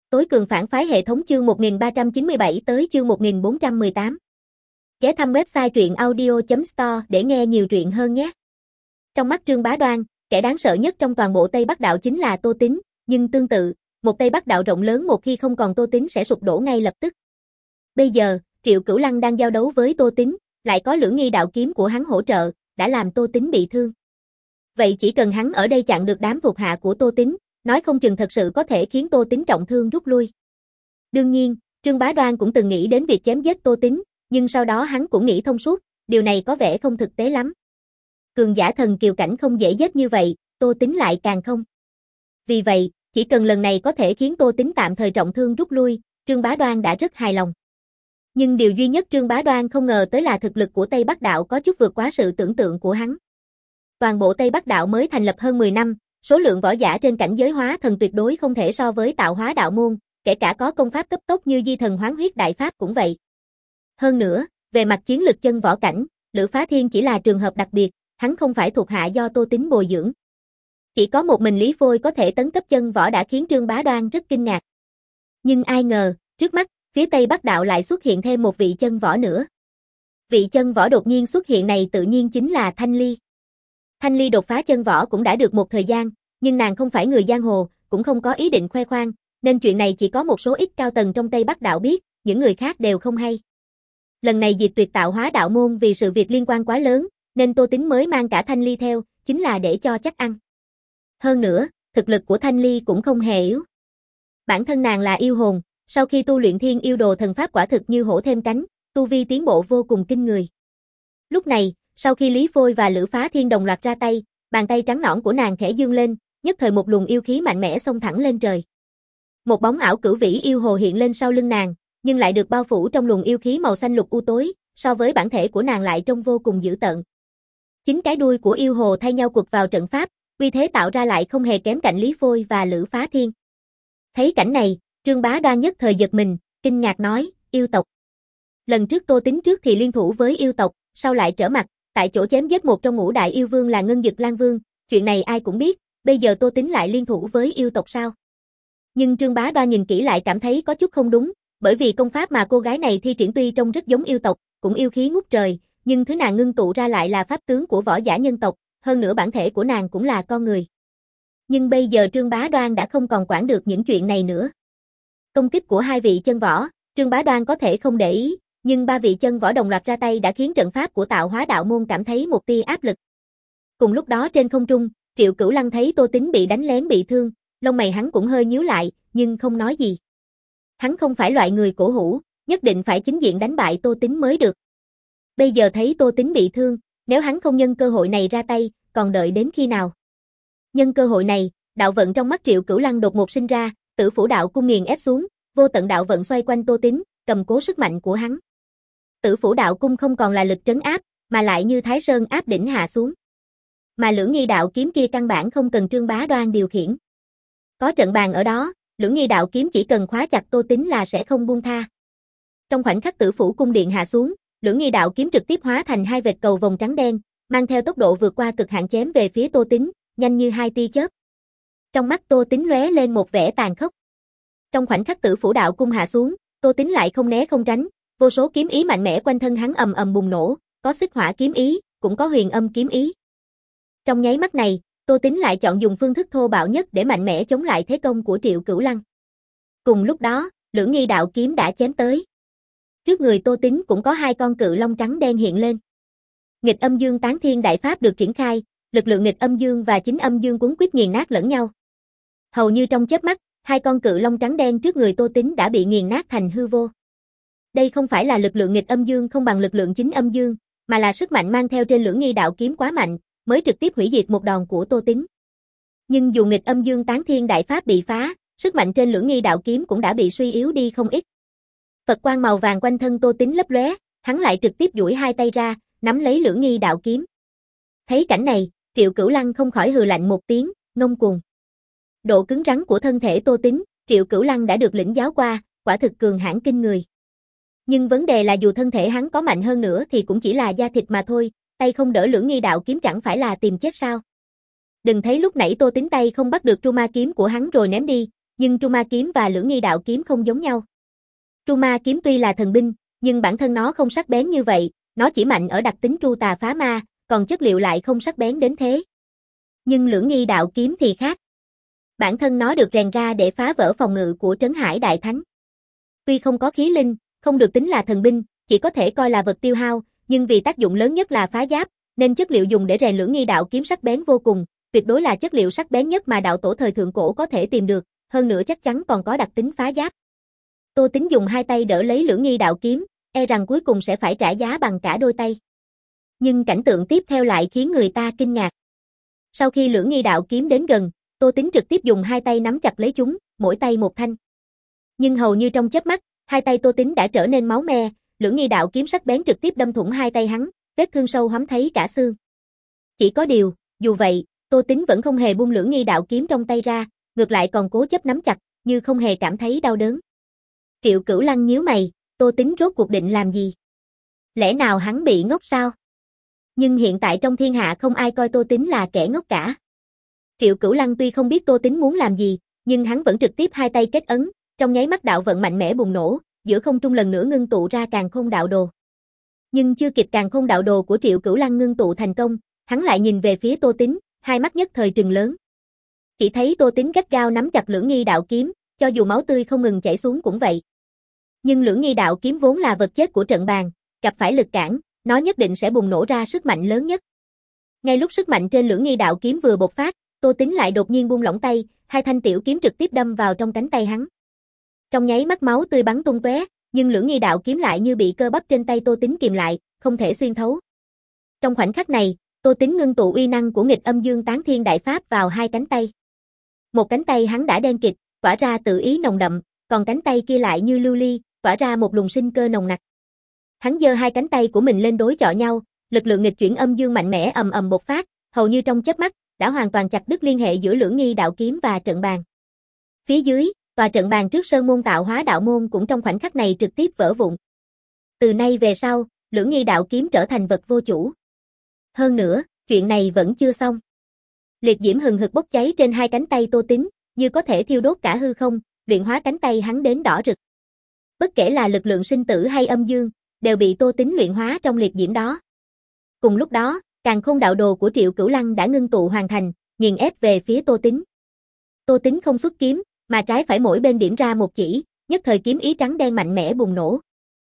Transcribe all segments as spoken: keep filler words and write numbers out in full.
Tối cường phản phái hệ thống chương một nghìn ba trăm chín mươi bảy tới chương một nghìn bốn trăm mười tám. Ghé thăm website truyện audio chấm store để nghe nhiều truyện hơn nhé. Trong mắt Trương Bá Đoan, kẻ đáng sợ nhất trong toàn bộ Tây Bắc Đạo chính là Tô Tín, nhưng tương tự, một Tây Bắc Đạo rộng lớn một khi không còn Tô Tín sẽ sụp đổ ngay lập tức. Bây giờ, Triệu Cửu Lăng đang giao đấu với Tô Tín, lại có Lưỡng Nghi đạo kiếm của hắn hỗ trợ, đã làm Tô Tín bị thương. Vậy chỉ cần hắn ở đây chặn được đám thuộc hạ của Tô Tín, nói không chừng thật sự có thể khiến Tô Tín trọng thương rút lui. Đương nhiên, Trương Bá Đoan cũng từng nghĩ đến việc chém giết Tô Tín, nhưng sau đó hắn cũng nghĩ thông suốt, điều này có vẻ không thực tế lắm. Cường giả thần kiều cảnh không dễ giết như vậy, Tô Tín lại càng không. Vì vậy, chỉ cần lần này có thể khiến Tô Tín tạm thời trọng thương rút lui, Trương Bá Đoan đã rất hài lòng. Nhưng điều duy nhất Trương Bá Đoan không ngờ tới là thực lực của Tây Bắc Đạo có chút vượt quá sự tưởng tượng của hắn. Toàn bộ Tây Bắc Đạo mới thành lập hơn mười năm, số lượng võ giả trên cảnh giới hóa thần tuyệt đối không thể so với Tạo Hóa đạo môn, kể cả có công pháp cấp tốc như Di Thần Hoán Huyết Đại Pháp cũng vậy. Hơn nữa, về mặt chiến lực chân võ cảnh, Lữ Phá Thiên chỉ là trường hợp đặc biệt, hắn không phải thuộc hạ do Tô Tín bồi dưỡng. Chỉ có một mình Lý Phôi có thể tấn cấp chân võ đã khiến Trương Bá Đoan rất kinh ngạc. Nhưng ai ngờ, trước mắt, phía Tây Bắc Đạo lại xuất hiện thêm một vị chân võ nữa. Vị chân võ đột nhiên xuất hiện này tự nhiên chính là Thanh Ly. Thanh Ly đột phá chân võ cũng đã được một thời gian, nhưng nàng không phải người giang hồ, cũng không có ý định khoe khoang, nên chuyện này chỉ có một số ít cao tầng trong Tây Bắc Đạo biết, những người khác đều không hay. Lần này diệt tuyệt Tạo Hóa đạo môn vì sự việc liên quan quá lớn, nên Tô Tín mới mang cả Thanh Ly theo, chính là để cho chắc ăn. Hơn nữa, thực lực của Thanh Ly cũng không hề yếu. Bản thân nàng là yêu hồn, sau khi tu luyện thiên yêu đồ thần pháp quả thực như hổ thêm cánh, tu vi tiến bộ vô cùng kinh người. Lúc này, sau khi Lý Phôi và Lữ Phá Thiên đồng loạt ra tay, bàn tay trắng nõn của nàng khẽ dương lên, nhất thời một luồng yêu khí mạnh mẽ xông thẳng lên trời. Một bóng ảo cửu vĩ yêu hồ hiện lên sau lưng nàng, nhưng lại được bao phủ trong luồng yêu khí màu xanh lục u tối, so với bản thể của nàng lại trông vô cùng dữ tợn. Chính cái đuôi của yêu hồ thay nhau quật vào trận pháp, uy thế tạo ra lại không hề kém cạnh Lý Phôi và Lữ Phá Thiên. Thấy cảnh này, Trương Bá Đoan nhất thời giật mình, kinh ngạc nói, yêu tộc. Lần trước Tô Tín trước thì liên thủ với yêu tộc, sau lại trở mặt, tại chỗ chém giết một trong ngũ đại yêu vương là Ngân Dực Lan Vương, chuyện này ai cũng biết, bây giờ Tô Tín lại liên thủ với yêu tộc sao? Nhưng Trương Bá Đoan nhìn kỹ lại cảm thấy có chút không đúng, bởi vì công pháp mà cô gái này thi triển tuy trông rất giống yêu tộc, cũng yêu khí ngút trời, nhưng thứ nàng ngưng tụ ra lại là pháp tướng của võ giả nhân tộc, hơn nữa bản thể của nàng cũng là con người. Nhưng bây giờ Trương Bá Đoan đã không còn quản được những chuyện này nữa. Công kích của hai vị chân võ, Trương Bá Đoan có thể không để ý, nhưng ba vị chân võ đồng loạt ra tay đã khiến trận pháp của Tạo Hóa đạo môn cảm thấy một tia áp lực. Cùng lúc đó trên không trung, Triệu Cửu Lăng thấy Tô Tín bị đánh lén bị thương, lông mày hắn cũng hơi nhíu lại, nhưng không nói gì. Hắn không phải loại người cổ hủ, nhất định phải chính diện đánh bại Tô Tín mới được. Bây giờ thấy Tô Tín bị thương, nếu hắn không nhân cơ hội này ra tay, còn đợi đến khi nào? Nhân cơ hội này, đạo vận trong mắt Triệu Cửu Lăng đột ngột sinh ra, Tử Phủ đạo cung nghiền ép xuống, vô tận đạo vận xoay quanh Tô Tín, cầm cố sức mạnh của hắn. Tử Phủ đạo cung không còn là lực trấn áp, mà lại như Thái Sơn áp đỉnh hạ xuống. Mà Lưỡng Nghi đạo kiếm kia căn bản không cần Trương Bá Đoan điều khiển. Có trận bàn ở đó, Lưỡng Nghi đạo kiếm chỉ cần khóa chặt Tô Tín là sẽ không buông tha. Trong khoảnh khắc Tử Phủ cung điện hạ xuống, Lưỡng Nghi đạo kiếm trực tiếp hóa thành hai vệt cầu vồng trắng đen, mang theo tốc độ vượt qua cực hạn chém về phía Tô Tín, nhanh như hai tia chớp. Trong mắt Tô Tín lóe lên một vẻ tàn khốc. Trong khoảnh khắc Tử Phủ đạo cung hạ xuống, Tô Tín lại không né không tránh, vô số kiếm ý mạnh mẽ quanh thân hắn ầm ầm bùng nổ, có xích hỏa kiếm ý, cũng có huyền âm kiếm ý. Trong nháy mắt này, Tô Tín lại chọn dùng phương thức thô bạo nhất để mạnh mẽ chống lại thế công của Triệu Cửu Lăng. Cùng lúc đó, Lưỡng Nghi đạo kiếm đã chém tới. Trước người Tô Tín cũng có hai con cự long trắng đen hiện lên. Nghịch Âm Dương Tán Thiên đại pháp được triển khai, lực lượng Nghịch Âm Dương và Chính Âm Dương cuốn quýt nghiền nát lẫn nhau. Hầu như trong chớp mắt, hai con cự long trắng đen trước người Tô Tín đã bị nghiền nát thành hư vô. Đây không phải là lực lượng Nghịch Âm Dương không bằng lực lượng Chính Âm Dương, mà là sức mạnh mang theo trên Lưỡng Nghi đạo kiếm quá mạnh, mới trực tiếp hủy diệt một đòn của Tô Tín. Nhưng dù Nghịch Âm Dương Tán Thiên đại pháp bị phá, sức mạnh trên Lưỡng Nghi đạo kiếm cũng đã bị suy yếu đi không ít. Phật quang màu vàng quanh thân Tô Tín lấp lóe, hắn lại trực tiếp duỗi hai tay ra, nắm lấy Lưỡng Nghi đạo kiếm. Thấy cảnh này, Triệu Cửu Lăng không khỏi hừ lạnh một tiếng, ngông cuồng. Độ cứng rắn của thân thể Tô Tín, Triệu Cửu Lăng đã được lĩnh giáo qua, quả thực cường hãn kinh người. Nhưng vấn đề là dù thân thể hắn có mạnh hơn nữa thì cũng chỉ là da thịt mà thôi, tay không đỡ Lưỡng Nghi đạo kiếm chẳng phải là tìm chết sao? Đừng thấy lúc nãy Tô Tín tay không bắt được tru ma kiếm của hắn rồi ném đi, Nhưng Truma kiếm và Lưỡng Nghi Đạo kiếm không giống nhau. Truma kiếm tuy là thần binh, nhưng bản thân nó không sắc bén như vậy, nó chỉ mạnh ở đặc tính tru tà phá ma, còn chất liệu lại không sắc bén đến thế. Nhưng Lưỡng Nghi Đạo kiếm thì khác. Bản thân nó được rèn ra để phá vỡ phòng ngự của Trấn Hải Đại Thánh. Tuy không có khí linh, không được tính là thần binh, chỉ có thể coi là vật tiêu hao, nhưng vì tác dụng lớn nhất là phá giáp, nên chất liệu dùng để rèn Lưỡng Nghi Đạo kiếm sắc bén vô cùng, tuyệt đối là chất liệu sắc bén nhất mà đạo tổ thời thượng cổ có thể tìm được, hơn nữa chắc chắn còn có đặc tính phá giáp. Tô Tính dùng hai tay đỡ lấy Lưỡng Nghi Đạo kiếm, e rằng cuối cùng sẽ phải trả giá bằng cả đôi tay. Nhưng cảnh tượng tiếp theo lại khiến người ta kinh ngạc. Sau khi Lưỡng Nghi Đạo kiếm đến gần, Tô Tính trực tiếp dùng hai tay nắm chặt lấy chúng, mỗi tay một thanh. Nhưng hầu như trong chớp mắt, hai tay Tô Tính đã trở nên máu me, Lưỡng Nghi Đạo kiếm sắc bén trực tiếp đâm thủng hai tay hắn, vết thương sâu hắm thấy cả xương. Chỉ có điều, dù vậy, Tô Tính vẫn không hề buông Lưỡng Nghi Đạo kiếm trong tay ra, ngược lại còn cố chấp nắm chặt, như không hề cảm thấy đau đớn. Triệu Cửu Lăng nhíu mày, Tô Tính rốt cuộc định làm gì? Lẽ nào hắn bị ngốc sao? Nhưng hiện tại trong thiên hạ không ai coi Tô Tính là kẻ ngốc cả. Triệu Cửu Lăng tuy không biết Tô Tính muốn làm gì, nhưng hắn vẫn trực tiếp hai tay kết ấn, trong nháy mắt đạo vận mạnh mẽ bùng nổ, giữa không trung lần nữa ngưng tụ ra Càn Khôn Đạo Đồ. Nhưng chưa kịp Càn Khôn Đạo Đồ của Triệu Cửu Lăng ngưng tụ thành công, hắn lại nhìn về phía Tô Tính, hai mắt nhất thời trừng lớn. Chỉ thấy Tô Tính gắt gao nắm chặt Lưỡng Nghi Đạo kiếm, cho dù máu tươi không ngừng chảy xuống cũng vậy. Nhưng Lưỡng Nghi Đạo kiếm vốn là vật chết của trận bàn, gặp phải lực cản, nó nhất định sẽ bùng nổ ra sức mạnh lớn nhất. Ngay lúc sức mạnh trên Lưỡng Nghi Đạo kiếm vừa bộc phát, Tô Tính lại đột nhiên buông lỏng tay, hai thanh tiểu kiếm trực tiếp đâm vào trong cánh tay hắn. Trong nháy mắt máu tươi bắn tung tóe, nhưng Lưỡng Nghi Đạo kiếm lại như bị cơ bắp trên tay Tô Tính kìm lại, không thể xuyên thấu. Trong khoảnh khắc này, Tô Tính ngưng tụ uy năng của Nghịch Âm Dương Tán Thiên Đại Pháp vào hai cánh tay. Một cánh tay hắn đã đen kịt, tỏa ra tự ý nồng đậm, còn cánh tay kia lại như lưu ly, tỏa ra một luồng sinh cơ nồng nặc. Hắn giơ hai cánh tay của mình lên đối chọi nhau, lực lượng nghịch chuyển âm dương mạnh mẽ ầm ầm bộc phát, hầu như trong chớp mắt, đã hoàn toàn chặt đứt liên hệ giữa Lưỡng Nghi Đạo kiếm và trận bàn. Phía dưới, tòa trận bàn trước sơn môn tạo hóa đạo môn cũng trong khoảnh khắc này trực tiếp vỡ vụn. Từ nay về sau, Lưỡng Nghi Đạo kiếm trở thành vật vô chủ. Hơn nữa, chuyện này vẫn chưa xong. Liệt diễm hừng hực bốc cháy trên hai cánh tay Tô Tính, như có thể thiêu đốt cả hư không, luyện hóa cánh tay hắn đến đỏ rực. Bất kể là lực lượng sinh tử hay âm dương, đều bị Tô Tính luyện hóa trong liệt diễm đó. Cùng lúc đó, Càn Khôn Đạo Đồ của Triệu Cửu Lăng đã ngưng tụ hoàn thành, nghiền ép về phía Tô Tính. Tô Tính không xuất kiếm, mà trái phải mỗi bên điểm ra một chỉ, nhất thời kiếm ý trắng đen mạnh mẽ bùng nổ.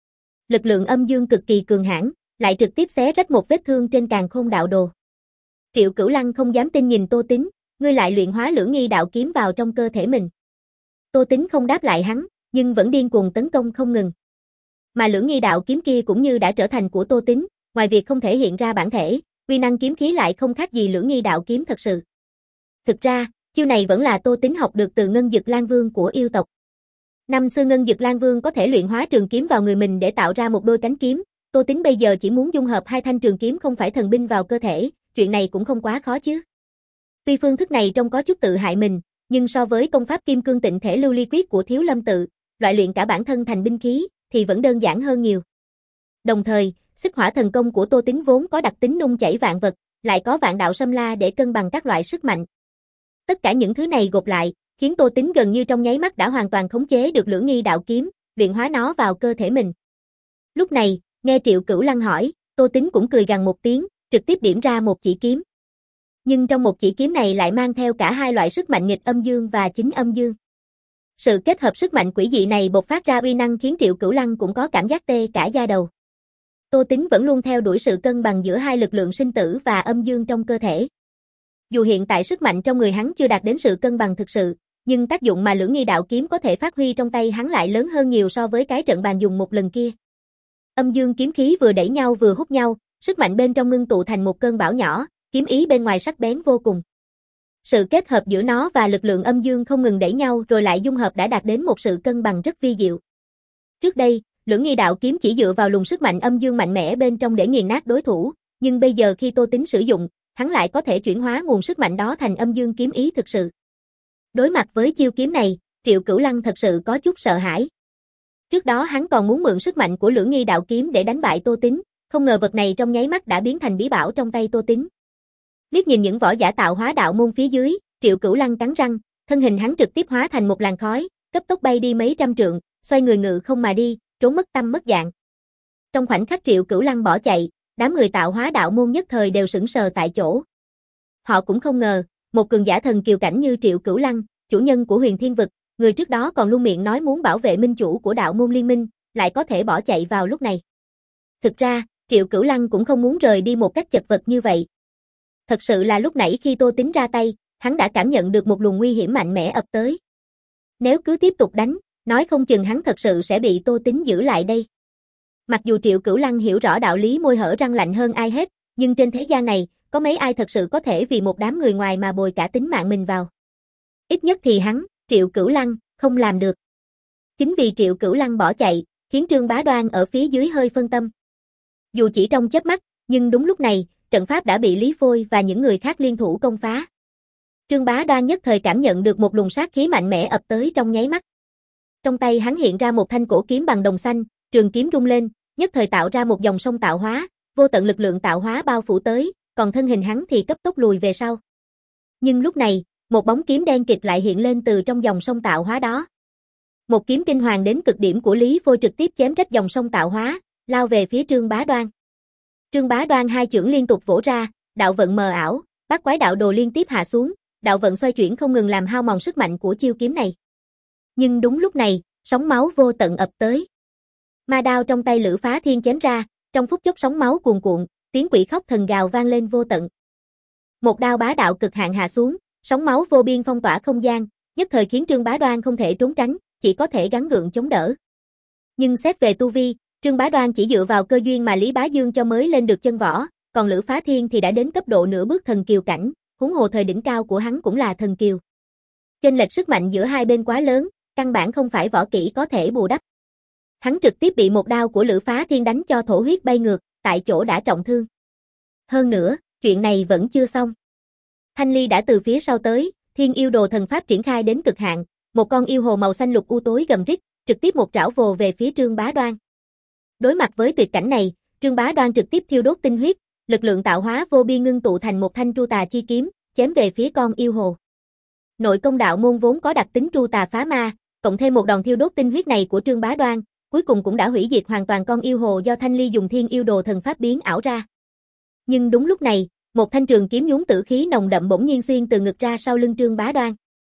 Lực lượng âm dương cực kỳ cường hãn, lại trực tiếp xé rách một vết thương trên Càn Khôn Đạo Đồ. Triệu Cửu Lăng không dám tin nhìn Tô Tính, ngươi lại luyện hóa Lưỡng Nghi Đạo kiếm vào trong cơ thể mình. Tô Tính không đáp lại hắn, nhưng vẫn điên cuồng tấn công không ngừng. Mà Lưỡng Nghi Đạo kiếm kia cũng như đã trở thành của Tô Tính, ngoài việc không thể hiện ra bản thể, uy năng kiếm khí lại không khác gì Lưỡng Nghi Đạo kiếm thật sự. Thực ra, chiêu này vẫn là Tô Tính học được từ Ngân Dực Lan Vương của yêu tộc. Năm xưa Ngân Dực Lan Vương có thể luyện hóa trường kiếm vào người mình để tạo ra một đôi cánh kiếm, Tô Tính bây giờ chỉ muốn dung hợp hai thanh trường kiếm không phải thần binh vào cơ thể, chuyện này cũng không quá khó chứ. Tuy phương thức này trông có chút tự hại mình, nhưng so với công pháp Kim Cương Tịnh Thể Lưu Ly Quyết của Thiếu Lâm Tự, loại luyện cả bản thân thành binh khí, thì vẫn đơn giản hơn nhiều. Đồng thời, Xích Hỏa thần công của Tô Tính vốn có đặc tính nung chảy vạn vật, lại có vạn đạo xâm la để cân bằng các loại sức mạnh. Tất cả những thứ này gộp lại, khiến Tô Tính gần như trong nháy mắt đã hoàn toàn khống chế được Lưỡng Nghi Đạo kiếm, luyện hóa nó vào cơ thể mình. Lúc này, nghe Triệu Cửu Lăng hỏi, Tô Tính cũng cười gằn một tiếng, trực tiếp điểm ra một chỉ kiếm. Nhưng trong một chỉ kiếm này lại mang theo cả hai loại sức mạnh nghịch âm dương và chính âm dương. Sự kết hợp sức mạnh quỷ dị này bộc phát ra uy năng khiến Triệu Cửu Lăng cũng có cảm giác tê cả da đầu. Tô Tính vẫn luôn theo đuổi sự cân bằng giữa hai lực lượng sinh tử và âm dương trong cơ thể. Dù hiện tại sức mạnh trong người hắn chưa đạt đến sự cân bằng thực sự, nhưng tác dụng mà Lưỡng Nghi Đạo kiếm có thể phát huy trong tay hắn lại lớn hơn nhiều so với cái trận bàn dùng một lần kia. Âm dương kiếm khí vừa đẩy nhau vừa hút nhau, sức mạnh bên trong ngưng tụ thành một cơn bão nhỏ, kiếm ý bên ngoài sắc bén vô cùng. Sự kết hợp giữa nó và lực lượng âm dương không ngừng đẩy nhau rồi lại dung hợp đã đạt đến một sự cân bằng rất vi diệu. Trước đây, Lưỡng Nghi Đạo kiếm chỉ dựa vào luồng sức mạnh âm dương mạnh mẽ bên trong để nghiền nát đối thủ, nhưng bây giờ khi Tô Tính sử dụng, hắn lại có thể chuyển hóa nguồn sức mạnh đó thành âm dương kiếm ý thực sự. Đối mặt với chiêu kiếm này, Triệu Cửu Lăng thật sự có chút sợ hãi. Trước đó hắn còn muốn mượn sức mạnh của Lưỡng Nghi Đạo kiếm để đánh bại Tô Tính, không ngờ vật này trong nháy mắt đã biến thành bí bảo trong tay Tô Tính. Liếc nhìn những võ giả tạo hóa đạo môn phía dưới, Triệu Cửu Lăng cắn răng, Thân hình hắn trực tiếp hóa thành một làn khói, cấp tốc bay đi mấy trăm trượng, xoay người ngự không mà đi, trốn mất tâm mất dạng. Trong khoảnh khắc Triệu Cửu Lăng bỏ chạy, đám người tạo hóa đạo môn nhất thời đều sững sờ tại chỗ. Họ cũng không ngờ, một cường giả thần kiều cảnh như Triệu Cửu Lăng, chủ nhân của Huyền Thiên Vực, người trước đó còn luôn miệng nói muốn bảo vệ minh chủ của đạo môn liên minh, lại có thể bỏ chạy vào lúc này. Thực ra, Triệu Cửu Lăng cũng không muốn rời đi một cách chật vật như vậy. Thật sự là lúc nãy khi Tô Tín ra tay, hắn đã cảm nhận được một luồng nguy hiểm mạnh mẽ ập tới. Nếu cứ tiếp tục đánh, nói không chừng hắn thật sự sẽ bị Tô Tín giữ lại đây. Mặc dù Triệu Cửu Lăng hiểu rõ đạo lý môi hở răng lạnh hơn ai hết, nhưng trên thế gian này, có mấy ai thật sự có thể vì một đám người ngoài mà bồi cả tính mạng mình vào. Ít nhất thì hắn, Triệu Cửu Lăng, không làm được. Chính vì Triệu Cửu Lăng bỏ chạy, khiến Trương Bá Đoan ở phía dưới hơi phân tâm. Dù chỉ trong chớp mắt, nhưng đúng lúc này, trận pháp đã bị Lý Phôi và những người khác liên thủ công phá. Trương Bá Đoan nhất thời cảm nhận được một luồng sát khí mạnh mẽ ập tới trong nháy mắt. Trong tay hắn hiện ra một thanh cổ kiếm bằng đồng xanh, trường kiếm rung lên, nhất thời tạo ra một dòng sông tạo hóa, vô tận lực lượng tạo hóa bao phủ tới, còn thân hình hắn thì cấp tốc lùi về sau. Nhưng lúc này, một bóng kiếm đen kịt lại hiện lên từ trong dòng sông tạo hóa đó. Một kiếm kinh hoàng đến cực điểm của Lý Phôi trực tiếp chém rách dòng sông tạo hóa, lao về phía Trương Bá Đoan. Trương Bá Đoan hai chưởng liên tục vỗ ra, đạo vận mờ ảo, bát quái đạo đồ liên tiếp hạ xuống, đạo vận xoay chuyển không ngừng làm hao mòn sức mạnh của chiêu kiếm này. Nhưng đúng lúc này, sóng máu vô tận ập tới. Ma đao trong tay Lữ Phá Thiên chém ra, trong phút chốc sóng máu cuồn cuộn, tiếng quỷ khóc thần gào vang lên vô tận. Một đao bá đạo cực hạn hạ xuống, sóng máu vô biên phong tỏa không gian, nhất thời khiến Trương Bá Đoan không thể trốn tránh, chỉ có thể gắng gượng chống đỡ. Nhưng xét về tu vi, Trương Bá Đoan chỉ dựa vào cơ duyên mà Lý Bá Dương cho mới lên được chân võ, còn Lữ Phá Thiên thì đã đến cấp độ nửa bước thần kiều cảnh, huống hồ thời đỉnh cao của hắn cũng là thần kiều. Chênh lệch sức mạnh giữa hai bên quá lớn, căn bản không phải võ kỹ có thể bù đắp. Hắn trực tiếp bị một đao của Lữ Phá Thiên đánh cho thổ huyết bay ngược, tại chỗ đã trọng thương. Hơn nữa, chuyện này vẫn chưa xong. Thanh Ly đã từ phía sau tới, Thiên Yêu Đồ thần pháp triển khai đến cực hạn, một con yêu hồ màu xanh lục u tối gầm rít, trực tiếp một trảo vồ về phía Trương Bá Đoan. Đối mặt với tuyệt cảnh này, Trương Bá Đoan trực tiếp thiêu đốt tinh huyết, lực lượng tạo hóa vô biên ngưng tụ thành một thanh tru tà chi kiếm, chém về phía con yêu hồ. Nội công đạo môn vốn có đặc tính tru tà phá ma, cộng thêm một đòn thiêu đốt tinh huyết này của Trương Bá Đoan, cuối cùng cũng đã hủy diệt hoàn toàn con yêu hồ do Thanh Ly dùng Thiên Yêu Đồ thần pháp biến ảo ra. Nhưng đúng lúc này, một thanh trường kiếm nhuốm tử khí nồng đậm bỗng nhiên xuyên từ ngực ra sau lưng Trương Bá Đoan.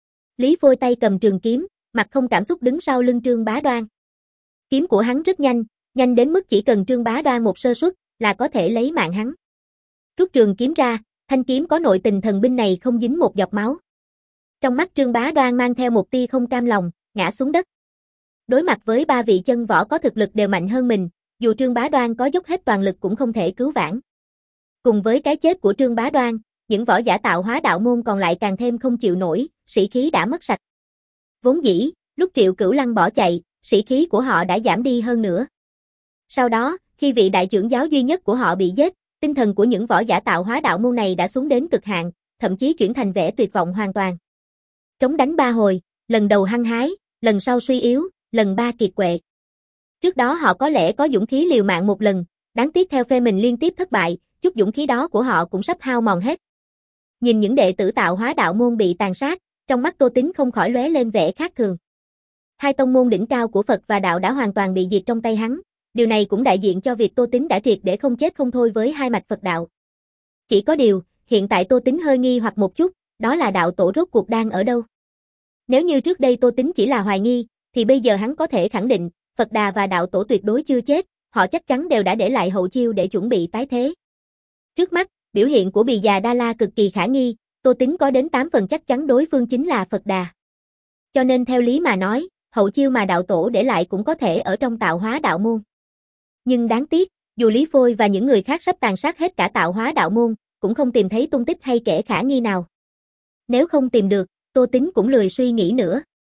Lý Phôi tay cầm trường kiếm, mặt không cảm xúc đứng sau lưng Trương Bá Đoan. Kiếm của hắn rất nhanh, nhanh đến mức chỉ cần Trương Bá Đoan một sơ suất là có thể lấy mạng hắn. Rút trường kiếm ra, thanh kiếm có nội tình thần binh này không dính một giọt máu. Trong mắt Trương Bá Đoan mang theo một tia không cam lòng, ngã xuống đất. Đối mặt với ba vị chân võ có thực lực đều mạnh hơn mình, dù Trương Bá Đoan có dốc hết toàn lực cũng không thể cứu vãn. Cùng với cái chết của Trương Bá Đoan, những võ giả tạo hóa đạo môn còn lại càng thêm không chịu nổi, sĩ khí đã mất sạch. Vốn dĩ, lúc Triệu Cửu Lăng bỏ chạy, sĩ khí của họ đã giảm đi hơn nữa. Sau đó, khi vị đại trưởng giáo duy nhất của họ bị giết, tinh thần của những võ giả tạo hóa đạo môn này đã xuống đến cực hạn, thậm chí chuyển thành vẻ tuyệt vọng hoàn toàn. Trống đánh ba hồi, lần đầu hăng hái, lần sau suy yếu, lần ba kiệt quệ. Trước đó họ có lẽ có dũng khí liều mạng một lần, đáng tiếc theo phe mình liên tiếp thất bại, chút dũng khí đó của họ cũng sắp hao mòn hết. Nhìn những đệ tử tạo hóa đạo môn bị tàn sát, trong mắt Tô Tín không khỏi lóe lên vẻ khác thường. Hai tông môn đỉnh cao của Phật và đạo đã hoàn toàn bị diệt trong tay hắn, điều này cũng đại diện cho việc Tô Tín đã triệt để không chết không thôi với hai mạch Phật đạo. Chỉ có điều, hiện tại Tô Tín hơi nghi hoặc một chút, đó là đạo tổ rốt cuộc đang ở đâu. Nếu như trước đây Tô Tín chỉ là hoài nghi, thì bây giờ hắn có thể khẳng định, Phật Đà và đạo tổ tuyệt đối chưa chết, họ chắc chắn đều đã để lại hậu chiêu để chuẩn bị tái thế. Trước mắt, biểu hiện của Bì Già Đa La cực kỳ khả nghi, Tô Tín có đến tám phần chắc chắn đối phương chính là Phật Đà. Cho nên theo lý mà nói, hậu chiêu mà đạo tổ để lại cũng có thể ở trong tạo hóa đạo môn. Nhưng đáng tiếc, dù Lý Phôi và những người khác sắp tàn sát hết cả tạo hóa đạo môn, cũng không tìm thấy tung tích hay kẻ khả nghi nào. Nếu không tìm được, Tô Tín cũng lười suy nghĩ nữa.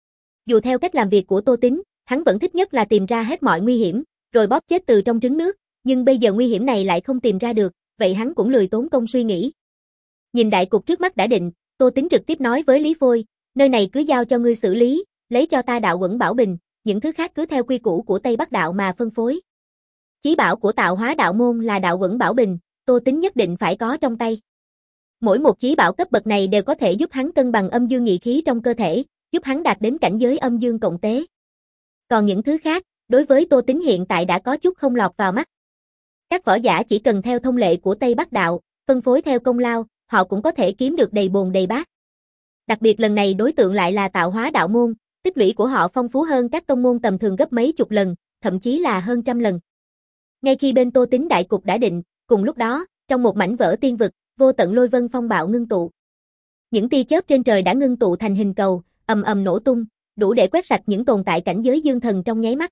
Dù theo cách làm việc của Tô Tín, hắn vẫn thích nhất là tìm ra hết mọi nguy hiểm, rồi bóp chết từ trong trứng nước, nhưng bây giờ nguy hiểm này lại không tìm ra được, vậy hắn cũng lười tốn công suy nghĩ. Nhìn đại cục trước mắt đã định, Tô Tín trực tiếp nói với Lý Phôi, nơi này cứ giao cho ngươi xử lý, lấy cho ta đạo Quẩn Bảo Bình, những thứ khác cứ theo quy củ của Tây Bắc đạo mà phân phối. Chí bảo của tạo hóa đạo môn là đạo Quẩn Bảo Bình, Tô Tín nhất định phải có trong tay. Mỗi một chí bảo cấp bậc này đều có thể giúp hắn cân bằng âm dương nhị khí trong cơ thể, giúp hắn đạt đến cảnh giới âm dương cộng tế. Còn những thứ khác, đối với Tô Tín hiện tại đã có chút không lọt vào mắt. Các võ giả chỉ cần theo thông lệ của Tây Bắc Đạo, phân phối theo công lao, họ cũng có thể kiếm được đầy bồn đầy bát. Đặc biệt lần này đối tượng lại là Tạo Hóa Đạo môn, tích lũy của họ phong phú hơn các tông môn tầm thường gấp mấy chục lần, thậm chí là hơn trăm lần. Ngay khi bên Tô Tín đại cục đã định, cùng lúc đó, trong một mảnh vỡ tiên vực, vô tận lôi vân phong bạo ngưng tụ. Những tia chớp trên trời đã ngưng tụ thành hình cầu, ầm ầm nổ tung, đủ để quét sạch những tồn tại cảnh giới dương thần trong nháy mắt.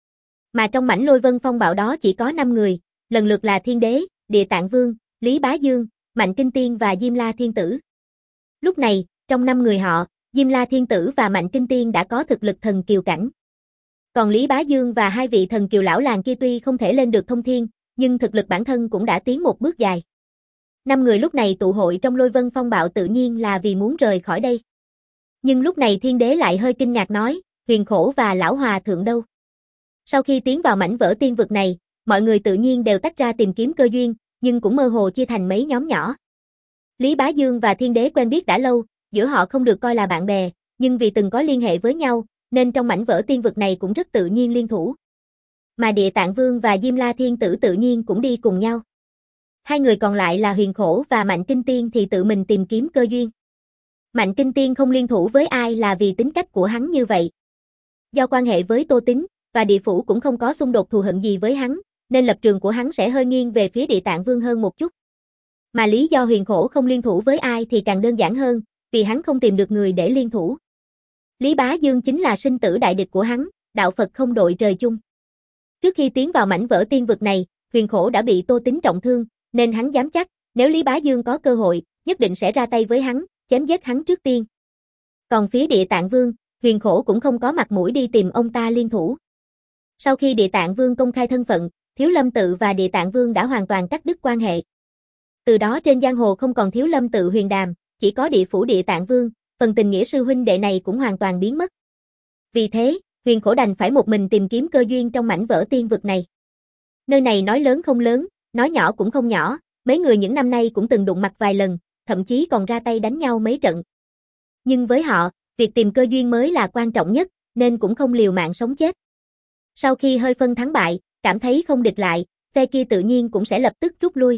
Mà trong mảnh lôi vân phong bạo đó chỉ có năm người, lần lượt là Thiên Đế, Địa Tạng Vương, Lý Bá Dương, Mạnh Kinh Tiên và Diêm La Thiên Tử. Lúc này, trong năm người họ, Diêm La Thiên Tử và Mạnh Kinh Tiên đã có thực lực thần kiều cảnh. Còn Lý Bá Dương và hai vị thần kiều lão làng kia tuy không thể lên được thông thiên, nhưng thực lực bản thân cũng đã tiến một bước dài. Năm người lúc này tụ hội trong lôi vân phong bạo tự nhiên là vì muốn rời khỏi đây. Nhưng lúc này Thiên Đế lại hơi kinh ngạc nói, Huyền Khổ và Lão Hòa Thượng đâu? Sau khi tiến vào mảnh vỡ tiên vực này, mọi người tự nhiên đều tách ra tìm kiếm cơ duyên, nhưng cũng mơ hồ chia thành mấy nhóm nhỏ. Lý Bá Dương và Thiên Đế quen biết đã lâu, giữa họ không được coi là bạn bè, nhưng vì từng có liên hệ với nhau, nên trong mảnh vỡ tiên vực này cũng rất tự nhiên liên thủ. Mà Địa Tạng Vương và Diêm La Thiên Tử tự nhiên cũng đi cùng nhau. Hai người còn lại là Huyền Khổ và Mạnh Kinh Tiên thì tự mình tìm kiếm cơ duyên. Mạnh Kinh Tiên không liên thủ với ai là vì tính cách của hắn như vậy. Do quan hệ với Tô Tín, và địa phủ cũng không có xung đột thù hận gì với hắn, nên lập trường của hắn sẽ hơi nghiêng về phía Địa Tạng Vương hơn một chút. Mà lý do Huyền Khổ không liên thủ với ai thì càng đơn giản hơn, vì hắn không tìm được người để liên thủ. Lý Bá Dương chính là sinh tử đại địch của hắn, đạo Phật không đội trời chung. Trước khi tiến vào mảnh vỡ tiên vực này, Huyền Khổ đã bị Tô Tín trọng thương, nên hắn dám chắc, nếu Lý Bá Dương có cơ hội, nhất định sẽ ra tay với hắn, chém giết hắn trước tiên. Còn phía Địa Tạng Vương, Huyền Khổ cũng không có mặt mũi đi tìm ông ta liên thủ. Sau khi Địa Tạng Vương công khai thân phận, Thiếu Lâm Tự và Địa Tạng Vương đã hoàn toàn cắt đứt quan hệ. Từ đó trên giang hồ không còn Thiếu Lâm Tự huyền đàm, chỉ có địa phủ Địa Tạng Vương, phần tình nghĩa sư huynh đệ này cũng hoàn toàn biến mất. Vì thế, Huyền Khổ đành phải một mình tìm kiếm cơ duyên trong mảnh vỡ tiên vực này. Nơi này nói lớn không lớn, nói nhỏ cũng không nhỏ, mấy người những năm nay cũng từng đụng mặt vài lần, thậm chí còn ra tay đánh nhau mấy trận. Nhưng với họ, việc tìm cơ duyên mới là quan trọng nhất, nên cũng không liều mạng sống chết. Sau khi hơi phân thắng bại, cảm thấy không địch lại, phe kia tự nhiên cũng sẽ lập tức rút lui.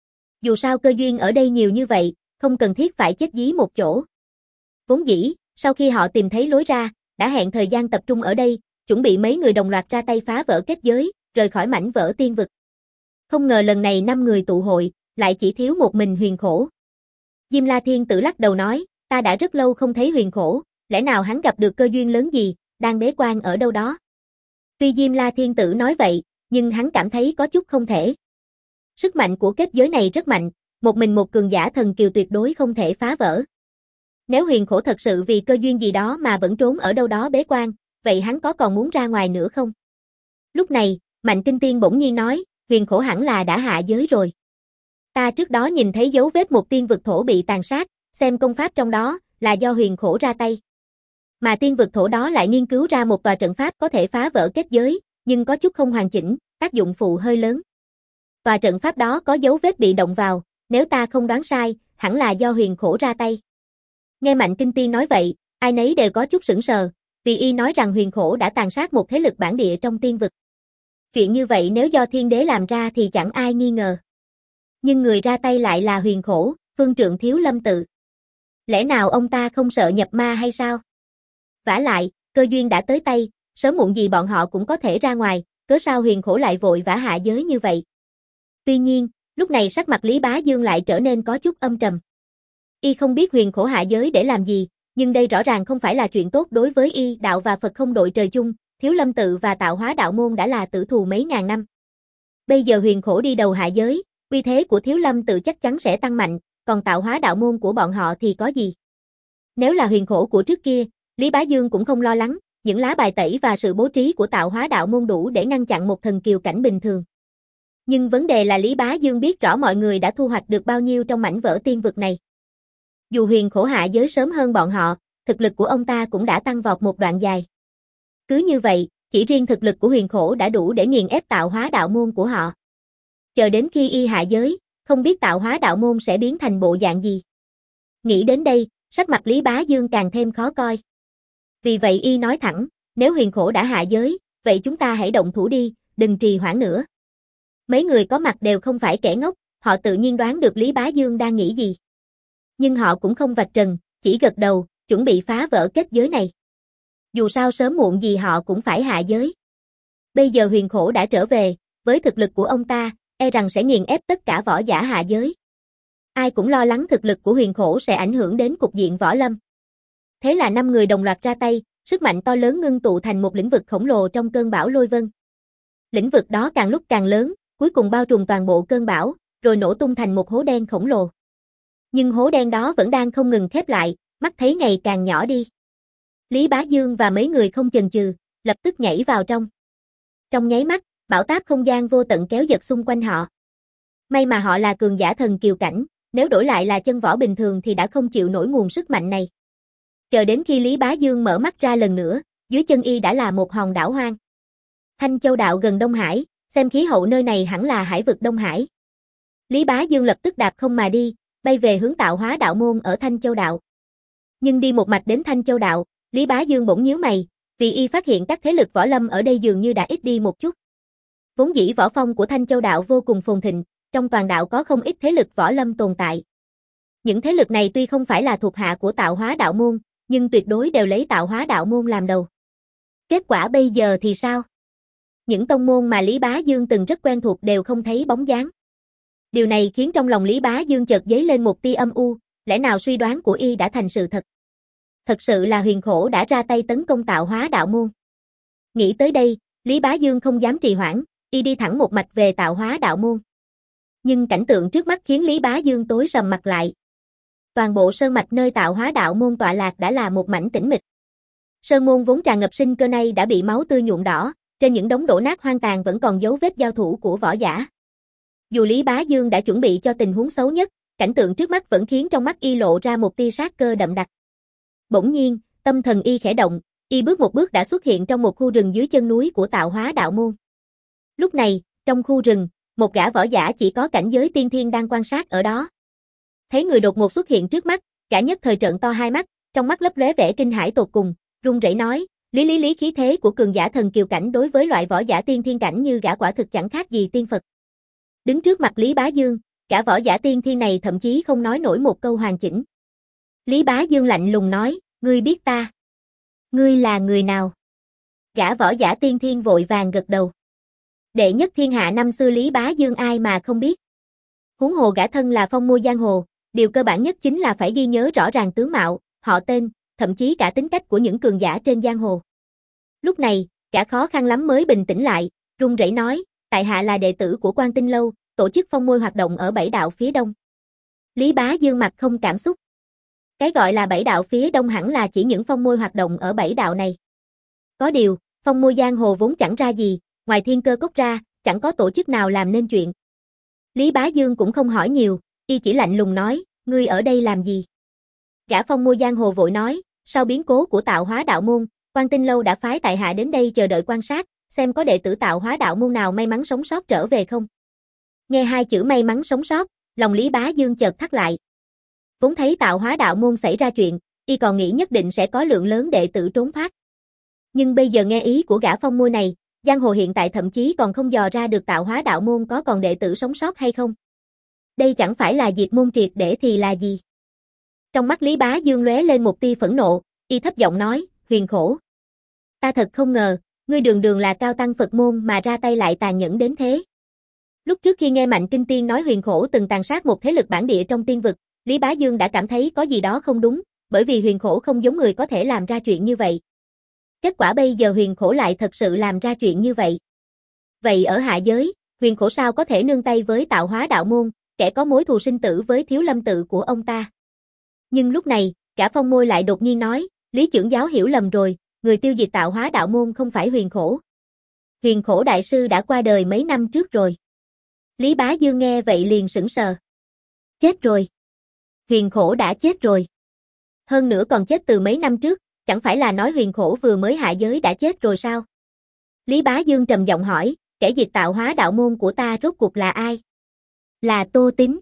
Dù sao cơ duyên ở đây nhiều như vậy, không cần thiết phải chết dí một chỗ. Vốn dĩ, sau khi họ tìm thấy lối ra, đã hẹn thời gian tập trung ở đây, chuẩn bị mấy người đồng loạt ra tay phá vỡ kết giới, rời khỏi mảnh vỡ tiên vực. Không ngờ lần này năm người tụ hội, lại chỉ thiếu một mình Huyền Khổ. Diêm La Thiên Tử lắc đầu nói, ta đã rất lâu không thấy Huyền Khổ, lẽ nào hắn gặp được cơ duyên lớn gì, đang bế quan ở đâu đó. Tuy Diêm La Thiên Tử nói vậy, nhưng hắn cảm thấy có chút không thể. Sức mạnh của kết giới này rất mạnh, một mình một cường giả thần kiều tuyệt đối không thể phá vỡ. Nếu Huyền Khổ thật sự vì cơ duyên gì đó mà vẫn trốn ở đâu đó bế quan, vậy hắn có còn muốn ra ngoài nữa không? Lúc này, Mạnh Kinh Tiên bỗng nhiên nói, Huyền Khổ hẳn là đã hạ giới rồi. Ta trước đó nhìn thấy dấu vết một tiên vực thổ bị tàn sát, xem công pháp trong đó là do Huyền Khổ ra tay. Mà tiên vực thổ đó lại nghiên cứu ra một tòa trận pháp có thể phá vỡ kết giới, nhưng có chút không hoàn chỉnh, tác dụng phụ hơi lớn. Tòa trận pháp đó có dấu vết bị động vào, nếu ta không đoán sai, hẳn là do Huyền Khổ ra tay. Nghe Mạnh Kinh Tiên nói vậy, ai nấy đều có chút sững sờ, vì y nói rằng Huyền Khổ đã tàn sát một thế lực bản địa trong tiên vực. Chuyện như vậy nếu do Thiên Đế làm ra thì chẳng ai nghi ngờ. Nhưng người ra tay lại là Huyền Khổ, phương trượng Thiếu Lâm Tự. Lẽ nào ông ta không sợ nhập ma hay sao? Vả lại, cơ duyên đã tới tay, sớm muộn gì bọn họ cũng có thể ra ngoài, cớ sao Huyền Khổ lại vội vã hạ giới như vậy? Tuy nhiên, lúc này sắc mặt Lý Bá Dương lại trở nên có chút âm trầm. Y không biết Huyền Khổ hạ giới để làm gì, nhưng đây rõ ràng không phải là chuyện tốt đối với y, đạo và Phật không đội trời chung, Thiếu Lâm Tự và Tạo Hóa Đạo môn đã là tử thù mấy ngàn năm. Bây giờ Huyền Khổ đi đầu hạ giới, uy thế của Thiếu Lâm Tự chắc chắn sẽ tăng mạnh, còn Tạo Hóa Đạo môn của bọn họ thì có gì? Nếu là Huyền Khổ của trước kia, Lý Bá Dương cũng không lo lắng, những lá bài tẩy và sự bố trí của Tạo Hóa Đạo môn đủ để ngăn chặn một thần kiều cảnh bình thường. Nhưng vấn đề là Lý Bá Dương biết rõ mọi người đã thu hoạch được bao nhiêu trong mảnh vỡ tiên vực này. Dù Huyền Khổ hạ giới sớm hơn bọn họ, thực lực của ông ta cũng đã tăng vọt một đoạn dài. Cứ như vậy, chỉ riêng thực lực của Huyền Khổ đã đủ để nghiền ép Tạo Hóa Đạo môn của họ. Chờ đến khi y hạ giới, không biết tạo hóa đạo môn sẽ biến thành bộ dạng gì. Nghĩ đến đây, sắc mặt Lý Bá Dương càng thêm khó coi. Vì vậy y nói thẳng, nếu Huyền Khổ đã hạ giới, vậy chúng ta hãy động thủ đi, đừng trì hoãn nữa. Mấy người có mặt đều không phải kẻ ngốc, họ tự nhiên đoán được Lý Bá Dương đang nghĩ gì. Nhưng họ cũng không vạch trần, chỉ gật đầu, chuẩn bị phá vỡ kết giới này. Dù sao sớm muộn gì họ cũng phải hạ giới. Bây giờ Huyền Khổ đã trở về, với thực lực của ông ta, e rằng sẽ nghiền ép tất cả võ giả hạ giới. Ai cũng lo lắng thực lực của Huyền Khổ sẽ ảnh hưởng đến cục diện võ lâm. Thế là năm người đồng loạt ra tay, sức mạnh to lớn ngưng tụ thành một lĩnh vực khổng lồ trong cơn bão lôi vân. Lĩnh vực đó càng lúc càng lớn, cuối cùng bao trùm toàn bộ cơn bão, rồi nổ tung thành một hố đen khổng lồ. Nhưng hố đen đó vẫn đang không ngừng khép lại, mắt thấy ngày càng nhỏ đi. Lý Bá Dương và mấy người không chần chừ, lập tức nhảy vào trong. Trong nháy mắt, bão táp không gian vô tận kéo giật xung quanh họ. May mà họ là cường giả thần kiều cảnh, nếu đổi lại là chân võ bình thường thì đã không chịu nổi nguồn sức mạnh này. Chờ đến khi Lý Bá Dương mở mắt ra lần nữa, dưới chân y đã là một hòn đảo hoang. Thanh Châu Đạo gần Đông Hải, xem khí hậu nơi này hẳn là hải vực Đông Hải. Lý Bá Dương lập tức đạp không mà đi, bay về hướng tạo hóa đạo môn ở Thanh Châu Đạo. Nhưng đi một mạch đến Thanh Châu Đạo, Lý Bá Dương bỗng nhíu mày, vì y phát hiện các thế lực võ lâm ở đây dường như đã ít đi một chút. Vốn dĩ võ phong của Thanh Châu Đạo vô cùng phồn thịnh, trong toàn đạo có không ít thế lực võ lâm tồn tại. Những thế lực này tuy không phải là thuộc hạ của tạo hóa đạo môn, nhưng tuyệt đối đều lấy tạo hóa đạo môn làm đầu. Kết quả bây giờ thì sao? Những tông môn mà Lý Bá Dương từng rất quen thuộc đều không thấy bóng dáng. Điều này khiến trong lòng Lý Bá Dương chợt dấy lên một tia âm u, lẽ nào suy đoán của y đã thành sự thật? Thật sự là Huyền Khổ đã ra tay tấn công tạo hóa đạo môn. Nghĩ tới đây, Lý Bá Dương không dám trì hoãn, y đi thẳng một mạch về tạo hóa đạo môn. Nhưng cảnh tượng trước mắt khiến Lý Bá Dương tối sầm mặt lại. Toàn bộ sơn mạch nơi tạo hóa đạo môn tọa lạc đã là một mảnh tĩnh mịch. Sơn môn vốn tràn ngập sinh cơ này đã bị máu tươi nhuộm đỏ, trên những đống đổ nát hoang tàn vẫn còn dấu vết giao thủ của võ giả. Dù Lý Bá Dương đã chuẩn bị cho tình huống xấu nhất, cảnh tượng trước mắt vẫn khiến trong mắt y lộ ra một tia sát cơ đậm đặc. Bỗng nhiên, tâm thần y khẽ động, y bước một bước đã xuất hiện trong một khu rừng dưới chân núi của tạo hóa đạo môn. Lúc này, trong khu rừng, một gã võ giả chỉ có cảnh giới tiên thiên đang quan sát ở đó. Thấy người đột ngột xuất hiện trước mắt, cả nhất thời trợn to hai mắt, trong mắt lấp lóe vẻ kinh hãi tột cùng, run rẩy nói, lý lý lý khí thế của cường giả thần kiều cảnh đối với loại võ giả tiên thiên cảnh như gã quả thực chẳng khác gì tiên Phật. Đứng trước mặt Lý Bá Dương, cả võ giả tiên thiên này thậm chí không nói nổi một câu hoàn chỉnh. Lý Bá Dương lạnh lùng nói, ngươi biết ta? Ngươi là người nào? Gã võ giả tiên thiên vội vàng gật đầu. Đệ nhất thiên hạ năm xưa Lý Bá Dương ai mà không biết. Huống hồ gã thân là phong môi giang hồ, điều cơ bản nhất chính là phải ghi nhớ rõ ràng tướng mạo, họ tên, thậm chí cả tính cách của những cường giả trên giang hồ. Lúc này, gã khó khăn lắm mới bình tĩnh lại, run rẩy nói, tại hạ là đệ tử của Quan Tinh Lâu, tổ chức phong môi hoạt động ở bảy đạo phía đông. Lý Bá Dương mặt không cảm xúc. Cái gọi là bảy đạo phía đông hẳn là chỉ những phong môi hoạt động ở bảy đạo này. Có điều, phong môi giang hồ vốn chẳng ra gì, ngoài Thiên Cơ Cốc ra, chẳng có tổ chức nào làm nên chuyện. Lý Bá Dương cũng không hỏi nhiều, y chỉ lạnh lùng nói, ngươi ở đây làm gì? Gã phong môi giang hồ vội nói, sau biến cố của tạo hóa đạo môn, Quan Tinh Lâu đã phái tại hạ đến đây chờ đợi quan sát, xem có đệ tử tạo hóa đạo môn nào may mắn sống sót trở về không. Nghe hai chữ may mắn sống sót, lòng Lý Bá Dương chợt thắt lại. Vốn thấy tạo hóa đạo môn xảy ra chuyện, y còn nghĩ nhất định sẽ có lượng lớn đệ tử trốn thoát. Nhưng bây giờ nghe ý của gã phong môi này, giang hồ hiện tại thậm chí còn không dò ra được tạo hóa đạo môn có còn đệ tử sống sót hay không. Đây chẳng phải là diệt môn triệt để thì là gì? Trong mắt Lý Bá Dương lóe lên một tia phẫn nộ, y thấp giọng nói, Huyền Khổ. Ta thật không ngờ, ngươi đường đường là cao tăng Phật môn mà ra tay lại tàn nhẫn đến thế. Lúc trước khi nghe Mạnh Kinh Tiên nói Huyền Khổ từng tàn sát một thế lực bản địa trong tiên vực, Lý Bá Dương đã cảm thấy có gì đó không đúng, bởi vì Huyền Khổ không giống người có thể làm ra chuyện như vậy. Kết quả bây giờ Huyền Khổ lại thật sự làm ra chuyện như vậy. Vậy ở hạ giới, Huyền Khổ sao có thể nương tay với tạo hóa đạo môn, kẻ có mối thù sinh tử với Thiếu Lâm tự của ông ta. Nhưng lúc này, cả phong môi lại đột nhiên nói, Lý trưởng giáo hiểu lầm rồi, người tiêu diệt tạo hóa đạo môn không phải Huyền Khổ. Huyền Khổ đại sư đã qua đời mấy năm trước rồi. Lý Bá Dương nghe vậy liền sững sờ. Chết rồi. Huyền Khổ đã chết rồi. Hơn nữa còn chết từ mấy năm trước, chẳng phải là nói Huyền Khổ vừa mới hạ giới đã chết rồi sao? Lý Bá Dương trầm giọng hỏi, kẻ diệt tạo hóa đạo môn của ta rốt cuộc là ai? Là Tô Tín.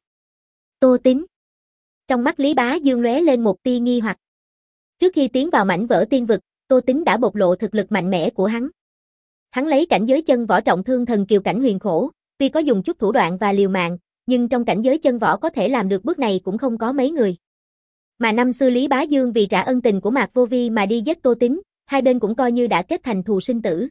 Tô Tín. Trong mắt Lý Bá Dương lóe lên một tia nghi hoặc. Trước khi tiến vào mảnh vỡ tiên vực, Tô Tín đã bộc lộ thực lực mạnh mẽ của hắn. Hắn lấy cảnh giới chân võ trọng thương thần kiều cảnh huyền khổ, tuy có dùng chút thủ đoạn và liều mạng, nhưng trong cảnh giới chân võ có thể làm được bước này cũng không có mấy người. Mà năm xưa Lý Bá Dương vì trả ân tình của Mạc Vô Vi mà đi giết Tô Tín, hai bên cũng coi như đã kết thành thù sinh tử.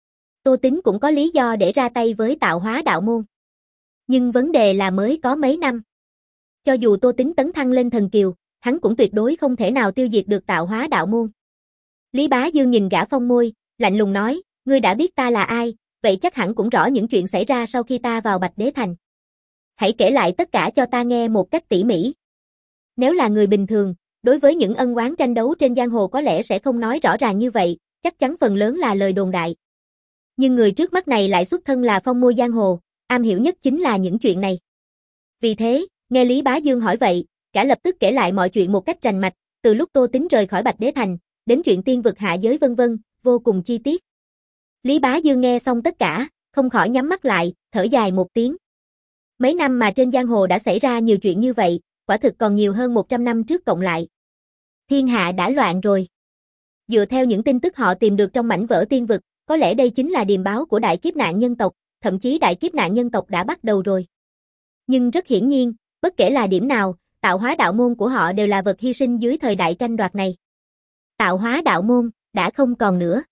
Tô Tín cũng có lý do để ra tay với Tạo Hóa Đạo Môn. Nhưng vấn đề là mới có mấy năm. Cho dù Tô Tín tấn thăng lên thần kiều, hắn cũng tuyệt đối không thể nào tiêu diệt được Tạo Hóa Đạo Môn. Lý Bá Dương nhìn gã Phong Môi, lạnh lùng nói, ngươi đã biết ta là ai, vậy chắc hẳn cũng rõ những chuyện xảy ra sau khi ta vào Bạch Đế Thành. Hãy kể lại tất cả cho ta nghe một cách tỉ mỉ. Nếu là người bình thường, đối với những ân oán tranh đấu trên giang hồ có lẽ sẽ không nói rõ ràng như vậy, chắc chắn phần lớn là lời đồn đại. Nhưng người trước mắt này lại xuất thân là phong môi giang hồ, am hiểu nhất chính là những chuyện này. Vì thế, nghe Lý Bá Dương hỏi vậy, cả lập tức kể lại mọi chuyện một cách rành mạch, từ lúc Tô Tín rời khỏi Bạch Đế Thành, đến chuyện tiên vực hạ giới vân vân, vô cùng chi tiết. Lý Bá Dương nghe xong tất cả, không khỏi nhắm mắt lại, thở dài một tiếng. Mấy năm mà trên giang hồ đã xảy ra nhiều chuyện như vậy, quả thực còn nhiều hơn một trăm năm trước cộng lại. Thiên hạ đã loạn rồi. Dựa theo những tin tức họ tìm được trong mảnh vỡ tiên vực, có lẽ đây chính là điềm báo của đại kiếp nạn nhân tộc, thậm chí đại kiếp nạn nhân tộc đã bắt đầu rồi. Nhưng rất hiển nhiên, bất kể là điểm nào, Tạo Hóa Đạo Môn của họ đều là vật hy sinh dưới thời đại tranh đoạt này. Tạo Hóa Đạo Môn, đã không còn nữa.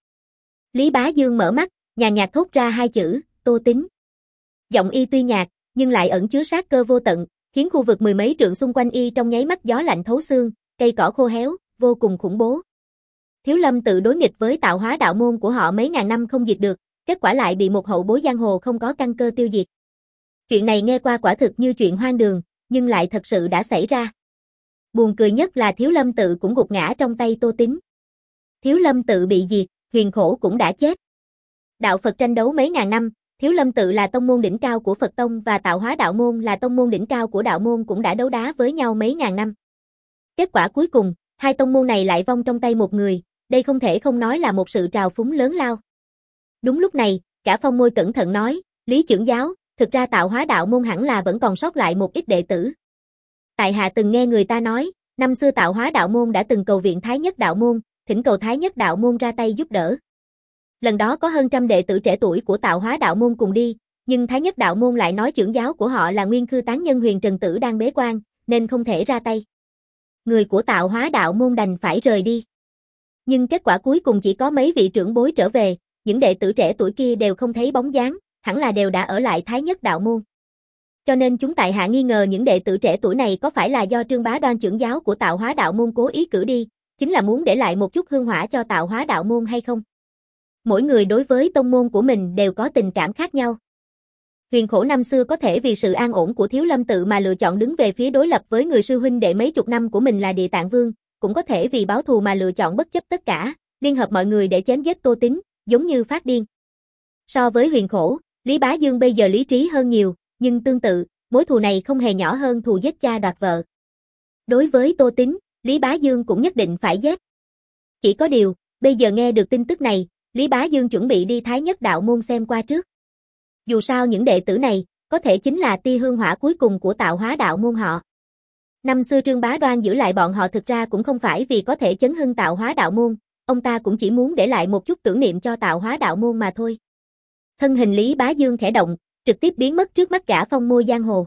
Lý Bá Dương mở mắt, nhàn nhạt thốt ra hai chữ, Tô Tín. Giọng y tuy nhạt, nhưng lại ẩn chứa sát cơ vô tận, khiến khu vực mười mấy trượng xung quanh y trong nháy mắt gió lạnh thấu xương, cây cỏ khô héo, vô cùng khủng bố. Thiếu Lâm tự đối nghịch với Tạo Hóa Đạo Môn của họ mấy ngàn năm không diệt được, kết quả lại bị một hậu bối giang hồ không có căn cơ tiêu diệt. Chuyện này nghe qua quả thực như chuyện hoang đường, nhưng lại thật sự đã xảy ra. Buồn cười nhất là Thiếu Lâm tự cũng gục ngã trong tay Tô Tín. Thiếu Lâm tự bị diệt, Huyền Khổ cũng đã chết. Đạo Phật tranh đấu mấy ngàn năm, Thiếu Lâm tự là tông môn đỉnh cao của Phật tông và Tạo Hóa Đạo Môn là tông môn đỉnh cao của đạo môn cũng đã đấu đá với nhau mấy ngàn năm. Kết quả cuối cùng, hai tông môn này lại vong trong tay một người, đây không thể không nói là một sự trào phúng lớn lao. Đúng lúc này, cả Phong Môi cẩn thận nói, Lý trưởng giáo, thực ra Tạo Hóa Đạo Môn hẳn là vẫn còn sót lại một ít đệ tử. Tại hạ từng nghe người ta nói, năm xưa Tạo Hóa Đạo Môn đã từng cầu viện Thái Nhất Đạo Môn, thỉnh cầu Thái Nhất Đạo Môn ra tay giúp đỡ. Lần đó có hơn trăm đệ tử trẻ tuổi của Tạo Hóa Đạo Môn cùng đi, nhưng Thái Nhất Đạo Môn lại nói trưởng giáo của họ là Nguyên Khư Tán Nhân Huyền Trần Tử đang bế quan, nên không thể ra tay. Người của Tạo Hóa Đạo Môn đành phải rời đi. Nhưng kết quả cuối cùng chỉ có mấy vị trưởng bối trở về, những đệ tử trẻ tuổi kia đều không thấy bóng dáng, hẳn là đều đã ở lại Thái Nhất Đạo Môn. Cho nên chúng tại hạ nghi ngờ những đệ tử trẻ tuổi này có phải là do Trương Bá Đoan trưởng giáo của Tạo Hóa Đạo Môn cố ý cử đi, chính là muốn để lại một chút hương hỏa cho Tạo Hóa Đạo Môn hay không? Mỗi người đối với tông môn của mình đều có tình cảm khác nhau. Huyền Khổ năm xưa có thể vì sự an ổn của Thiếu Lâm tự mà lựa chọn đứng về phía đối lập với người sư huynh đệ mấy chục năm của mình là Địa Tạng Vương, cũng có thể vì báo thù mà lựa chọn bất chấp tất cả, liên hợp mọi người để chém giết Tô Tín, giống như phát điên. So với Huyền Khổ, Lý Bá Dương bây giờ lý trí hơn nhiều, nhưng tương tự, mối thù này không hề nhỏ hơn thù giết cha đoạt vợ. Đối với Tô Tín, Lý Bá Dương cũng nhất định phải giết. Chỉ có điều, bây giờ nghe được tin tức này, Lý Bá Dương chuẩn bị đi Thái Nhất Đạo Môn xem qua trước. Dù sao những đệ tử này, có thể chính là tia hương hỏa cuối cùng của Tạo Hóa Đạo Môn họ. Năm xưa Trương Bá Đoan giữ lại bọn họ thực ra cũng không phải vì có thể chấn hưng Tạo Hóa Đạo Môn, ông ta cũng chỉ muốn để lại một chút tưởng niệm cho Tạo Hóa Đạo Môn mà thôi. Thân hình Lý Bá Dương khẽ động, trực tiếp biến mất trước mắt gã Phong Môi giang hồ.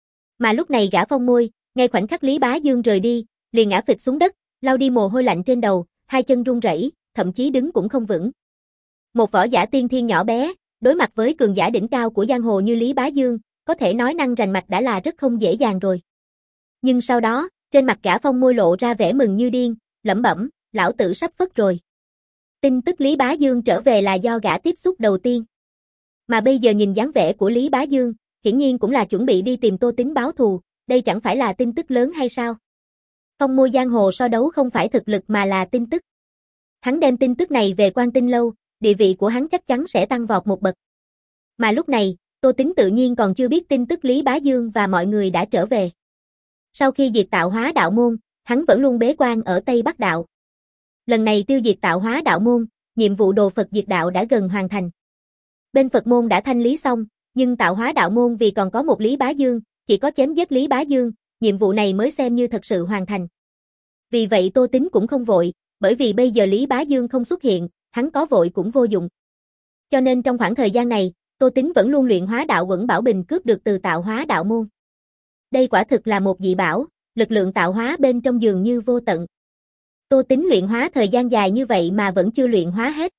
Mà lúc này gã Phong Môi, ngay khoảnh khắc Lý Bá Dương rời đi, liền ngã phịch xuống đất, lau đi mồ hôi lạnh trên đầu, hai chân run rẩy, thậm chí đứng cũng không vững. Một võ giả tiên thiên nhỏ bé, đối mặt với cường giả đỉnh cao của giang hồ như Lý Bá Dương, có thể nói năng rành mạch đã là rất không dễ dàng rồi. Nhưng sau đó, trên mặt gã Phong Môi lộ ra vẻ mừng như điên, lẩm bẩm, lão tử sắp phất rồi. Tin tức Lý Bá Dương trở về là do gã tiếp xúc đầu tiên. Mà bây giờ nhìn dáng vẻ của Lý Bá Dương, hiển nhiên cũng là chuẩn bị đi tìm Tô Tín báo thù, đây chẳng phải là tin tức lớn hay sao? Phong Môi giang hồ so đấu không phải thực lực mà là tin tức. Hắn đem tin tức này về Quan Tinh Lâu, địa vị của hắn chắc chắn sẽ tăng vọt một bậc. Mà lúc này, Tô Tín tự nhiên còn chưa biết tin tức Lý Bá Dương và mọi người đã trở về. Sau khi diệt Tạo Hóa Đạo Môn, hắn vẫn luôn bế quan ở Tây Bắc Đạo. Lần này tiêu diệt Tạo Hóa Đạo Môn, nhiệm vụ đồ Phật diệt đạo đã gần hoàn thành. Bên Phật môn đã thanh lý xong, nhưng Tạo Hóa Đạo Môn vì còn có một Lý Bá Dương, chỉ có chém giết Lý Bá Dương, nhiệm vụ này mới xem như thật sự hoàn thành. Vì vậy Tô Tính cũng không vội, bởi vì bây giờ Lý Bá Dương không xuất hiện, hắn có vội cũng vô dụng. Cho nên trong khoảng thời gian này, Tô Tính vẫn luôn luyện hóa đạo Quẩn Bảo Bình cướp được từ tạo hóa đạo môn. Đây quả thực là một dị bảo, lực lượng tạo hóa bên trong dường như vô tận. Tô Tính luyện hóa thời gian dài như vậy mà vẫn chưa luyện hóa hết.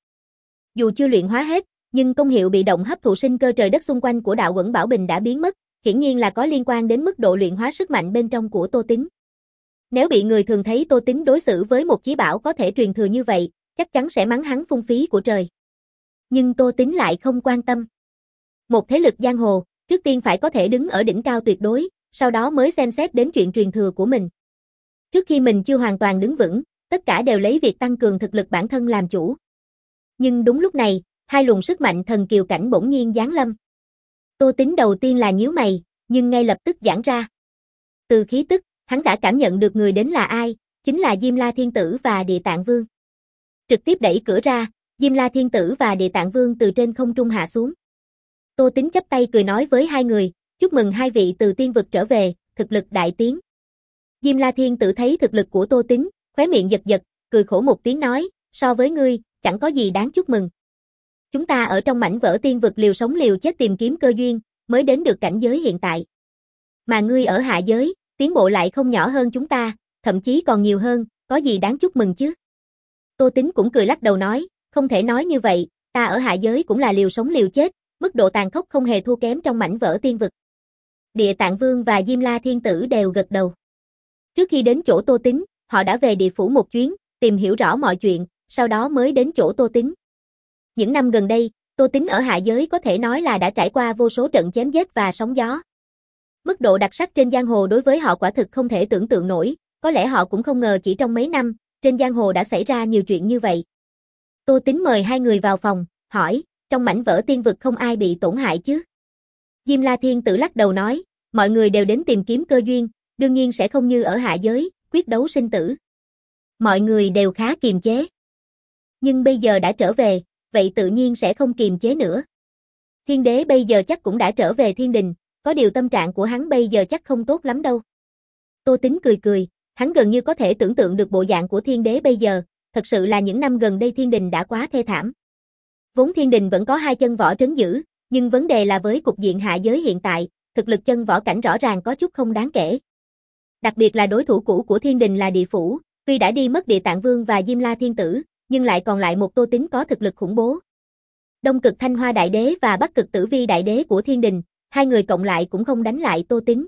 Dù chưa luyện hóa hết, nhưng công hiệu bị động hấp thụ sinh cơ trời đất xung quanh của đạo Quẩn Bảo Bình đã biến mất, hiển nhiên là có liên quan đến mức độ luyện hóa sức mạnh bên trong của Tô Tính. Nếu bị người thường thấy Tô Tính đối xử với một chí bảo có thể truyền thừa như vậy, chắc chắn sẽ mắng hắn phung phí của trời. Nhưng Tô Tính lại không quan tâm. Một thế lực giang hồ, trước tiên phải có thể đứng ở đỉnh cao tuyệt đối, sau đó mới xem xét đến chuyện truyền thừa của mình. Trước khi mình chưa hoàn toàn đứng vững, tất cả đều lấy việc tăng cường thực lực bản thân làm chủ. Nhưng đúng lúc này, hai luồng sức mạnh thần kiều cảnh bỗng nhiên giáng lâm. Tô Tính đầu tiên là nhíu mày, nhưng ngay lập tức giãn ra. Từ khí tức, hắn đã cảm nhận được người đến là ai, chính là Diêm La Thiên Tử và Địa Tạng Vương. Trực tiếp đẩy cửa ra, Diêm La Thiên Tử và Địa Tạng Vương từ trên không trung hạ xuống. Tô Tính chắp tay cười nói với hai người, chúc mừng hai vị từ tiên vực trở về, thực lực đại tiến. Diêm La Thiên Tử thấy thực lực của Tô Tính, khóe miệng giật giật, cười khổ một tiếng nói, so với ngươi, chẳng có gì đáng chúc mừng. Chúng ta ở trong mảnh vỡ tiên vực liều sống liều chết tìm kiếm cơ duyên, mới đến được cảnh giới hiện tại. Mà ngươi ở hạ giới, tiến bộ lại không nhỏ hơn chúng ta, thậm chí còn nhiều hơn, có gì đáng chúc mừng chứ? Tô Tính cũng cười lắc đầu nói, không thể nói như vậy, ta ở hạ giới cũng là liều sống liều chết, mức độ tàn khốc không hề thua kém trong mảnh vỡ tiên vực. Địa Tạng Vương và Diêm La Thiên Tử đều gật đầu. Trước khi đến chỗ Tô Tính, họ đã về địa phủ một chuyến, tìm hiểu rõ mọi chuyện, sau đó mới đến chỗ Tô Tính. Những năm gần đây, Tô Tính ở hạ giới có thể nói là đã trải qua vô số trận chém giết và sóng gió. Mức độ đặc sắc trên giang hồ đối với họ quả thực không thể tưởng tượng nổi, có lẽ họ cũng không ngờ chỉ trong mấy năm, trên giang hồ đã xảy ra nhiều chuyện như vậy. Tô Tính mời hai người vào phòng, hỏi, trong mảnh vỡ tiên vực không ai bị tổn hại chứ? Diêm La Thiên Tử lắc đầu nói, mọi người đều đến tìm kiếm cơ duyên, đương nhiên sẽ không như ở hạ giới, quyết đấu sinh tử. Mọi người đều khá kiềm chế. Nhưng bây giờ đã trở về, vậy tự nhiên sẽ không kiềm chế nữa. Thiên đế bây giờ chắc cũng đã trở về thiên đình, có điều tâm trạng của hắn bây giờ chắc không tốt lắm đâu. Tô Tính cười cười, hắn gần như có thể tưởng tượng được bộ dạng của thiên đế bây giờ, thật sự là những năm gần đây thiên đình đã quá thê thảm. Vốn thiên đình vẫn có hai chân võ trấn giữ, nhưng vấn đề là với cục diện hạ giới hiện tại, thực lực chân võ cảnh rõ ràng có chút không đáng kể. Đặc biệt là đối thủ cũ của thiên đình là địa phủ, tuy đã đi mất Địa Tạng Vương và Diêm La Thiên Tử, nhưng lại còn lại một Tô Tính có thực lực khủng bố. Đông cực Thanh Hoa Đại Đế và Bắc cực Tử Vi Đại Đế của thiên đình, hai người cộng lại cũng không đánh lại Tô Tính.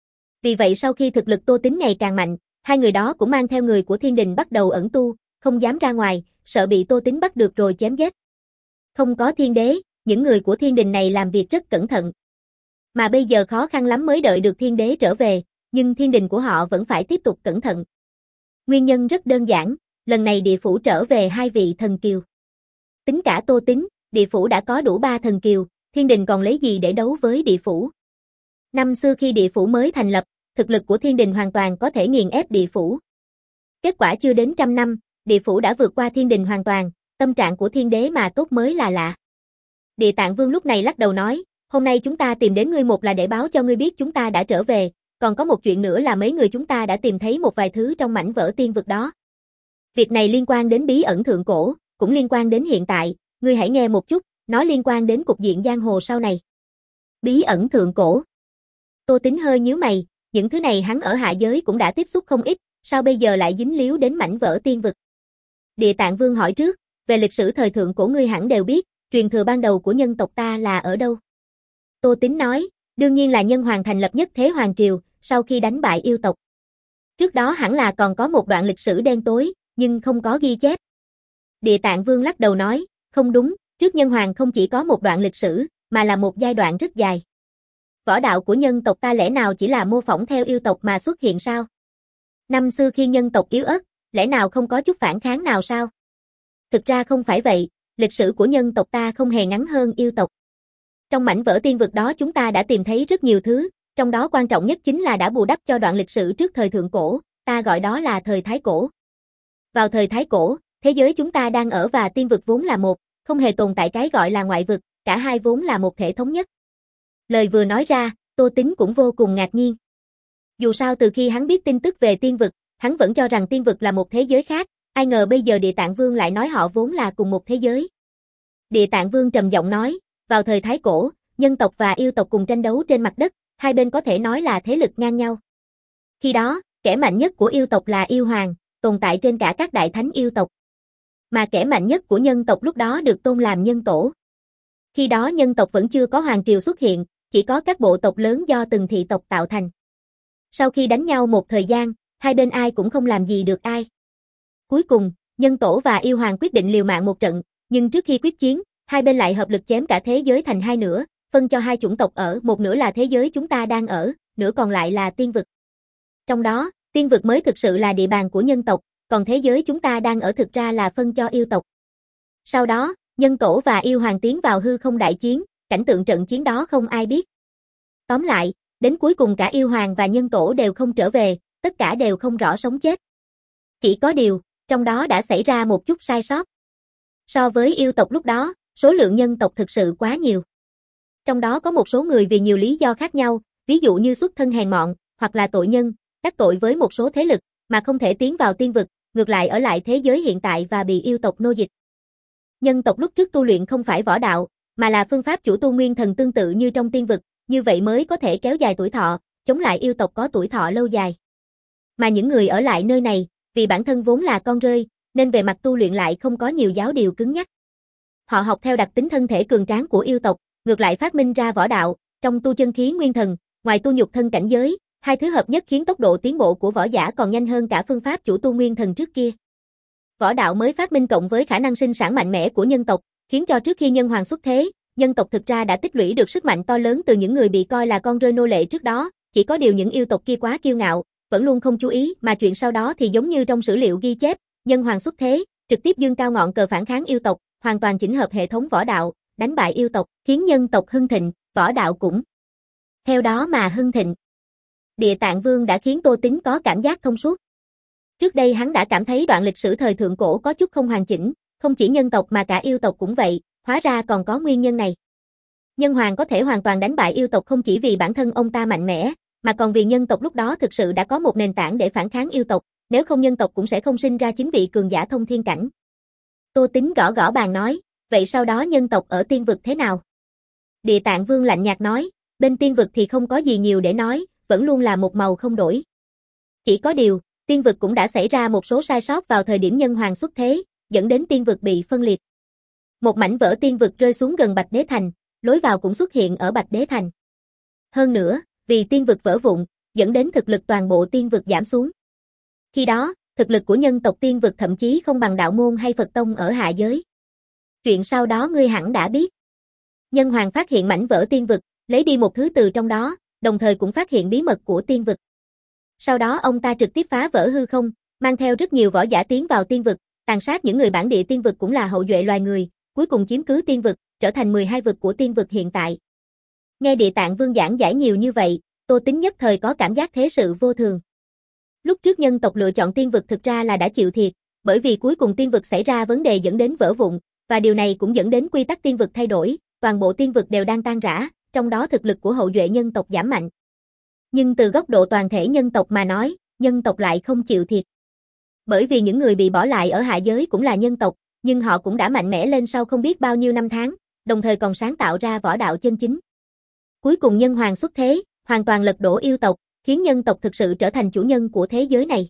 Vì vậy sau khi thực lực Tô Tính ngày càng mạnh, hai người đó cũng mang theo người của thiên đình bắt đầu ẩn tu, không dám ra ngoài, sợ bị Tô Tính bắt được rồi chém giết. Không có thiên đế, những người của thiên đình này làm việc rất cẩn thận. Mà bây giờ khó khăn lắm mới đợi được thiên đế trở về, nhưng thiên đình của họ vẫn phải tiếp tục cẩn thận. Nguyên nhân rất đơn giản, lần này địa phủ trở về hai vị thần kiều. Tính cả Tô Tính, địa phủ đã có đủ ba thần kiều, thiên đình còn lấy gì để đấu với địa phủ. Năm xưa khi địa phủ mới thành lập, thực lực của thiên đình hoàn toàn có thể nghiền ép địa phủ. Kết quả chưa đến trăm năm, địa phủ đã vượt qua thiên đình hoàn toàn, tâm trạng của thiên đế mà tốt mới là lạ. Địa Tạng Vương lúc này lắc đầu nói, hôm nay chúng ta tìm đến ngươi một là để báo cho ngươi biết chúng ta đã trở về, còn có một chuyện nữa là mấy người chúng ta đã tìm thấy một vài thứ trong mảnh vỡ tiên vực đó. Việc này liên quan đến bí ẩn thượng cổ, cũng liên quan đến hiện tại, ngươi hãy nghe một chút, nó liên quan đến cục diện giang hồ sau này. Bí ẩn thượng cổ. Tô Tính hơi nhíu mày, những thứ này hắn ở hạ giới cũng đã tiếp xúc không ít, sao bây giờ lại dính líu đến mảnh vỡ tiên vực? Địa Tạng Vương hỏi trước, về lịch sử thời thượng cổ ngươi hẳn đều biết, truyền thừa ban đầu của nhân tộc ta là ở đâu? Tô Tính nói, đương nhiên là nhân hoàng thành lập nhất thế hoàng triều, sau khi đánh bại yêu tộc. Trước đó hẳn là còn có một đoạn lịch sử đen tối, nhưng không có ghi chép. Địa Tạng Vương lắc đầu nói, không đúng, trước nhân hoàng không chỉ có một đoạn lịch sử, mà là một giai đoạn rất dài. Võ đạo của nhân tộc ta lẽ nào chỉ là mô phỏng theo yêu tộc mà xuất hiện sao? Năm xưa khi nhân tộc yếu ớt, lẽ nào không có chút phản kháng nào sao? Thực ra không phải vậy, lịch sử của nhân tộc ta không hề ngắn hơn yêu tộc. Trong mảnh vỡ tiên vực đó chúng ta đã tìm thấy rất nhiều thứ, trong đó quan trọng nhất chính là đã bù đắp cho đoạn lịch sử trước thời thượng cổ, ta gọi đó là thời Thái Cổ. Vào thời Thái Cổ, thế giới chúng ta đang ở và tiên vực vốn là một, không hề tồn tại cái gọi là ngoại vực, cả hai vốn là một thể thống nhất. Lời vừa nói ra, Tô Tính cũng vô cùng ngạc nhiên. Dù sao từ khi hắn biết tin tức về tiên vực, hắn vẫn cho rằng tiên vực là một thế giới khác, ai ngờ bây giờ Địa Tạng Vương lại nói họ vốn là cùng một thế giới. Địa Tạng Vương trầm giọng nói, vào thời Thái Cổ, nhân tộc và yêu tộc cùng tranh đấu trên mặt đất, hai bên có thể nói là thế lực ngang nhau. Khi đó, kẻ mạnh nhất của yêu tộc là yêu hoàng, tồn tại trên cả các đại thánh yêu tộc. Mà kẻ mạnh nhất của nhân tộc lúc đó được tôn làm nhân tổ. Khi đó nhân tộc vẫn chưa có hoàng triều xuất hiện, chỉ có các bộ tộc lớn do từng thị tộc tạo thành. Sau khi đánh nhau một thời gian, hai bên ai cũng không làm gì được ai. Cuối cùng, nhân tổ và yêu hoàng quyết định liều mạng một trận, nhưng trước khi quyết chiến, hai bên lại hợp lực chém cả thế giới thành hai nửa, phân cho hai chủng tộc ở, một nửa là thế giới chúng ta đang ở, nửa còn lại là tiên vực. Trong đó, tiên vực mới thực sự là địa bàn của nhân tộc, còn thế giới chúng ta đang ở thực ra là phân cho yêu tộc. Sau đó, nhân tổ và yêu hoàng tiến vào hư không đại chiến, cảnh tượng trận chiến đó không ai biết. Tóm lại, đến cuối cùng cả yêu hoàng và nhân tổ đều không trở về, tất cả đều không rõ sống chết. Chỉ có điều, trong đó đã xảy ra một chút sai sót. So với yêu tộc lúc đó, số lượng nhân tộc thực sự quá nhiều. Trong đó có một số người vì nhiều lý do khác nhau, ví dụ như xuất thân hèn mọn, hoặc là tội nhân, đắc tội với một số thế lực, mà không thể tiến vào tiên vực, ngược lại ở lại thế giới hiện tại và bị yêu tộc nô dịch. Nhân tộc lúc trước tu luyện không phải võ đạo, mà là phương pháp chủ tu nguyên thần tương tự như trong tiên vực, như vậy mới có thể kéo dài tuổi thọ, chống lại yêu tộc có tuổi thọ lâu dài. Mà những người ở lại nơi này, vì bản thân vốn là con rơi, nên về mặt tu luyện lại không có nhiều giáo điều cứng nhắc. Họ học theo đặc tính thân thể cường tráng của yêu tộc, ngược lại phát minh ra võ đạo, trong tu chân khí nguyên thần, ngoài tu nhục thân cảnh giới, hai thứ hợp nhất khiến tốc độ tiến bộ của võ giả còn nhanh hơn cả phương pháp chủ tu nguyên thần trước kia. Võ đạo mới phát minh cộng với khả năng sinh sản mạnh mẽ của nhân tộc, khiến cho trước khi nhân hoàng xuất thế, nhân tộc thực ra đã tích lũy được sức mạnh to lớn từ những người bị coi là con rơi nô lệ trước đó, chỉ có điều những yêu tộc kia quá kiêu ngạo, vẫn luôn không chú ý, mà chuyện sau đó thì giống như trong sử liệu ghi chép, nhân hoàng xuất thế, trực tiếp giương cao ngọn cờ phản kháng yêu tộc, hoàn toàn chỉnh hợp hệ thống võ đạo, đánh bại yêu tộc, khiến nhân tộc hưng thịnh, võ đạo cũng theo đó mà hưng thịnh. Địa Tạng Vương đã khiến Tô Tính có cảm giác thông suốt. Trước đây hắn đã cảm thấy đoạn lịch sử thời thượng cổ có chút không hoàn chỉnh, không chỉ nhân tộc mà cả yêu tộc cũng vậy, hóa ra còn có nguyên nhân này. Nhân hoàng có thể hoàn toàn đánh bại yêu tộc không chỉ vì bản thân ông ta mạnh mẽ, mà còn vì nhân tộc lúc đó thực sự đã có một nền tảng để phản kháng yêu tộc, nếu không nhân tộc cũng sẽ không sinh ra chính vị cường giả thông thiên cảnh. Tô Tính gõ gõ bàn nói, vậy sau đó nhân tộc ở tiên vực thế nào? Địa Tạng Vương lạnh nhạt nói, bên tiên vực thì không có gì nhiều để nói, vẫn luôn là một màu không đổi. Chỉ có điều, tiên vực cũng đã xảy ra một số sai sót vào thời điểm nhân hoàng xuất thế, dẫn đến tiên vực bị phân liệt. Một mảnh vỡ tiên vực rơi xuống gần Bạch Đế Thành, lối vào cũng xuất hiện ở Bạch Đế Thành. Hơn nữa, vì tiên vực vỡ vụn, dẫn đến thực lực toàn bộ tiên vực giảm xuống. Khi đó, thực lực của nhân tộc tiên vực thậm chí không bằng đạo môn hay Phật tông ở hạ giới. Chuyện sau đó ngươi hẳn đã biết. Nhân hoàng phát hiện mảnh vỡ tiên vực, lấy đi một thứ từ trong đó, đồng thời cũng phát hiện bí mật của tiên vực. Sau đó ông ta trực tiếp phá vỡ hư không, mang theo rất nhiều võ giả tiến vào tiên vực, tàn sát những người bản địa tiên vực cũng là hậu duệ loài người, cuối cùng chiếm cứ tiên vực, trở thành mười hai vực của tiên vực hiện tại. Nghe Địa Tạng Vương giảng giải nhiều như vậy, Tô Tính nhất thời có cảm giác thế sự vô thường. Lúc trước nhân tộc lựa chọn tiên vực thực ra là đã chịu thiệt, bởi vì cuối cùng tiên vực xảy ra vấn đề dẫn đến vỡ vụn, và điều này cũng dẫn đến quy tắc tiên vực thay đổi, toàn bộ tiên vực đều đang tan rã, trong đó thực lực của hậu duệ nhân tộc giảm mạnh. Nhưng từ góc độ toàn thể nhân tộc mà nói, nhân tộc lại không chịu thiệt. Bởi vì những người bị bỏ lại ở hạ giới cũng là nhân tộc, nhưng họ cũng đã mạnh mẽ lên sau không biết bao nhiêu năm tháng, đồng thời còn sáng tạo ra võ đạo chân chính. Cuối cùng nhân hoàng xuất thế, hoàn toàn lật đổ yêu tộc, khiến nhân tộc thực sự trở thành chủ nhân của thế giới này.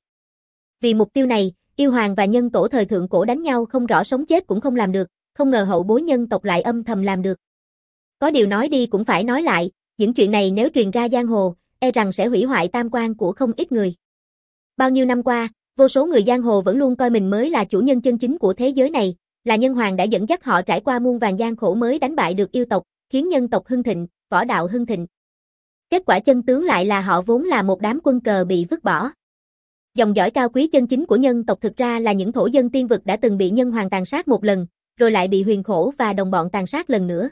Vì mục tiêu này, yêu hoàng và nhân tổ thời thượng cổ đánh nhau không rõ sống chết cũng không làm được, không ngờ hậu bối nhân tộc lại âm thầm làm được. Có điều nói đi cũng phải nói lại, những chuyện này nếu truyền ra giang hồ, e rằng sẽ hủy hoại tam quan của không ít người. Bao nhiêu năm qua, vô số người giang hồ vẫn luôn coi mình mới là chủ nhân chân chính của thế giới này, là nhân hoàng đã dẫn dắt họ trải qua muôn vàn gian khổ mới đánh bại được yêu tộc, khiến nhân tộc hưng thịnh, võ đạo hưng thịnh. Kết quả chân tướng lại là họ vốn là một đám quân cờ bị vứt bỏ. Dòng dõi cao quý chân chính của nhân tộc thực ra là những thổ dân tiên vực đã từng bị nhân hoàng tàn sát một lần, rồi lại bị Huyền Khổ và đồng bọn tàn sát lần nữa.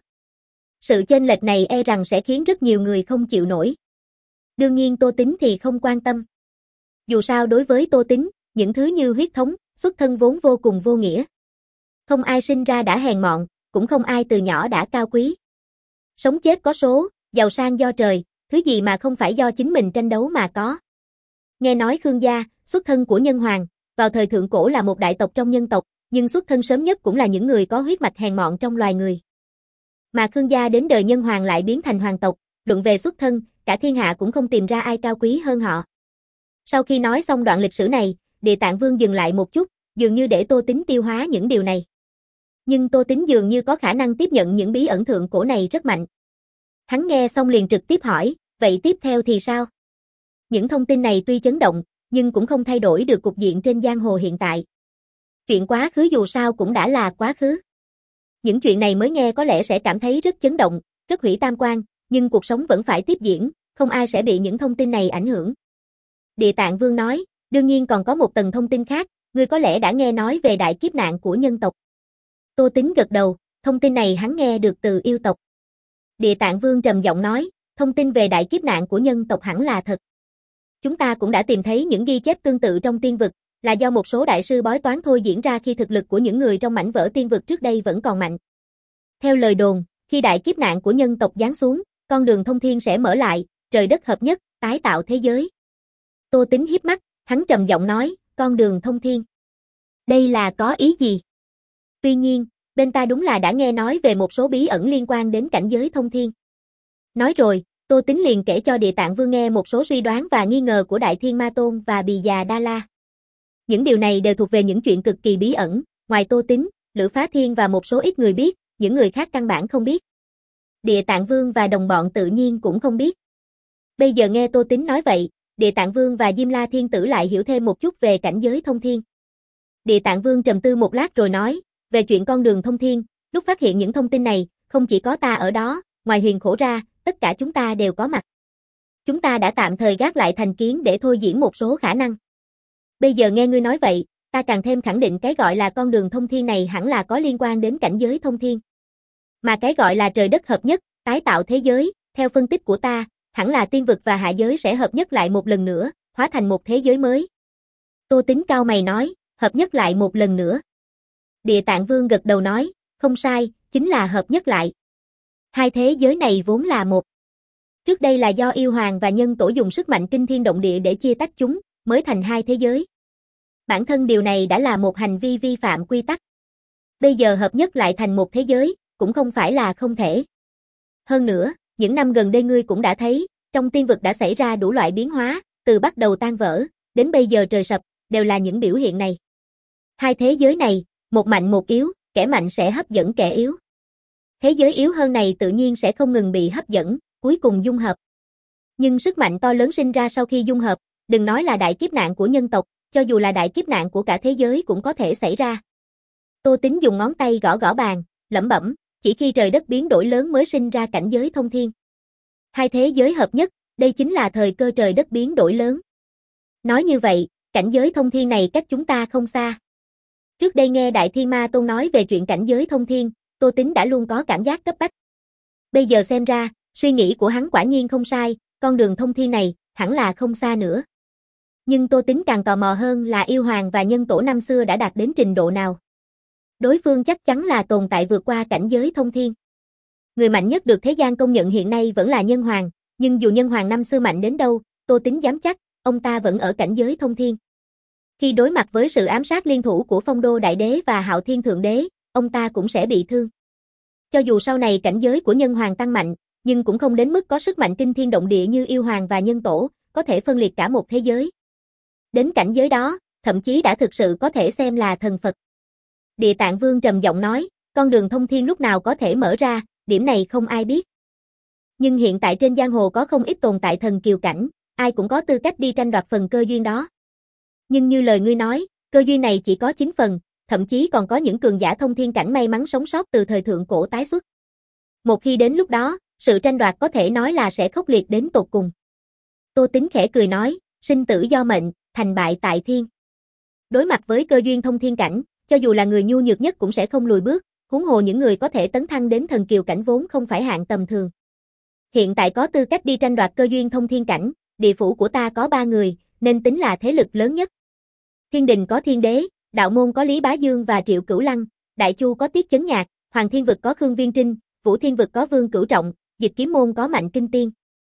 Sự chênh lệch này e rằng sẽ khiến rất nhiều người không chịu nổi. Đương nhiên Tô Tính thì không quan tâm. Dù sao đối với Tô Tính, những thứ như huyết thống, xuất thân vốn vô cùng vô nghĩa. Không ai sinh ra đã hèn mọn, cũng không ai từ nhỏ đã cao quý. Sống chết có số, giàu sang do trời, thứ gì mà không phải do chính mình tranh đấu mà có. Nghe nói Khương gia, xuất thân của nhân hoàng, vào thời thượng cổ là một đại tộc trong nhân tộc, nhưng xuất thân sớm nhất cũng là những người có huyết mạch hèn mọn trong loài người. Mà Khương gia đến đời nhân hoàng lại biến thành hoàng tộc, luận về xuất thân, cả thiên hạ cũng không tìm ra ai cao quý hơn họ. Sau khi nói xong đoạn lịch sử này, Địa Tạng Vương dừng lại một chút, dường như để Tô Tính tiêu hóa những điều này. Nhưng Tô Tính dường như có khả năng tiếp nhận những bí ẩn thượng cổ này rất mạnh. Hắn nghe xong liền trực tiếp hỏi, vậy tiếp theo thì sao? Những thông tin này tuy chấn động, nhưng cũng không thay đổi được cục diện trên giang hồ hiện tại. Chuyện quá khứ dù sao cũng đã là quá khứ. Những chuyện này mới nghe có lẽ sẽ cảm thấy rất chấn động, rất hủy tam quan, nhưng cuộc sống vẫn phải tiếp diễn, không ai sẽ bị những thông tin này ảnh hưởng. Địa Tạng Vương nói, đương nhiên còn có một tầng thông tin khác, ngươi có lẽ đã nghe nói về đại kiếp nạn của nhân tộc. Tô Tính gật đầu, thông tin này hắn nghe được từ yêu tộc. Địa Tạng Vương trầm giọng nói, thông tin về đại kiếp nạn của nhân tộc hẳn là thật. Chúng ta cũng đã tìm thấy những ghi chép tương tự trong tiên vực, là do một số đại sư bói toán thôi diễn ra khi thực lực của những người trong mảnh vỡ tiên vực trước đây vẫn còn mạnh. Theo lời đồn, khi đại kiếp nạn của nhân tộc giáng xuống, con đường thông thiên sẽ mở lại, trời đất hợp nhất, tái tạo thế giới. Tô Tính híp mắt, hắn trầm giọng nói, con đường thông thiên. Đây là có ý gì? Tuy nhiên, bên ta đúng là đã nghe nói về một số bí ẩn liên quan đến cảnh giới thông thiên. Nói rồi, Tô Tính liền kể cho Địa Tạng Vương nghe một số suy đoán và nghi ngờ của Đại Thiên Ma Tôn và Bì Già Đa La. Những điều này đều thuộc về những chuyện cực kỳ bí ẩn, ngoài Tô Tính, Lữ Phá Thiên và một số ít người biết, những người khác căn bản không biết. Địa Tạng Vương và đồng bọn tự nhiên cũng không biết. Bây giờ nghe Tô Tính nói vậy, Địa Tạng Vương và Diêm La Thiên Tử lại hiểu thêm một chút về cảnh giới thông thiên. Địa Tạng Vương trầm tư một lát rồi nói, về chuyện con đường thông thiên, lúc phát hiện những thông tin này, không chỉ có ta ở đó, ngoài Huyền Khổ ra, tất cả chúng ta đều có mặt. Chúng ta đã tạm thời gác lại thành kiến để thôi diễn một số khả năng. Bây giờ nghe ngươi nói vậy, ta càng thêm khẳng định cái gọi là con đường thông thiên này hẳn là có liên quan đến cảnh giới thông thiên. Mà cái gọi là trời đất hợp nhất, tái tạo thế giới, theo phân tích của ta, hẳn là tiên vực và hạ giới sẽ hợp nhất lại một lần nữa, hóa thành một thế giới mới. Tô Tính cao mày nói, hợp nhất lại một lần nữa. Địa Tạng Vương gật đầu nói, không sai, chính là hợp nhất lại. Hai thế giới này vốn là một. Trước đây là do yêu hoàng và nhân tổ dùng sức mạnh kinh thiên động địa để chia tách chúng, mới thành hai thế giới. Bản thân điều này đã là một hành vi vi phạm quy tắc. Bây giờ hợp nhất lại thành một thế giới, cũng không phải là không thể. Hơn nữa, những năm gần đây ngươi cũng đã thấy, trong tiên vực đã xảy ra đủ loại biến hóa, từ bắt đầu tan vỡ, đến bây giờ trời sập, đều là những biểu hiện này. Hai thế giới này, một mạnh một yếu, kẻ mạnh sẽ hấp dẫn kẻ yếu. Thế giới yếu hơn này tự nhiên sẽ không ngừng bị hấp dẫn, cuối cùng dung hợp. Nhưng sức mạnh to lớn sinh ra sau khi dung hợp, đừng nói là đại kiếp nạn của nhân tộc, cho dù là đại kiếp nạn của cả thế giới cũng có thể xảy ra. Tô Tính dùng ngón tay gõ gõ bàn, lẩm bẩm, chỉ khi trời đất biến đổi lớn mới sinh ra cảnh giới thông thiên. Hai thế giới hợp nhất, đây chính là thời cơ trời đất biến đổi lớn. Nói như vậy, cảnh giới thông thiên này cách chúng ta không xa. Trước đây nghe Đại Thiên Ma Tôn nói về chuyện cảnh giới thông thiên, Tô Tính đã luôn có cảm giác cấp bách. Bây giờ xem ra, suy nghĩ của hắn quả nhiên không sai, con đường thông thiên này, hẳn là không xa nữa. Nhưng Tô Tính càng tò mò hơn là yêu hoàng và nhân tổ năm xưa đã đạt đến trình độ nào. Đối phương chắc chắn là tồn tại vượt qua cảnh giới thông thiên. Người mạnh nhất được thế gian công nhận hiện nay vẫn là nhân hoàng, nhưng dù nhân hoàng năm xưa mạnh đến đâu, Tô Tính dám chắc, ông ta vẫn ở cảnh giới thông thiên. Khi đối mặt với sự ám sát liên thủ của Phong Đô Đại Đế và Hạo Thiên Thượng Đế, ông ta cũng sẽ bị thương. Cho dù sau này cảnh giới của nhân hoàng tăng mạnh, nhưng cũng không đến mức có sức mạnh kinh thiên động địa như yêu hoàng và nhân tổ, có thể phân liệt cả một thế giới. Đến cảnh giới đó, thậm chí đã thực sự có thể xem là thần Phật. Địa Tạng Vương trầm giọng nói, con đường thông thiên lúc nào có thể mở ra, điểm này không ai biết. Nhưng hiện tại trên giang hồ có không ít tồn tại thần kiều cảnh, ai cũng có tư cách đi tranh đoạt phần cơ duyên đó. Nhưng như lời ngươi nói, cơ duyên này chỉ có chín phần, thậm chí còn có những cường giả thông thiên cảnh may mắn sống sót từ thời thượng cổ tái xuất. Một khi đến lúc đó, sự tranh đoạt có thể nói là sẽ khốc liệt đến tột cùng. Tô Tính khẽ cười nói, sinh tử do mệnh, thành bại tại thiên. Đối mặt với cơ duyên thông thiên cảnh, cho dù là người nhu nhược nhất cũng sẽ không lùi bước, huống hồ những người có thể tấn thăng đến thần kiều cảnh vốn không phải hạng tầm thường. Hiện tại có tư cách đi tranh đoạt cơ duyên thông thiên cảnh, địa phủ của ta có ba người, nên tính là thế lực lớn nhất. Thiên đình có Thiên Đế, Đạo Môn có Lý Bá Dương và Triệu Cửu Lăng, Đại Chu có Tiết Chấn Nhạc, Hoàng Thiên Vực có Khương Viên Trinh, Vũ Thiên Vực có Vương Cửu Trọng, Dịch Kiếm Môn có Mạnh Kinh Tiên.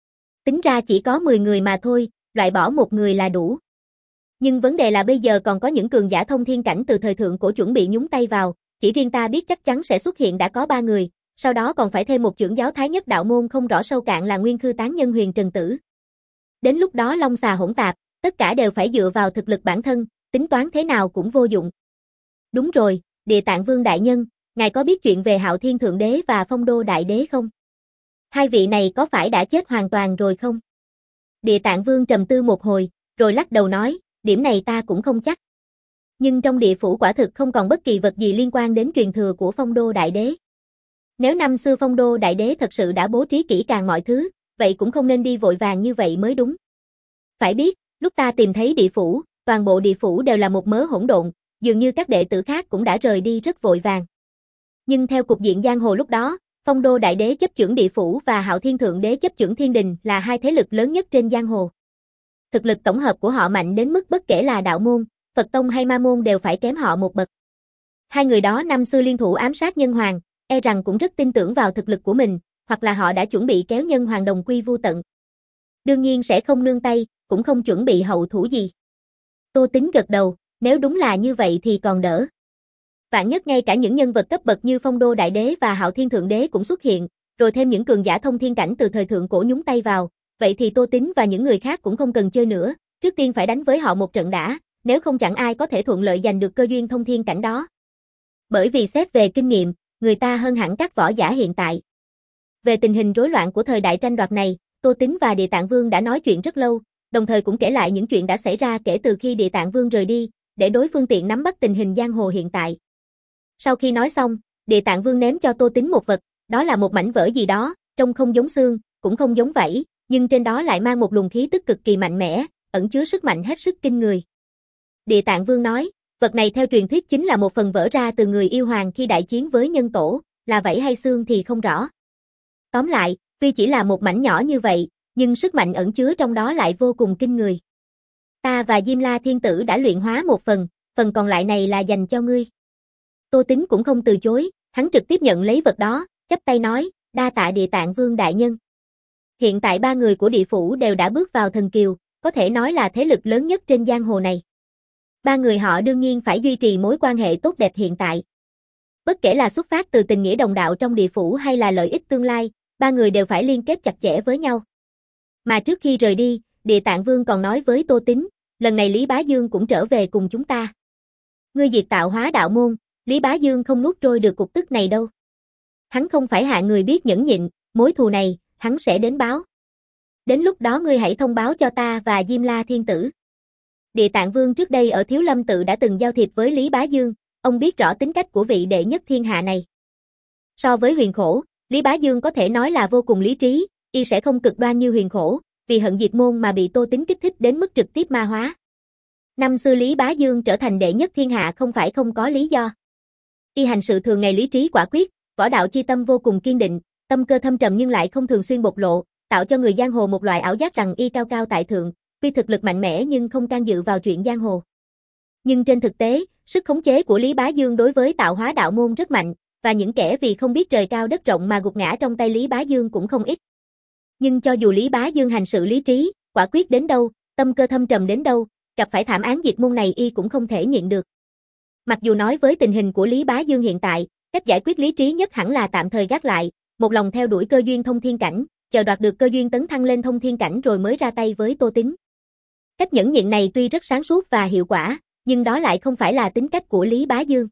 Tính ra chỉ có mười người mà thôi, loại bỏ một người là đủ. Nhưng vấn đề là bây giờ còn có những cường giả thông thiên cảnh từ thời thượng cổ chuẩn bị nhúng tay vào, chỉ riêng ta biết chắc chắn sẽ xuất hiện đã có ba người, sau đó còn phải thêm một chưởng giáo thái nhất đạo môn không rõ sâu cạn là nguyên khư tán nhân Huyền Trần Tử. Đến lúc đó long xà hỗn tạp, tất cả đều phải dựa vào thực lực bản thân, tính toán thế nào cũng vô dụng. Đúng rồi, Địa Tạng Vương đại nhân, ngài có biết chuyện về Hạo Thiên Thượng Đế và Phong Đô Đại Đế không? Hai vị này có phải đã chết hoàn toàn rồi không? Địa Tạng Vương trầm tư một hồi, rồi lắc đầu nói, điểm này ta cũng không chắc. Nhưng trong địa phủ quả thực không còn bất kỳ vật gì liên quan đến truyền thừa của Phong Đô Đại Đế. Nếu năm xưa Phong Đô Đại Đế thật sự đã bố trí kỹ càng mọi thứ, vậy cũng không nên đi vội vàng như vậy mới đúng. Phải biết, lúc ta tìm thấy địa phủ, toàn bộ địa phủ đều là một mớ hỗn độn, dường như các đệ tử khác cũng đã rời đi rất vội vàng. Nhưng theo cục diện giang hồ lúc đó, Phong Đô Đại Đế chấp chưởng địa phủ và Hạo Thiên Thượng Đế chấp chưởng thiên đình là hai thế lực lớn nhất trên giang hồ. Thực lực tổng hợp của họ mạnh đến mức bất kể là đạo môn, Phật tông hay ma môn đều phải kém họ một bậc. Hai người đó năm xưa liên thủ ám sát nhân hoàng, e rằng cũng rất tin tưởng vào thực lực của mình, hoặc là họ đã chuẩn bị kéo nhân hoàng đồng quy vu tận. Đương nhiên sẽ không nương tay, cũng không chuẩn bị hậu thủ gì. Tô Tính gật đầu, nếu đúng là như vậy thì còn đỡ. Vạn nhất ngay cả những nhân vật cấp bậc như Phong Đô Đại Đế và Hạo Thiên Thượng Đế cũng xuất hiện, rồi thêm những cường giả thông thiên cảnh từ thời thượng cổ nhúng tay vào, vậy thì Tô Tính và những người khác cũng không cần chơi nữa, trước tiên phải đánh với họ một trận đã, nếu không chẳng ai có thể thuận lợi giành được cơ duyên thông thiên cảnh đó. Bởi vì xét về kinh nghiệm, người ta hơn hẳn các võ giả hiện tại. Về tình hình rối loạn của thời đại tranh đoạt này, Tô Tính và Địa Tạng Vương đã nói chuyện rất lâu, đồng thời cũng kể lại những chuyện đã xảy ra kể từ khi Địa Tạng Vương rời đi, để đối phương tiện nắm bắt tình hình giang hồ hiện tại. Sau khi nói xong, Địa Tạng Vương ném cho Tô Tính một vật, đó là một mảnh vỡ gì đó, trông không giống xương, cũng không giống vảy, nhưng trên đó lại mang một luồng khí tức cực kỳ mạnh mẽ, ẩn chứa sức mạnh hết sức kinh người. Địa Tạng Vương nói, vật này theo truyền thuyết chính là một phần vỡ ra từ người yêu hoàng khi đại chiến với nhân tổ, là vảy hay xương thì không rõ. Tóm lại, tuy chỉ là một mảnh nhỏ như vậy, nhưng sức mạnh ẩn chứa trong đó lại vô cùng kinh người. Ta và Diêm La Thiên Tử đã luyện hóa một phần, phần còn lại này là dành cho ngươi. Tô Tính cũng không từ chối, hắn trực tiếp nhận lấy vật đó, chắp tay nói, đa tạ Địa Tạng Vương đại nhân. Hiện tại ba người của địa phủ đều đã bước vào thần kiều, có thể nói là thế lực lớn nhất trên giang hồ này. Ba người họ đương nhiên phải duy trì mối quan hệ tốt đẹp hiện tại. Bất kể là xuất phát từ tình nghĩa đồng đạo trong địa phủ hay là lợi ích tương lai, ba người đều phải liên kết chặt chẽ với nhau. Mà trước khi rời đi, Địa Tạng Vương còn nói với Tô Tính, lần này Lý Bá Dương cũng trở về cùng chúng ta. Ngươi diệt Tạo Hóa đạo môn, Lý Bá Dương không nuốt trôi được cục tức này đâu. Hắn không phải hạ người biết nhẫn nhịn, mối thù này, hắn sẽ đến báo. Đến lúc đó ngươi hãy thông báo cho ta và Diêm La Thiên Tử. Địa Tạng Vương trước đây ở Thiếu Lâm Tự đã từng giao thiệp với Lý Bá Dương, ông biết rõ tính cách của vị đệ nhất thiên hạ này. So với Huyền Khổ, Lý Bá Dương có thể nói là vô cùng lý trí, y sẽ không cực đoan như Huyền Khổ, vì hận diệt môn mà bị Tô Tính kích thích đến mức trực tiếp ma hóa. Năm xưa Lý Bá Dương trở thành đệ nhất thiên hạ không phải không có lý do. Y hành sự thường ngày lý trí quả quyết, võ đạo chi tâm vô cùng kiên định, tâm cơ thâm trầm nhưng lại không thường xuyên bộc lộ, tạo cho người giang hồ một loại ảo giác rằng y cao cao tại thượng, tuy thực lực mạnh mẽ nhưng không can dự vào chuyện giang hồ. Nhưng trên thực tế, sức khống chế của Lý Bá Dương đối với Tạo Hóa đạo môn rất mạnh, và những kẻ vì không biết trời cao đất rộng mà gục ngã trong tay Lý Bá Dương cũng không ít. Nhưng cho dù Lý Bá Dương hành sự lý trí, quả quyết đến đâu, tâm cơ thâm trầm đến đâu, gặp phải thảm án diệt môn này y cũng không thể nhịn được. Mặc dù nói với tình hình của Lý Bá Dương hiện tại, cách giải quyết lý trí nhất hẳn là tạm thời gác lại, một lòng theo đuổi cơ duyên thông thiên cảnh, chờ đoạt được cơ duyên tấn thăng lên thông thiên cảnh rồi mới ra tay với Tô Tính. Cách nhẫn nhịn này tuy rất sáng suốt và hiệu quả, nhưng đó lại không phải là tính cách của Lý Bá Dương.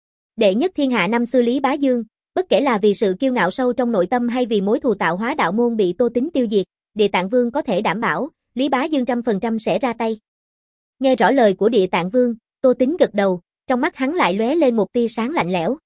Đệ nhất thiên hạ năm xưa Lý Bá Dương, bất kể là vì sự kiêu ngạo sâu trong nội tâm hay vì mối thù Tạo Hóa đạo môn bị Tô Tính tiêu diệt, Địa Tạng Vương có thể đảm bảo, Lý Bá Dương trăm phần trăm sẽ ra tay. Nghe rõ lời của Địa Tạng Vương, Tô Tính gật đầu, trong mắt hắn lại lóe lên một tia sáng lạnh lẽo.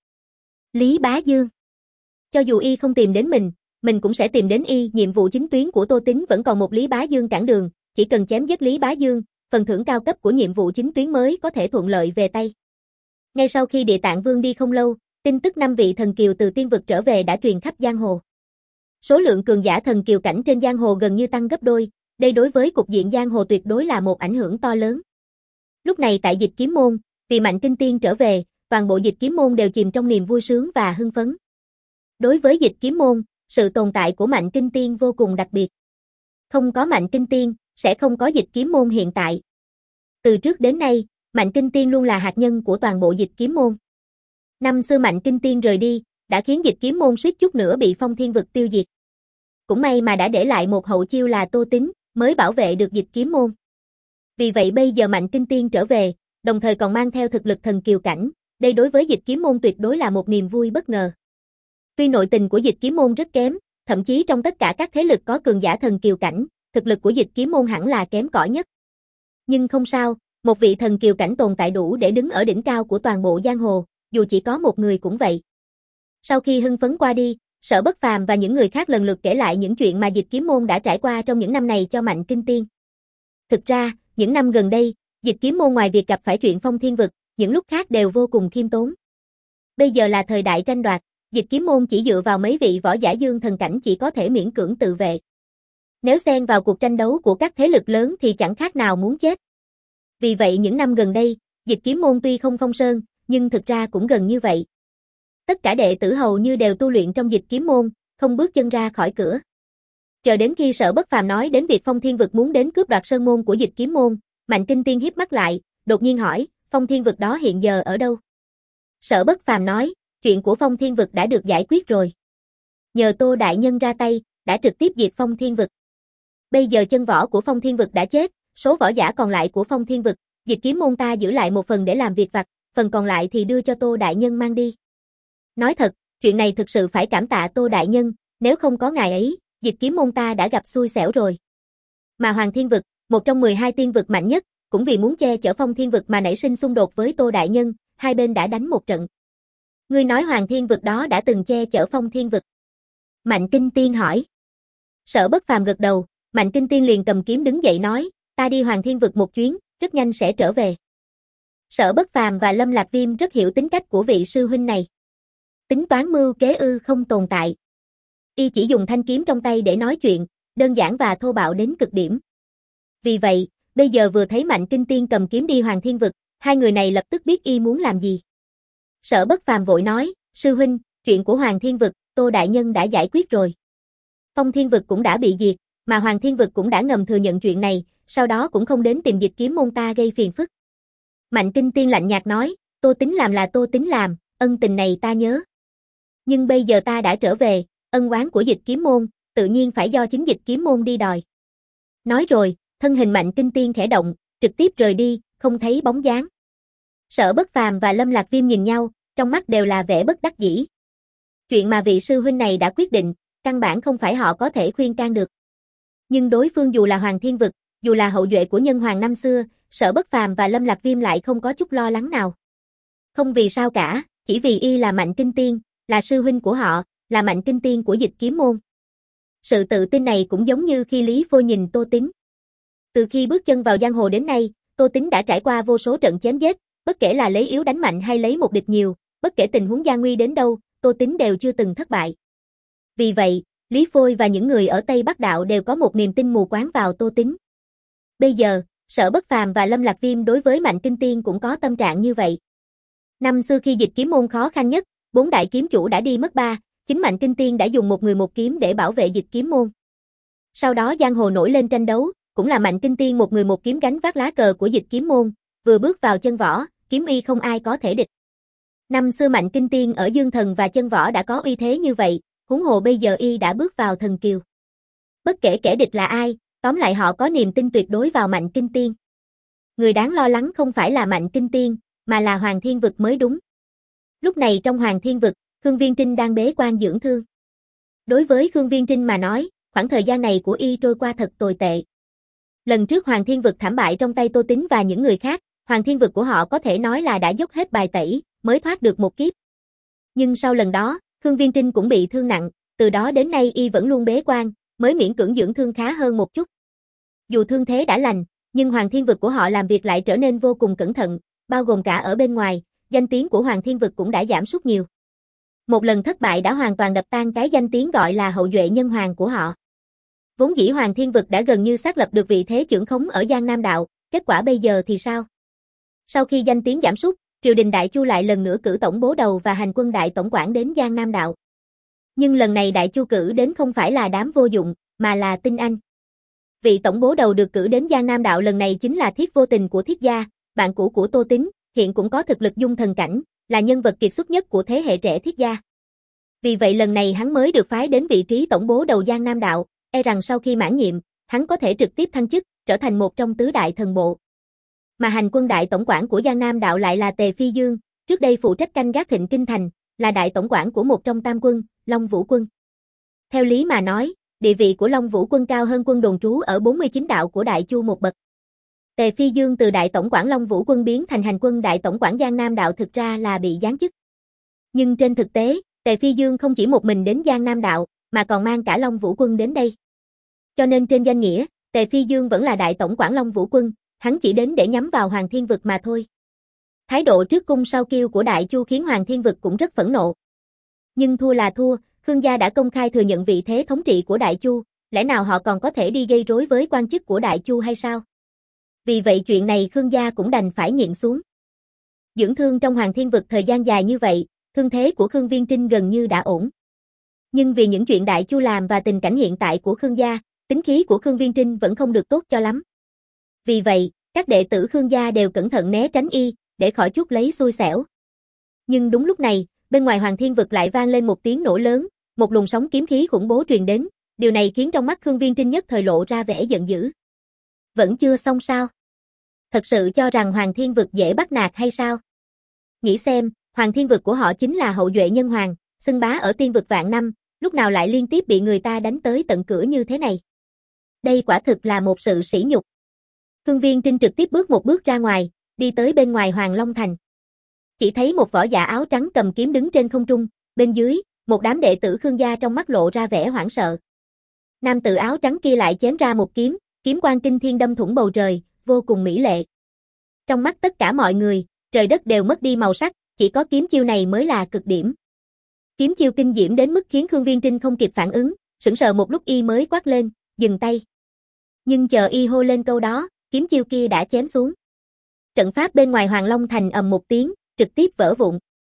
Lý Bá Dương. Cho dù y không tìm đến mình, mình cũng sẽ tìm đến y, nhiệm vụ chính tuyến của Tô Tính vẫn còn một Lý Bá Dương cản đường, chỉ cần chém giết Lý Bá Dương, phần thưởng cao cấp của nhiệm vụ chính tuyến mới có thể thuận lợi về tay. Ngay sau khi Địa Tạng Vương đi không lâu, tin tức năm vị thần kiều từ tiên vực trở về đã truyền khắp giang hồ. Số lượng cường giả thần kiều cảnh trên giang hồ gần như tăng gấp đôi, đây đối với cục diện giang hồ tuyệt đối là một ảnh hưởng to lớn. Lúc này tại Dịch Kiếm môn, vì Mạnh Kinh Tiên trở về, toàn bộ Dịch Kiếm môn đều chìm trong niềm vui sướng và hưng phấn. Đối với Dịch Kiếm môn, sự tồn tại của Mạnh Kinh Tiên vô cùng đặc biệt. Không có Mạnh Kinh Tiên, sẽ không có Dịch Kiếm Môn hiện tại. Từ trước đến nay, Mạnh Kinh Tiên luôn là hạt nhân của toàn bộ Dịch Kiếm Môn. Năm xưa Mạnh Kinh Tiên rời đi, đã khiến Dịch Kiếm Môn suýt chút nữa bị Phong Thiên Vực tiêu diệt. Cũng may mà đã để lại một hậu chiêu là Tô Tín, mới bảo vệ được Dịch Kiếm Môn. Vì vậy bây giờ Mạnh Kinh Tiên trở về, đồng thời còn mang theo thực lực thần kiều cảnh, đây đối với Dịch Kiếm Môn tuyệt đối là một niềm vui bất ngờ. Tuy nội tình của Dịch Kiếm Môn rất kém, thậm chí trong tất cả các thế lực có cường giả thần kiều cảnh, thực lực của Dịch Kiếm Môn hẳn là kém cỏi nhất. Nhưng không sao, một vị thần kiều cảnh tồn tại đủ để đứng ở đỉnh cao của toàn bộ giang hồ, dù chỉ có một người cũng vậy. Sau khi hưng phấn qua đi, Sở Bất Phàm và những người khác lần lượt kể lại những chuyện mà Dịch Kiếm Môn đã trải qua trong những năm này cho Mạnh Kinh Tiên. Thực ra, những năm gần đây, Dịch Kiếm Môn ngoài việc gặp phải chuyện Phong Thiên Vực, những lúc khác đều vô cùng khiêm tốn. Bây giờ là thời đại tranh đoạt, Dịch Kiếm Môn chỉ dựa vào mấy vị võ giả dương thần cảnh chỉ có thể miễn cưỡng tự vệ. Nếu xen vào cuộc tranh đấu của các thế lực lớn thì chẳng khác nào muốn chết. Vì vậy những năm gần đây, Dịch Kiếm Môn tuy không phong sơn, nhưng thực ra cũng gần như vậy. Tất cả đệ tử hầu như đều tu luyện trong Dịch Kiếm Môn, không bước chân ra khỏi cửa. Chờ đến khi Sở Bất Phàm nói đến việc Phong Thiên Vực muốn đến cướp đoạt sơn môn của Dịch Kiếm Môn, Mạnh Kinh Tiên híp mắt lại, đột nhiên hỏi, Phong Thiên Vực đó hiện giờ ở đâu? Sở Bất Phàm nói, chuyện của Phong Thiên Vực đã được giải quyết rồi. Nhờ Tô đại nhân ra tay, đã trực tiếp diệt Phong Thiên Vực. Bây giờ chân võ của Phong Thiên Vực đã chết, số võ giả còn lại của Phong Thiên Vực, Dịch Kiếm Môn ta giữ lại một phần để làm việc vặt, phần còn lại thì đưa cho Tô đại nhân mang đi. Nói thật, chuyện này thực sự phải cảm tạ Tô đại nhân, nếu không có ngài ấy, Dịch Kiếm Môn ta đã gặp xui xẻo rồi. Mà Hoàng Thiên Vực, một trong mười hai tiên vực mạnh nhất, cũng vì muốn che chở Phong Thiên Vực mà nảy sinh xung đột với Tô đại nhân, hai bên đã đánh một trận. Ngươi nói Hoàng Thiên Vực đó đã từng che chở Phong Thiên Vực? Mạnh Kinh Tiên hỏi. Sở Bất Phàm gật đầu, Mạnh Kinh Tiên liền cầm kiếm đứng dậy nói, ta đi Hoàng Thiên Vực một chuyến, rất nhanh sẽ trở về. Sở Bất Phàm và Lâm Lạc Viêm rất hiểu tính cách của vị sư huynh này. Tính toán mưu kế ư không tồn tại. Y chỉ dùng thanh kiếm trong tay để nói chuyện, đơn giản và thô bạo đến cực điểm. Vì vậy, bây giờ vừa thấy Mạnh Kinh Tiên cầm kiếm đi Hoàng Thiên Vực, hai người này lập tức biết y muốn làm gì. Sở Bất Phàm vội nói, sư huynh, chuyện của Hoàng Thiên Vực, Tô đại nhân đã giải quyết rồi. Phong Thiên Vực cũng đã bị diệt, mà Hoàng Thiên Vực cũng đã ngầm thừa nhận chuyện này, sau đó cũng không đến tìm Dịch Kiếm Môn ta gây phiền phức. Mạnh Kinh Tiên lạnh nhạt nói, Tô Tín làm là Tô Tín làm, ân tình này ta nhớ. Nhưng bây giờ ta đã trở về, ân oán của Dịch Kiếm Môn, tự nhiên phải do chính Dịch Kiếm Môn đi đòi. Nói rồi, thân hình Mạnh Kinh Tiên khẽ động, trực tiếp rời đi, không thấy bóng dáng. Sở Bất Phàm và Lâm Lạc Viêm nhìn nhau, trong mắt đều là vẻ bất đắc dĩ. Chuyện mà vị sư huynh này đã quyết định, căn bản không phải họ có thể khuyên can được. Nhưng đối phương dù là Hoàng Thiên Vực, dù là hậu duệ của nhân hoàng năm xưa, Sở Bất Phàm và Lâm Lạc Viêm lại không có chút lo lắng nào. Không vì sao cả, chỉ vì y là Mạnh Kinh Tiên, là sư huynh của họ, là Mạnh Kinh Tiên của Dịch Kiếm Môn. Sự tự tin này cũng giống như khi Lý Phôi nhìn Tô Tín. Từ khi bước chân vào giang hồ đến nay, Tô Tín đã trải qua vô số trận chém giết, bất kể là lấy yếu đánh mạnh hay lấy một địch nhiều, bất kể tình huống gian nguy đến đâu, Tô Tín đều chưa từng thất bại. Vì vậy, Lý Phôi và những người ở Tây Bắc Đạo đều có một niềm tin mù quáng vào Tô Tín. Bây giờ, Sở Bất Phàm và Lâm Lạc Viêm đối với Mạnh Kinh Tiên cũng có tâm trạng như vậy. Năm xưa khi Dịch Kiếm Môn khó khăn nhất, bốn đại kiếm chủ đã đi mất ba, chính Mạnh Kinh Tiên đã dùng một người một kiếm để bảo vệ Dịch Kiếm Môn. Sau đó giang hồ nổi lên tranh đấu, cũng là Mạnh Kinh Tiên một người một kiếm gánh vác lá cờ của Dịch Kiếm Môn, vừa bước vào chân võ, kiếm y không ai có thể địch. Năm xưa Mạnh Kinh Tiên ở Dương Thần và chân võ đã có uy thế như vậy, huống hồ bây giờ y đã bước vào thần kiều. Bất kể kẻ địch là ai, tóm lại họ có niềm tin tuyệt đối vào Mạnh Kinh Tiên. Người đáng lo lắng không phải là Mạnh Kinh Tiên, mà là Hoàng Thiên Vực mới đúng. Lúc này trong Hoàng Thiên Vực, Khương Viên Trinh đang bế quan dưỡng thương. Đối với Khương Viên Trinh mà nói, khoảng thời gian này của y trôi qua thật tồi tệ. Lần trước Hoàng Thiên Vực thảm bại trong tay Tô Tín và những người khác, Hoàng Thiên Vực của họ có thể nói là đã dốc hết bài tẩy, mới thoát được một kiếp. Nhưng sau lần đó, Khương Viên Trinh cũng bị thương nặng, từ đó đến nay y vẫn luôn bế quan, mới miễn cưỡng dưỡng thương khá hơn một chút. Dù thương thế đã lành, nhưng Hoàng Thiên Vực của họ làm việc lại trở nên vô cùng cẩn thận, bao gồm cả ở bên ngoài, danh tiếng của Hoàng Thiên Vực cũng đã giảm sút nhiều. Một lần thất bại đã hoàn toàn đập tan cái danh tiếng gọi là hậu duệ nhân hoàng của họ. Vốn dĩ Hoàng Thiên Vực đã gần như xác lập được vị thế trưởng khống ở Giang Nam Đạo, kết quả bây giờ thì sao? Sau khi danh tiếng giảm sút, triều đình Đại Chu lại lần nữa cử tổng bố đầu và hành quân đại tổng quản đến Giang Nam Đạo. Nhưng lần này Đại Chu cử đến không phải là đám vô dụng, mà là tinh anh. Vị tổng bố đầu được cử đến Giang Nam Đạo lần này chính là Thiết Vô Tình của Thiết gia, bạn cũ của Tô Tín, hiện cũng có thực lực dung thần cảnh, là nhân vật kiệt xuất nhất của thế hệ trẻ Thiết gia. Vì vậy lần này hắn mới được phái đến vị trí tổng bố đầu Giang Nam Đạo, e rằng sau khi mãn nhiệm, hắn có thể trực tiếp thăng chức, trở thành một trong tứ đại thần bộ. Mà hành quân đại tổng quản của Giang Nam Đạo lại là Tề Phi Dương, trước đây phụ trách canh gác Thịnh Kinh Thành, là đại tổng quản của một trong tam quân, Long Vũ Quân. Theo lý mà nói, địa vị của Long Vũ Quân cao hơn quân đồn trú ở bốn mươi chín đạo của Đại Chu một bậc. Tề Phi Dương từ đại tổng quản Long Vũ Quân biến thành hành quân đại tổng quản Giang Nam Đạo thực ra là bị giáng chức. Nhưng trên thực tế, Tề Phi Dương không chỉ một mình đến Giang Nam Đạo, mà còn mang cả Long Vũ Quân đến đây. Cho nên trên danh nghĩa, Tề Phi Dương vẫn là đại tổng quản Long Vũ Quân, hắn chỉ đến để nhắm vào Hoàng Thiên Vực mà thôi. Thái độ trước cung sau kiêu của Đại Chu khiến Hoàng Thiên Vực cũng rất phẫn nộ. Nhưng thua là thua, Khương gia đã công khai thừa nhận vị thế thống trị của Đại Chu, lẽ nào họ còn có thể đi gây rối với quan chức của Đại Chu hay sao? Vì vậy chuyện này Khương gia cũng đành phải nhịn xuống. Dưỡng thương trong Hoàng Thiên Vực thời gian dài như vậy, thương thế của Khương Viên Trinh gần như đã ổn. Nhưng vì những chuyện Đại Chu làm và tình cảnh hiện tại của Khương gia, tính khí của Khương Viên Trinh vẫn không được tốt cho lắm. Vì vậy, các đệ tử Khương gia đều cẩn thận né tránh y, để khỏi chuốc lấy xui xẻo. Nhưng đúng lúc này, bên ngoài Hoàng Thiên Vực lại vang lên một tiếng nổ lớn, một luồng sóng kiếm khí khủng bố truyền đến, điều này khiến trong mắt Khương Viên Trinh nhất thời lộ ra vẻ giận dữ. Vẫn chưa xong sao? Thật sự cho rằng Hoàng Thiên Vực dễ bắt nạt hay sao? Nghĩ xem, Hoàng Thiên Vực của họ chính là hậu duệ nhân hoàng, xưng bá ở tiên vực vạn năm, lúc nào lại liên tiếp bị người ta đánh tới tận cửa như thế này. Đây quả thực là một sự sỉ nhục. Khương Viên Trinh trực tiếp bước một bước ra ngoài, đi tới bên ngoài Hoàng Long Thành. Chỉ thấy một võ giả áo trắng cầm kiếm đứng trên không trung, bên dưới, một đám đệ tử Khương gia trong mắt lộ ra vẻ hoảng sợ. Nam tử áo trắng kia lại chém ra một kiếm, kiếm quang kinh thiên đâm thủng bầu trời, vô cùng mỹ lệ. Trong mắt tất cả mọi người, trời đất đều mất đi màu sắc, chỉ có kiếm chiêu này mới là cực điểm. Kiếm chiêu kinh diễm đến mức khiến Khương Viên Trinh không kịp phản ứng, sững sờ một lúc y mới quát lên, dừng tay. Nhưng chờ y hô lên câu đó, kiếm chiêu kia đã chém xuống. Trận pháp bên ngoài Hoàng Long Thành ầm một tiếng, trực tiếp vỡ vụn.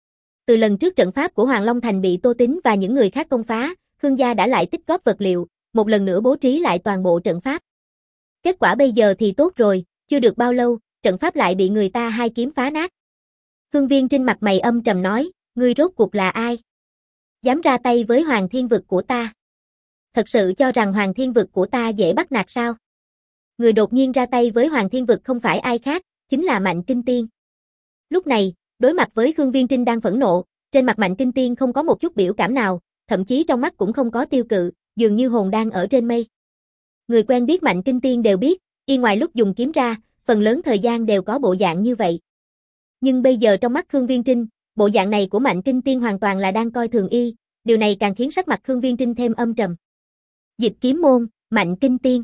Từ lần trước trận pháp của Hoàng Long Thành bị Tô Tín và những người khác công phá, Khương gia đã lại tích góp vật liệu, một lần nữa bố trí lại toàn bộ trận pháp. Kết quả bây giờ thì tốt rồi, chưa được bao lâu, trận pháp lại bị người ta hai kiếm phá nát. Khương Viên Trinh mặt mày âm trầm nói, ngươi rốt cuộc là ai? Dám ra tay với Hoàng Thiên Vực của ta? Thật sự cho rằng Hoàng Thiên Vực của ta dễ bắt nạt sao? Người đột nhiên ra tay với Hoàng Thiên Vực không phải ai khác, chính là Mạnh Kinh Tiên. Lúc này, đối mặt với Khương Viên Trinh đang phẫn nộ, trên mặt Mạnh Kinh Tiên không có một chút biểu cảm nào, thậm chí trong mắt cũng không có tiêu cự, dường như hồn đang ở trên mây. Người quen biết Mạnh Kinh Tiên đều biết, y ngoài lúc dùng kiếm ra, phần lớn thời gian đều có bộ dạng như vậy. Nhưng bây giờ trong mắt Khương Viên Trinh, bộ dạng này của Mạnh Kinh Tiên hoàn toàn là đang coi thường y, điều này càng khiến sắc mặt Khương Viên Trinh thêm âm trầm. Dịch kiếm môn, Mạnh Kinh Tiên.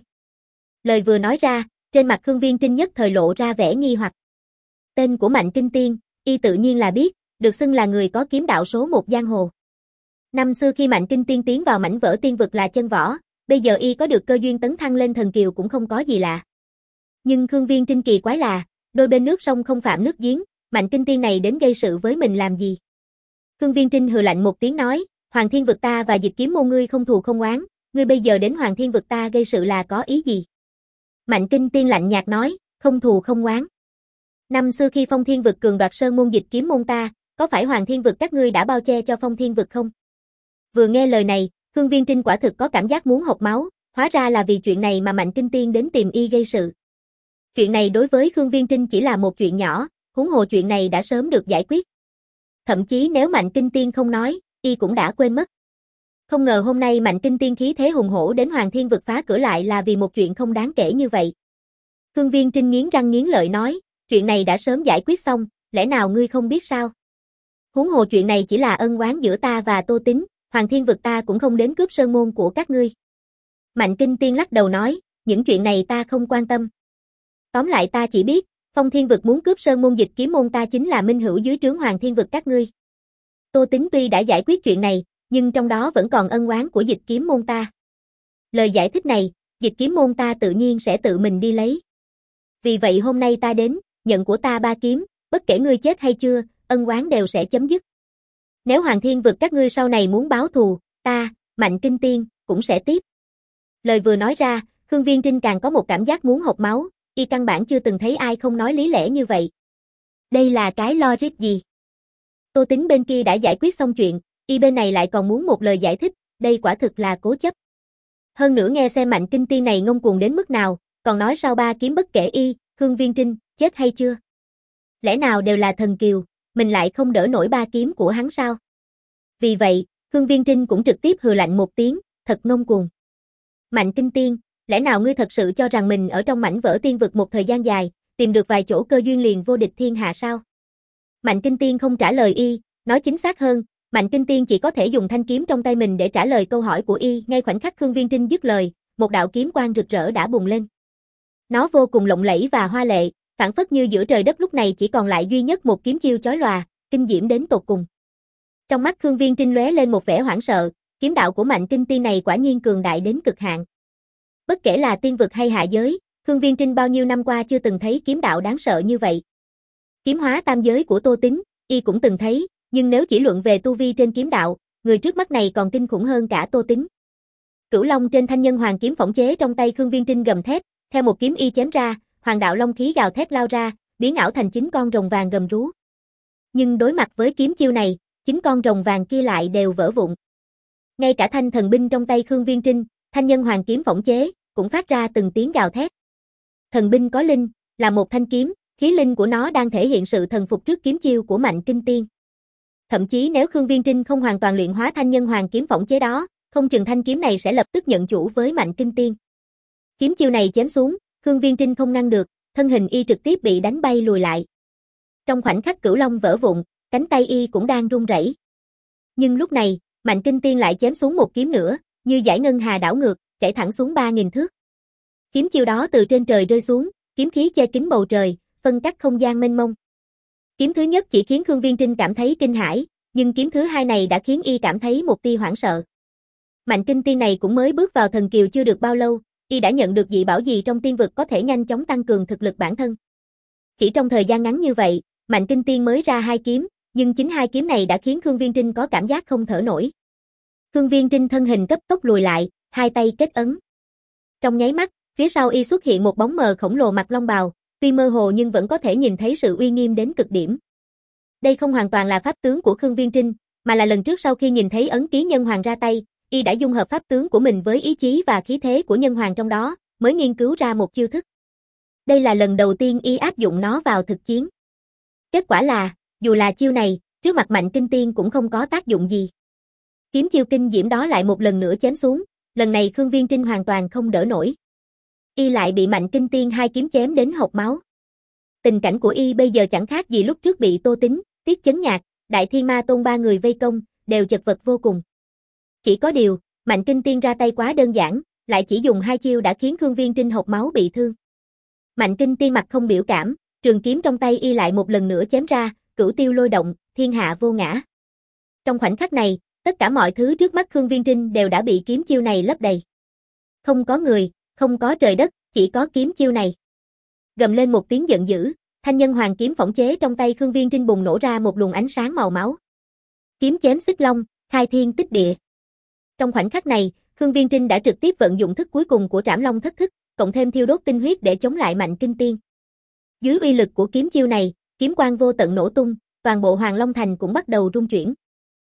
Lời vừa nói ra, trên mặt Khương Viên Trinh nhất thời lộ ra vẻ nghi hoặc. Tên của Mạnh Kinh Tiên, y tự nhiên là biết, được xưng là người có kiếm đạo số một giang hồ. Năm xưa khi Mạnh Kinh Tiên tiến vào mảnh vỡ tiên vực là chân võ, bây giờ y có được cơ duyên tấn thăng lên thần kiều cũng không có gì lạ. Nhưng Khương Viên Trinh kỳ quái là, đôi bên nước sông không phạm nước giếng, Mạnh Kinh Tiên này đến gây sự với mình làm gì? Khương Viên Trinh hừ lạnh một tiếng nói, Hoàng Thiên Vực ta và Dịch kiếm môn ngươi không thù không oán, ngươi bây giờ đến Hoàng Thiên Vực ta gây sự là có ý gì? Mạnh Kinh Tiên lạnh nhạt nói, không thù không oán. Năm xưa khi Phong Thiên Vực cường đoạt sơn môn Dịch kiếm môn ta, có phải Hoàng Thiên Vực các ngươi đã bao che cho Phong Thiên Vực không? Vừa nghe lời này, Khương Viên Trinh quả thực có cảm giác muốn hộc máu, hóa ra là vì chuyện này mà Mạnh Kinh Tiên đến tìm y gây sự. Chuyện này đối với Khương Viên Trinh chỉ là một chuyện nhỏ, huống hồ chuyện này đã sớm được giải quyết. Thậm chí nếu Mạnh Kinh Tiên không nói, y cũng đã quên mất. Không ngờ hôm nay Mạnh Kinh Tiên khí thế hùng hổ đến Hoàng Thiên Vực phá cửa lại là vì một chuyện không đáng kể như vậy. Khương Viên Trinh nghiến răng nghiến lợi nói, chuyện này đã sớm giải quyết xong, lẽ nào ngươi không biết sao? Huống hồ chuyện này chỉ là ân oán giữa ta và Tô Tín, Hoàng Thiên Vực ta cũng không đến cướp sơn môn của các ngươi. Mạnh Kinh Tiên lắc đầu nói, những chuyện này ta không quan tâm. Tóm lại ta chỉ biết, Phong Thiên Vực muốn cướp sơn môn Dịch kiếm môn ta chính là minh hữu dưới trướng Hoàng Thiên Vực các ngươi. Tô Tín tuy đã giải quyết chuyện này, nhưng trong đó vẫn còn ân oán của Dịch kiếm môn ta. Lời giải thích này, Dịch kiếm môn ta tự nhiên sẽ tự mình đi lấy. Vì vậy hôm nay ta đến, nhận của ta ba kiếm, bất kể ngươi chết hay chưa, ân oán đều sẽ chấm dứt. Nếu Hoàng Thiên Vực các ngươi sau này muốn báo thù, ta, Mạnh Kinh Tiên, cũng sẽ tiếp. Lời vừa nói ra, Khương Viên Trinh càng có một cảm giác muốn hộc máu, y căn bản chưa từng thấy ai không nói lý lẽ như vậy. Đây là cái logic gì? Tô Tính bên kia đã giải quyết xong chuyện, y bên này lại còn muốn một lời giải thích, đây quả thực là cố chấp. Hơn nữa nghe xem Mạnh Kinh Tiên này ngông cuồng đến mức nào, còn nói sau ba kiếm bất kể y, Khương Viên Trinh, chết hay chưa? Lẽ nào đều là thần kiều, mình lại không đỡ nổi ba kiếm của hắn sao? Vì vậy, Khương Viên Trinh cũng trực tiếp hừ lạnh một tiếng, thật ngông cuồng. Mạnh Kinh Tiên, lẽ nào ngươi thật sự cho rằng mình ở trong mảnh vỡ tiên vực một thời gian dài, tìm được vài chỗ cơ duyên liền vô địch thiên hạ sao? Mạnh Kinh Tiên không trả lời y, nói chính xác hơn, Mạnh Kinh Tiên chỉ có thể dùng thanh kiếm trong tay mình để trả lời câu hỏi của y. Ngay khoảnh khắc Khương Viên Trinh dứt lời, một đạo kiếm quang rực rỡ đã bùng lên. Nó vô cùng lộng lẫy và hoa lệ, phảng phất như giữa trời đất lúc này chỉ còn lại duy nhất một kiếm chiêu chói lòa, kinh diễm đến tột cùng. Trong mắt Khương Viên Trinh lóe lên một vẻ hoảng sợ, kiếm đạo của Mạnh Kinh Tiên này quả nhiên cường đại đến cực hạn. Bất kể là tiên vực hay hạ giới, Khương Viên Trinh bao nhiêu năm qua chưa từng thấy kiếm đạo đáng sợ như vậy. Kiếm hóa tam giới của Tô Tính, y cũng từng thấy, nhưng nếu chỉ luận về tu vi trên kiếm đạo, người trước mắt này còn kinh khủng hơn cả Tô Tính. Cửu Long trên thanh nhân hoàng kiếm phỏng chế trong tay Khương Viên Trinh gầm thét, theo một kiếm y chém ra, hoàng đạo long khí gào thét lao ra, biến ảo thành chín con rồng vàng gầm rú. Nhưng đối mặt với kiếm chiêu này, chín con rồng vàng kia lại đều vỡ vụn. Ngay cả thanh thần binh trong tay Khương Viên Trinh, thanh nhân hoàng kiếm phỏng chế, cũng phát ra từng tiếng gào thét. Thần binh có linh, là một thanh kiếm, khí linh của nó đang thể hiện sự thần phục trước kiếm chiêu của Mạnh Kinh Tiên. Thậm chí nếu Khương Viên Trinh không hoàn toàn luyện hóa thanh nhân hoàng kiếm phỏng chế đó, không chừng thanh kiếm này sẽ lập tức nhận chủ với Mạnh Kinh Tiên. Kiếm chiêu này chém xuống, Khương Viên Trinh không ngăn được, thân hình y trực tiếp bị đánh bay lùi lại. Trong khoảnh khắc Cửu Long vỡ vụn, cánh tay y cũng đang run rẩy. Nhưng lúc này, Mạnh Kinh Tiên lại chém xuống một kiếm nữa, như dải ngân hà đảo ngược, chảy thẳng xuống ba nghìn thước. Kiếm chiêu đó từ trên trời rơi xuống, kiếm khí che kín bầu trời, phân cắt không gian mênh mông. Kiếm thứ nhất chỉ khiến Khương Viên Trinh cảm thấy kinh hãi, nhưng kiếm thứ hai này đã khiến y cảm thấy một tia hoảng sợ. Mạnh Kinh Tiên này cũng mới bước vào thần kiều chưa được bao lâu, y đã nhận được dị bảo gì trong tiên vực có thể nhanh chóng tăng cường thực lực bản thân. Chỉ trong thời gian ngắn như vậy, Mạnh Kinh Tiên mới ra hai kiếm, nhưng chính hai kiếm này đã khiến Khương Viên Trinh có cảm giác không thở nổi. Khương Viên Trinh thân hình cấp tốc lùi lại, hai tay kết ấn. Trong nháy mắt, phía sau y xuất hiện một bóng mờ khổng lồ mặc long bào, tuy mơ hồ nhưng vẫn có thể nhìn thấy sự uy nghiêm đến cực điểm. Đây không hoàn toàn là pháp tướng của Khương Viên Trinh, mà là lần trước sau khi nhìn thấy ấn ký nhân hoàng ra tay, y đã dung hợp pháp tướng của mình với ý chí và khí thế của nhân hoàng trong đó, mới nghiên cứu ra một chiêu thức. Đây là lần đầu tiên y áp dụng nó vào thực chiến. Kết quả là, dù là chiêu này, trước mặt Mạnh Kinh Tiên cũng không có tác dụng gì. Kiếm chiêu kinh diễm đó lại một lần nữa chém xuống, lần này Khương Viên Trinh hoàn toàn không đỡ nổi. Y lại bị Mạnh Kinh Tiên hai kiếm chém đến hộc máu. Tình cảnh của y bây giờ chẳng khác gì lúc trước bị Tô Tính, Tiết Chấn Nhạc, Đại Thiên Ma Tôn ba người vây công, đều chật vật vô cùng. Chỉ có điều, Mạnh Kinh Tiên ra tay quá đơn giản, lại chỉ dùng hai chiêu đã khiến Khương Viên Trinh hộc máu bị thương. Mạnh Kinh Tiên mặt không biểu cảm, trường kiếm trong tay y lại một lần nữa chém ra, cửu tiêu lôi động, thiên hạ vô ngã. Trong khoảnh khắc này, tất cả mọi thứ trước mắt Khương Viên Trinh đều đã bị kiếm chiêu này lấp đầy. Không có người, không có trời đất, chỉ có kiếm chiêu này. Gầm lên một tiếng giận dữ, thanh nhân hoàng kiếm phỏng chế trong tay Khương Viên Trinh bùng nổ ra một luồng ánh sáng màu máu. Kiếm chém xích long, khai thiên tích địa. Trong khoảnh khắc này, Khương Viên Trinh đã trực tiếp vận dụng thức cuối cùng của Trảm Long thất thức, cộng thêm thiêu đốt tinh huyết để chống lại Mạnh Kinh Tiên. Dưới uy lực của kiếm chiêu này, kiếm quang vô tận nổ tung, toàn bộ Hoàng Long Thành cũng bắt đầu rung chuyển.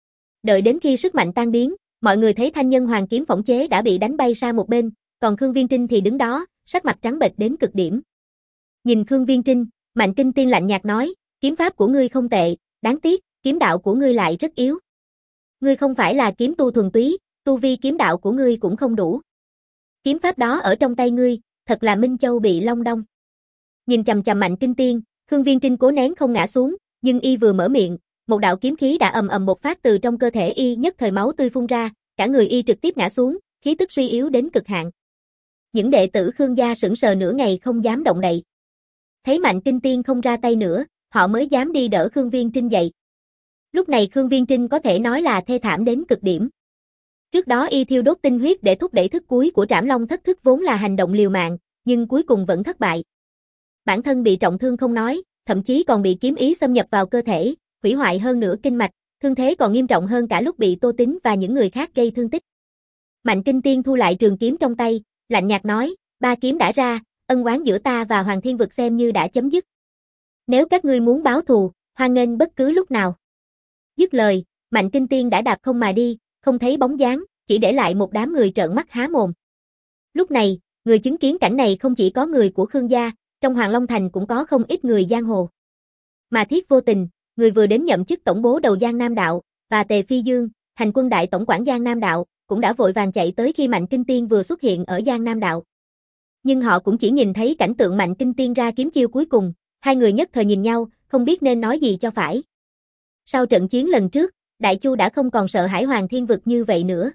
Đợi đến khi sức mạnh tan biến, mọi người thấy thanh nhân hoàng kiếm phỏng chế đã bị đánh bay sang một bên, còn Khương Viên Trinh thì đứng đó, sắc mặt trắng bệch đến cực điểm. Nhìn Khương Viên Trinh, Mạnh Kinh Tiên lạnh nhạt nói, kiếm pháp của ngươi không tệ, đáng tiếc, kiếm đạo của ngươi lại rất yếu. Ngươi không phải là kiếm tu thuần túy, tu vi kiếm đạo của ngươi cũng không đủ. Kiếm pháp đó ở trong tay ngươi, thật là Minh Châu bị long đong. Nhìn chằm chằm Mạnh Kinh Tiên, Khương Viên Trinh cố nén không ngã xuống, nhưng y vừa mở miệng, một đạo kiếm khí đã ầm ầm bộc phát từ trong cơ thể y, nhất thời máu tươi phun ra, cả người y trực tiếp ngã xuống, khí tức suy yếu đến cực hạn. Những đệ tử Khương gia sững sờ nửa ngày không dám động đậy. Thấy Mạnh Kinh Tiên không ra tay nữa, họ mới dám đi đỡ Khương Viên Trinh dậy. Lúc này Khương Viên Trinh có thể nói là thê thảm đến cực điểm. Trước đó y thiêu đốt tinh huyết để thúc đẩy thức cuối của Trảm Long thất thức vốn là hành động liều mạng, nhưng cuối cùng vẫn thất bại. Bản thân bị trọng thương không nói, thậm chí còn bị kiếm ý xâm nhập vào cơ thể, hủy hoại hơn nửa kinh mạch, thương thế còn nghiêm trọng hơn cả lúc bị Tô Tính và những người khác gây thương tích. Mạnh Kinh Tiên thu lại trường kiếm trong tay, lạnh nhạt nói, ba kiếm đã ra, ân oán giữa ta và Hoàng Thiên Vực xem như đã chấm dứt. Nếu các ngươi muốn báo thù, hoan nghênh bất cứ lúc nào. Dứt lời, Mạnh Kinh Tiên đã đạp không mà đi, không thấy bóng dáng, chỉ để lại một đám người trợn mắt há mồm. Lúc này, người chứng kiến cảnh này không chỉ có người của Khương gia, trong Hoàng Long Thành cũng có không ít người giang hồ. Mà Thiết Vô Tình, người vừa đến nhậm chức tổng bố đầu Giang Nam Đạo, và Tề Phi Dương, hành quân đại tổng quản Giang Nam Đạo, cũng đã vội vàng chạy tới khi Mạnh Kinh Tiên vừa xuất hiện ở Giang Nam Đạo. Nhưng họ cũng chỉ nhìn thấy cảnh tượng Mạnh Kinh Tiên ra kiếm chiêu cuối cùng, hai người nhất thời nhìn nhau, không biết nên nói gì cho phải. Sau trận chiến lần trước, Đại Chu đã không còn sợ hãi Hoàng Thiên Vực như vậy nữa.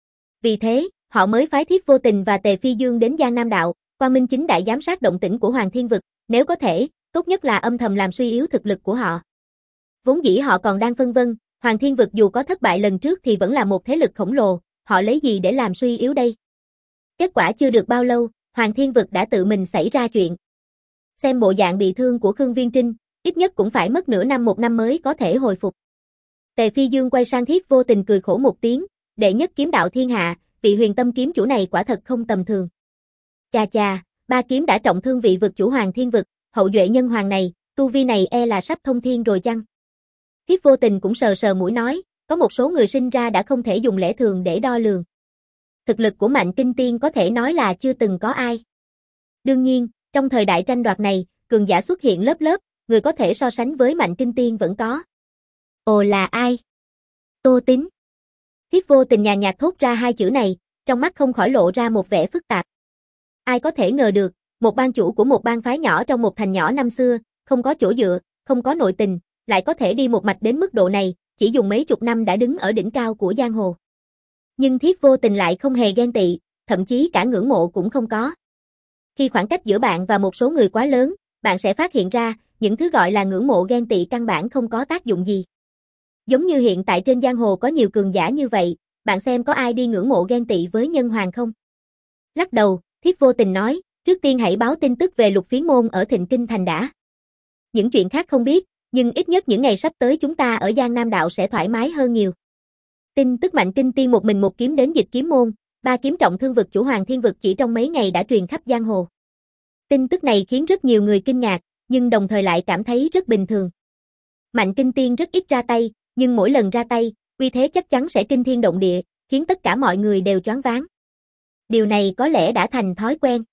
Vì thế, họ mới phái Thiết Vô Tình và Tề Phi Dương đến Giang Nam Đạo, quang minh chính đại giám sát động tĩnh của Hoàng Thiên Vực, nếu có thể, tốt nhất là âm thầm làm suy yếu thực lực của họ. Vốn dĩ họ còn đang phân vân, Hoàng Thiên Vực dù có thất bại lần trước thì vẫn là một thế lực khổng lồ, họ lấy gì để làm suy yếu đây? Kết quả chưa được bao lâu, Hoàng Thiên Vực đã tự mình xảy ra chuyện. Xem bộ dạng bị thương của Khương Viên Trinh, ít nhất cũng phải mất nửa năm một năm mới có thể hồi phục. Tề Phi Dương quay sang Thiết Vô Tình cười khổ một tiếng, đệ nhất kiếm đạo thiên hạ, vị huyền tâm kiếm chủ này quả thật không tầm thường. Chà chà, ba kiếm đã trọng thương vị vực chủ Hoàng Thiên Vực, hậu duệ nhân hoàng này, tu vi này e là sắp thông thiên rồi chăng? Thiết Vô Tình cũng sờ sờ mũi nói, có một số người sinh ra đã không thể dùng lẽ thường để đo lường. Thực lực của Mạnh Kinh Tiên có thể nói là chưa từng có ai. Đương nhiên, trong thời đại tranh đoạt này, cường giả xuất hiện lớp lớp, người có thể so sánh với Mạnh Kinh Tiên vẫn có. Ồ là ai? Tô Tín. Thiết Vô Tình nhàn nhạt thốt ra hai chữ này, trong mắt không khỏi lộ ra một vẻ phức tạp. Ai có thể ngờ được, một ban chủ của một bang phái nhỏ trong một thành nhỏ năm xưa, không có chỗ dựa, không có nội tình, lại có thể đi một mạch đến mức độ này, chỉ dùng mấy chục năm đã đứng ở đỉnh cao của giang hồ. Nhưng Thiết Vô Tình lại không hề ghen tị, thậm chí cả ngưỡng mộ cũng không có. Khi khoảng cách giữa bạn và một số người quá lớn, bạn sẽ phát hiện ra, những thứ gọi là ngưỡng mộ ghen tị căn bản không có tác dụng gì. Giống như hiện tại trên giang hồ có nhiều cường giả như vậy, bạn xem có ai đi ngưỡng mộ ghen tị với nhân hoàng không? Lắc đầu, Thiết Vô Tình nói, trước tiên hãy báo tin tức về Lục Phiến Môn ở Thịnh Kinh Thành đã. Những chuyện khác không biết, nhưng ít nhất những ngày sắp tới chúng ta ở Giang Nam Đạo sẽ thoải mái hơn nhiều. Tin tức Mạnh Kinh Tiên một mình một kiếm đến Dịch Kiếm Môn, ba kiếm trọng thương vực chủ Hoàng Thiên Vực chỉ trong mấy ngày đã truyền khắp giang hồ. Tin tức này khiến rất nhiều người kinh ngạc, nhưng đồng thời lại cảm thấy rất bình thường. Mạnh Kinh Tiên rất ít ra tay, nhưng mỗi lần ra tay, uy thế chắc chắn sẽ kinh thiên động địa, khiến tất cả mọi người đều choáng váng. Điều này có lẽ đã thành thói quen.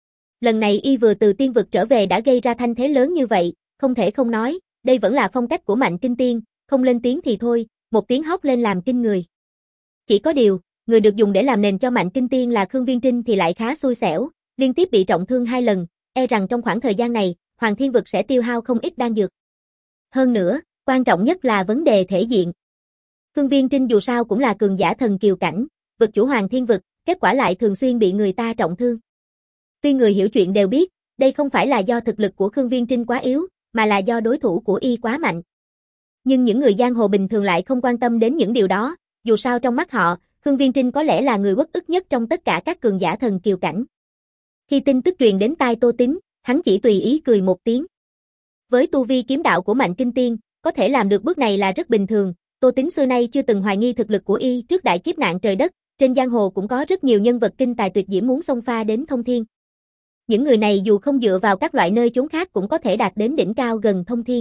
Lần này y vừa từ tiên vực trở về đã gây ra thanh thế lớn như vậy, không thể không nói, đây vẫn là phong cách của Mạnh Kinh Tiên, không lên tiếng thì thôi, một tiếng hót lên làm kinh người. Chỉ có điều, người được dùng để làm nền cho Mạnh Kinh Tiên là Khương Viên Trinh thì lại khá xui xẻo, liên tiếp bị trọng thương hai lần, e rằng trong khoảng thời gian này, Hoàng Thiên Vực sẽ tiêu hao không ít đan dược. Hơn nữa, quan trọng nhất là vấn đề thể diện. Khương Viên Trinh dù sao cũng là cường giả thần kiều cảnh, vực chủ Hoàng Thiên Vực, kết quả lại thường xuyên bị người ta trọng thương. Tuy người hiểu chuyện đều biết, đây không phải là do thực lực của Khương Viên Trinh quá yếu, mà là do đối thủ của y quá mạnh. Nhưng những người giang hồ bình thường lại không quan tâm đến những điều đó, dù sao trong mắt họ, Khương Viên Trinh có lẽ là người uất ức nhất trong tất cả các cường giả thần kiều cảnh. Khi tin tức truyền đến tai Tô Tín, hắn chỉ tùy ý cười một tiếng. Với tu vi kiếm đạo của Mạnh Kinh Tiên, có thể làm được bước này là rất bình thường, Tô Tín xưa nay chưa từng hoài nghi thực lực của y trước đại kiếp nạn trời đất, trên giang hồ cũng có rất nhiều nhân vật kinh tài tuyệt diễm muốn xông pha đến thông thiên. Những người này dù không dựa vào các loại nơi chốn khác cũng có thể đạt đến đỉnh cao gần thông thiên.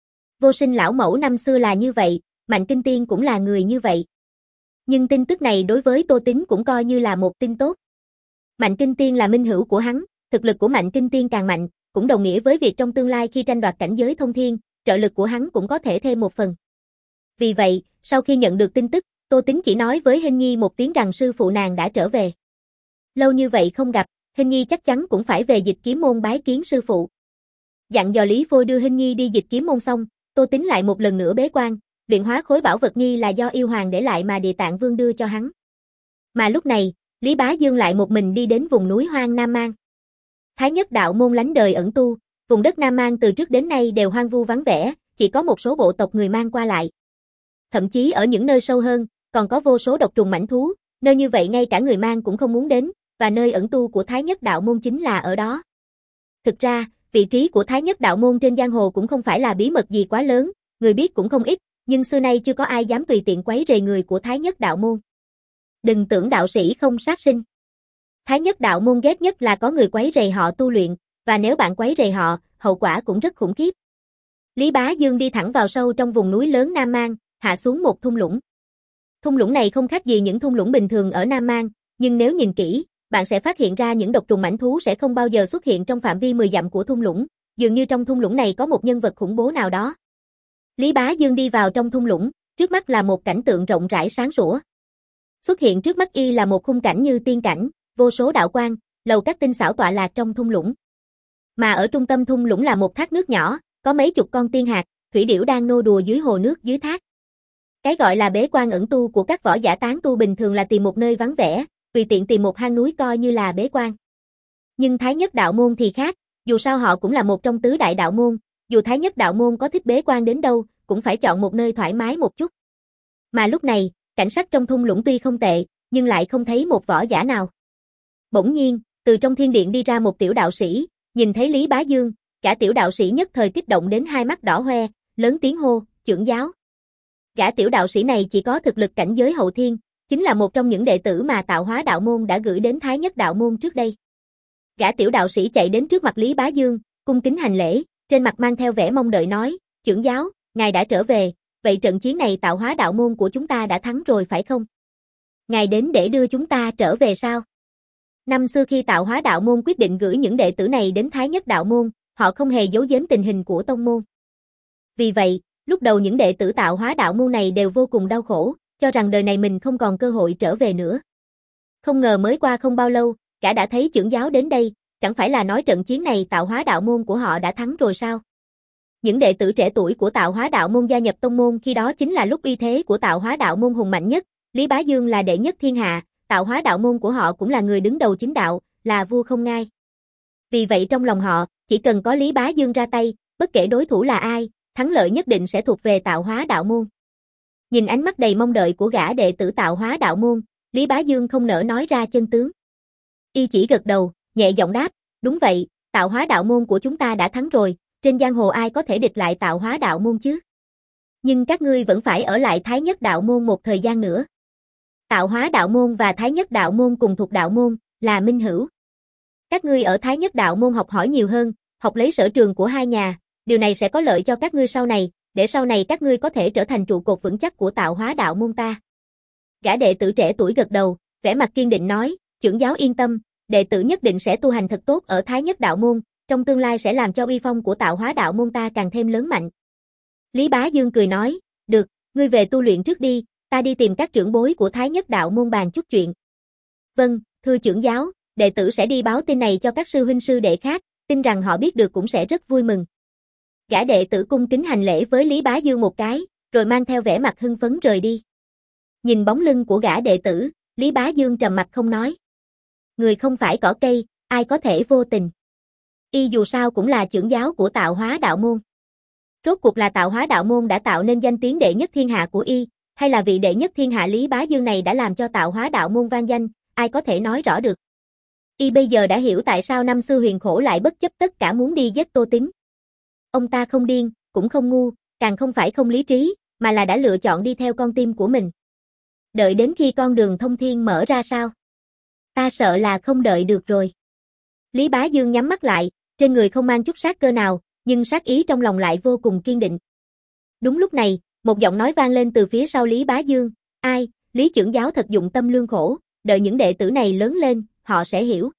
Vô Sinh lão mẫu năm xưa là như vậy, Mạnh Kinh Tiên cũng là người như vậy. Nhưng tin tức này đối với Tô Tín cũng coi như là một tin tốt. Mạnh Kinh Tiên là minh hữu của hắn, thực lực của Mạnh Kinh Tiên càng mạnh, cũng đồng nghĩa với việc trong tương lai khi tranh đoạt cảnh giới thông thiên, trợ lực của hắn cũng có thể thêm một phần. Vì vậy, sau khi nhận được tin tức, Tô Tín chỉ nói với Hình Nhi một tiếng rằng sư phụ nàng đã trở về. Lâu như vậy không gặp, Hình Nhi chắc chắn cũng phải về Dịch Kiếm Môn bái kiến sư phụ. Dặn dò Lý Phôi đưa Hình Nhi đi Dịch Kiếm Môn xong, Tô Tín lại một lần nữa bế quan, luyện hóa khối bảo vật nghi là do yêu hoàng để lại mà Địa Tạng Vương đưa cho hắn. Mà lúc này, Lý Bá Dương lại một mình đi đến vùng núi hoang Nam Mang. Thái Nhất đạo môn lánh đời ẩn tu, vùng đất Nam Mang từ trước đến nay đều hoang vu vắng vẻ, chỉ có một số bộ tộc người Mang qua lại. Thậm chí ở những nơi sâu hơn, còn có vô số độc trùng mãnh thú, nơi như vậy ngay cả người Mang cũng không muốn đến, và nơi ẩn tu của Thái Nhất đạo môn chính là ở đó. Thực ra, vị trí của Thái Nhất đạo môn trên giang hồ cũng không phải là bí mật gì quá lớn, người biết cũng không ít, nhưng xưa nay chưa có ai dám tùy tiện quấy rầy người của Thái Nhất đạo môn. Đừng tưởng đạo sĩ không sát sinh. Thái Nhất đạo môn ghét nhất là có người quấy rầy họ tu luyện, và nếu bạn quấy rầy họ, hậu quả cũng rất khủng khiếp. Lý Bá Dương đi thẳng vào sâu trong vùng núi lớn Nam Mang, hạ xuống một thung lũng. Thung lũng này không khác gì những thung lũng bình thường ở Nam Mang, nhưng nếu nhìn kỹ, bạn sẽ phát hiện ra những độc trùng mãnh thú sẽ không bao giờ xuất hiện trong phạm vi mười dặm của thung lũng, dường như trong thung lũng này có một nhân vật khủng bố nào đó. Lý Bá Dương đi vào trong thung lũng, trước mắt là một cảnh tượng rộng rãi sáng sủa. Xuất hiện trước mắt y là một khung cảnh như tiên cảnh, vô số đạo quang, lầu các tinh xảo tọa lạc trong thung lũng. Mà ở trung tâm thung lũng là một thác nước nhỏ, có mấy chục con tiên hạc, thủy điểu đang nô đùa dưới hồ nước dưới thác. Cái gọi là bế quan ẩn tu của các võ giả tán tu bình thường là tìm một nơi vắng vẻ, tùy tiện tìm một hang núi coi như là bế quan. Nhưng Thái Nhất đạo môn thì khác, dù sao họ cũng là một trong tứ đại đạo môn, dù Thái Nhất đạo môn có thích bế quan đến đâu, cũng phải chọn một nơi thoải mái một chút. Mà lúc này, cảnh sắc trong thung lũng tuy không tệ, nhưng lại không thấy một võ giả nào. Bỗng nhiên, từ trong thiên điện đi ra một tiểu đạo sĩ, nhìn thấy Lý Bá Dương, cả tiểu đạo sĩ nhất thời kích động đến hai mắt đỏ hoe, lớn tiếng hô, trưởng giáo. Gã tiểu đạo sĩ này chỉ có thực lực cảnh giới hậu thiên, chính là một trong những đệ tử mà Tạo Hóa đạo môn đã gửi đến Thái Nhất đạo môn trước đây. Gã tiểu đạo sĩ chạy đến trước mặt Lý Bá Dương, cung kính hành lễ, trên mặt mang theo vẻ mong đợi nói, trưởng giáo, ngài đã trở về, vậy trận chiến này Tạo Hóa đạo môn của chúng ta đã thắng rồi phải không? Ngài đến để đưa chúng ta trở về sao? Năm xưa khi Tạo Hóa đạo môn quyết định gửi những đệ tử này đến Thái Nhất đạo môn, họ không hề giấu giếm tình hình của tông môn. Vì vậy, lúc đầu những đệ tử Tạo Hóa đạo môn này đều vô cùng đau khổ, cho rằng đời này mình không còn cơ hội trở về nữa. Không ngờ mới qua không bao lâu, cả đã thấy trưởng giáo đến đây, chẳng phải là nói trận chiến này Tạo Hóa đạo môn của họ đã thắng rồi sao? Những đệ tử trẻ tuổi của Tạo Hóa đạo môn gia nhập tông môn khi đó chính là lúc uy thế của Tạo Hóa đạo môn hùng mạnh nhất, Lý Bá Dương là đệ nhất thiên hạ, Tạo Hóa đạo môn của họ cũng là người đứng đầu chính đạo, là vua không ngai. Vì vậy trong lòng họ, chỉ cần có Lý Bá Dương ra tay, bất kể đối thủ là ai, thắng lợi nhất định sẽ thuộc về Tạo Hóa đạo môn. Nhìn ánh mắt đầy mong đợi của gã đệ tử Tạo Hóa đạo môn, Lý Bá Dương không nỡ nói ra chân tướng. Y chỉ gật đầu, nhẹ giọng đáp, đúng vậy, Tạo Hóa đạo môn của chúng ta đã thắng rồi, trên giang hồ ai có thể địch lại Tạo Hóa đạo môn chứ? Nhưng các ngươi vẫn phải ở lại Thái Nhất đạo môn một thời gian nữa. Tạo Hóa đạo môn và Thái Nhất đạo môn cùng thuộc đạo môn, là minh hữu. Các ngươi ở Thái Nhất đạo môn học hỏi nhiều hơn, học lấy sở trường của hai nhà, điều này sẽ có lợi cho các ngươi sau này, để sau này các ngươi có thể trở thành trụ cột vững chắc của Tạo Hóa đạo môn ta. Gã đệ tử trẻ tuổi gật đầu, vẻ mặt kiên định nói, trưởng giáo yên tâm, đệ tử nhất định sẽ tu hành thật tốt ở Thái Nhất đạo môn, trong tương lai sẽ làm cho uy phong của Tạo Hóa đạo môn ta càng thêm lớn mạnh. Lý Bá Dương cười nói, được, ngươi về tu luyện trước đi, ta đi tìm các trưởng bối của Thái Nhất đạo môn bàn chút chuyện. Vâng, thưa trưởng giáo, đệ tử sẽ đi báo tin này cho các sư huynh sư đệ khác, tin rằng họ biết được cũng sẽ rất vui mừng. Gã đệ tử cung kính hành lễ với Lý Bá Dương một cái, rồi mang theo vẻ mặt hưng phấn rời đi. Nhìn bóng lưng của gã đệ tử, Lý Bá Dương trầm mặt không nói. Người không phải cỏ cây, ai có thể vô tình. Y dù sao cũng là trưởng giáo của Tạo Hóa đạo môn. Rốt cuộc là Tạo Hóa đạo môn đã tạo nên danh tiếng đệ nhất thiên hạ của Y, hay là vị đệ nhất thiên hạ Lý Bá Dương này đã làm cho Tạo Hóa đạo môn vang danh, ai có thể nói rõ được. Y bây giờ đã hiểu tại sao năm xưa Huyền Khổ lại bất chấp tất cả muốn đi giết Tô Tín. Ông ta không điên, cũng không ngu, càng không phải không lý trí, mà là đã lựa chọn đi theo con tim của mình. Đợi đến khi con đường thông thiên mở ra sao? Ta sợ là không đợi được rồi. Lý Bá Dương nhắm mắt lại, trên người không mang chút sát cơ nào, nhưng sát ý trong lòng lại vô cùng kiên định. Đúng lúc này, một giọng nói vang lên từ phía sau Lý Bá Dương, ai, Lý trưởng giáo thật dụng tâm lương khổ, đợi những đệ tử này lớn lên, họ sẽ hiểu.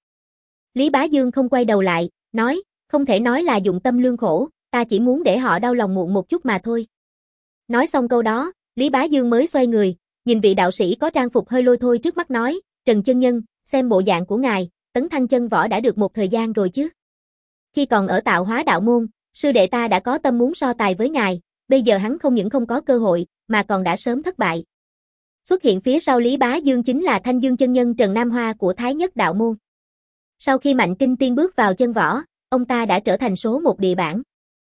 Lý Bá Dương không quay đầu lại, nói, không thể nói là dụng tâm lương khổ, ta chỉ muốn để họ đau lòng muộn một chút mà thôi. Nói xong câu đó, Lý Bá Dương mới xoay người, nhìn vị đạo sĩ có trang phục hơi lôi thôi trước mắt nói, Trần chân nhân, xem bộ dạng của ngài, tấn thăng chân võ đã được một thời gian rồi chứ. Khi còn ở Tạo Hóa đạo môn, sư đệ ta đã có tâm muốn so tài với ngài, bây giờ hắn không những không có cơ hội, mà còn đã sớm thất bại. Xuất hiện phía sau Lý Bá Dương chính là Thanh Dương chân nhân Trần Nam Hoa của Thái Nhất đạo môn. Sau khi Mạnh Kinh Tiên bước vào chân võ, ông ta đã trở thành số một địa bảng.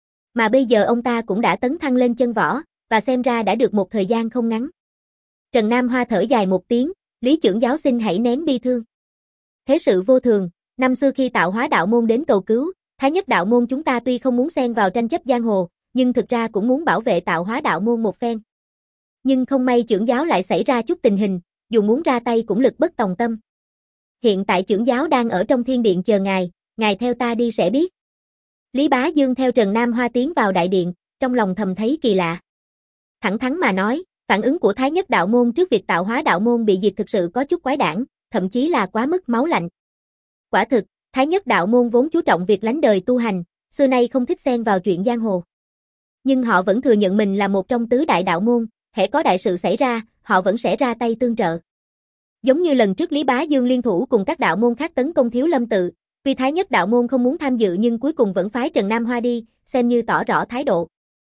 Mà bây giờ ông ta cũng đã tấn thăng lên chân võ, và xem ra đã được một thời gian không ngắn. Trần Nam Hoa thở dài một tiếng, Lý trưởng giáo xin hãy nén bi thương. Thế sự vô thường, năm xưa khi Tạo Hóa đạo môn đến cầu cứu, Thái Nhất đạo môn chúng ta tuy không muốn xen vào tranh chấp giang hồ, nhưng thực ra cũng muốn bảo vệ Tạo Hóa đạo môn một phen. Nhưng không may trưởng giáo lại xảy ra chút tình hình, dù muốn ra tay cũng lực bất tòng tâm. Hiện tại trưởng giáo đang ở trong thiên điện chờ ngài, ngài theo ta đi sẽ biết. Lý Bá Dương theo Trần Nam Hoa tiến vào đại điện, trong lòng thầm thấy kỳ lạ. Thẳng thắn mà nói, phản ứng của Thái Nhất đạo môn trước việc tạo hóa đạo môn bị diệt thực sự có chút quái đản, thậm chí là quá mức máu lạnh. Quả thực, Thái Nhất đạo môn vốn chú trọng việc lánh đời tu hành, xưa nay không thích xen vào chuyện giang hồ. Nhưng họ vẫn thừa nhận mình là một trong tứ đại đạo môn, hễ có đại sự xảy ra, họ vẫn sẽ ra tay tương trợ. Giống như lần trước Lý Bá Dương liên thủ cùng các đạo môn khác tấn công Thiếu Lâm tự, tuy Thái Nhất đạo môn không muốn tham dự nhưng cuối cùng vẫn phái Trần Nam Hoa đi, xem như tỏ rõ thái độ.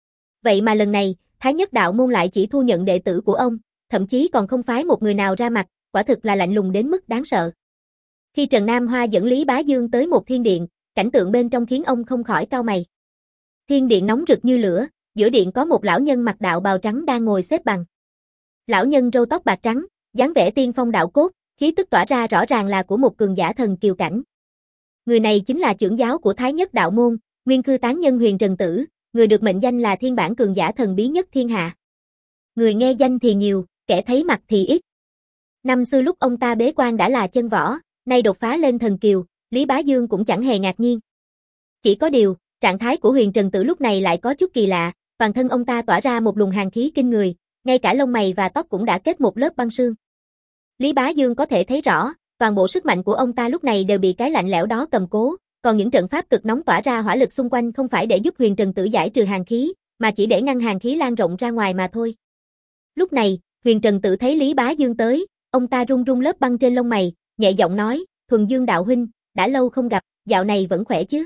Vậy mà lần này, Thái Nhất đạo môn lại chỉ thu nhận đệ tử của ông, thậm chí còn không phái một người nào ra mặt, quả thực là lạnh lùng đến mức đáng sợ. Khi Trần Nam Hoa dẫn Lý Bá Dương tới một thiên điện, cảnh tượng bên trong khiến ông không khỏi cau mày. Thiên điện nóng rực như lửa, giữa điện có một lão nhân mặc đạo bào trắng đang ngồi xếp bằng. Lão nhân râu tóc bạc trắng, dáng vẻ tiên phong đạo cốt, khí tức tỏa ra rõ ràng là của một cường giả thần kiều cảnh. Người này chính là trưởng giáo của Thái Nhất đạo môn, Nguyên Cư Tán Nhân Huyền Trần Tử, người được mệnh danh là thiên bản cường giả thần bí nhất thiên hạ. Người nghe danh thì nhiều, kẻ thấy mặt thì ít. Năm xưa lúc ông ta bế quan đã là chân võ, nay đột phá lên thần kiều, Lý Bá Dương cũng chẳng hề ngạc nhiên. Chỉ có điều, trạng thái của Huyền Trần Tử lúc này lại có chút kỳ lạ, toàn thân ông ta tỏa ra một luồng hàn khí kinh người, ngay cả lông mày và tóc cũng đã kết một lớp băng sương. Lý Bá Dương có thể thấy rõ, toàn bộ sức mạnh của ông ta lúc này đều bị cái lạnh lẽo đó cầm cố, còn những trận pháp cực nóng tỏa ra hỏa lực xung quanh không phải để giúp Huyền Trần Tử giải trừ hàn khí, mà chỉ để ngăn hàn khí lan rộng ra ngoài mà thôi. Lúc này, Huyền Trần Tử thấy Lý Bá Dương tới, ông ta run run lớp băng trên lông mày, nhẹ giọng nói, Thuần Dương đạo huynh, đã lâu không gặp, dạo này vẫn khỏe chứ?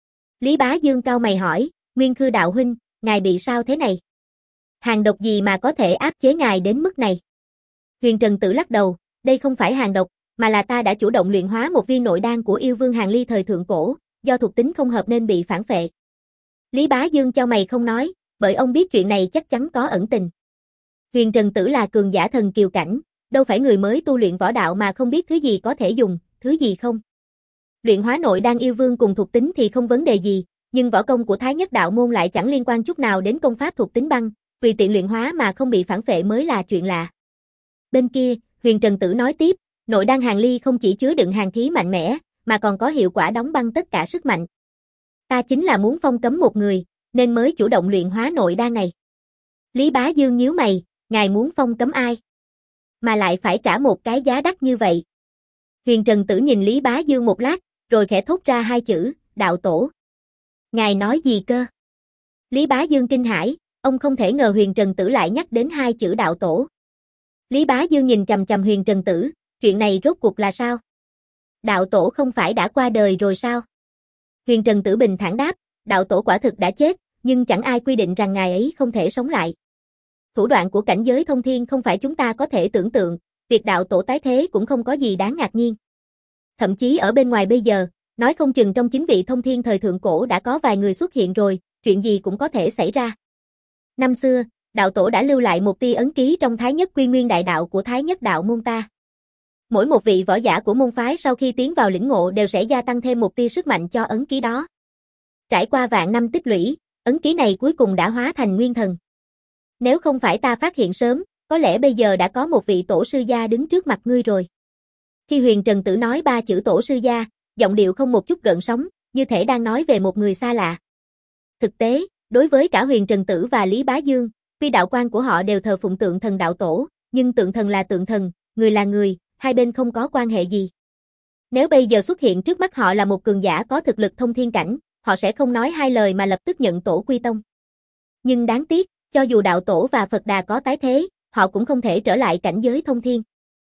Lý Bá Dương cau mày hỏi, Nguyên Khư đạo huynh, ngài bị sao thế này? Hàn độc gì mà có thể áp chế ngài đến mức này? Huyền Trần Tử lắc đầu, đây không phải hàn độc, mà là ta đã chủ động luyện hóa một viên nội đan của yêu vương Hàn Ly thời thượng cổ, do thuộc tính không hợp nên bị phản phệ. Lý Bá Dương chau mày không nói, bởi ông biết chuyện này chắc chắn có ẩn tình. Huyền Trần Tử là cường giả thần kiều cảnh, đâu phải người mới tu luyện võ đạo mà không biết thứ gì có thể dùng, thứ gì không. Luyện hóa nội đan yêu vương cùng thuộc tính thì không vấn đề gì, nhưng võ công của Thái Nhất đạo môn lại chẳng liên quan chút nào đến công pháp thuộc tính băng, tùy tiện luyện hóa mà không bị phản phệ mới là chuyện lạ. Bên kia, Huyền Trần Tử nói tiếp, nội đan Hàn Ly không chỉ chứa đựng hàn khí mạnh mẽ, mà còn có hiệu quả đóng băng tất cả sức mạnh. Ta chính là muốn phong cấm một người, nên mới chủ động luyện hóa nội đan này. Lý Bá Dương nhíu mày, ngài muốn phong cấm ai? Mà lại phải trả một cái giá đắt như vậy. Huyền Trần Tử nhìn Lý Bá Dương một lát, rồi khẽ thốt ra hai chữ, đạo tổ. Ngài nói gì cơ? Lý Bá Dương kinh hãi, ông không thể ngờ Huyền Trần Tử lại nhắc đến hai chữ đạo tổ. Lý Bá Dương nhìn chằm chằm Huyền Trần Tử, chuyện này rốt cuộc là sao? Đạo tổ không phải đã qua đời rồi sao? Huyền Trần Tử bình thản đáp, đạo tổ quả thực đã chết, nhưng chẳng ai quy định rằng ngài ấy không thể sống lại. Thủ đoạn của cảnh giới thông thiên không phải chúng ta có thể tưởng tượng, việc đạo tổ tái thế cũng không có gì đáng ngạc nhiên. Thậm chí ở bên ngoài bây giờ, nói không chừng trong chính vị thông thiên thời thượng cổ đã có vài người xuất hiện rồi, chuyện gì cũng có thể xảy ra. Năm xưa, đạo tổ đã lưu lại một tia ấn ký trong Thái Nhất Quy Nguyên đại đạo của Thái Nhất đạo môn ta. Mỗi một vị võ giả của môn phái sau khi tiến vào lĩnh ngộ đều sẽ gia tăng thêm một tia sức mạnh cho ấn ký đó. Trải qua vạn năm tích lũy, ấn ký này cuối cùng đã hóa thành nguyên thần. Nếu không phải ta phát hiện sớm, có lẽ bây giờ đã có một vị tổ sư gia đứng trước mặt ngươi rồi. Khi Huyền Trần Tử nói ba chữ tổ sư gia, giọng điệu không một chút gợn sóng, như thể đang nói về một người xa lạ. Thực tế, đối với cả Huyền Trần Tử và Lý Bá Dương, tuy đạo quan của họ đều thờ phụng tượng thần đạo tổ, nhưng tượng thần là tượng thần, người là người, hai bên không có quan hệ gì. Nếu bây giờ xuất hiện trước mắt họ là một cường giả có thực lực thông thiên cảnh, họ sẽ không nói hai lời mà lập tức nhận tổ quy tông. Nhưng đáng tiếc, cho dù đạo tổ và Phật Đà có tái thế, họ cũng không thể trở lại cảnh giới thông thiên.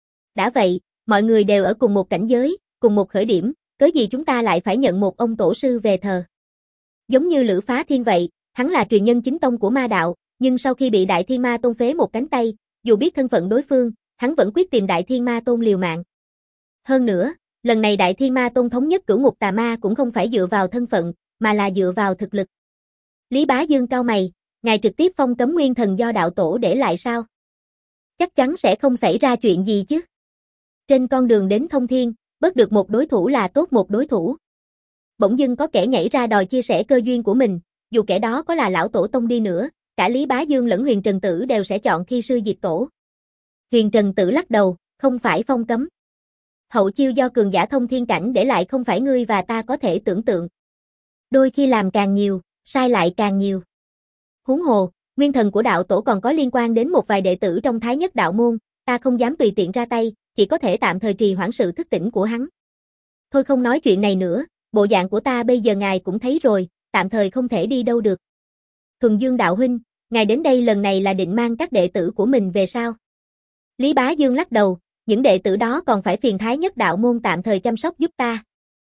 Đã vậy, mọi người đều ở cùng một cảnh giới, cùng một khởi điểm, cớ gì chúng ta lại phải nhận một ông tổ sư về thờ. Giống như Lữ Phá Thiên vậy, hắn là truyền nhân chính tông của ma đạo, nhưng sau khi bị Đại Thiên Ma Tôn phế một cánh tay, dù biết thân phận đối phương, hắn vẫn quyết tìm Đại Thiên Ma Tôn liều mạng. Hơn nữa, lần này Đại Thiên Ma Tôn thống nhất cửu ngục tà ma cũng không phải dựa vào thân phận, mà là dựa vào thực lực. Lý Bá Dương cau mày, ngài trực tiếp phong cấm nguyên thần do đạo tổ để lại sao? Chắc chắn sẽ không xảy ra chuyện gì chứ. Trên con đường đến thông thiên, bớt được một đối thủ là tốt một đối thủ. Bỗng dưng có kẻ nhảy ra đòi chia sẻ cơ duyên của mình, dù kẻ đó có là lão tổ tông đi nữa, cả Lý Bá Dương lẫn Huyền Trần Tử đều sẽ chọn khi sư diệt tổ. Huyền Trần Tử lắc đầu, không phải phong cấm. Hậu chiêu do cường giả thông thiên cảnh để lại không phải ngươi và ta có thể tưởng tượng. Đôi khi làm càng nhiều, sai lại càng nhiều. Huống hồ, nguyên thần của đạo tổ còn có liên quan đến một vài đệ tử trong Thái Nhất đạo môn, ta không dám tùy tiện ra tay, chỉ có thể tạm thời trì hoãn sự thức tỉnh của hắn. Thôi không nói chuyện này nữa, bộ dạng của ta bây giờ ngài cũng thấy rồi, tạm thời không thể đi đâu được. Thuần Dương đạo huynh, ngài đến đây lần này là định mang các đệ tử của mình về sao? Lý Bá Dương lắc đầu, những đệ tử đó còn phải phiền Thái Nhất đạo môn tạm thời chăm sóc giúp ta.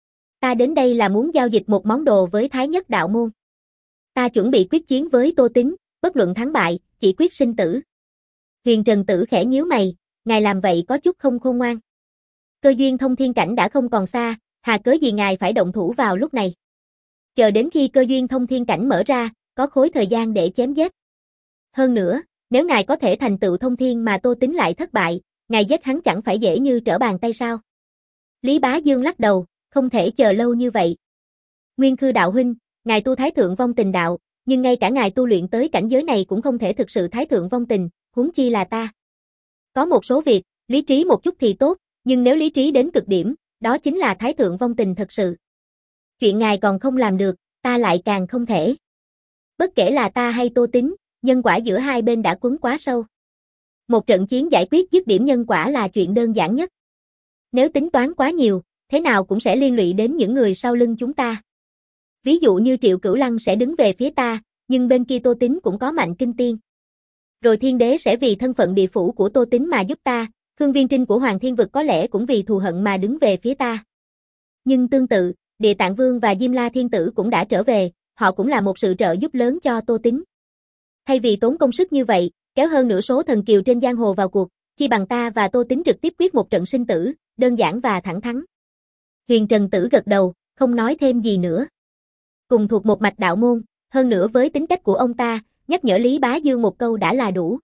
Ta đến đây là muốn giao dịch một món đồ với Thái Nhất đạo môn. Ta chuẩn bị quyết chiến với Tô Tín, bất luận thắng bại, chỉ quyết sinh tử. Huyền Trần Tử khẽ nhíu mày, ngài làm vậy có chút không khôn ngoan. Cơ duyên thông thiên cảnh đã không còn xa, hà cớ gì ngài phải động thủ vào lúc này. Chờ đến khi cơ duyên thông thiên cảnh mở ra, có khối thời gian để chém giết. Hơn nữa, nếu ngài có thể thành tựu thông thiên mà Tô Tín lại thất bại, ngài giết hắn chẳng phải dễ như trở bàn tay sao? Lý Bá Dương lắc đầu, không thể chờ lâu như vậy. Nguyên Khư đạo huynh, ngài tu Thái Thượng Vong Tình đạo, nhưng ngay cả ngài tu luyện tới cảnh giới này cũng không thể thực sự Thái Thượng Vong Tình, huống chi là ta. Có một số việc, lý trí một chút thì tốt, nhưng nếu lý trí đến cực điểm, đó chính là Thái Thượng Vong Tình thật sự. Chuyện ngài còn không làm được, ta lại càng không thể. Bất kể là ta hay Tô Tín, nhân quả giữa hai bên đã quấn quá sâu. Một trận chiến giải quyết dứt điểm nhân quả là chuyện đơn giản nhất. Nếu tính toán quá nhiều, thế nào cũng sẽ liên lụy đến những người sau lưng chúng ta. Ví dụ như Triệu Cửu Lăng sẽ đứng về phía ta, nhưng bên kia Tô Tín cũng có Mạnh Kinh Tiên. Rồi Thiên Đế sẽ vì thân phận địa phủ của Tô Tín mà giúp ta, Khương Viên Trinh của Hoàng Thiên Vực có lẽ cũng vì thù hận mà đứng về phía ta. Nhưng tương tự, Địa Tạng Vương và Diêm La Thiên Tử cũng đã trở về, họ cũng là một sự trợ giúp lớn cho Tô Tín. Thay vì tốn công sức như vậy, kéo hơn nửa số thần kiều trên giang hồ vào cuộc, chi bằng ta và Tô Tín trực tiếp quyết một trận sinh tử, đơn giản và thẳng thắn. Huyền Trần Tử gật đầu, không nói thêm gì nữa. Cùng thuộc một mạch đạo môn, hơn nữa với tính cách của ông ta, nhắc nhở Lý Bá Dương một câu đã là đủ.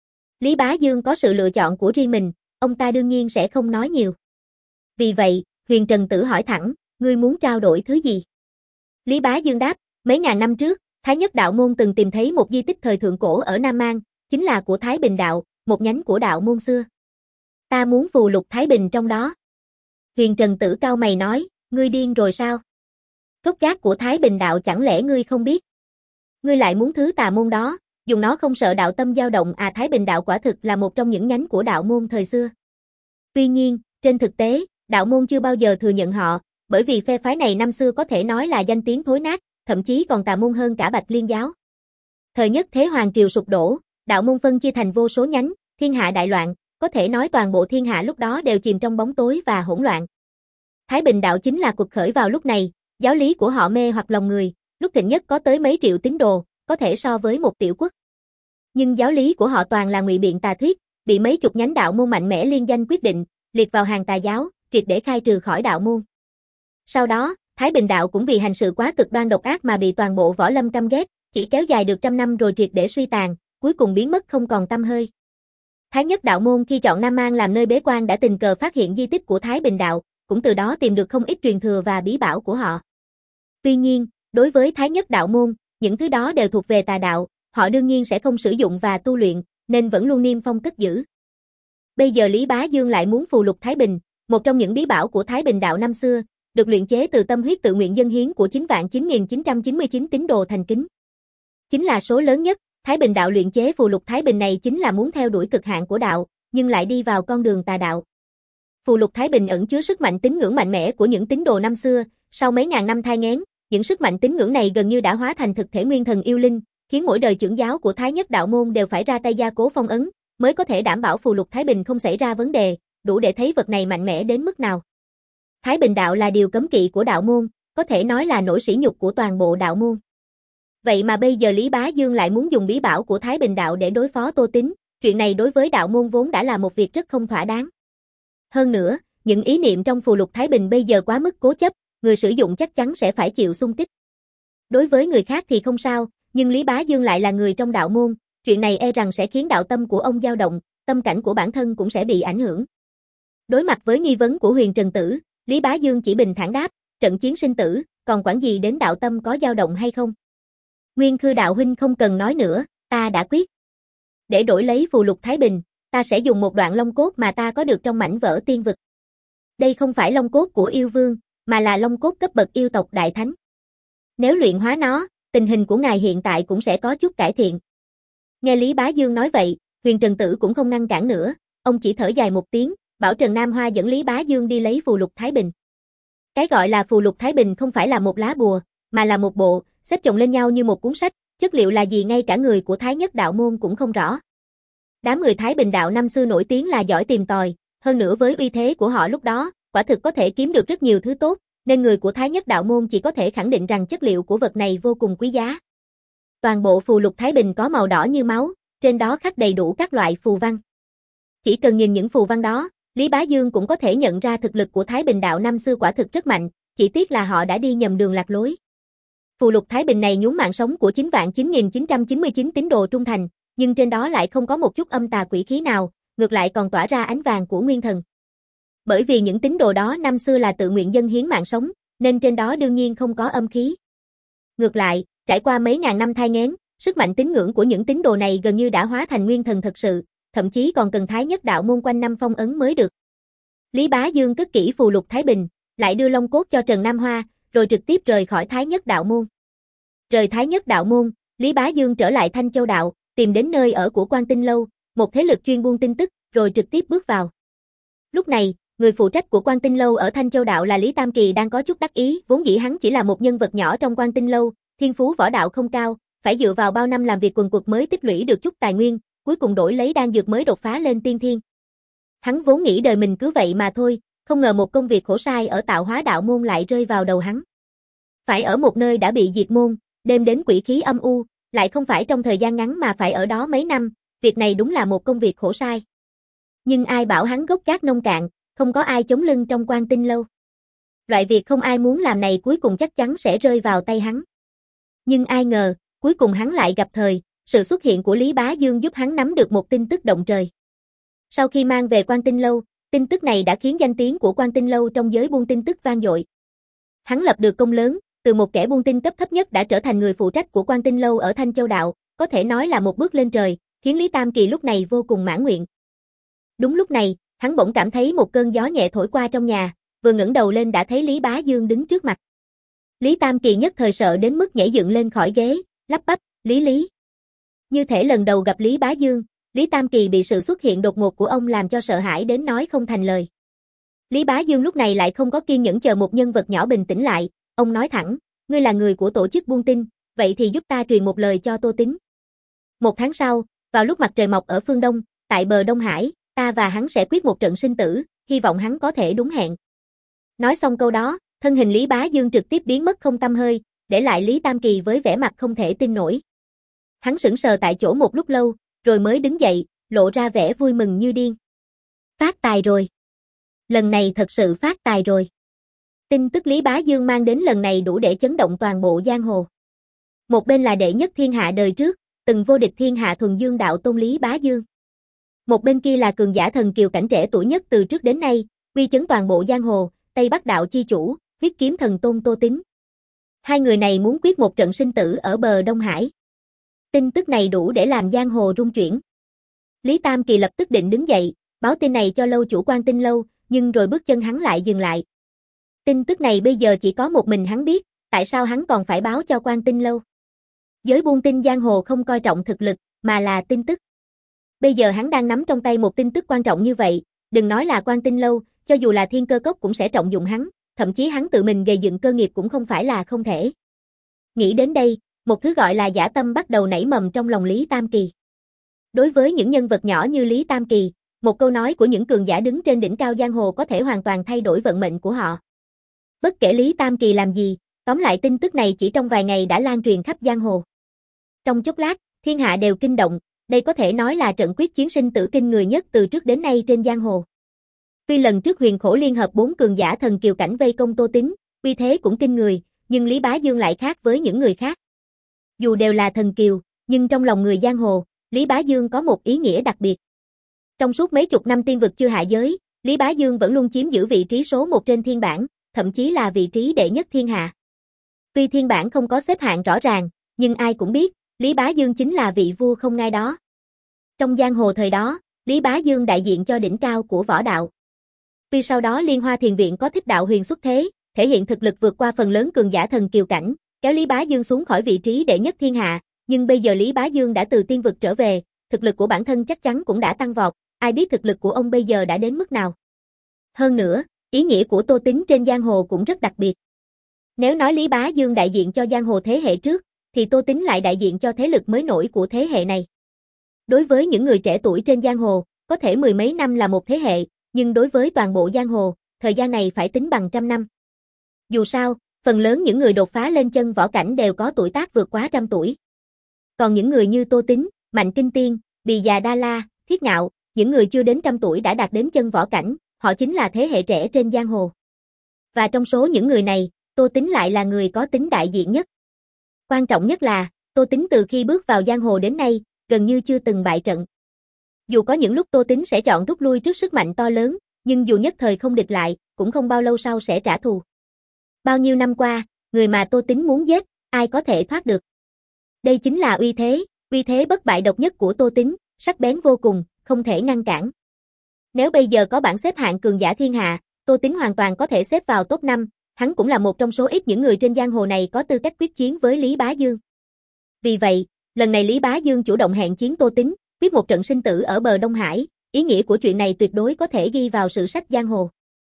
Lý Bá Dương có sự lựa chọn của riêng mình, ông ta đương nhiên sẽ không nói nhiều. Vì vậy, Huyền Trần Tử hỏi thẳng, ngươi muốn trao đổi thứ gì? Lý Bá Dương đáp, mấy ngàn năm trước, Thái Nhất đạo môn từng tìm thấy một di tích thời thượng cổ ở Nam Mang, chính là của Thái Bình đạo, một nhánh của đạo môn xưa. Ta muốn phù lục Thái Bình trong đó. Huyền Trần Tử cau mày nói, ngươi điên rồi sao? Gốc gác của Thái Bình đạo chẳng lẽ ngươi không biết? Ngươi lại muốn thứ tà môn đó, dùng nó không sợ đạo tâm dao động à? Thái Bình đạo quả thực là một trong những nhánh của đạo môn thời xưa. Tuy nhiên, trên thực tế, đạo môn chưa bao giờ thừa nhận họ, bởi vì phe phái này năm xưa có thể nói là danh tiếng thối nát, thậm chí còn tà môn hơn cả Bạch Liên giáo. Thời nhất thế hoàng triều sụp đổ, đạo môn phân chia thành vô số nhánh, thiên hạ đại loạn, có thể nói toàn bộ thiên hạ lúc đó đều chìm trong bóng tối và hỗn loạn. Thái Bình đạo chính là cuộc khởi vào lúc này, giáo lý của họ mê hoặc lòng người, lúc thịnh nhất có tới mấy triệu tín đồ, có thể so với một tiểu quốc. Nhưng giáo lý của họ toàn là ngụy biện tà thuyết, bị mấy chục nhánh đạo môn mạnh mẽ liên danh quyết định, liệt vào hàng tà giáo, triệt để khai trừ khỏi đạo môn. Sau đó, Thái Bình đạo cũng vì hành sự quá cực đoan độc ác mà bị toàn bộ võ lâm căm ghét, chỉ kéo dài được trăm năm rồi triệt để suy tàn, cuối cùng biến mất không còn tăm hơi. Thái Nhất đạo môn khi chọn Nam Mang làm nơi bế quan đã tình cờ phát hiện di tích của Thái Bình đạo, cũng từ đó tìm được không ít truyền thừa và bí bảo của họ. Tuy nhiên, đối với Thái Nhất đạo môn, những thứ đó đều thuộc về tà đạo, họ đương nhiên sẽ không sử dụng và tu luyện, nên vẫn luôn niêm phong cất giữ. Bây giờ Lý Bá Dương lại muốn phù lục Thái Bình, một trong những bí bảo của Thái Bình đạo năm xưa, được luyện chế từ tâm huyết tự nguyện dâng hiến của chín vạn chín nghìn chín trăm chín mươi chín tín đồ thành kính. Chính là số lớn nhất, Thái Bình đạo luyện chế phù lục Thái Bình này chính là muốn theo đuổi cực hạn của đạo, nhưng lại đi vào con đường tà đạo. Phù lục Thái Bình ẩn chứa sức mạnh tín ngưỡng mạnh mẽ của những tín đồ năm xưa, sau mấy ngàn năm thai nghén, những sức mạnh tín ngưỡng này gần như đã hóa thành thực thể nguyên thần yêu linh, khiến mỗi đời trưởng giáo của Thái Nhất đạo môn đều phải ra tay gia cố phong ấn, mới có thể đảm bảo phù lục Thái Bình không xảy ra vấn đề, đủ để thấy vật này mạnh mẽ đến mức nào. Thái Bình đạo là điều cấm kỵ của đạo môn, có thể nói là nỗi sỉ nhục của toàn bộ đạo môn. Vậy mà bây giờ Lý Bá Dương lại muốn dùng bí bảo của Thái Bình đạo để đối phó Tô Tín, chuyện này đối với đạo môn vốn đã là một việc rất không thỏa đáng. Hơn nữa, những ý niệm trong phù lục Thái Bình bây giờ quá mức cố chấp, người sử dụng chắc chắn sẽ phải chịu xung kích. Đối với người khác thì không sao, nhưng Lý Bá Dương lại là người trong đạo môn, chuyện này e rằng sẽ khiến đạo tâm của ông dao động, tâm cảnh của bản thân cũng sẽ bị ảnh hưởng. Đối mặt với nghi vấn của Huyền Trần Tử, Lý Bá Dương chỉ bình thản đáp, trận chiến sinh tử, còn quản gì đến đạo tâm có dao động hay không? Nguyên Khư đạo huynh không cần nói nữa, ta đã quyết. Để đổi lấy phù lục Thái Bình, ta sẽ dùng một đoạn long cốt mà ta có được trong mảnh vỡ tiên vực. Đây không phải long cốt của yêu vương, mà là long cốt cấp bậc yêu tộc đại thánh. Nếu luyện hóa nó, tình hình của ngài hiện tại cũng sẽ có chút cải thiện. Nghe Lý Bá Dương nói vậy, Huyền Trần Tử cũng không ngăn cản nữa, ông chỉ thở dài một tiếng, bảo Trần Nam Hoa dẫn Lý Bá Dương đi lấy phù lục Thái Bình. Cái gọi là phù lục Thái Bình không phải là một lá bùa, mà là một bộ, xếp chồng lên nhau như một cuốn sách, chất liệu là gì ngay cả người của Thái Nhất Đạo Môn cũng không rõ. Đám người Thái Bình đạo năm xưa nổi tiếng là giỏi tìm tòi, hơn nữa với uy thế của họ lúc đó, quả thực có thể kiếm được rất nhiều thứ tốt, nên người của Thái Nhất Đạo Môn chỉ có thể khẳng định rằng chất liệu của vật này vô cùng quý giá. Toàn bộ phù lục Thái Bình có màu đỏ như máu, trên đó khắc đầy đủ các loại phù văn. Chỉ cần nhìn những phù văn đó, Lý Bá Dương cũng có thể nhận ra thực lực của Thái Bình đạo năm xưa quả thực rất mạnh, chỉ tiếc là họ đã đi nhầm đường lạc lối. Phù lục Thái Bình này nhúng mạng sống của chín vạn chín nghìn chín trăm chín mươi chín tín đồ trung thành, nhưng trên đó lại không có một chút âm tà quỷ khí nào, ngược lại còn tỏa ra ánh vàng của nguyên thần. Bởi vì những tín đồ đó năm xưa là tự nguyện dâng hiến mạng sống, nên trên đó đương nhiên không có âm khí. Ngược lại, trải qua mấy ngàn năm thai nghén, sức mạnh tín ngưỡng của những tín đồ này gần như đã hóa thành nguyên thần thật sự, thậm chí còn cần Thái Nhất Đạo Môn quanh năm phong ấn mới được. Lý Bá Dương cất kỹ phù lục Thái Bình, lại đưa long cốt cho Trần Nam Hoa, rồi trực tiếp rời khỏi Thái Nhất Đạo Môn. Rời Thái Nhất Đạo Môn, Lý Bá Dương trở lại Thanh Châu Đạo, tìm đến nơi ở của Quan Tinh Lâu, một thế lực chuyên buôn tin tức, rồi trực tiếp bước vào. Lúc này, người phụ trách của Quan Tinh Lâu ở Thanh Châu Đạo là Lý Tam Kỳ đang có chút đắc ý, vốn dĩ hắn chỉ là một nhân vật nhỏ trong Quan Tinh Lâu, thiên phú võ đạo không cao, phải dựa vào bao năm làm việc quần quật mới tích lũy được chút tài nguyên, cuối cùng đổi lấy đan dược mới đột phá lên tiên thiên. Hắn vốn nghĩ đời mình cứ vậy mà thôi, không ngờ một công việc khổ sai ở Tạo Hóa Đạo Môn lại rơi vào đầu hắn. Phải ở một nơi đã bị diệt môn, đêm đến quỷ khí âm u, lại không phải trong thời gian ngắn mà phải ở đó mấy năm, việc này đúng là một công việc khổ sai. Nhưng ai bảo hắn gốc gác nông cạn, không có ai chống lưng trong Quan Tinh Lâu. Loại việc không ai muốn làm này cuối cùng chắc chắn sẽ rơi vào tay hắn. Nhưng ai ngờ, cuối cùng hắn lại gặp thời, sự xuất hiện của Lý Bá Dương giúp hắn nắm được một tin tức động trời. Sau khi mang về Quan Tinh Lâu, tin tức này đã khiến danh tiếng của Quan Tinh Lâu trong giới buôn tin tức vang dội. Hắn lập được công lớn, từ một kẻ buôn tin cấp thấp nhất đã trở thành người phụ trách của Quan Tinh Lâu ở Thanh Châu Đạo, có thể nói là một bước lên trời, khiến Lý Tam Kỳ lúc này vô cùng mãn nguyện. Đúng lúc này, hắn bỗng cảm thấy một cơn gió nhẹ thổi qua trong nhà, vừa ngẩng đầu lên đã thấy Lý Bá Dương đứng trước mặt. Lý Tam Kỳ nhất thời sợ đến mức nhảy dựng lên khỏi ghế, lắp bắp, Lý Lý. Như thể lần đầu gặp Lý Bá Dương, Lý Tam Kỳ bị sự xuất hiện đột ngột của ông làm cho sợ hãi đến nói không thành lời. Lý Bá Dương lúc này lại không có kiên nhẫn chờ một nhân vật nhỏ bình tĩnh lại, ông nói thẳng, ngươi là người của tổ chức buôn tin, vậy thì giúp ta truyền một lời cho Tô Tính. Một tháng sau, vào lúc mặt trời mọc ở phương Đông, tại bờ Đông Hải, ta và hắn sẽ quyết một trận sinh tử, hy vọng hắn có thể đúng hẹn. Nói xong câu đó, thân hình Lý Bá Dương trực tiếp biến mất không tăm hơi, để lại Lý Tam Kỳ với vẻ mặt không thể tin nổi. Hắn sững sờ tại chỗ một lúc lâu, rồi mới đứng dậy, lộ ra vẻ vui mừng như điên. Phát tài rồi. Lần này thật sự phát tài rồi. Tin tức Lý Bá Dương mang đến lần này đủ để chấn động toàn bộ giang hồ. Một bên là đệ nhất thiên hạ đời trước, từng vô địch thiên hạ thuần dương đạo tôn Lý Bá Dương. Một bên kia là cường giả thần kiều cảnh trẻ tuổi nhất từ trước đến nay, uy chấn toàn bộ giang hồ, Tây Bắc đạo chi chủ, huyết kiếm thần tôn Tô Tính. Hai người này muốn quyết một trận sinh tử ở bờ Đông Hải. Tin tức này đủ để làm giang hồ rung chuyển. Lý Tam Kỳ lập tức định đứng dậy, báo tin này cho lâu chủ Quan Tinh Lâu, nhưng rồi bước chân hắn lại dừng lại. Tin tức này bây giờ chỉ có một mình hắn biết, tại sao hắn còn phải báo cho Quan Tinh Lâu? Giới buôn tin giang hồ không coi trọng thực lực, mà là tin tức. Bây giờ hắn đang nắm trong tay một tin tức quan trọng như vậy, đừng nói là Quan Tinh Lâu, cho dù là Thiên Cơ Cốc cũng sẽ trọng dụng hắn, thậm chí hắn tự mình gây dựng cơ nghiệp cũng không phải là không thể. Nghĩ đến đây, một thứ gọi là dã tâm bắt đầu nảy mầm trong lòng Lý Tam Kỳ. Đối với những nhân vật nhỏ như Lý Tam Kỳ, một câu nói của những cường giả đứng trên đỉnh cao giang hồ có thể hoàn toàn thay đổi vận mệnh của họ. Bất kể Lý Tam Kỳ làm gì, tóm lại tin tức này chỉ trong vài ngày đã lan truyền khắp giang hồ. Trong chốc lát, thiên hạ đều kinh động, đây có thể nói là trận quyết chiến sinh tử kinh người nhất từ trước đến nay trên giang hồ. Tuy lần trước Huyền Khổ liên hợp bốn cường giả thần kiều cảnh vây công Tô Tính, uy thế cũng kinh người, nhưng Lý Bá Dương lại khác với những người khác. Dù đều là thần kiều, nhưng trong lòng người giang hồ, Lý Bá Dương có một ý nghĩa đặc biệt. Trong suốt mấy chục năm tiên vực chưa hạ giới, Lý Bá Dương vẫn luôn chiếm giữ vị trí số một trên thiên bảng, thậm chí là vị trí đệ nhất thiên hạ. Tuy thiên bảng không có xếp hạng rõ ràng, nhưng ai cũng biết, Lý Bá Dương chính là vị vua không ngai đó. Trong giang hồ thời đó, Lý Bá Dương đại diện cho đỉnh cao của võ đạo. Tuy sau đó Liên Hoa Thiền Viện có Thích Đạo Huyền xuất thế, thể hiện thực lực vượt qua phần lớn cường giả thần kiều cảnh, kéo Lý Bá Dương xuống khỏi vị trí đệ nhất thiên hạ, nhưng bây giờ Lý Bá Dương đã từ tiên vực trở về, thực lực của bản thân chắc chắn cũng đã tăng vọt, ai biết thực lực của ông bây giờ đã đến mức nào. Hơn nữa, ý nghĩa của Tô Tín trên giang hồ cũng rất đặc biệt. Nếu nói Lý Bá Dương đại diện cho giang hồ thế hệ trước, thì Tô Tín lại đại diện cho thế lực mới nổi của thế hệ này. Đối với những người trẻ tuổi trên giang hồ, có thể mười mấy năm là một thế hệ, nhưng đối với toàn bộ giang hồ, thời gian này phải tính bằng trăm năm. Dù sao, phần lớn những người đột phá lên chân võ cảnh đều có tuổi tác vượt quá trăm tuổi. Còn những người như Tô Tín, Mạnh Kinh Tiên, Bì Già Đa La, Thiết Ngạo, những người chưa đến trăm tuổi đã đạt đến chân võ cảnh, họ chính là thế hệ trẻ trên giang hồ. Và trong số những người này, Tô Tín lại là người có tính đại diện nhất. Quan trọng nhất là, Tô Tín từ khi bước vào giang hồ đến nay, gần như chưa từng bại trận. Dù có những lúc Tô Tín sẽ chọn rút lui trước sức mạnh to lớn, nhưng dù nhất thời không địch lại, cũng không bao lâu sau sẽ trả thù. Bao nhiêu năm qua, người mà Tô Tín muốn giết, ai có thể thoát được. Đây chính là uy thế, uy thế bất bại độc nhất của Tô Tín, sắc bén vô cùng, không thể ngăn cản. Nếu bây giờ có bảng xếp hạng cường giả thiên hạ, Tô Tín hoàn toàn có thể xếp vào top năm, hắn cũng là một trong số ít những người trên giang hồ này có tư cách quyết chiến với Lý Bá Dương. Vì vậy, lần này Lý Bá Dương chủ động hẹn chiến Tô Tín, quyết một trận sinh tử ở bờ Đông Hải, ý nghĩa của chuyện này tuyệt đối có thể ghi vào sử sách giang hồ.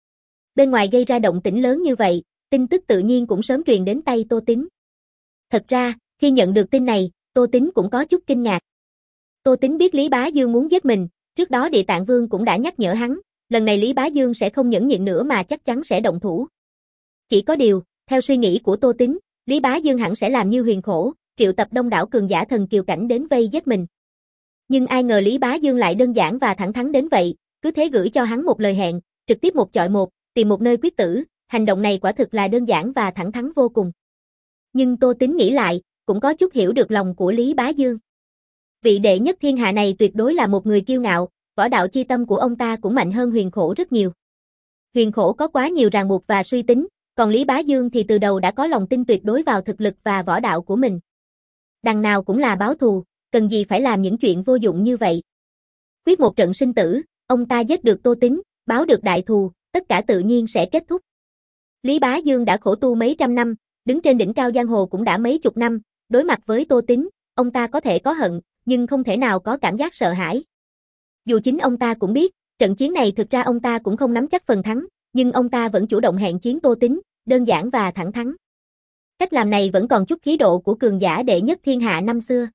Bên ngoài gây ra động tĩnh lớn như vậy, tin tức tự nhiên cũng sớm truyền đến tay Tô Tín. Thật ra, khi nhận được tin này, Tô Tín cũng có chút kinh ngạc. Tô Tín biết Lý Bá Dương muốn giết mình, trước đó Địa Tạng Vương cũng đã nhắc nhở hắn, lần này Lý Bá Dương sẽ không nhẫn nhịn nữa mà chắc chắn sẽ động thủ. Chỉ có điều, theo suy nghĩ của Tô Tín, Lý Bá Dương hẳn sẽ làm như Huyền Khổ, triệu tập đông đảo cường giả thần kiều cảnh đến vây giết mình. Nhưng ai ngờ Lý Bá Dương lại đơn giản và thẳng thắn đến vậy, cứ thế gửi cho hắn một lời hẹn, trực tiếp một chọi một, tìm một nơi quyết tử, hành động này quả thực là đơn giản và thẳng thắn vô cùng. Nhưng Tô Tín nghĩ lại, cũng có chút hiểu được lòng của Lý Bá Dương. Vị đệ nhất thiên hạ này tuyệt đối là một người kiêu ngạo, võ đạo chi tâm của ông ta cũng mạnh hơn Huyền Khổ rất nhiều. Huyền Khổ có quá nhiều ràng buộc và suy tính, còn Lý Bá Dương thì từ đầu đã có lòng tin tuyệt đối vào thực lực và võ đạo của mình. Đằng nào cũng là báo thù, cần gì phải làm những chuyện vô dụng như vậy. Quyết một trận sinh tử, ông ta giết được Tô Tín, báo được đại thù, tất cả tự nhiên sẽ kết thúc. Lý Bá Dương đã khổ tu mấy trăm năm, đứng trên đỉnh cao giang hồ cũng đã mấy chục năm, đối mặt với Tô Tín, ông ta có thể có hận, nhưng không thể nào có cảm giác sợ hãi. Dù chính ông ta cũng biết, trận chiến này thực ra ông ta cũng không nắm chắc phần thắng, nhưng ông ta vẫn chủ động hẹn chiến Tô Tín, đơn giản và thẳng thắn. Cách làm này vẫn còn chút khí độ của cường giả đệ nhất thiên hạ năm xưa.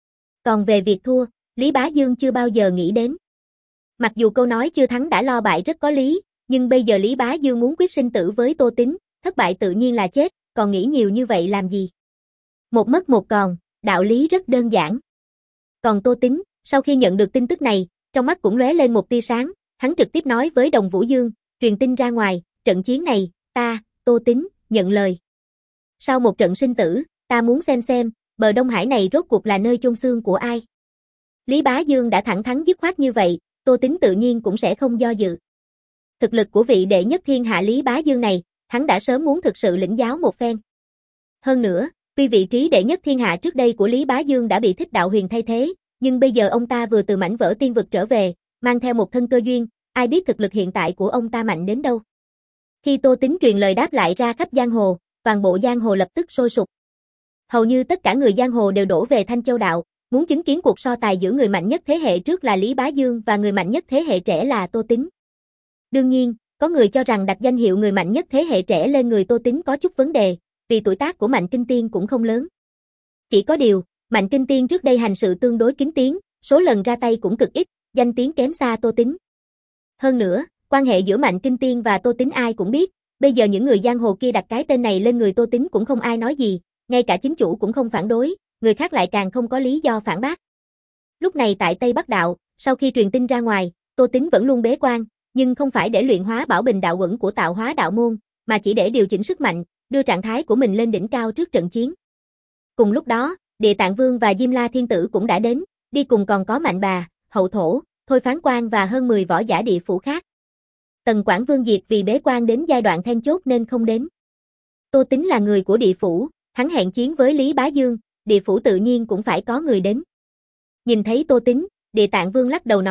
Còn về việc thua, Lý Bá Dương chưa bao giờ nghĩ đến. Mặc dù câu nói chưa thắng đã lo bại rất có lý, nhưng bây giờ Lý Bá Dương muốn quyết sinh tử với Tô Tín, thất bại tự nhiên là chết, còn nghĩ nhiều như vậy làm gì? Một mất một còn, đạo lý rất đơn giản. Còn Tô Tín, sau khi nhận được tin tức này, trong mắt cũng lóe lên một tia sáng, hắn trực tiếp nói với Đồng Vũ Dương, truyền tin ra ngoài, trận chiến này, ta, Tô Tín, nhận lời. Sau một trận sinh tử, ta muốn xem xem, bờ Đông Hải này rốt cuộc là nơi chôn xương của ai. Lý Bá Dương đã thẳng thắn dứt khoát như vậy, Tô Tín tự nhiên cũng sẽ không do dự. Thực lực của vị đệ nhất thiên hạ Lý Bá Dương này, hắn đã sớm muốn thực sự lĩnh giáo một phen. Hơn nữa, tuy vị trí đệ nhất thiên hạ trước đây của Lý Bá Dương đã bị Thích Đạo Huyền thay thế, nhưng bây giờ ông ta vừa từ mảnh vỡ tiên vực trở về, mang theo một thân cơ duyên, ai biết thực lực hiện tại của ông ta mạnh đến đâu. Khi Tô Tín truyền lời đáp lại ra khắp giang hồ, toàn bộ giang hồ lập tức sôi sục. Hầu như tất cả người giang hồ đều đổ về Thanh Châu Đạo, muốn chứng kiến cuộc so tài giữa người mạnh nhất thế hệ trước là Lý Bá Dương và người mạnh nhất thế hệ trẻ là Tô Tín. Đương nhiên, có người cho rằng đặt danh hiệu người mạnh nhất thế hệ trẻ lên người Tô Tín có chút vấn đề, vì tuổi tác của Mạnh Kinh Tiên cũng không lớn. Chỉ có điều, Mạnh Kinh Tiên trước đây hành sự tương đối kín tiếng, số lần ra tay cũng cực ít, danh tiếng kém xa Tô Tín. Hơn nữa, quan hệ giữa Mạnh Kinh Tiên và Tô Tín ai cũng biết, bây giờ những người giang hồ kia đặt cái tên này lên người Tô Tín cũng không ai nói gì, ngay cả chính chủ cũng không phản đối, người khác lại càng không có lý do phản bác. Lúc này tại Tây Bắc Đạo, sau khi truyền tin ra ngoài, Tô Tín vẫn luôn bế quan, nhưng không phải để luyện hóa Bảo Bình đạo quẩn của Tạo Hóa đạo môn, mà chỉ để điều chỉnh sức mạnh, đưa trạng thái của mình lên đỉnh cao trước trận chiến. Cùng lúc đó, Địa Tạng Vương và Diêm La Thiên Tử cũng đã đến, đi cùng còn có Mạnh Bà, Hậu Thổ, Thôi Phán Quan và hơn mười võ giả địa phủ khác. Tần Quảng Vương Diệt vì bế quan đến giai đoạn then chốt nên không đến. Tô Tín là người của địa phủ, hắn hẹn chiến với Lý Bá Dương, địa phủ tự nhiên cũng phải có người đến. Nhìn thấy Tô Tín, Địa Tạng Vương lắc đầu nói,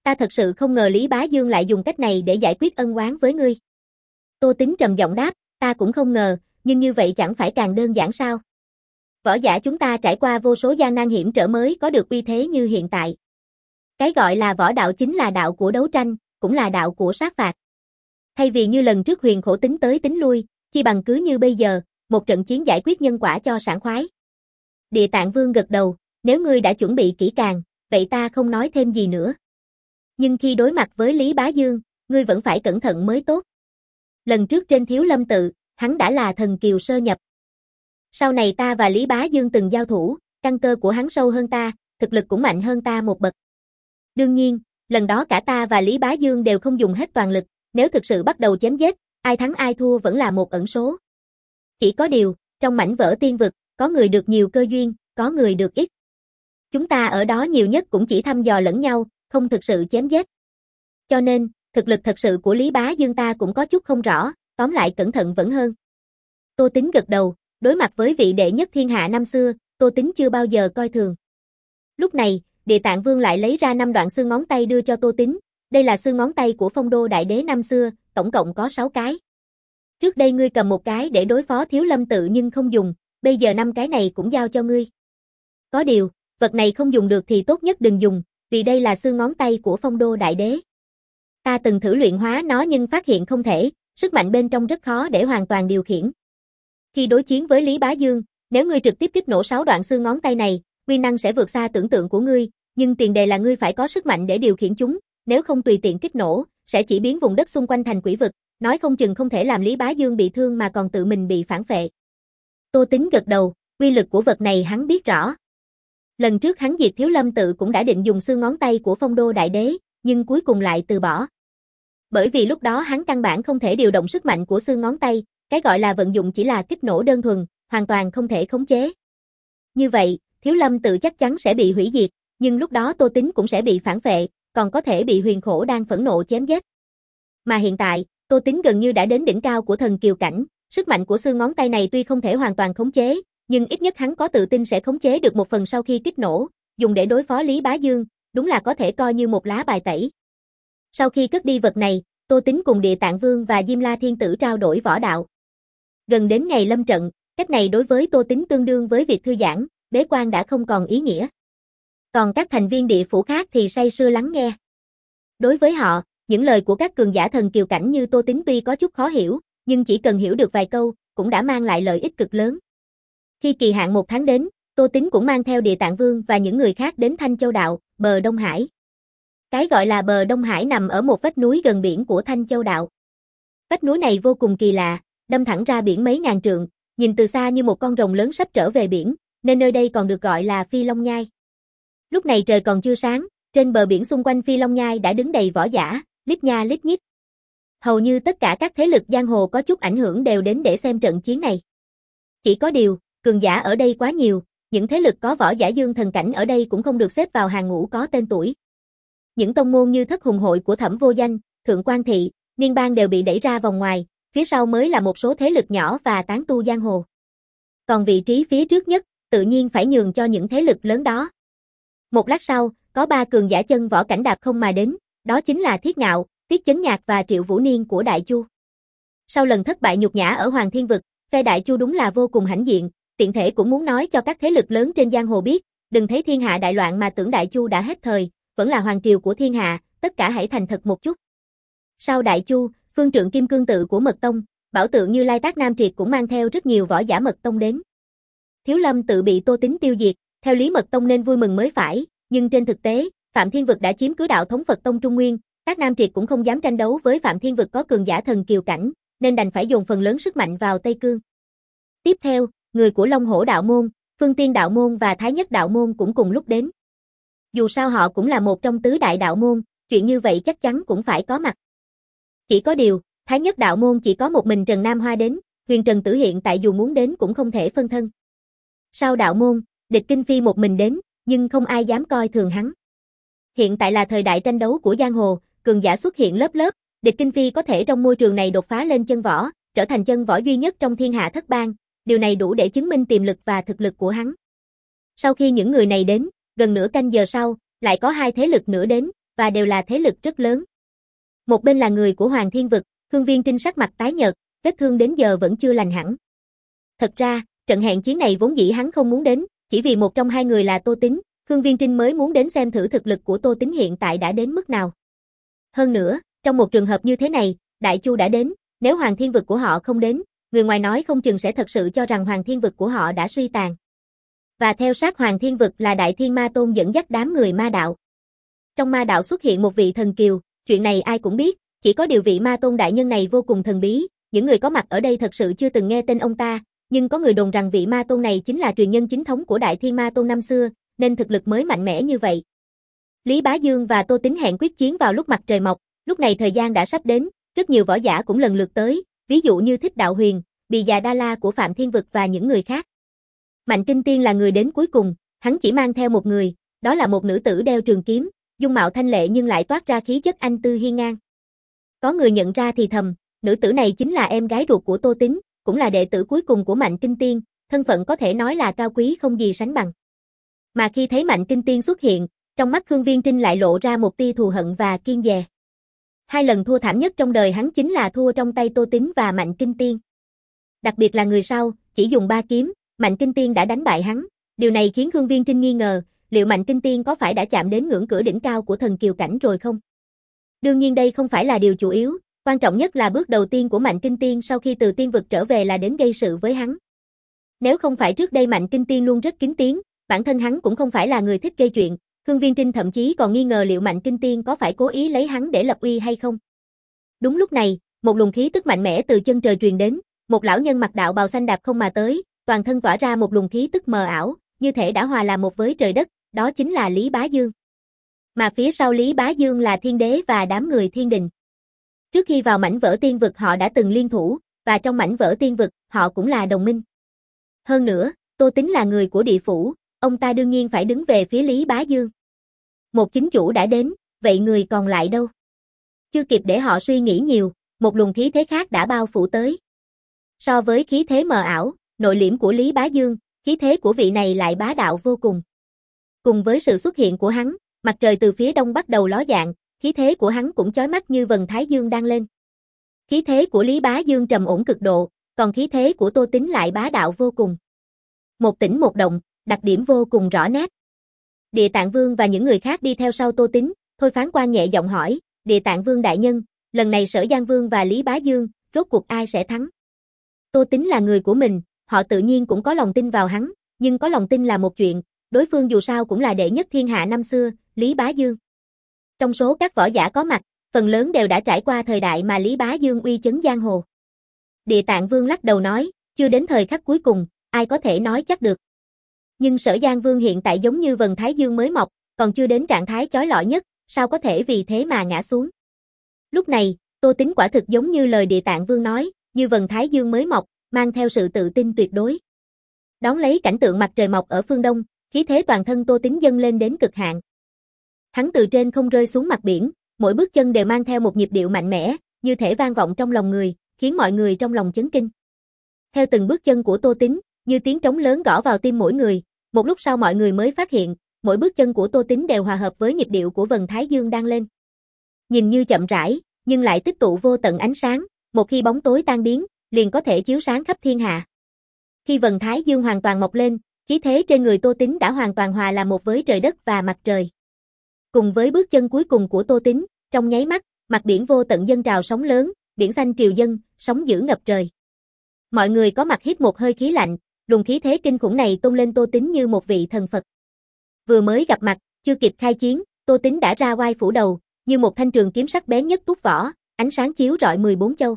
Ta thật sự không ngờ Lý Bá Dương lại dùng cách này để giải quyết ân oán với ngươi. Tô Tính trầm giọng đáp, ta cũng không ngờ, nhưng như vậy chẳng phải càng đơn giản sao? Võ giả chúng ta trải qua vô số gian nan hiểm trở mới có được uy thế như hiện tại. Cái gọi là võ đạo chính là đạo của đấu tranh, cũng là đạo của sát phạt. Thay vì như lần trước Huyền Khổ tính tới tính lui, chi bằng cứ như bây giờ, một trận chiến giải quyết nhân quả cho sảng khoái. Địa Tạng Vương gật đầu, nếu ngươi đã chuẩn bị kỹ càng, vậy ta không nói thêm gì nữa. Nhưng khi đối mặt với Lý Bá Dương, ngươi vẫn phải cẩn thận mới tốt. Lần trước trên Thiếu Lâm Tự, hắn đã là thần kiều sơ nhập. Sau này ta và Lý Bá Dương từng giao thủ, căn cơ của hắn sâu hơn ta, thực lực cũng mạnh hơn ta một bậc. Đương nhiên, lần đó cả ta và Lý Bá Dương đều không dùng hết toàn lực, nếu thực sự bắt đầu chém giết, ai thắng ai thua vẫn là một ẩn số. Chỉ có điều, trong mảnh vỡ tiên vực, có người được nhiều cơ duyên, có người được ít. Chúng ta ở đó nhiều nhất cũng chỉ thăm dò lẫn nhau, không thực sự chém giết. Cho nên, thực lực thật sự của Lý Bá Dương ta cũng có chút không rõ, tóm lại cẩn thận vẫn hơn. Tô Tính gật đầu, đối mặt với vị đệ nhất thiên hạ năm xưa, Tô Tính chưa bao giờ coi thường. Lúc này, Địa Tạng Vương lại lấy ra năm đoạn xương ngón tay đưa cho Tô Tính, đây là xương ngón tay của Phong Đô Đại Đế năm xưa, tổng cộng có sáu cái. Trước đây ngươi cầm một cái để đối phó Thiếu Lâm Tự nhưng không dùng, bây giờ năm cái này cũng giao cho ngươi. Có điều, vật này không dùng được thì tốt nhất đừng dùng, vì đây là xương ngón tay của Phong Đô Đại Đế. Ta từng thử luyện hóa nó nhưng phát hiện không thể, sức mạnh bên trong rất khó để hoàn toàn điều khiển. Khi đối chiến với Lý Bá Dương, nếu ngươi trực tiếp kích nổ sáu đoạn xương ngón tay này, uy năng sẽ vượt xa tưởng tượng của ngươi, nhưng tiền đề là ngươi phải có sức mạnh để điều khiển chúng, nếu không tùy tiện kích nổ, sẽ chỉ biến vùng đất xung quanh thành quỷ vực, nói không chừng không thể làm Lý Bá Dương bị thương mà còn tự mình bị phản phệ. Tô Tính gật đầu, uy lực của vật này hắn biết rõ. Lần trước hắn diệt Thiếu Lâm Tự cũng đã định dùng xương ngón tay của Phong Đô Đại Đế, nhưng cuối cùng lại từ bỏ. Bởi vì lúc đó hắn căn bản không thể điều động sức mạnh của xương ngón tay, cái gọi là vận dụng chỉ là kích nổ đơn thuần, hoàn toàn không thể khống chế. Như vậy, Thiếu Lâm Tự chắc chắn sẽ bị hủy diệt, nhưng lúc đó Tô Tính cũng sẽ bị phản phệ, còn có thể bị Huyền Khổ đang phẫn nộ chém giết. Mà hiện tại, Tô Tính gần như đã đến đỉnh cao của thần kiều cảnh, sức mạnh của xương ngón tay này tuy không thể hoàn toàn khống chế, nhưng ít nhất hắn có tự tin sẽ khống chế được một phần sau khi kích nổ, dùng để đối phó Lý Bá Dương, đúng là có thể coi như một lá bài tẩy. Sau khi cất đi vật này, Tô Tính cùng Địa Tạng Vương và Diêm La Thiên Tử trao đổi võ đạo. Gần đến ngày lâm trận, cách này đối với Tô Tính tương đương với việc thư giãn, bế quan đã không còn ý nghĩa. Còn các thành viên địa phủ khác thì say sưa lắng nghe. Đối với họ, những lời của các cường giả thần kiều cảnh như Tô Tính tuy có chút khó hiểu, nhưng chỉ cần hiểu được vài câu, cũng đã mang lại lợi ích cực lớn. Khi kỳ hạn một tháng đến, Tô Tính cũng mang theo Địa Tạng Vương và những người khác đến Thanh Châu Đạo, bờ Đông Hải. Cái gọi là bờ Đông Hải nằm ở một vách núi gần biển của Thanh Châu Đạo. Vách núi này vô cùng kỳ lạ, đâm thẳng ra biển mấy ngàn trượng, nhìn từ xa như một con rồng lớn sắp trở về biển, nên nơi đây còn được gọi là Phi Long Nhai. Lúc này trời còn chưa sáng, trên bờ biển xung quanh Phi Long Nhai đã đứng đầy võ giả, lít nha lít nhít. Hầu như tất cả các thế lực giang hồ có chút ảnh hưởng đều đến để xem trận chiến này. Chỉ có điều, cường giả ở đây quá nhiều, những thế lực có võ giả dương thần cảnh ở đây cũng không được xếp vào hàng ngũ có tên tuổi. Những tông môn như Thất Hùng Hội của Thẩm Vô Danh, Thượng Quan Thị, Niên Bang đều bị đẩy ra vòng ngoài, phía sau mới là một số thế lực nhỏ và tán tu giang hồ. Còn vị trí phía trước nhất, tự nhiên phải nhường cho những thế lực lớn đó. Một lát sau, có ba cường giả chân võ cảnh đạp không mà đến, đó chính là Thiết Ngạo, Tiết Chấn Nhạc và Triệu Vũ Niên của Đại Chu. Sau lần thất bại nhục nhã ở Hoàng Thiên Vực, phe Đại Chu đúng là vô cùng hãnh diện, tiện thể cũng muốn nói cho các thế lực lớn trên giang hồ biết, đừng thấy thiên hạ đại loạn mà tưởng Đại Chu đã hết thời, vẫn là hoàng triều của thiên hạ, tất cả hãy thành thật một chút. Sau Đại Chu, phương trượng Kim Cương Tự của Mật Tông, bảo tượng Như Lai Tác Nam Triệt cũng mang theo rất nhiều võ giả Mật Tông đến. Thiếu Lâm Tự bị Tô Tính tiêu diệt, theo lý Mật Tông nên vui mừng mới phải, nhưng trên thực tế, Phạm Thiên Vực đã chiếm cứ đạo thống Phật Tông Trung Nguyên, Tác Nam Triệt cũng không dám tranh đấu với Phạm Thiên Vực có cường giả thần kiều cảnh, nên đành phải dồn phần lớn sức mạnh vào Tây Cương. Tiếp theo, người của Long Hổ Đạo Môn, Phương Tiên Đạo Môn và Thái Nhất Đạo Môn cũng cùng lúc đến. Dù sao họ cũng là một trong tứ đại đạo môn, chuyện như vậy chắc chắn cũng phải có mặt. Chỉ có điều, Thái Nhất Đạo Môn chỉ có một mình Trần Nam Hoa đến, Huyền Trần Tử hiện tại dù muốn đến cũng không thể phân thân. Sau đạo môn, Địch Kinh Phi một mình đến, nhưng không ai dám coi thường hắn. Hiện tại là thời đại tranh đấu của giang hồ, cường giả xuất hiện lớp lớp, Địch Kinh Phi có thể trong môi trường này đột phá lên chân võ, trở thành chân võ duy nhất trong thiên hạ thất bang, điều này đủ để chứng minh tiềm lực và thực lực của hắn. Sau khi những người này đến, gần nửa canh giờ sau, lại có hai thế lực nữa đến, và đều là thế lực rất lớn. Một bên là người của Hoàng Thiên Vực, Khương Viên Trinh sắc mặt tái nhợt, vết thương đến giờ vẫn chưa lành hẳn. Thật ra, trận hẹn chiến này vốn dĩ hắn không muốn đến, chỉ vì một trong hai người là Tô Tín, Khương Viên Trinh mới muốn đến xem thử thực lực của Tô Tín hiện tại đã đến mức nào. Hơn nữa, trong một trường hợp như thế này, Đại Chu đã đến, nếu Hoàng Thiên Vực của họ không đến, người ngoài nói không chừng sẽ thật sự cho rằng Hoàng Thiên Vực của họ đã suy tàn. Và theo sát Hoàng Thiên Vực là Đại Thiên Ma Tôn dẫn dắt đám người ma đạo. Trong ma đạo xuất hiện một vị thần kiều, chuyện này ai cũng biết, chỉ có điều vị Ma Tôn đại nhân này vô cùng thần bí, những người có mặt ở đây thật sự chưa từng nghe tên ông ta, nhưng có người đồn rằng vị Ma Tôn này chính là truyền nhân chính thống của Đại Thiên Ma Tôn năm xưa, nên thực lực mới mạnh mẽ như vậy. Lý Bá Dương và Tô Tín hẹn quyết chiến vào lúc mặt trời mọc, lúc này thời gian đã sắp đến, rất nhiều võ giả cũng lần lượt tới, ví dụ như Thích Đạo Huyền, Bì Già Đa La của Phạm Thiên Vực và những người khác. Mạnh Kinh Tiên là người đến cuối cùng, hắn chỉ mang theo một người, đó là một nữ tử đeo trường kiếm, dung mạo thanh lệ nhưng lại toát ra khí chất anh tư hiên ngang. Có người nhận ra thì thầm, nữ tử này chính là em gái ruột của Tô Tín, cũng là đệ tử cuối cùng của Mạnh Kinh Tiên, thân phận có thể nói là cao quý không gì sánh bằng. Mà khi thấy Mạnh Kinh Tiên xuất hiện, trong mắt Khương Viên Trinh lại lộ ra một tia thù hận và kiêng dè. Hai lần thua thảm nhất trong đời hắn chính là thua trong tay Tô Tín và Mạnh Kinh Tiên. Đặc biệt là người sau, chỉ dùng ba kiếm, Mạnh Kinh Tiên đã đánh bại hắn, điều này khiến Khương Viên Trinh nghi ngờ, liệu Mạnh Kinh Tiên có phải đã chạm đến ngưỡng cửa đỉnh cao của thần kiều cảnh rồi không? Đương nhiên đây không phải là điều chủ yếu, quan trọng nhất là bước đầu tiên của Mạnh Kinh Tiên sau khi từ tiên vực trở về là đến gây sự với hắn. Nếu không phải trước đây Mạnh Kinh Tiên luôn rất kín tiếng, bản thân hắn cũng không phải là người thích gây chuyện, Khương Viên Trinh thậm chí còn nghi ngờ liệu Mạnh Kinh Tiên có phải cố ý lấy hắn để lập uy hay không. Đúng lúc này, một luồng khí tức mạnh mẽ từ chân trời truyền đến, một lão nhân mặc đạo bào xanh đạp không mà tới, toàn thân tỏa ra một luồng khí tức mờ ảo, như thể đã hòa làm một với trời đất, đó chính là Lý Bá Dương. Mà phía sau Lý Bá Dương là Thiên Đế và đám người Thiên Đình. Trước khi vào mảnh vỡ tiên vực họ đã từng liên thủ, và trong mảnh vỡ tiên vực, họ cũng là đồng minh. Hơn nữa, Tô Tín là người của địa phủ, ông ta đương nhiên phải đứng về phía Lý Bá Dương. Một chính chủ đã đến, vậy người còn lại đâu? Chưa kịp để họ suy nghĩ nhiều, một luồng khí thế khác đã bao phủ tới. So với khí thế mờ ảo, nội liễm của Lý Bá Dương, khí thế của vị này lại bá đạo vô cùng. Cùng với sự xuất hiện của hắn, mặt trời từ phía đông bắt đầu ló dạng, khí thế của hắn cũng chói mắt như vầng thái dương đang lên. Khí thế của Lý Bá Dương trầm ổn cực độ, còn khí thế của Tô Tín lại bá đạo vô cùng. Một tĩnh một động, đặc điểm vô cùng rõ nét. Địa Tạng Vương và những người khác đi theo sau Tô Tín, Thôi Phán Quan nhẹ giọng hỏi, Địa Tạng Vương đại nhân, lần này Sở Giang Vương và Lý Bá Dương, rốt cuộc ai sẽ thắng? Tô Tín là người của mình, họ tự nhiên cũng có lòng tin vào hắn, nhưng có lòng tin là một chuyện, đối phương dù sao cũng là đệ nhất thiên hạ năm xưa, Lý Bá Dương. Trong số các võ giả có mặt, phần lớn đều đã trải qua thời đại mà Lý Bá Dương uy chấn giang hồ. Địa Tạng Vương lắc đầu nói, chưa đến thời khắc cuối cùng, ai có thể nói chắc được. Nhưng Sở Giang Vương hiện tại giống như vầng thái dương mới mọc, còn chưa đến trạng thái chói lọi nhất, sao có thể vì thế mà ngã xuống. Lúc này, Tô Tín quả thực giống như lời Địa Tạng Vương nói, như vầng thái dương mới mọc, mang theo sự tự tin tuyệt đối. Đón lấy cảnh tượng mặt trời mọc ở phương đông, khí thế toàn thân Tô Tín dâng lên đến cực hạn. Hắn từ trên không rơi xuống mặt biển, mỗi bước chân đều mang theo một nhịp điệu mạnh mẽ, như thể vang vọng trong lòng người, khiến mọi người trong lòng chấn kinh. Theo từng bước chân của Tô Tín, như tiếng trống lớn gõ vào tim mỗi người, một lúc sau mọi người mới phát hiện, mỗi bước chân của Tô Tín đều hòa hợp với nhịp điệu của vầng thái dương đang lên. Nhìn như chậm rãi, nhưng lại tích tụ vô tận ánh sáng, một khi bóng tối tan biến, liền có thể chiếu sáng khắp thiên hạ. Khi vầng thái dương hoàn toàn mọc lên, khí thế trên người Tô Tín đã hoàn toàn hòa làm một với trời đất và mặt trời. Cùng với bước chân cuối cùng của Tô Tín, trong nháy mắt, mặt biển vô tận dâng trào sóng lớn, biển xanh triều dâng, sóng dữ ngập trời. Mọi người có mặt hít một hơi khí lạnh, luồng khí thế kinh khủng này tôn lên Tô Tín như một vị thần Phật. Vừa mới gặp mặt, chưa kịp khai chiến, Tô Tín đã ra oai phủ đầu, như một thanh trường kiếm sắc bén nhất tuốt vỏ, ánh sáng chiếu rọi mười bốn châu.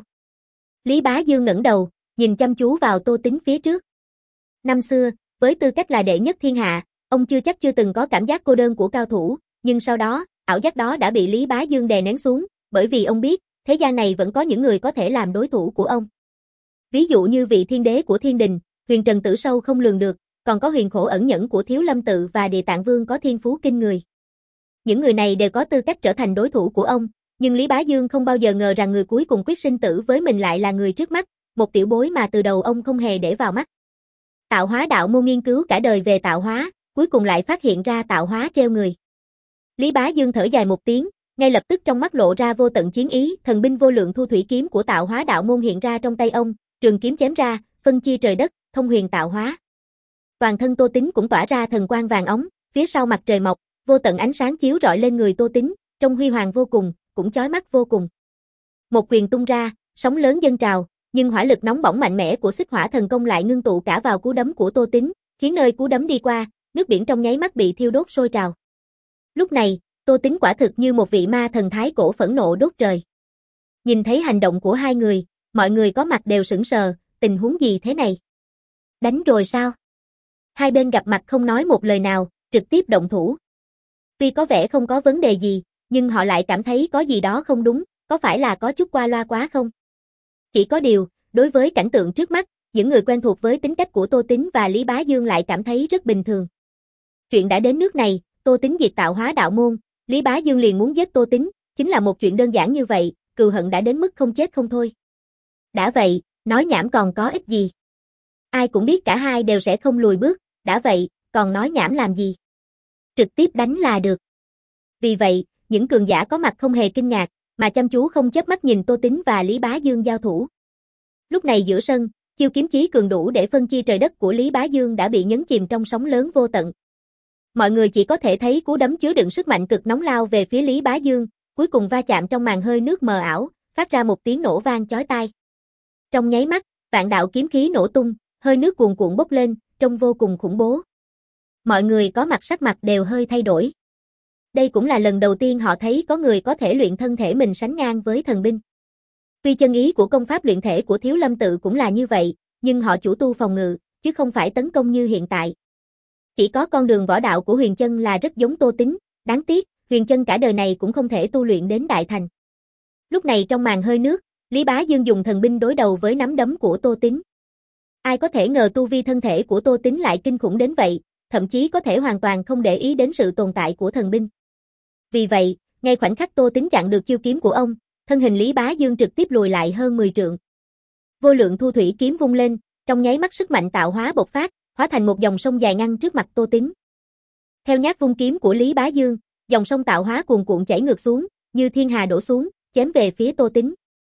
Lý Bá Dương ngẩng đầu, nhìn chăm chú vào Tô Tín phía trước. Năm xưa, với tư cách là đệ nhất thiên hạ, ông chưa chắc chưa từng có cảm giác cô đơn của cao thủ, nhưng sau đó, ảo giác đó đã bị Lý Bá Dương đè nén xuống, bởi vì ông biết, thế gian này vẫn có những người có thể làm đối thủ của ông. Ví dụ như vị thiên đế của Thiên Đình, Huyền Trần Tử sâu không lường được, còn có Huyền Khổ ẩn nhẫn của Thiếu Lâm Tự và Địa Tạng Vương có thiên phú kinh người. Những người này đều có tư cách trở thành đối thủ của ông, nhưng Lý Bá Dương không bao giờ ngờ rằng người cuối cùng quyết sinh tử với mình lại là người trước mắt, một tiểu bối mà từ đầu ông không hề để vào mắt. Tạo hóa đạo môn nghiên cứu cả đời về tạo hóa, cuối cùng lại phát hiện ra tạo hóa treo người. Lý Bá Dương thở dài một tiếng, ngay lập tức trong mắt lộ ra vô tận chiến ý, thần binh vô lượng thu thủy kiếm của Tạo Hóa đạo môn hiện ra trong tay ông, trường kiếm chém ra, phân chia trời đất, thông huyền tạo hóa. Toàn thân Tô Tín cũng tỏa ra thần quang vàng óng, phía sau mặt trời mọc, vô tận ánh sáng chiếu rọi lên người Tô Tín, trông huy hoàng vô cùng, cũng chói mắt vô cùng. Một quyền tung ra, sóng lớn dâng trào, nhưng hỏa lực nóng bỏng mạnh mẽ của Xích Hỏa thần công lại ngưng tụ cả vào cú đấm của Tô Tín, khiến nơi cú đấm đi qua, nước biển trong nháy mắt bị thiêu đốt sôi trào. Lúc này, Tô Tín quả thực như một vị ma thần thái cổ phẫn nộ đốt trời. Nhìn thấy hành động của hai người, mọi người có mặt đều sững sờ, tình huống gì thế này? Đánh rồi sao? Hai bên gặp mặt không nói một lời nào, trực tiếp động thủ. Tuy có vẻ không có vấn đề gì, nhưng họ lại cảm thấy có gì đó không đúng, có phải là có chút qua loa quá không? Chỉ có điều, đối với cảnh tượng trước mắt, những người quen thuộc với tính cách của Tô Tín và Lý Bá Dương lại cảm thấy rất bình thường. Chuyện đã đến nước này, Tô Tín diệt Tạo Hóa đạo môn, Lý Bá Dương liền muốn giết Tô Tín, chính là một chuyện đơn giản như vậy, cừu hận đã đến mức không chết không thôi. Đã vậy, nói nhảm còn có ích gì? Ai cũng biết cả hai đều sẽ không lùi bước, đã vậy, còn nói nhảm làm gì? Trực tiếp đánh là được. Vì vậy, những cường giả có mặt không hề kinh ngạc, mà chăm chú không chớp mắt nhìn Tô Tín và Lý Bá Dương giao thủ. Lúc này giữa sân, chiêu kiếm chí cường đủ để phân chia trời đất của Lý Bá Dương đã bị nhấn chìm trong sóng lớn vô tận. Mọi người chỉ có thể thấy cú đấm chứa đựng sức mạnh cực nóng lao về phía Lý Bá Dương, cuối cùng va chạm trong màn hơi nước mờ ảo, phát ra một tiếng nổ vang chói tai. Trong nháy mắt, vạn đạo kiếm khí nổ tung, hơi nước cuồn cuộn bốc lên, trông vô cùng khủng bố. Mọi người có mặt sắc mặt đều hơi thay đổi. Đây cũng là lần đầu tiên họ thấy có người có thể luyện thân thể mình sánh ngang với thần binh. Tuy chân ý của công pháp luyện thể của Thiếu Lâm Tự cũng là như vậy, nhưng họ chủ tu phòng ngự, chứ không phải tấn công như hiện tại. Chỉ có con đường võ đạo của Huyền Chân là rất giống Tô Tín, đáng tiếc, Huyền Chân cả đời này cũng không thể tu luyện đến đại thành. Lúc này trong màn hơi nước, Lý Bá Dương dùng thần binh đối đầu với nắm đấm của Tô Tín. Ai có thể ngờ tu vi thân thể của Tô Tín lại kinh khủng đến vậy, thậm chí có thể hoàn toàn không để ý đến sự tồn tại của thần binh. Vì vậy, ngay khoảnh khắc Tô Tín chặn được chiêu kiếm của ông, thân hình Lý Bá Dương trực tiếp lùi lại hơn mười trượng. Vô lượng thu thủy kiếm vung lên, trong nháy mắt sức mạnh tạo hóa bộc phát, hóa thành một dòng sông dài ngăn trước mặt Tô Tín. Theo nhát vung kiếm của Lý Bá Dương, dòng sông tạo hóa cuồn cuộn chảy ngược xuống, như thiên hà đổ xuống, chém về phía Tô Tín.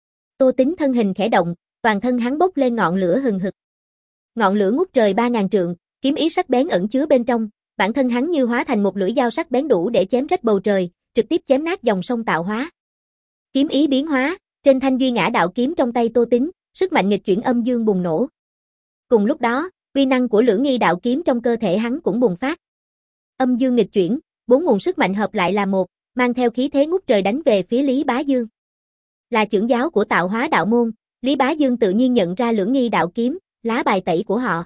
Tô Tín thân hình khẽ động, toàn thân hắn bốc lên ngọn lửa hừng hực. Ngọn lửa ngút trời ba ngàn trượng, kiếm ý sắc bén ẩn chứa bên trong, bản thân hắn như hóa thành một lưỡi dao sắc bén đủ để chém rách bầu trời, trực tiếp chém nát dòng sông tạo hóa. Kiếm ý biến hóa, trên thanh duy ngã đạo kiếm trong tay Tô Tín, sức mạnh nghịch chuyển âm dương bùng nổ. Cùng lúc đó, uy năng của Lưỡng Nghi đạo kiếm trong cơ thể hắn cũng bùng phát. Âm dương nghịch chuyển, bốn nguồn sức mạnh hợp lại là một, mang theo khí thế ngút trời đánh về phía Lý Bá Dương. Là trưởng giáo của Tạo Hóa đạo môn, Lý Bá Dương tự nhiên nhận ra Lưỡng Nghi đạo kiếm, lá bài tẩy của họ.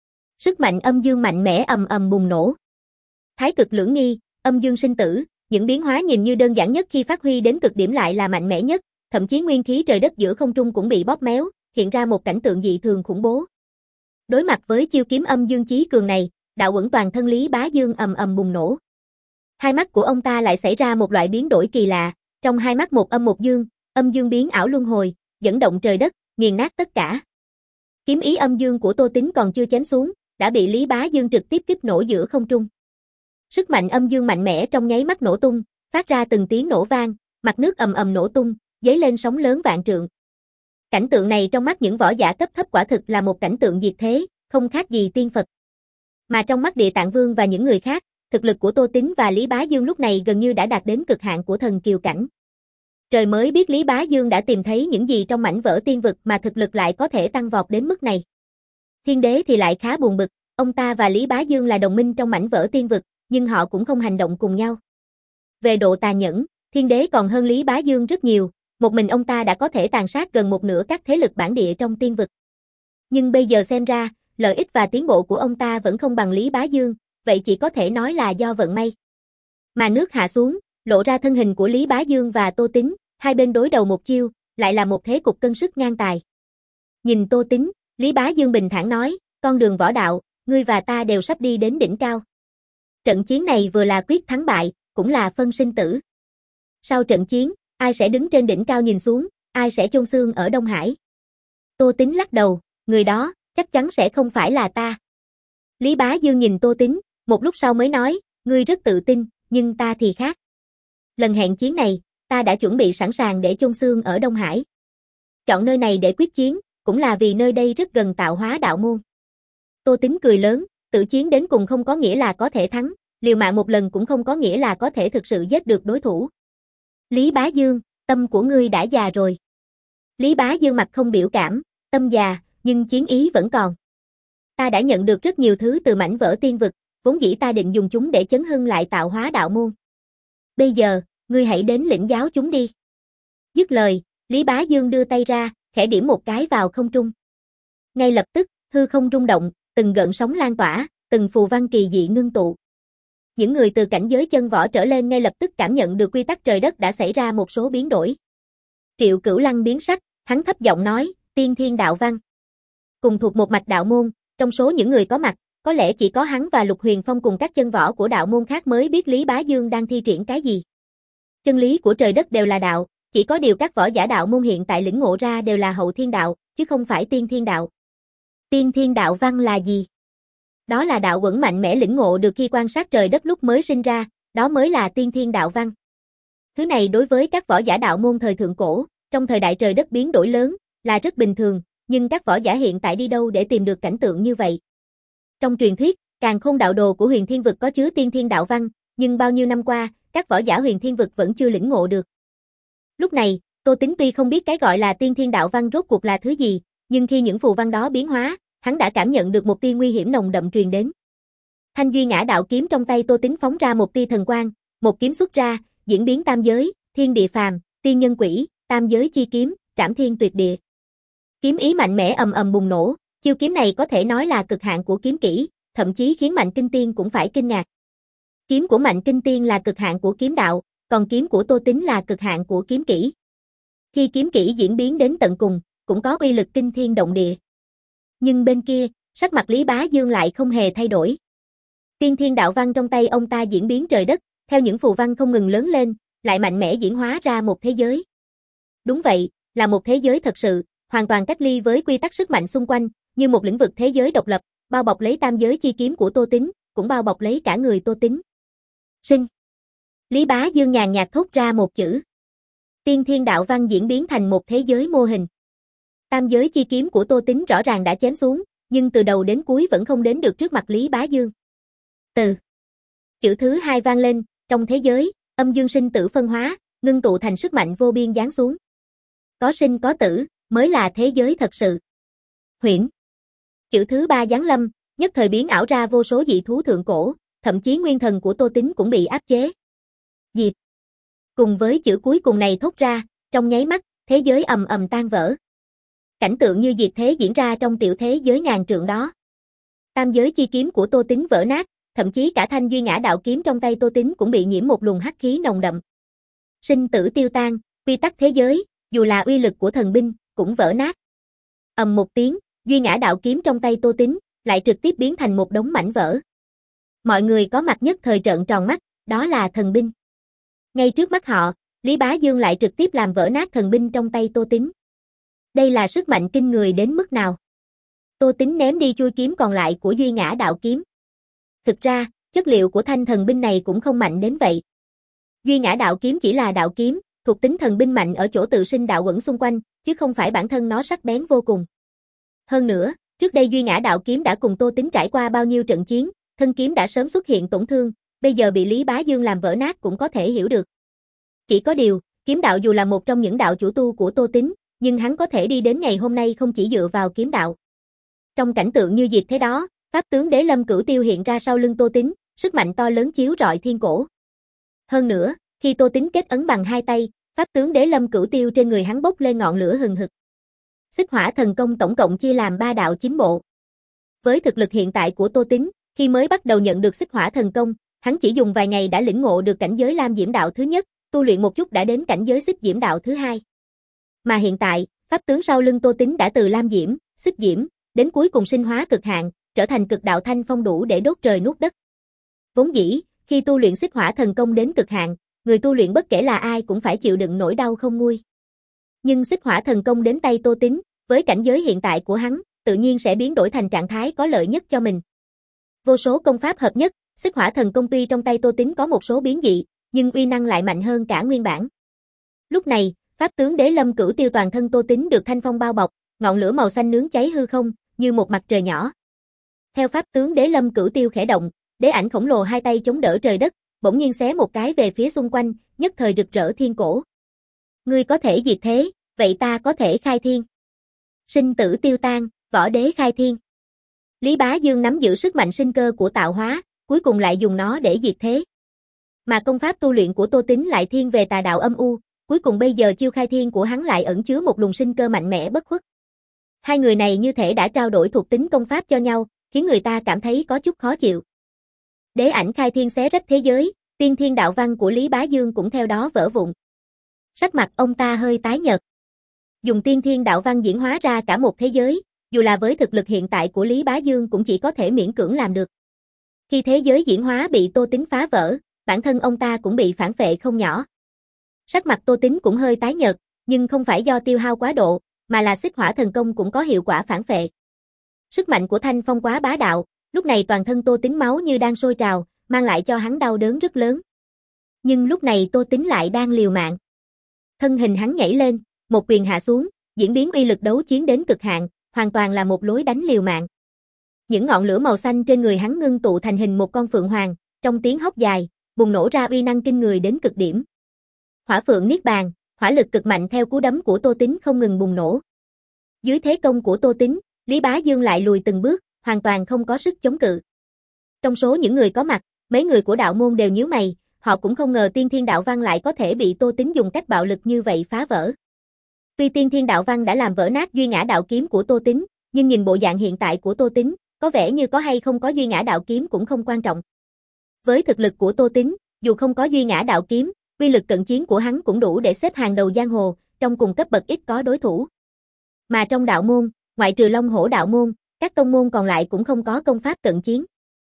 Sức mạnh âm dương mạnh mẽ ầm ầm bùng nổ. Thái cực lưỡng nghi, âm dương sinh tử, những biến hóa nhìn như đơn giản nhất khi phát huy đến cực điểm lại là mạnh mẽ nhất, thậm chí nguyên khí trời đất giữa không trung cũng bị bóp méo, hiện ra một cảnh tượng dị thường khủng bố. Đối mặt với chiêu kiếm âm dương chí cường này, đạo uẩn toàn thân Lý Bá Dương ầm ầm bùng nổ. Hai mắt của ông ta lại xảy ra một loại biến đổi kỳ lạ, trong hai mắt một âm một dương, âm dương biến ảo luân hồi, dẫn động trời đất, nghiền nát tất cả. Kiếm ý âm dương của Tô Tín còn chưa chém xuống, đã bị Lý Bá Dương trực tiếp kích nổ giữa không trung. Sức mạnh âm dương mạnh mẽ trong nháy mắt nổ tung, phát ra từng tiếng nổ vang, mặt nước ầm ầm nổ tung, dấy lên sóng lớn vạn trượng. Cảnh tượng này trong mắt những võ giả cấp thấp quả thực là một cảnh tượng diệt thế, không khác gì tiên Phật. Mà trong mắt Địa Tạng Vương và những người khác, thực lực của Tô Tín và Lý Bá Dương lúc này gần như đã đạt đến cực hạn của thần kiều cảnh. Trời mới biết Lý Bá Dương đã tìm thấy những gì trong mảnh vỡ tiên vực mà thực lực lại có thể tăng vọt đến mức này. Thiên đế thì lại khá buồn bực, ông ta và Lý Bá Dương là đồng minh trong mảnh vỡ tiên vực, nhưng họ cũng không hành động cùng nhau. Về độ tàn nhẫn, thiên đế còn hơn Lý Bá Dương rất nhiều, một mình ông ta đã có thể tàn sát gần một nửa các thế lực bản địa trong tiên vực. Nhưng bây giờ xem ra, lợi ích và tiến bộ của ông ta vẫn không bằng Lý Bá Dương, vậy chỉ có thể nói là do vận may. Mà nước hạ xuống, lộ ra thân hình của Lý Bá Dương và Tô Tín, hai bên đối đầu một chiêu, lại là một thế cục cân sức ngang tài. Nhìn Tô Tín, Lý Bá Dương bình thản nói, con đường võ đạo, ngươi và ta đều sắp đi đến đỉnh cao. Trận chiến này vừa là quyết thắng bại, cũng là phân sinh tử. Sau trận chiến, ai sẽ đứng trên đỉnh cao nhìn xuống, ai sẽ chôn xương ở Đông Hải. Tô Tín lắc đầu, người đó, chắc chắn sẽ không phải là ta. Lý Bá Dương nhìn Tô Tín, một lúc sau mới nói, ngươi rất tự tin, nhưng ta thì khác. Lần hẹn chiến này, ta đã chuẩn bị sẵn sàng để chôn xương ở Đông Hải. Chọn nơi này để quyết chiến, cũng là vì nơi đây rất gần Tạo Hóa đạo môn. Tô Tính cười lớn, tự chiến đến cùng không có nghĩa là có thể thắng, liều mạng một lần cũng không có nghĩa là có thể thực sự giết được đối thủ. Lý Bá Dương, tâm của ngươi đã già rồi. Lý Bá Dương mặt không biểu cảm, tâm già, nhưng chiến ý vẫn còn. Ta đã nhận được rất nhiều thứ từ mảnh vỡ tiên vực, vốn dĩ ta định dùng chúng để chấn hưng lại Tạo Hóa đạo môn. Bây giờ, ngươi hãy đến lĩnh giáo chúng đi. Dứt lời, Lý Bá Dương đưa tay ra, khẽ điểm một cái vào không trung. Ngay lập tức, hư không rung động, từng gợn sóng lan tỏa, từng phù văn kỳ dị ngưng tụ. Những người từ cảnh giới chân võ trở lên ngay lập tức cảm nhận được quy tắc trời đất đã xảy ra một số biến đổi. Triệu Cửu Lăng biến sắc, hắn thấp giọng nói, tiên thiên đạo văn. Cùng thuộc một mạch đạo môn, trong số những người có mặt, có lẽ chỉ có hắn và Lục Huyền Phong cùng các chân võ của đạo môn khác mới biết Lý Bá Dương đang thi triển cái gì. Chân lý của trời đất đều là đạo, chỉ có điều các võ giả đạo môn hiện tại lĩnh ngộ ra đều là hậu thiên đạo, chứ không phải tiên thiên đạo. Tiên thiên đạo văn là gì? Đó là đạo quẩn mạnh mẽ lĩnh ngộ được khi quan sát trời đất lúc mới sinh ra, đó mới là tiên thiên đạo văn. Thứ này đối với các võ giả đạo môn thời thượng cổ, trong thời đại trời đất biến đổi lớn, là rất bình thường, nhưng các võ giả hiện tại đi đâu để tìm được cảnh tượng như vậy? Trong truyền thuyết, Càn Khôn đạo đồ của Huyền Thiên vực có chứa tiên thiên đạo văn, nhưng bao nhiêu năm qua, các võ giả Huyền Thiên vực vẫn chưa lĩnh ngộ được. Lúc này, Tô Tính tuy không biết cái gọi là tiên thiên đạo văn rốt cuộc là thứ gì, nhưng khi những phù văn đó biến hóa, hắn đã cảm nhận được một tia nguy hiểm nồng đậm truyền đến. Thanh Duy Ngã đạo kiếm trong tay Tô Tính phóng ra một tia thần quang, một kiếm xuất ra, diễn biến tam giới, thiên địa phàm, tiên nhân quỷ, tam giới chi kiếm, trảm thiên tuyệt địa. Kiếm ý mạnh mẽ ầm ầm bùng nổ, chiêu kiếm này có thể nói là cực hạn của kiếm kỹ, thậm chí khiến Mạnh Kinh Tiên cũng phải kinh ngạc. Kiếm của Mạnh Kinh Tiên là cực hạn của kiếm đạo, còn kiếm của Tô Tính là cực hạn của kiếm kỹ. Khi kiếm kỹ diễn biến đến tận cùng, cũng có uy lực kinh thiên động địa. Nhưng bên kia, sắc mặt Lý Bá Dương lại không hề thay đổi. Tiên thiên đạo văn trong tay ông ta diễn biến trời đất, theo những phù văn không ngừng lớn lên, lại mạnh mẽ diễn hóa ra một thế giới. Đúng vậy, là một thế giới thật sự, hoàn toàn cách ly với quy tắc sức mạnh xung quanh, như một lĩnh vực thế giới độc lập, bao bọc lấy tam giới chi kiếm của Tô Tính, cũng bao bọc lấy cả người Tô Tính. Sinh. Lý Bá Dương nhàn nhạt thốt ra một chữ. Tiên thiên đạo văn diễn biến thành một thế giới mô hình. Tam giới chi kiếm của Tô Tính rõ ràng đã chém xuống, nhưng từ đầu đến cuối vẫn không đến được trước mặt Lý Bá Dương. Từ. Chữ thứ hai vang lên, trong thế giới, âm dương sinh tử phân hóa, ngưng tụ thành sức mạnh vô biên giáng xuống. Có sinh có tử, mới là thế giới thật sự. Huyễn. Chữ thứ ba giáng lâm, nhất thời biến ảo ra vô số dị thú thượng cổ, thậm chí nguyên thần của Tô Tính cũng bị áp chế. Diệt. Cùng với chữ cuối cùng này thốt ra, trong nháy mắt, thế giới ầm ầm tan vỡ. Cảnh tượng như diệt thế diễn ra trong tiểu thế giới ngàn trượng đó. Tam giới chi kiếm của Tô Tính vỡ nát, thậm chí cả Thanh Duy Ngã đạo kiếm trong tay Tô Tính cũng bị nhiễm một luồng hắc khí nồng đậm. Sinh tử tiêu tan, quy tắc thế giới, dù là uy lực của thần binh, cũng vỡ nát. Ầm một tiếng, Duy Ngã đạo kiếm trong tay Tô Tính, lại trực tiếp biến thành một đống mảnh vỡ. Mọi người có mặt nhất thời trợn tròn mắt, đó là thần binh. Ngay trước mắt họ, Lý Bá Dương lại trực tiếp làm vỡ nát thần binh trong tay Tô Tính. Đây là sức mạnh kinh người đến mức nào? Tô Tính ném đi chuôi kiếm còn lại của Duy Ngã đạo kiếm. Thực ra, chất liệu của thanh thần binh này cũng không mạnh đến vậy. Duy Ngã đạo kiếm chỉ là đạo kiếm, thuộc tính thần binh mạnh ở chỗ tự sinh đạo quẩn xung quanh, chứ không phải bản thân nó sắc bén vô cùng. Hơn nữa, trước đây Duy Ngã đạo kiếm đã cùng Tô Tính trải qua bao nhiêu trận chiến, thân kiếm đã sớm xuất hiện tổn thương, bây giờ bị Lý Bá Dương làm vỡ nát cũng có thể hiểu được. Chỉ có điều, kiếm đạo dù là một trong những đạo chủ tu của Tô Tính, nhưng hắn có thể đi đến ngày hôm nay không chỉ dựa vào kiếm đạo. Trong cảnh tượng như diệt thế đó, pháp tướng Đế Lâm Cửu Tiêu hiện ra sau lưng Tô Tính, sức mạnh to lớn chiếu rọi thiên cổ. Hơn nữa, khi Tô Tính kết ấn bằng hai tay, pháp tướng Đế Lâm Cửu Tiêu trên người hắn bốc lên ngọn lửa hừng hực. Xích Hỏa thần công tổng cộng chia làm ba đạo chín bộ. Với thực lực hiện tại của Tô Tính, khi mới bắt đầu nhận được Xích Hỏa thần công, hắn chỉ dùng vài ngày đã lĩnh ngộ được cảnh giới Lam Diễm đạo thứ nhất, tu luyện một chút đã đến cảnh giới Xích Diễm đạo thứ hai. Mà hiện tại, pháp tướng sau lưng Tô Tính đã từ Lam Diễm, Xích Diễm, đến cuối cùng sinh hóa cực hạn, trở thành cực đạo thanh phong đủ để đốt trời nuốt đất. Vốn dĩ, khi tu luyện Xích Hỏa thần công đến cực hạn, người tu luyện bất kể là ai cũng phải chịu đựng nỗi đau không nguôi. Nhưng Xích Hỏa thần công đến tay Tô Tính, với cảnh giới hiện tại của hắn, tự nhiên sẽ biến đổi thành trạng thái có lợi nhất cho mình. Vô số công pháp hợp nhất, Xích Hỏa Thần Công tuy trong tay Tô Tín có một số biến dị, nhưng uy năng lại mạnh hơn cả nguyên bản. Lúc này, pháp tướng Đế Lâm Cửu Tiêu toàn thân Tô Tín được thanh phong bao bọc, ngọn lửa màu xanh nướng cháy hư không, như một mặt trời nhỏ. Theo pháp tướng Đế Lâm Cửu Tiêu khẽ động, đế ảnh khổng lồ hai tay chống đỡ trời đất, bỗng nhiên xé một cái về phía xung quanh, nhất thời rực rỡ thiên cổ. Ngươi có thể diệt thế, vậy ta có thể khai thiên. Sinh tử tiêu tan, võ đế khai thiên. Lý Bá Dương nắm giữ sức mạnh sinh cơ của tạo hóa, cuối cùng lại dùng nó để diệt thế. Mà công pháp tu luyện của Tô Tín lại thiên về tà đạo âm u, cuối cùng bây giờ chiêu khai thiên của hắn lại ẩn chứa một luồng sinh cơ mạnh mẽ bất khuất. Hai người này như thể đã trao đổi thuộc tính công pháp cho nhau, khiến người ta cảm thấy có chút khó chịu. Đế ảnh khai thiên xé rách thế giới, tiên thiên đạo văn của Lý Bá Dương cũng theo đó vỡ vụn. Sắc mặt ông ta hơi tái nhợt. Dùng tiên thiên đạo văn diễn hóa ra cả một thế giới, dù là với thực lực hiện tại của Lý Bá Dương cũng chỉ có thể miễn cưỡng làm được. Khi thế giới diễn hóa bị Tô Tín phá vỡ, bản thân ông ta cũng bị phản phệ không nhỏ. Sắc mặt Tô Tín cũng hơi tái nhợt, nhưng không phải do tiêu hao quá độ, mà là Xích Hỏa Thần Công cũng có hiệu quả phản phệ. Sức mạnh của thanh phong quá bá đạo, lúc này toàn thân Tô Tín máu như đang sôi trào, mang lại cho hắn đau đớn rất lớn. Nhưng lúc này Tô Tín lại đang liều mạng. Thân hình hắn nhảy lên, một quyền hạ xuống, diễn biến uy lực đấu chiến đến cực hạn, hoàn toàn là một lối đánh liều mạng. Những ngọn lửa màu xanh trên người hắn ngưng tụ thành hình một con phượng hoàng, trong tiếng hốc dài, bùng nổ ra uy năng kinh người đến cực điểm. Hỏa Phượng Niết Bàn, hỏa lực cực mạnh theo cú đấm của Tô Tín không ngừng bùng nổ. Dưới thế công của Tô Tín, Lý Bá Dương lại lùi từng bước, hoàn toàn không có sức chống cự. Trong số những người có mặt, mấy người của đạo môn đều nhíu mày, họ cũng không ngờ tiên thiên đạo văn lại có thể bị Tô Tín dùng cách bạo lực như vậy phá vỡ. Tuy tiên thiên đạo văn đã làm vỡ nát duy ngã đạo kiếm của Tô Tín, nhưng nhìn bộ dạng hiện tại của Tô Tín, có vẻ như có hay không có duy ngã đạo kiếm cũng không quan trọng. Với thực lực của Tô Tín, dù không có duy ngã đạo kiếm, uy lực cận chiến của hắn cũng đủ để xếp hàng đầu giang hồ, trong cùng cấp bậc ít có đối thủ. Mà trong đạo môn, ngoại trừ Long Hổ đạo môn, các tông môn còn lại cũng không có công pháp cận chiến.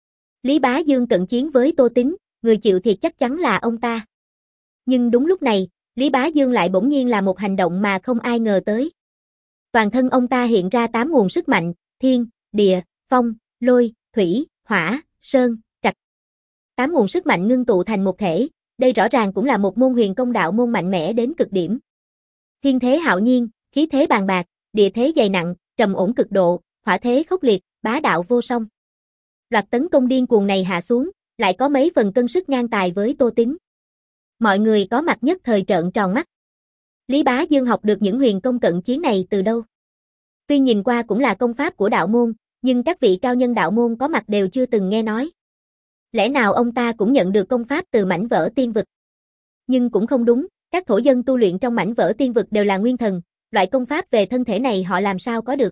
Lý Bá Dương cận chiến với Tô Tín, người chịu thiệt chắc chắn là ông ta. Nhưng đúng lúc này, Lý Bá Dương lại bỗng nhiên là một hành động mà không ai ngờ tới. Toàn thân ông ta hiện ra tám nguồn sức mạnh, thiên, địa, phong, lôi, thủy, hỏa, sơn, trạch. Tám nguồn sức mạnh ngưng tụ thành một thể, đây rõ ràng cũng là một môn huyền công đạo môn mạnh mẽ đến cực điểm. Thiên thế hạo nhiên, khí thế bàn bạc, địa thế dày nặng, trầm ổn cực độ, hỏa thế khốc liệt, bá đạo vô song. Loạt tấn công điên cuồng này hạ xuống, lại có mấy phần cân sức ngang tài với Tô Tín. Mọi người có mặt nhất thời trợn tròn mắt. Lý Bá Dương học được những huyền công cận chiến này từ đâu? Tuy nhìn qua cũng là công pháp của đạo môn, nhưng các vị cao nhân đạo môn có mặt đều chưa từng nghe nói. Lẽ nào ông ta cũng nhận được công pháp từ mảnh vỡ tiên vực? Nhưng cũng không đúng, các thổ dân tu luyện trong mảnh vỡ tiên vực đều là nguyên thần, loại công pháp về thân thể này họ làm sao có được?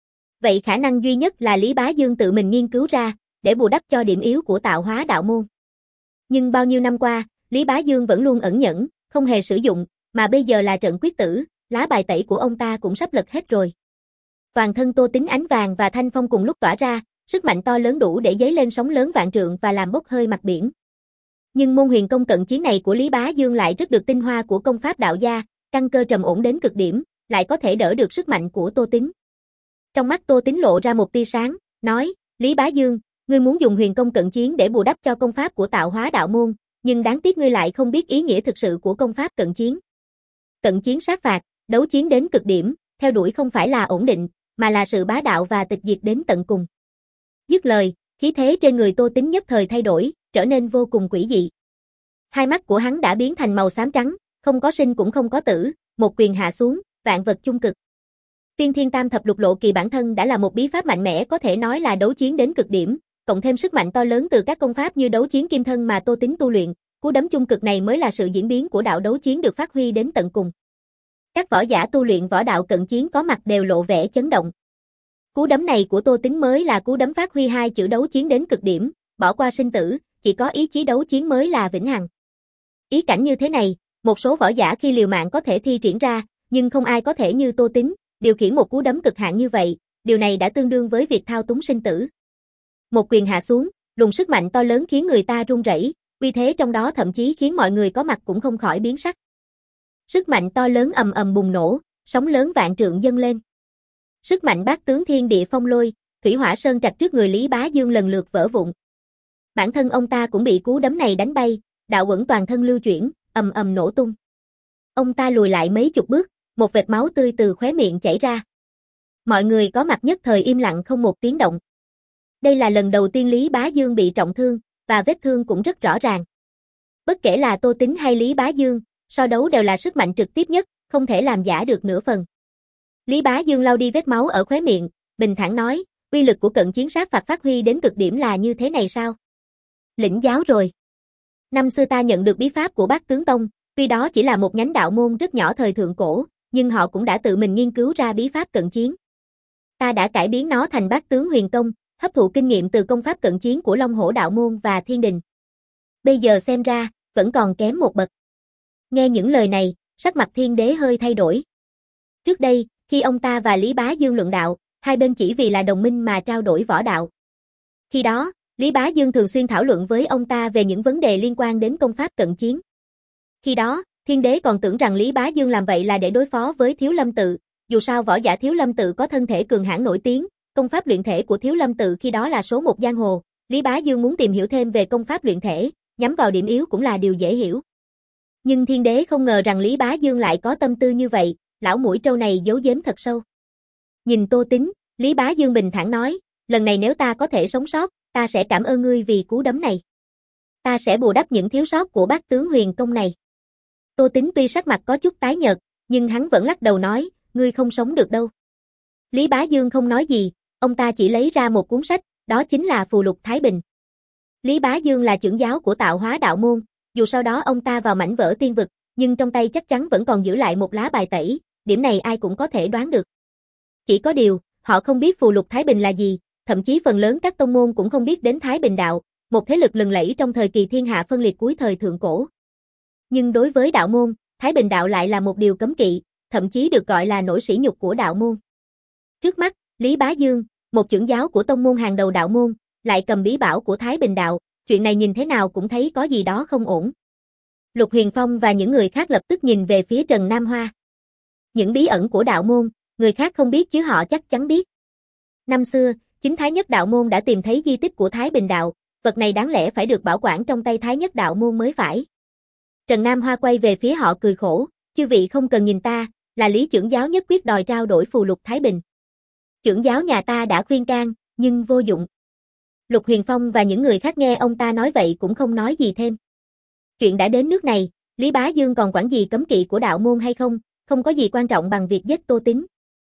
Vậy khả năng duy nhất là Lý Bá Dương tự mình nghiên cứu ra, để bù đắp cho điểm yếu của tạo hóa đạo môn. Nhưng bao nhiêu năm qua, Lý Bá Dương vẫn luôn ẩn nhẫn, không hề sử dụng, mà bây giờ là trận quyết tử, lá bài tẩy của ông ta cũng sắp lật hết rồi. Toàn thân Tô Tín ánh vàng và thanh phong cùng lúc tỏa ra, sức mạnh to lớn đủ để dấy lên sóng lớn vạn trượng và làm bốc hơi mặt biển. Nhưng môn huyền công cận chiến này của Lý Bá Dương lại rất được tinh hoa của công pháp đạo gia, căn cơ trầm ổn đến cực điểm, lại có thể đỡ được sức mạnh của Tô Tín. Trong mắt Tô Tín lộ ra một tia sáng, nói, Lý Bá Dương, ngươi muốn dùng huyền công cận chiến để bù đắp cho công pháp của tạo hóa đạo môn, nhưng đáng tiếc ngươi lại không biết ý nghĩa thực sự của công pháp cận chiến. Cận chiến sát phạt, đấu chiến đến cực điểm, theo đuổi không phải là ổn định, mà là sự bá đạo và tịch diệt đến tận cùng. Dứt lời, khí thế trên người Tô Tín nhất thời thay đổi, trở nên vô cùng quỷ dị. Hai mắt của hắn đã biến thành màu xám trắng, không có sinh cũng không có tử, một quyền hạ xuống, vạn vật chung cực. Tiên Thiên Tam Thập Lục Lộ Kỳ bản thân đã là một bí pháp mạnh mẽ có thể nói là đấu chiến đến cực điểm, cộng thêm sức mạnh to lớn từ các công pháp như đấu chiến kim thân mà Tô Tín tu luyện, cú đấm chung cực này mới là sự diễn biến của đạo đấu chiến được phát huy đến tận cùng. Các võ giả tu luyện võ đạo cận chiến có mặt đều lộ vẻ chấn động. Cú đấm này của Tô Tín mới là cú đấm phát huy hai chữ đấu chiến đến cực điểm, bỏ qua sinh tử, chỉ có ý chí đấu chiến mới là vĩnh hằng. Ý cảnh như thế này, một số võ giả khi liều mạng có thể thi triển ra, nhưng không ai có thể như Tô Tín, điều khiển một cú đấm cực hạn như vậy, điều này đã tương đương với việc thao túng sinh tử. Một quyền hạ xuống, luồng sức mạnh to lớn khiến người ta run rẩy, uy thế trong đó thậm chí khiến mọi người có mặt cũng không khỏi biến sắc. Sức mạnh to lớn ầm ầm bùng nổ, sóng lớn vạn trượng dâng lên. Sức mạnh bát tướng thiên địa phong lôi, thủy hỏa sơn trạch trước người Lý Bá Dương lần lượt vỡ vụn. Bản thân ông ta cũng bị cú đấm này đánh bay, đạo uẩn toàn thân lưu chuyển, ầm ầm nổ tung. Ông ta lùi lại mấy chục bước, một vệt máu tươi từ khóe miệng chảy ra. Mọi người có mặt nhất thời im lặng không một tiếng động. Đây là lần đầu tiên Lý Bá Dương bị trọng thương, và vết thương cũng rất rõ ràng. Bất kể là Tô Tín hay Lý Bá Dương, so đấu đều là sức mạnh trực tiếp nhất, không thể làm giả được nửa phần. Lý Bá Dương lau đi vết máu ở khóe miệng, bình thản nói, uy lực của cận chiến sát phạt phát huy đến cực điểm là như thế này sao? Lĩnh giáo rồi. Năm xưa ta nhận được bí pháp của Bát Tướng Tông, tuy đó chỉ là một nhánh đạo môn rất nhỏ thời thượng cổ, nhưng họ cũng đã tự mình nghiên cứu ra bí pháp cận chiến. Ta đã cải biến nó thành Bát Tướng Huyền Công, hấp thụ kinh nghiệm từ công pháp cận chiến của Long Hổ Đạo Môn và Thiên Đình. Bây giờ xem ra, vẫn còn kém một bậc. Nghe những lời này, sắc mặt Thiên Đế hơi thay đổi. Trước đây, khi ông ta và Lý Bá Dương luận đạo, hai bên chỉ vì là đồng minh mà trao đổi võ đạo. Khi đó, Lý Bá Dương thường xuyên thảo luận với ông ta về những vấn đề liên quan đến công pháp cận chiến. Khi đó, Thiên Đế còn tưởng rằng Lý Bá Dương làm vậy là để đối phó với Thiếu Lâm Tự, dù sao võ giả Thiếu Lâm Tự có thân thể cường hãn nổi tiếng, công pháp luyện thể của Thiếu Lâm Tự khi đó là số một giang hồ, Lý Bá Dương muốn tìm hiểu thêm về công pháp luyện thể, nhắm vào điểm yếu cũng là điều dễ hiểu. Nhưng Thiên Đế không ngờ rằng Lý Bá Dương lại có tâm tư như vậy, lão mũi trâu này giấu giếm thật sâu. Nhìn Tô Tín, Lý Bá Dương bình thản nói, lần này nếu ta có thể sống sót, ta sẽ cảm ơn ngươi vì cú đấm này. Ta sẽ bù đắp những thiếu sót của Bát Tướng Huyền Công này. Tô Tín tuy sắc mặt có chút tái nhợt, nhưng hắn vẫn lắc đầu nói, ngươi không sống được đâu. Lý Bá Dương không nói gì, ông ta chỉ lấy ra một cuốn sách, đó chính là Phù Lục Thái Bình. Lý Bá Dương là trưởng giáo của Tạo Hóa Đạo Môn, dù sau đó ông ta vào mảnh vỡ tiên vực, nhưng trong tay chắc chắn vẫn còn giữ lại một lá bài tẩy, điểm này ai cũng có thể đoán được. Chỉ có điều, họ không biết Phù Lục Thái Bình là gì, thậm chí phần lớn các tông môn cũng không biết đến Thái Bình Đạo, một thế lực lừng lẫy trong thời kỳ thiên hạ phân liệt cuối thời thượng cổ. Nhưng đối với đạo môn, Thái Bình Đạo lại là một điều cấm kỵ, thậm chí được gọi là nỗi sỉ nhục của đạo môn. Trước mắt, Lý Bá Dương, một trưởng giáo của tông môn hàng đầu đạo môn, lại cầm bí bảo của Thái Bình Đạo, chuyện này nhìn thế nào cũng thấy có gì đó không ổn. Lục Huyền Phong và những người khác lập tức nhìn về phía Trần Nam Hoa. Những bí ẩn của đạo môn, người khác không biết chứ họ chắc chắn biết. Năm xưa, chính Thái Nhất Đạo Môn đã tìm thấy di tích của Thái Bình Đạo, vật này đáng lẽ phải được bảo quản trong tay Thái Nhất Đạo Môn mới phải. Trần Nam Hoa quay về phía họ cười khổ, chư vị không cần nhìn ta, là Lý trưởng giáo nhất quyết đòi trao đổi phù lục Thái Bình. Trưởng giáo nhà ta đã khuyên can, nhưng vô dụng. Lục Huyền Phong và những người khác nghe ông ta nói vậy cũng không nói gì thêm. Chuyện đã đến nước này, Lý Bá Dương còn quản gì cấm kỵ của đạo môn hay không, không có gì quan trọng bằng việc giết Tô Tín.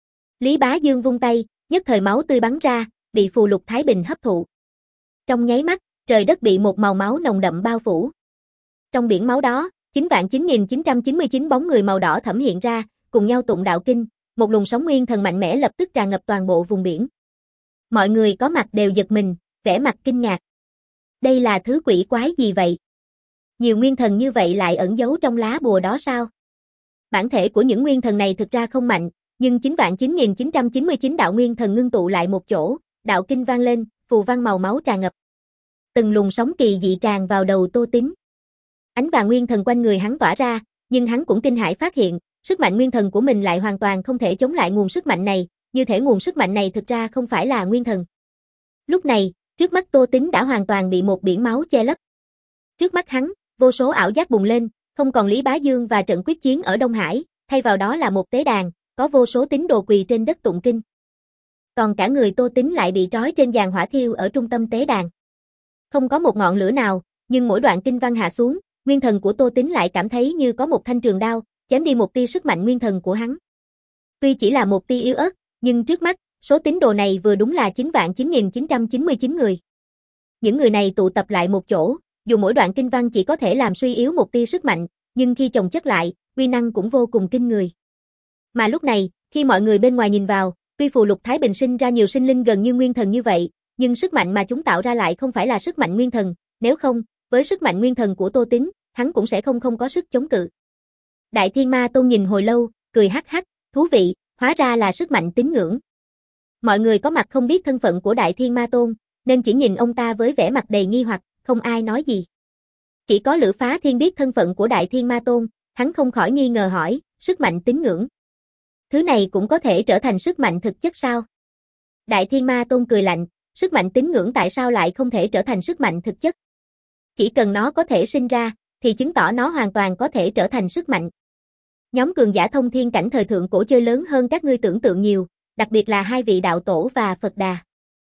Lý Bá Dương vung tay, nhất thời máu tươi bắn ra, bị phù lục Thái Bình hấp thụ. Trong nháy mắt, trời đất bị một màu máu nồng đậm bao phủ. Trong biển máu đó, chín vạn chín nghìn chín trăm chín mươi chín bóng người màu đỏ thẫm hiện ra, cùng nhau tụng đạo kinh, một luồng sóng nguyên thần mạnh mẽ lập tức tràn ngập toàn bộ vùng biển. Mọi người có mặt đều giật mình, vẻ mặt kinh ngạc. Đây là thứ quỷ quái gì vậy? Nhiều nguyên thần như vậy lại ẩn giấu trong lá bùa đó sao? Bản thể của những nguyên thần này thực ra không mạnh, nhưng chín vạn chín nghìn chín trăm chín mươi chín đạo nguyên thần ngưng tụ lại một chỗ, đạo kinh vang lên, phù văn màu máu tràn ngập. Từng luồng sóng kỳ dị tràn vào đầu Tô Tín. Ánh vàng nguyên thần quanh người hắn tỏa ra, nhưng hắn cũng kinh hãi phát hiện, sức mạnh nguyên thần của mình lại hoàn toàn không thể chống lại nguồn sức mạnh này, như thể nguồn sức mạnh này thực ra không phải là nguyên thần. Lúc này, trước mắt Tô Tín đã hoàn toàn bị một biển máu che lấp. Trước mắt hắn, vô số ảo giác bùng lên, không còn Lý Bá Dương và trận quyết chiến ở Đông Hải, thay vào đó là một tế đàn, có vô số tín đồ quỳ trên đất tụng kinh. Còn cả người Tô Tín lại bị trói trên giàn hỏa thiêu ở trung tâm tế đàn. Không có một ngọn lửa nào, nhưng mỗi đoạn kinh văn hạ xuống, nguyên thần của Tô Tín lại cảm thấy như có một thanh trường đao, chém đi một tia sức mạnh nguyên thần của hắn. Tuy chỉ là một tia yếu ớt, nhưng trước mắt, số tín đồ này vừa đúng là chín vạn chín nghìn chín trăm chín mươi chín người. Những người này tụ tập lại một chỗ, dù mỗi đoạn kinh văn chỉ có thể làm suy yếu một tia sức mạnh, nhưng khi chồng chất lại, uy năng cũng vô cùng kinh người. Mà lúc này, khi mọi người bên ngoài nhìn vào, tuy phù lục Thái Bình sinh ra nhiều sinh linh gần như nguyên thần như vậy, nhưng sức mạnh mà chúng tạo ra lại không phải là sức mạnh nguyên thần, nếu không, với sức mạnh nguyên thần của Tô Tín, hắn cũng sẽ không không có sức chống cự. Đại Thiên Ma Tôn nhìn hồi lâu, cười hắc hắc, thú vị, hóa ra là sức mạnh tín ngưỡng. Mọi người có mặt không biết thân phận của Đại Thiên Ma Tôn, nên chỉ nhìn ông ta với vẻ mặt đầy nghi hoặc, không ai nói gì. Chỉ có Lữ Phá Thiên biết thân phận của Đại Thiên Ma Tôn, hắn không khỏi nghi ngờ hỏi, sức mạnh tín ngưỡng. Thứ này cũng có thể trở thành sức mạnh thực chất sao? Đại Thiên Ma Tôn cười lạnh, sức mạnh tín ngưỡng tại sao lại không thể trở thành sức mạnh thực chất? Chỉ cần nó có thể sinh ra, thì chứng tỏ nó hoàn toàn có thể trở thành sức mạnh. Nhóm cường giả thông thiên cảnh thời thượng cổ chơi lớn hơn các ngươi tưởng tượng nhiều, đặc biệt là hai vị đạo tổ và Phật Đà.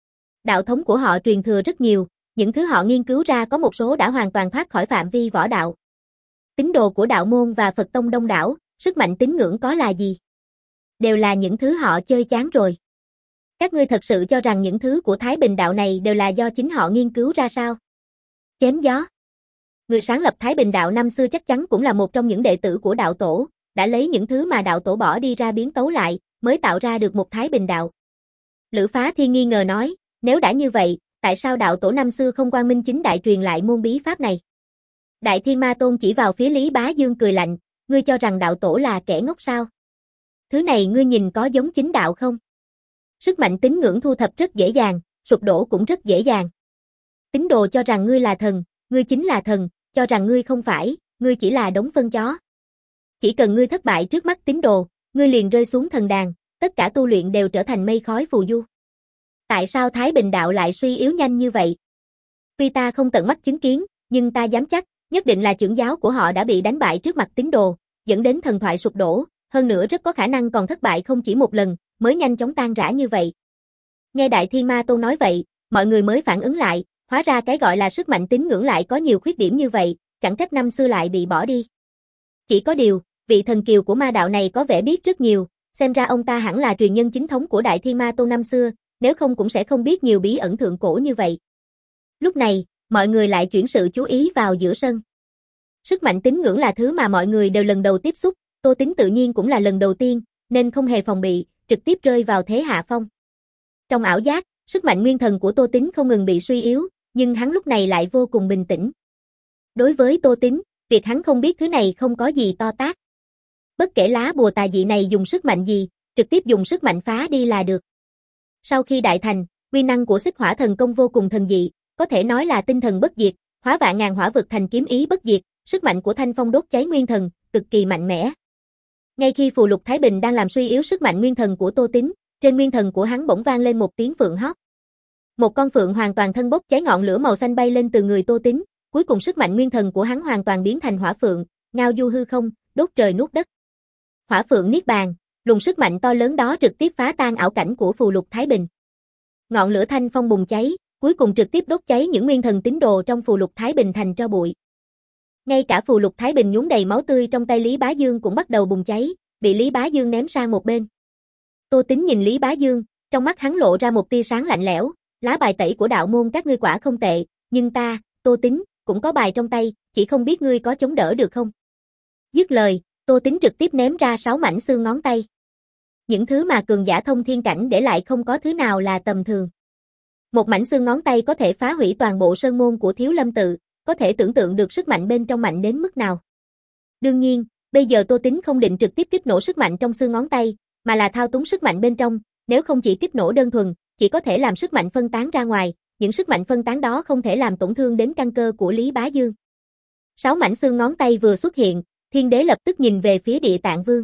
Đạo thống của họ truyền thừa rất nhiều, những thứ họ nghiên cứu ra có một số đã hoàn toàn thoát khỏi phạm vi võ đạo. Tín đồ của đạo môn và Phật tông đông đảo, sức mạnh tín ngưỡng có là gì? Đều là những thứ họ chơi chán rồi. Các ngươi thật sự cho rằng những thứ của Thái Bình đạo này đều là do chính họ nghiên cứu ra sao? Chém gió. Người sáng lập Thái Bình đạo năm xưa chắc chắn cũng là một trong những đệ tử của đạo tổ, đã lấy những thứ mà đạo tổ bỏ đi ra biến tấu lại, mới tạo ra được một Thái Bình đạo. Lữ Phá Thiên nghi ngờ nói, nếu đã như vậy, tại sao đạo tổ năm xưa không quang minh chính đại truyền lại môn bí pháp này? Đại Thiên Ma Tôn chỉ vào phía Lý Bá Dương cười lạnh, ngươi cho rằng đạo tổ là kẻ ngốc sao? Thứ này ngươi nhìn có giống chính đạo không? Sức mạnh tín ngưỡng thu thập rất dễ dàng, sụp đổ cũng rất dễ dàng. Tín đồ cho rằng ngươi là thần, ngươi chính là thần, cho rằng ngươi không phải, ngươi chỉ là đống phân chó. Chỉ cần ngươi thất bại trước mắt tín đồ, ngươi liền rơi xuống thần đàn, tất cả tu luyện đều trở thành mây khói phù du. Tại sao Thái Bình đạo lại suy yếu nhanh như vậy? Tuy ta không tận mắt chứng kiến, nhưng ta dám chắc, nhất định là chưởng giáo của họ đã bị đánh bại trước mặt tín đồ, dẫn đến thần thoại sụp đổ, hơn nữa rất có khả năng còn thất bại không chỉ một lần, mới nhanh chóng tan rã như vậy. Nghe Đại Thiên Ma Tôn nói vậy, mọi người mới phản ứng lại, hóa ra cái gọi là sức mạnh tín ngưỡng lại có nhiều khuyết điểm như vậy, chẳng trách năm xưa lại bị bỏ đi. Chỉ có điều, vị thần kiều của ma đạo này có vẻ biết rất nhiều, xem ra ông ta hẳn là truyền nhân chính thống của Đại Thiên Ma Tôn năm xưa, nếu không cũng sẽ không biết nhiều bí ẩn thượng cổ như vậy. Lúc này, mọi người lại chuyển sự chú ý vào giữa sân. Sức mạnh tín ngưỡng là thứ mà mọi người đều lần đầu tiếp xúc, Tô Tín tự nhiên cũng là lần đầu tiên, nên không hề phòng bị, trực tiếp rơi vào thế hạ phong. Trong ảo giác, sức mạnh nguyên thần của Tô Tín không ngừng bị suy yếu, nhưng hắn lúc này lại vô cùng bình tĩnh. Đối với Tô Tín, việc hắn không biết thứ này không có gì to tát. Bất kể lá bùa tà dị này dùng sức mạnh gì, trực tiếp dùng sức mạnh phá đi là được. Sau khi đại thành, uy năng của Xích Hỏa thần công vô cùng thần dị, có thể nói là tinh thần bất diệt, hóa vạn ngàn hỏa vực thành kiếm ý bất diệt, sức mạnh của Thanh Phong đốt cháy nguyên thần, cực kỳ mạnh mẽ. Ngay khi phù lục Thái Bình đang làm suy yếu sức mạnh nguyên thần của Tô Tín, trên nguyên thần của hắn bỗng vang lên một tiếng phượng hót. Một con phượng hoàn toàn thân bốc cháy ngọn lửa màu xanh bay lên từ người Tô Tín, cuối cùng sức mạnh nguyên thần của hắn hoàn toàn biến thành hỏa phượng, ngao du hư không, đốt trời nuốt đất. Hỏa phượng niết bàn, luồng sức mạnh to lớn đó trực tiếp phá tan ảo cảnh của phù lục Thái Bình. Ngọn lửa thanh phong bùng cháy, cuối cùng trực tiếp đốt cháy những nguyên thần tín đồ trong phù lục Thái Bình thành tro bụi. Ngay cả phù lục Thái Bình nhuốm đầy máu tươi trong tay Lý Bá Dương cũng bắt đầu bùng cháy, bị Lý Bá Dương ném sang một bên. Tô Tín nhìn Lý Bá Dương, trong mắt hắn lộ ra một tia sáng lạnh lẽo, lá bài tẩy của đạo môn các ngươi quả không tệ, nhưng ta, Tô Tín, cũng có bài trong tay, chỉ không biết ngươi có chống đỡ được không. Dứt lời, Tô Tín trực tiếp ném ra sáu mảnh xương ngón tay. Những thứ mà cường giả thông thiên cảnh để lại không có thứ nào là tầm thường. Một mảnh xương ngón tay có thể phá hủy toàn bộ sơn môn của Thiếu Lâm tự, có thể tưởng tượng được sức mạnh bên trong mạnh đến mức nào. Đương nhiên, bây giờ Tô Tín không định trực tiếp kích nổ sức mạnh trong xương ngón tay, mà là thao túng sức mạnh bên trong, nếu không chỉ kích nổ đơn thuần, chỉ có thể làm sức mạnh phân tán ra ngoài, những sức mạnh phân tán đó không thể làm tổn thương đến căn cơ của Lý Bá Dương. Sáu mảnh xương ngón tay vừa xuất hiện, Thiên Đế lập tức nhìn về phía Địa Tạng Vương.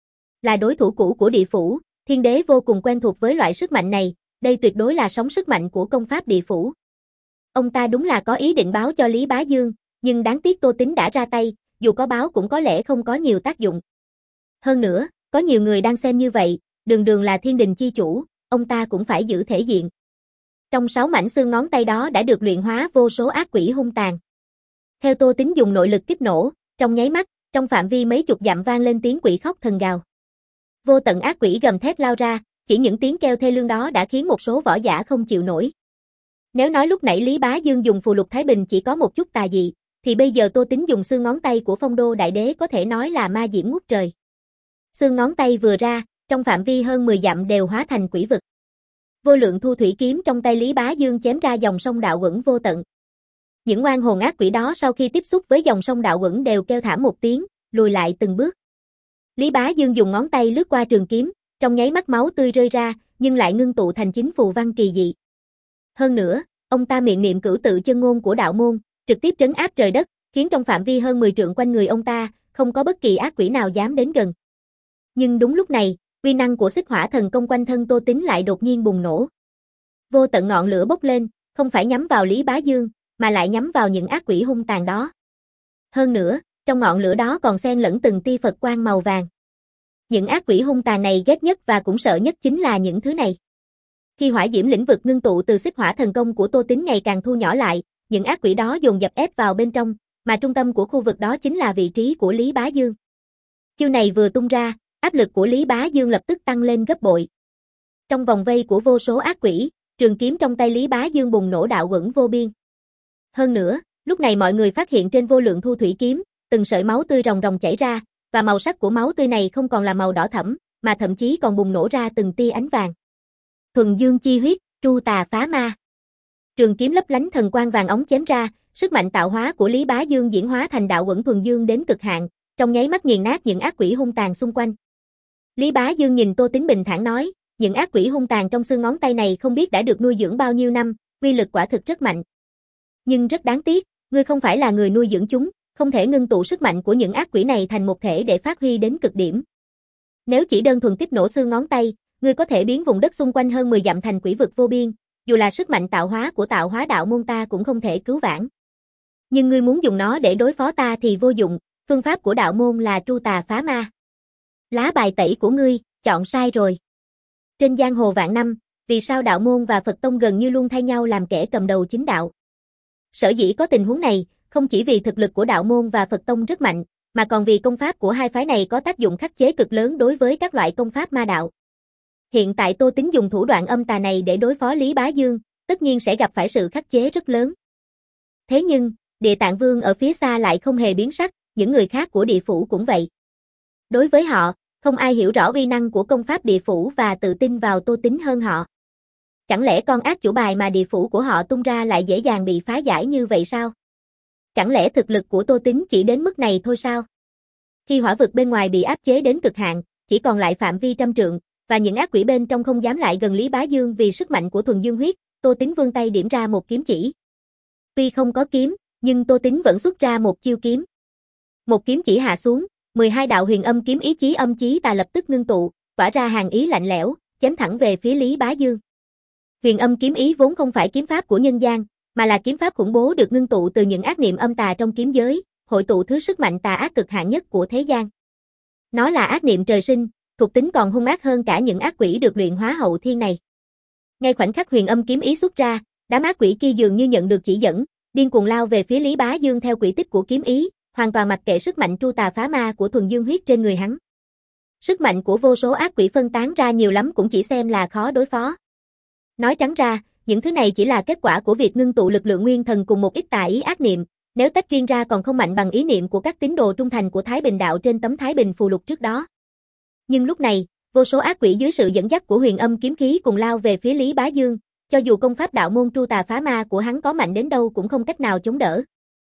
Là đối thủ cũ của Địa Phủ, Thiên Đế vô cùng quen thuộc với loại sức mạnh này, đây tuyệt đối là sóng sức mạnh của công pháp Địa Phủ. Ông ta đúng là có ý định báo cho Lý Bá Dương, nhưng đáng tiếc Tô Tín đã ra tay, dù có báo cũng có lẽ không có nhiều tác dụng. Hơn nữa, có nhiều người đang xem như vậy, đường đường là thiên đình chi chủ, ông ta cũng phải giữ thể diện. Trong sáu mảnh xương ngón tay đó đã được luyện hóa vô số ác quỷ hung tàn. Theo Tô Tín dùng nội lực kích nổ, trong nháy mắt, trong phạm vi mấy chục dặm vang lên tiếng quỷ khóc thần gào. Vô tận ác quỷ gầm thét lao ra, chỉ những tiếng kêu thê lương đó đã khiến một số võ giả không chịu nổi. Nếu nói lúc nãy Lý Bá Dương dùng phù lục Thái Bình chỉ có một chút tà dị, thì bây giờ Tô Tín dùng xương ngón tay của Phong Đô Đại Đế có thể nói là ma diễm ngút trời. Xương ngón tay vừa ra, trong phạm vi hơn mười dặm đều hóa thành quỷ vực. Vô lượng thu thủy kiếm trong tay Lý Bá Dương chém ra dòng sông đạo quẩn vô tận. Những oan hồn ác quỷ đó sau khi tiếp xúc với dòng sông đạo quẩn đều kêu thảm một tiếng, lùi lại từng bước. Lý Bá Dương dùng ngón tay lướt qua trường kiếm, trong nháy mắt máu tươi rơi ra, nhưng lại ngưng tụ thành chính phù văn kỳ dị. Hơn nữa, ông ta miệng niệm cửu tự chân ngôn của đạo môn, trực tiếp trấn áp trời đất, khiến trong phạm vi hơn mười trượng quanh người ông ta, không có bất kỳ ác quỷ nào dám đến gần. Nhưng đúng lúc này, uy năng của Xích Hỏa thần công quanh thân Tô Tín lại đột nhiên bùng nổ. Vô tận ngọn lửa bốc lên, không phải nhắm vào Lý Bá Dương, mà lại nhắm vào những ác quỷ hung tàn đó. Hơn nữa, trong ngọn lửa đó còn xen lẫn từng tia Phật quang màu vàng. Những ác quỷ hung tàn này ghét nhất và cũng sợ nhất chính là những thứ này. Khi hỏa diễm lĩnh vực ngưng tụ từ xích hỏa thần công của Tô Tín ngày càng thu nhỏ lại, những ác quỷ đó dồn dập ép vào bên trong, mà trung tâm của khu vực đó chính là vị trí của Lý Bá Dương. Chiêu này vừa tung ra, áp lực của Lý Bá Dương lập tức tăng lên gấp bội. Trong vòng vây của vô số ác quỷ, trường kiếm trong tay Lý Bá Dương bùng nổ đạo uẩn vô biên. Hơn nữa, lúc này mọi người phát hiện trên vô lượng thu thủy kiếm, từng sợi máu tươi ròng ròng chảy ra, và màu sắc của máu tươi này không còn là màu đỏ thẫm, mà thậm chí còn bùng nổ ra từng tia ánh vàng. Thuần dương chi huyết, tru tà phá ma. Trường kiếm lấp lánh thần quang vàng óng chém ra, sức mạnh tạo hóa của Lý Bá Dương diễn hóa thành đạo uẩn thuần dương đến cực hạn, trong nháy mắt nghiền nát những ác quỷ hung tàn xung quanh. Lý Bá Dương nhìn Tô Tín bình thản nói, những ác quỷ hung tàn trong xương ngón tay này không biết đã được nuôi dưỡng bao nhiêu năm, uy lực quả thực rất mạnh. Nhưng rất đáng tiếc, ngươi không phải là người nuôi dưỡng chúng, không thể ngưng tụ sức mạnh của những ác quỷ này thành một thể để phát huy đến cực điểm. Nếu chỉ đơn thuần tiếp nổ xương ngón tay, ngươi có thể biến vùng đất xung quanh hơn mười dặm thành quỷ vực vô biên, dù là sức mạnh tạo hóa của tạo hóa đạo môn ta cũng không thể cứu vãn. Nhưng ngươi muốn dùng nó để đối phó ta thì vô dụng, phương pháp của đạo môn là tru tà phá ma. Lá bài tẩy của ngươi, chọn sai rồi. Trên giang hồ vạn năm, vì sao đạo môn và Phật tông gần như luôn thay nhau làm kẻ cầm đầu chính đạo? Sở dĩ có tình huống này, không chỉ vì thực lực của đạo môn và Phật tông rất mạnh, mà còn vì công pháp của hai phái này có tác dụng khắc chế cực lớn đối với các loại công pháp ma đạo. Hiện tại Tô Tín dùng thủ đoạn âm tà này để đối phó Lý Bá Dương, tất nhiên sẽ gặp phải sự khắc chế rất lớn. Thế nhưng, Địa Tạng Vương ở phía xa lại không hề biến sắc, những người khác của địa phủ cũng vậy. Đối với họ, không ai hiểu rõ uy năng của công pháp địa phủ và tự tin vào Tô Tín hơn họ. Chẳng lẽ con ác chủ bài mà địa phủ của họ tung ra lại dễ dàng bị phá giải như vậy sao? Chẳng lẽ thực lực của Tô Tín chỉ đến mức này thôi sao? Khi hỏa vực bên ngoài bị áp chế đến cực hạn, chỉ còn lại phạm vi trăm trượng, và những ác quỷ bên trong không dám lại gần Lý Bá Dương vì sức mạnh của thuần dương huyết, Tô Tín vươn tay điểm ra một kiếm chỉ. Tuy không có kiếm, nhưng Tô Tín vẫn xuất ra một chiêu kiếm. Một kiếm chỉ hạ xuống, mười hai đạo huyền âm kiếm ý chí âm chí tà lập tức ngưng tụ, tỏa ra hàn ý lạnh lẽo, chém thẳng về phía Lý Bá Dương. Huyền âm kiếm ý vốn không phải kiếm pháp của nhân gian, mà là kiếm pháp khủng bố được ngưng tụ từ những ác niệm âm tà trong kiếm giới, hội tụ thứ sức mạnh tà ác cực hạn nhất của thế gian. Nó là ác niệm trời sinh, thuộc tính còn hung ác hơn cả những ác quỷ được luyện hóa hậu thiên này. Ngay khoảnh khắc huyền âm kiếm ý xuất ra, đám ác quỷ kia dường như nhận được chỉ dẫn, điên cuồng lao về phía Lý Bá Dương theo quỹ tích của kiếm ý, hoàn toàn mặc kệ sức mạnh tru tà phá ma của thuần dương huyết trên người hắn. Sức mạnh của vô số ác quỷ phân tán ra nhiều lắm cũng chỉ xem là khó đối phó. Nói trắng ra, những thứ này chỉ là kết quả của việc ngưng tụ lực lượng nguyên thần cùng một ít tà ý ác niệm, nếu tách riêng ra còn không mạnh bằng ý niệm của các tín đồ trung thành của Thái Bình đạo trên tấm Thái Bình phù lục trước đó. Nhưng lúc này, vô số ác quỷ dưới sự dẫn dắt của huyền âm kiếm khí cùng lao về phía Lý Bá Dương, cho dù công pháp đạo môn tru tà phá ma của hắn có mạnh đến đâu cũng không cách nào chống đỡ.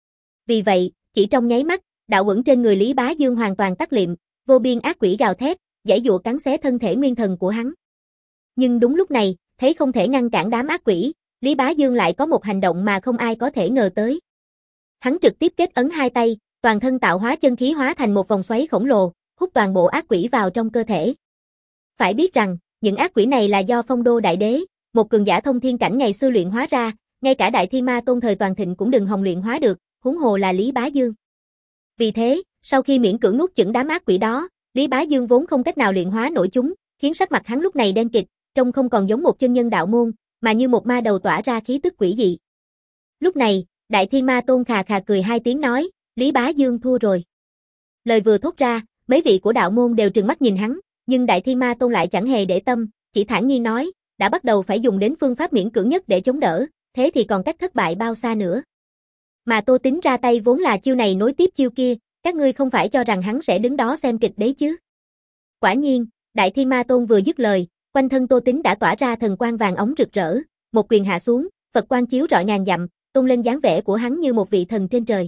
Vì vậy, chỉ trong nháy mắt, đạo uẩn trên người Lý Bá Dương hoàn toàn tắt liệm, vô biên ác quỷ gào thét, giãy giụa cắn xé thân thể nguyên thần của hắn. Nhưng đúng lúc này, thấy không thể ngăn cản đám ác quỷ, Lý Bá Dương lại có một hành động mà không ai có thể ngờ tới. Hắn trực tiếp kết ấn hai tay, toàn thân tạo hóa chân khí hóa thành một vòng xoáy khổng lồ, hút toàn bộ ác quỷ vào trong cơ thể. Phải biết rằng, những ác quỷ này là do Phong Đô Đại Đế, một cường giả thông thiên cảnh ngày xưa luyện hóa ra, ngay cả Đại Thiên Ma Tôn thời toàn thịnh cũng đừng hòng luyện hóa được, huống hồ là Lý Bá Dương. Vì thế, sau khi miễn cưỡng nuốt chửng đám ác quỷ đó, Lý Bá Dương vốn không cách nào luyện hóa nổi chúng, khiến sắc mặt hắn lúc này đen kịt, trông không còn giống một chân nhân đạo môn, mà như một ma đầu tỏa ra khí tức quỷ dị. Lúc này, Đại Thiên Ma Tôn khà khà cười hai tiếng nói, Lý Bá Dương thua rồi. Lời vừa thốt ra, mấy vị của đạo môn đều trừng mắt nhìn hắn, nhưng Đại Thiên Ma Tôn lại chẳng hề để tâm, chỉ thản nhiên nói, đã bắt đầu phải dùng đến phương pháp miễn cưỡng nhất để chống đỡ, thế thì còn cách thất bại bao xa nữa. Mà Tô Tín ra tay vốn là chiêu này nối tiếp chiêu kia, các ngươi không phải cho rằng hắn sẽ đứng đó xem kịch đấy chứ. Quả nhiên, Đại Thiên Ma Tôn vừa dứt lời, quanh thân Tô Tín đã tỏa ra thần quang vàng óng rực rỡ, một quyền hạ xuống, Phật quang chiếu rọi ngàn dặm, tôn lên dáng vẻ của hắn như một vị thần trên trời.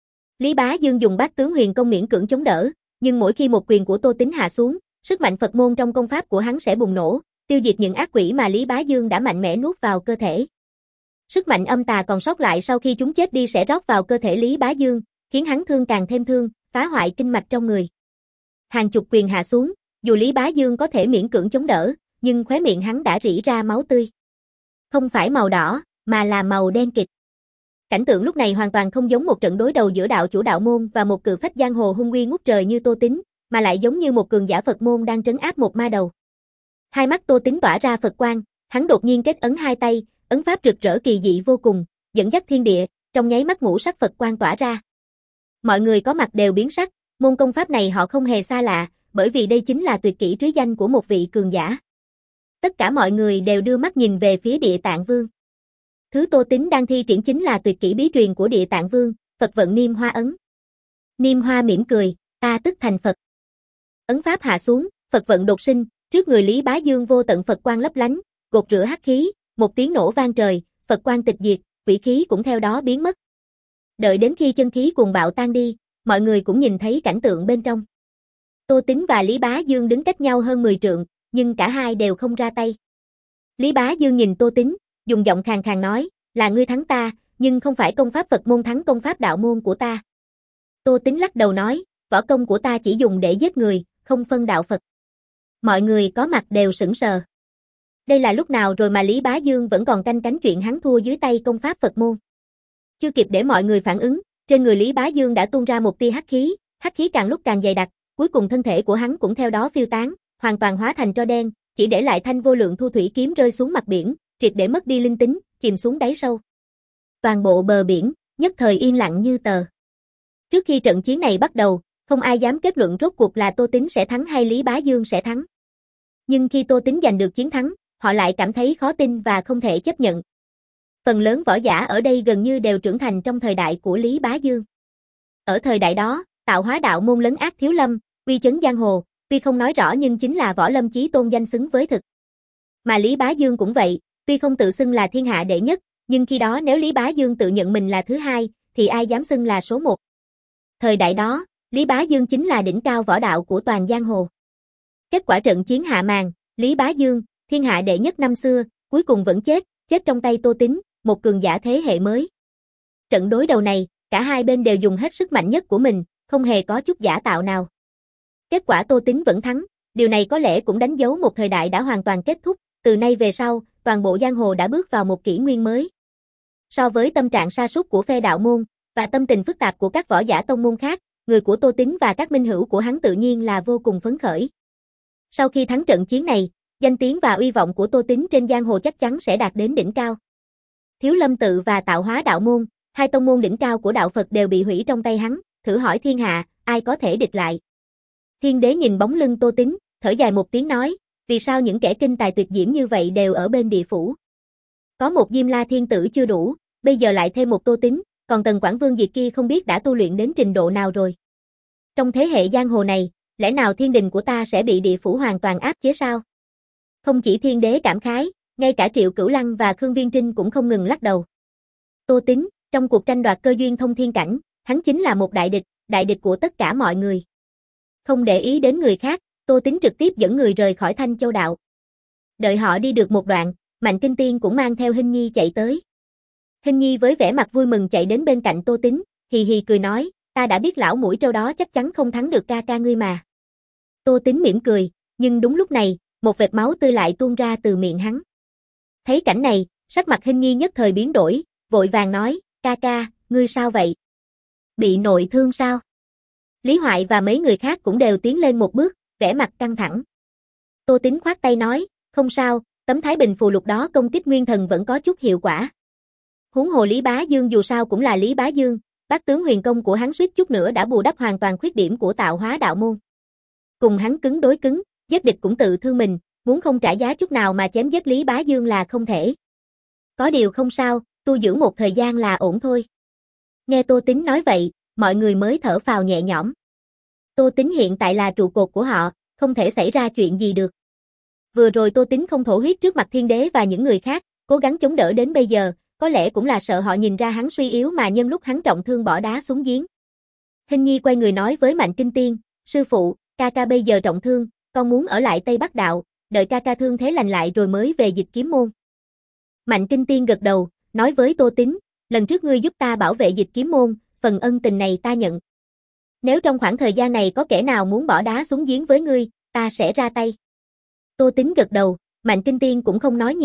Lý Bá Dương dùng bát tướng huyền công miễn cưỡng chống đỡ, nhưng mỗi khi một quyền của Tô Tín hạ xuống, sức mạnh Phật môn trong công pháp của hắn sẽ bùng nổ, tiêu diệt những ác quỷ mà Lý Bá Dương đã mạnh mẽ nuốt vào cơ thể. Sức mạnh âm tà còn sót lại sau khi chúng chết đi sẽ rót vào cơ thể Lý Bá Dương, khiến hắn thương càng thêm thương, phá hoại kinh mạch trong người. Hàng chục quyền hạ xuống, dù Lý Bá Dương có thể miễn cưỡng chống đỡ, nhưng khóe miệng hắn đã rỉ ra máu tươi. Không phải màu đỏ, mà là màu đen kịt. Cảnh tượng lúc này hoàn toàn không giống một trận đối đầu giữa đạo chủ đạo môn và một cự phách giang hồ hung uy ngút trời như Tô Tính, mà lại giống như một cường giả Phật môn đang trấn áp một ma đầu. Hai mắt Tô Tính tỏa ra Phật quang, hắn đột nhiên kết ấn hai tay, ấn pháp rực rỡ kỳ dị vô cùng, dẫn dắt thiên địa, trong nháy mắt ngũ sắc Phật quang tỏa ra. Mọi người có mặt đều biến sắc, môn công pháp này họ không hề xa lạ, bởi vì đây chính là tuyệt kỹ trứ danh của một vị cường giả. Tất cả mọi người đều đưa mắt nhìn về phía Địa Tạng Vương. Thứ Tô Tính đang thi triển chính là tuyệt kỹ bí truyền của Địa Tạng Vương, Phật vận Niêm Hoa ấn. Niêm Hoa mỉm cười, ta tức thành Phật. Ấn pháp hạ xuống, Phật vận đột sinh, trước người Lý Bá Dương vô tận Phật quang lấp lánh, gột rửa hắc khí, một tiếng nổ vang trời, Phật quang tịch diệt, quỷ khí cũng theo đó biến mất. Đợi đến khi chân khí cuồng bạo tan đi, mọi người cũng nhìn thấy cảnh tượng bên trong. Tô Tính và Lý Bá Dương đứng cách nhau hơn mười trượng, nhưng cả hai đều không ra tay. Lý Bá Dương nhìn Tô Tính, dùng giọng khàn khàn nói, là ngươi thắng ta, nhưng không phải công pháp Phật môn thắng công pháp đạo môn của ta. Tô Tính lắc đầu nói, võ công của ta chỉ dùng để giết người, không phân đạo Phật. Mọi người có mặt đều sững sờ. Đây là lúc nào rồi mà Lý Bá Dương vẫn còn canh cánh chuyện hắn thua dưới tay công pháp Phật môn. Chưa kịp để mọi người phản ứng, trên người Lý Bá Dương đã tuôn ra một tia hắc khí, hắc khí càng lúc càng dày đặc, cuối cùng thân thể của hắn cũng theo đó phiêu tán, hoàn toàn hóa thành tro đen, chỉ để lại thanh vô lượng thu thủy kiếm rơi xuống mặt biển, triệt để mất đi linh tính, chìm xuống đáy sâu. Toàn bộ bờ biển, nhất thời yên lặng như tờ. Trước khi trận chiến này bắt đầu, không ai dám kết luận rốt cuộc là Tô Tính sẽ thắng hay Lý Bá Dương sẽ thắng. Nhưng khi Tô Tính giành được chiến thắng, họ lại cảm thấy khó tin và không thể chấp nhận. Phần lớn võ giả ở đây gần như đều trưởng thành trong thời đại của Lý Bá Dương. Ở thời đại đó, Tạo Hóa đạo môn lấn át Thiếu Lâm, uy chấn giang hồ, tuy không nói rõ nhưng chính là võ lâm chí tôn danh xứng với thực. Mà Lý Bá Dương cũng vậy, tuy không tự xưng là thiên hạ đệ nhất, nhưng khi đó nếu Lý Bá Dương tự nhận mình là thứ hai, thì ai dám xưng là số một. Thời đại đó, Lý Bá Dương chính là đỉnh cao võ đạo của toàn giang hồ. Kết quả trận chiến hạ màn, Lý Bá Dương, thiên hạ đệ nhất năm xưa, cuối cùng vẫn chết, chết trong tay Tô Tính, một cường giả thế hệ mới. Trận đối đầu này, cả hai bên đều dùng hết sức mạnh nhất của mình, không hề có chút giả tạo nào. Kết quả Tô Tính vẫn thắng, điều này có lẽ cũng đánh dấu một thời đại đã hoàn toàn kết thúc, từ nay về sau, toàn bộ giang hồ đã bước vào một kỷ nguyên mới. So với tâm trạng sa sút của phe đạo môn, và tâm tình phức tạp của các võ giả tông môn khác, người của Tô Tính và các minh hữu của hắn tự nhiên là vô cùng phấn khởi. Sau khi thắng trận chiến này, danh tiếng và uy vọng của Tô Tính trên giang hồ chắc chắn sẽ đạt đến đỉnh cao. Thiếu Lâm tự và Tạo Hóa đạo môn, hai tông môn đỉnh cao của đạo Phật đều bị hủy trong tay hắn, thử hỏi thiên hạ, ai có thể địch lại. Thiên đế nhìn bóng lưng Tô Tính, thở dài một tiếng nói, vì sao những kẻ kinh tài tuyệt diễm như vậy đều ở bên địa phủ. Có một Diêm La Thiên Tử chưa đủ, bây giờ lại thêm một Tô Tính, còn Tần Quảng Vương Diệt kia không biết đã tu luyện đến trình độ nào rồi. Trong thế hệ giang hồ này, lẽ nào thiên đình của ta sẽ bị địa phủ hoàn toàn áp chế sao? Không chỉ thiên đế cảm khái, ngay cả Triệu Cửu Lăng và Khương Viên Trinh cũng không ngừng lắc đầu. Tô Tính, trong cuộc tranh đoạt cơ duyên thông thiên cảnh, hắn chính là một đại địch, đại địch của tất cả mọi người. Không để ý đến người khác, Tô Tính trực tiếp dẫn người rời khỏi Thanh Châu đạo. Đợi họ đi được một đoạn, Mạnh Kinh Tiên cũng mang theo Hinh Nhi chạy tới. Hinh Nhi với vẻ mặt vui mừng chạy đến bên cạnh Tô Tính, hì hì cười nói, ta đã biết lão mũi trâu đó chắc chắn không thắng được ca ca ngươi mà. Tô Tính mỉm cười, nhưng đúng lúc này, một vệt máu tươi lại tuôn ra từ miệng hắn. Thấy cảnh này, sắc mặt Hinh Nhi nhất thời biến đổi, vội vàng nói, ca ca, ngươi sao vậy? Bị nội thương sao? Lý Hoại và mấy người khác cũng đều tiến lên một bước, vẻ mặt căng thẳng. Tô Tính khoát tay nói, không sao, tấm Thái Bình phù lục đó công kích nguyên thần vẫn có chút hiệu quả. Huống hồ Lý Bá Dương dù sao cũng là Lý Bá Dương, bát tướng huyền công của hắn suýt chút nữa đã bù đắp hoàn toàn khuyết điểm của Tạo Hóa đạo môn. Cùng hắn cứng đối cứng, giết địch cũng tự thương mình, muốn không trả giá chút nào mà chém giết Lý Bá Dương là không thể. Có điều không sao, tu dưỡng một thời gian là ổn thôi. Nghe Tô Tính nói vậy, mọi người mới thở phào nhẹ nhõm. Tô Tính hiện tại là trụ cột của họ, không thể xảy ra chuyện gì được. Vừa rồi Tô Tính không thổ huyết trước mặt thiên đế và những người khác, cố gắng chống đỡ đến bây giờ, có lẽ cũng là sợ họ nhìn ra hắn suy yếu mà nhân lúc hắn trọng thương bỏ đá xuống giếng. Hinh Nhi quay người nói với Mạnh Kinh Tiên, sư phụ, ca ca bây giờ trọng thương, con muốn ở lại Tây Bắc đạo, đợi ca ca thương thế lành lại rồi mới về Dịch Kiếm môn. Mạnh Kinh Tiên gật đầu, nói với Tô Tính, lần trước ngươi giúp ta bảo vệ Dịch Kiếm môn, phần ân tình này ta nhận. Nếu trong khoảng thời gian này có kẻ nào muốn bỏ đá xuống giếng với ngươi, ta sẽ ra tay. Tô Tính gật đầu, Mạnh Kinh Tiên cũng không nói nhiều,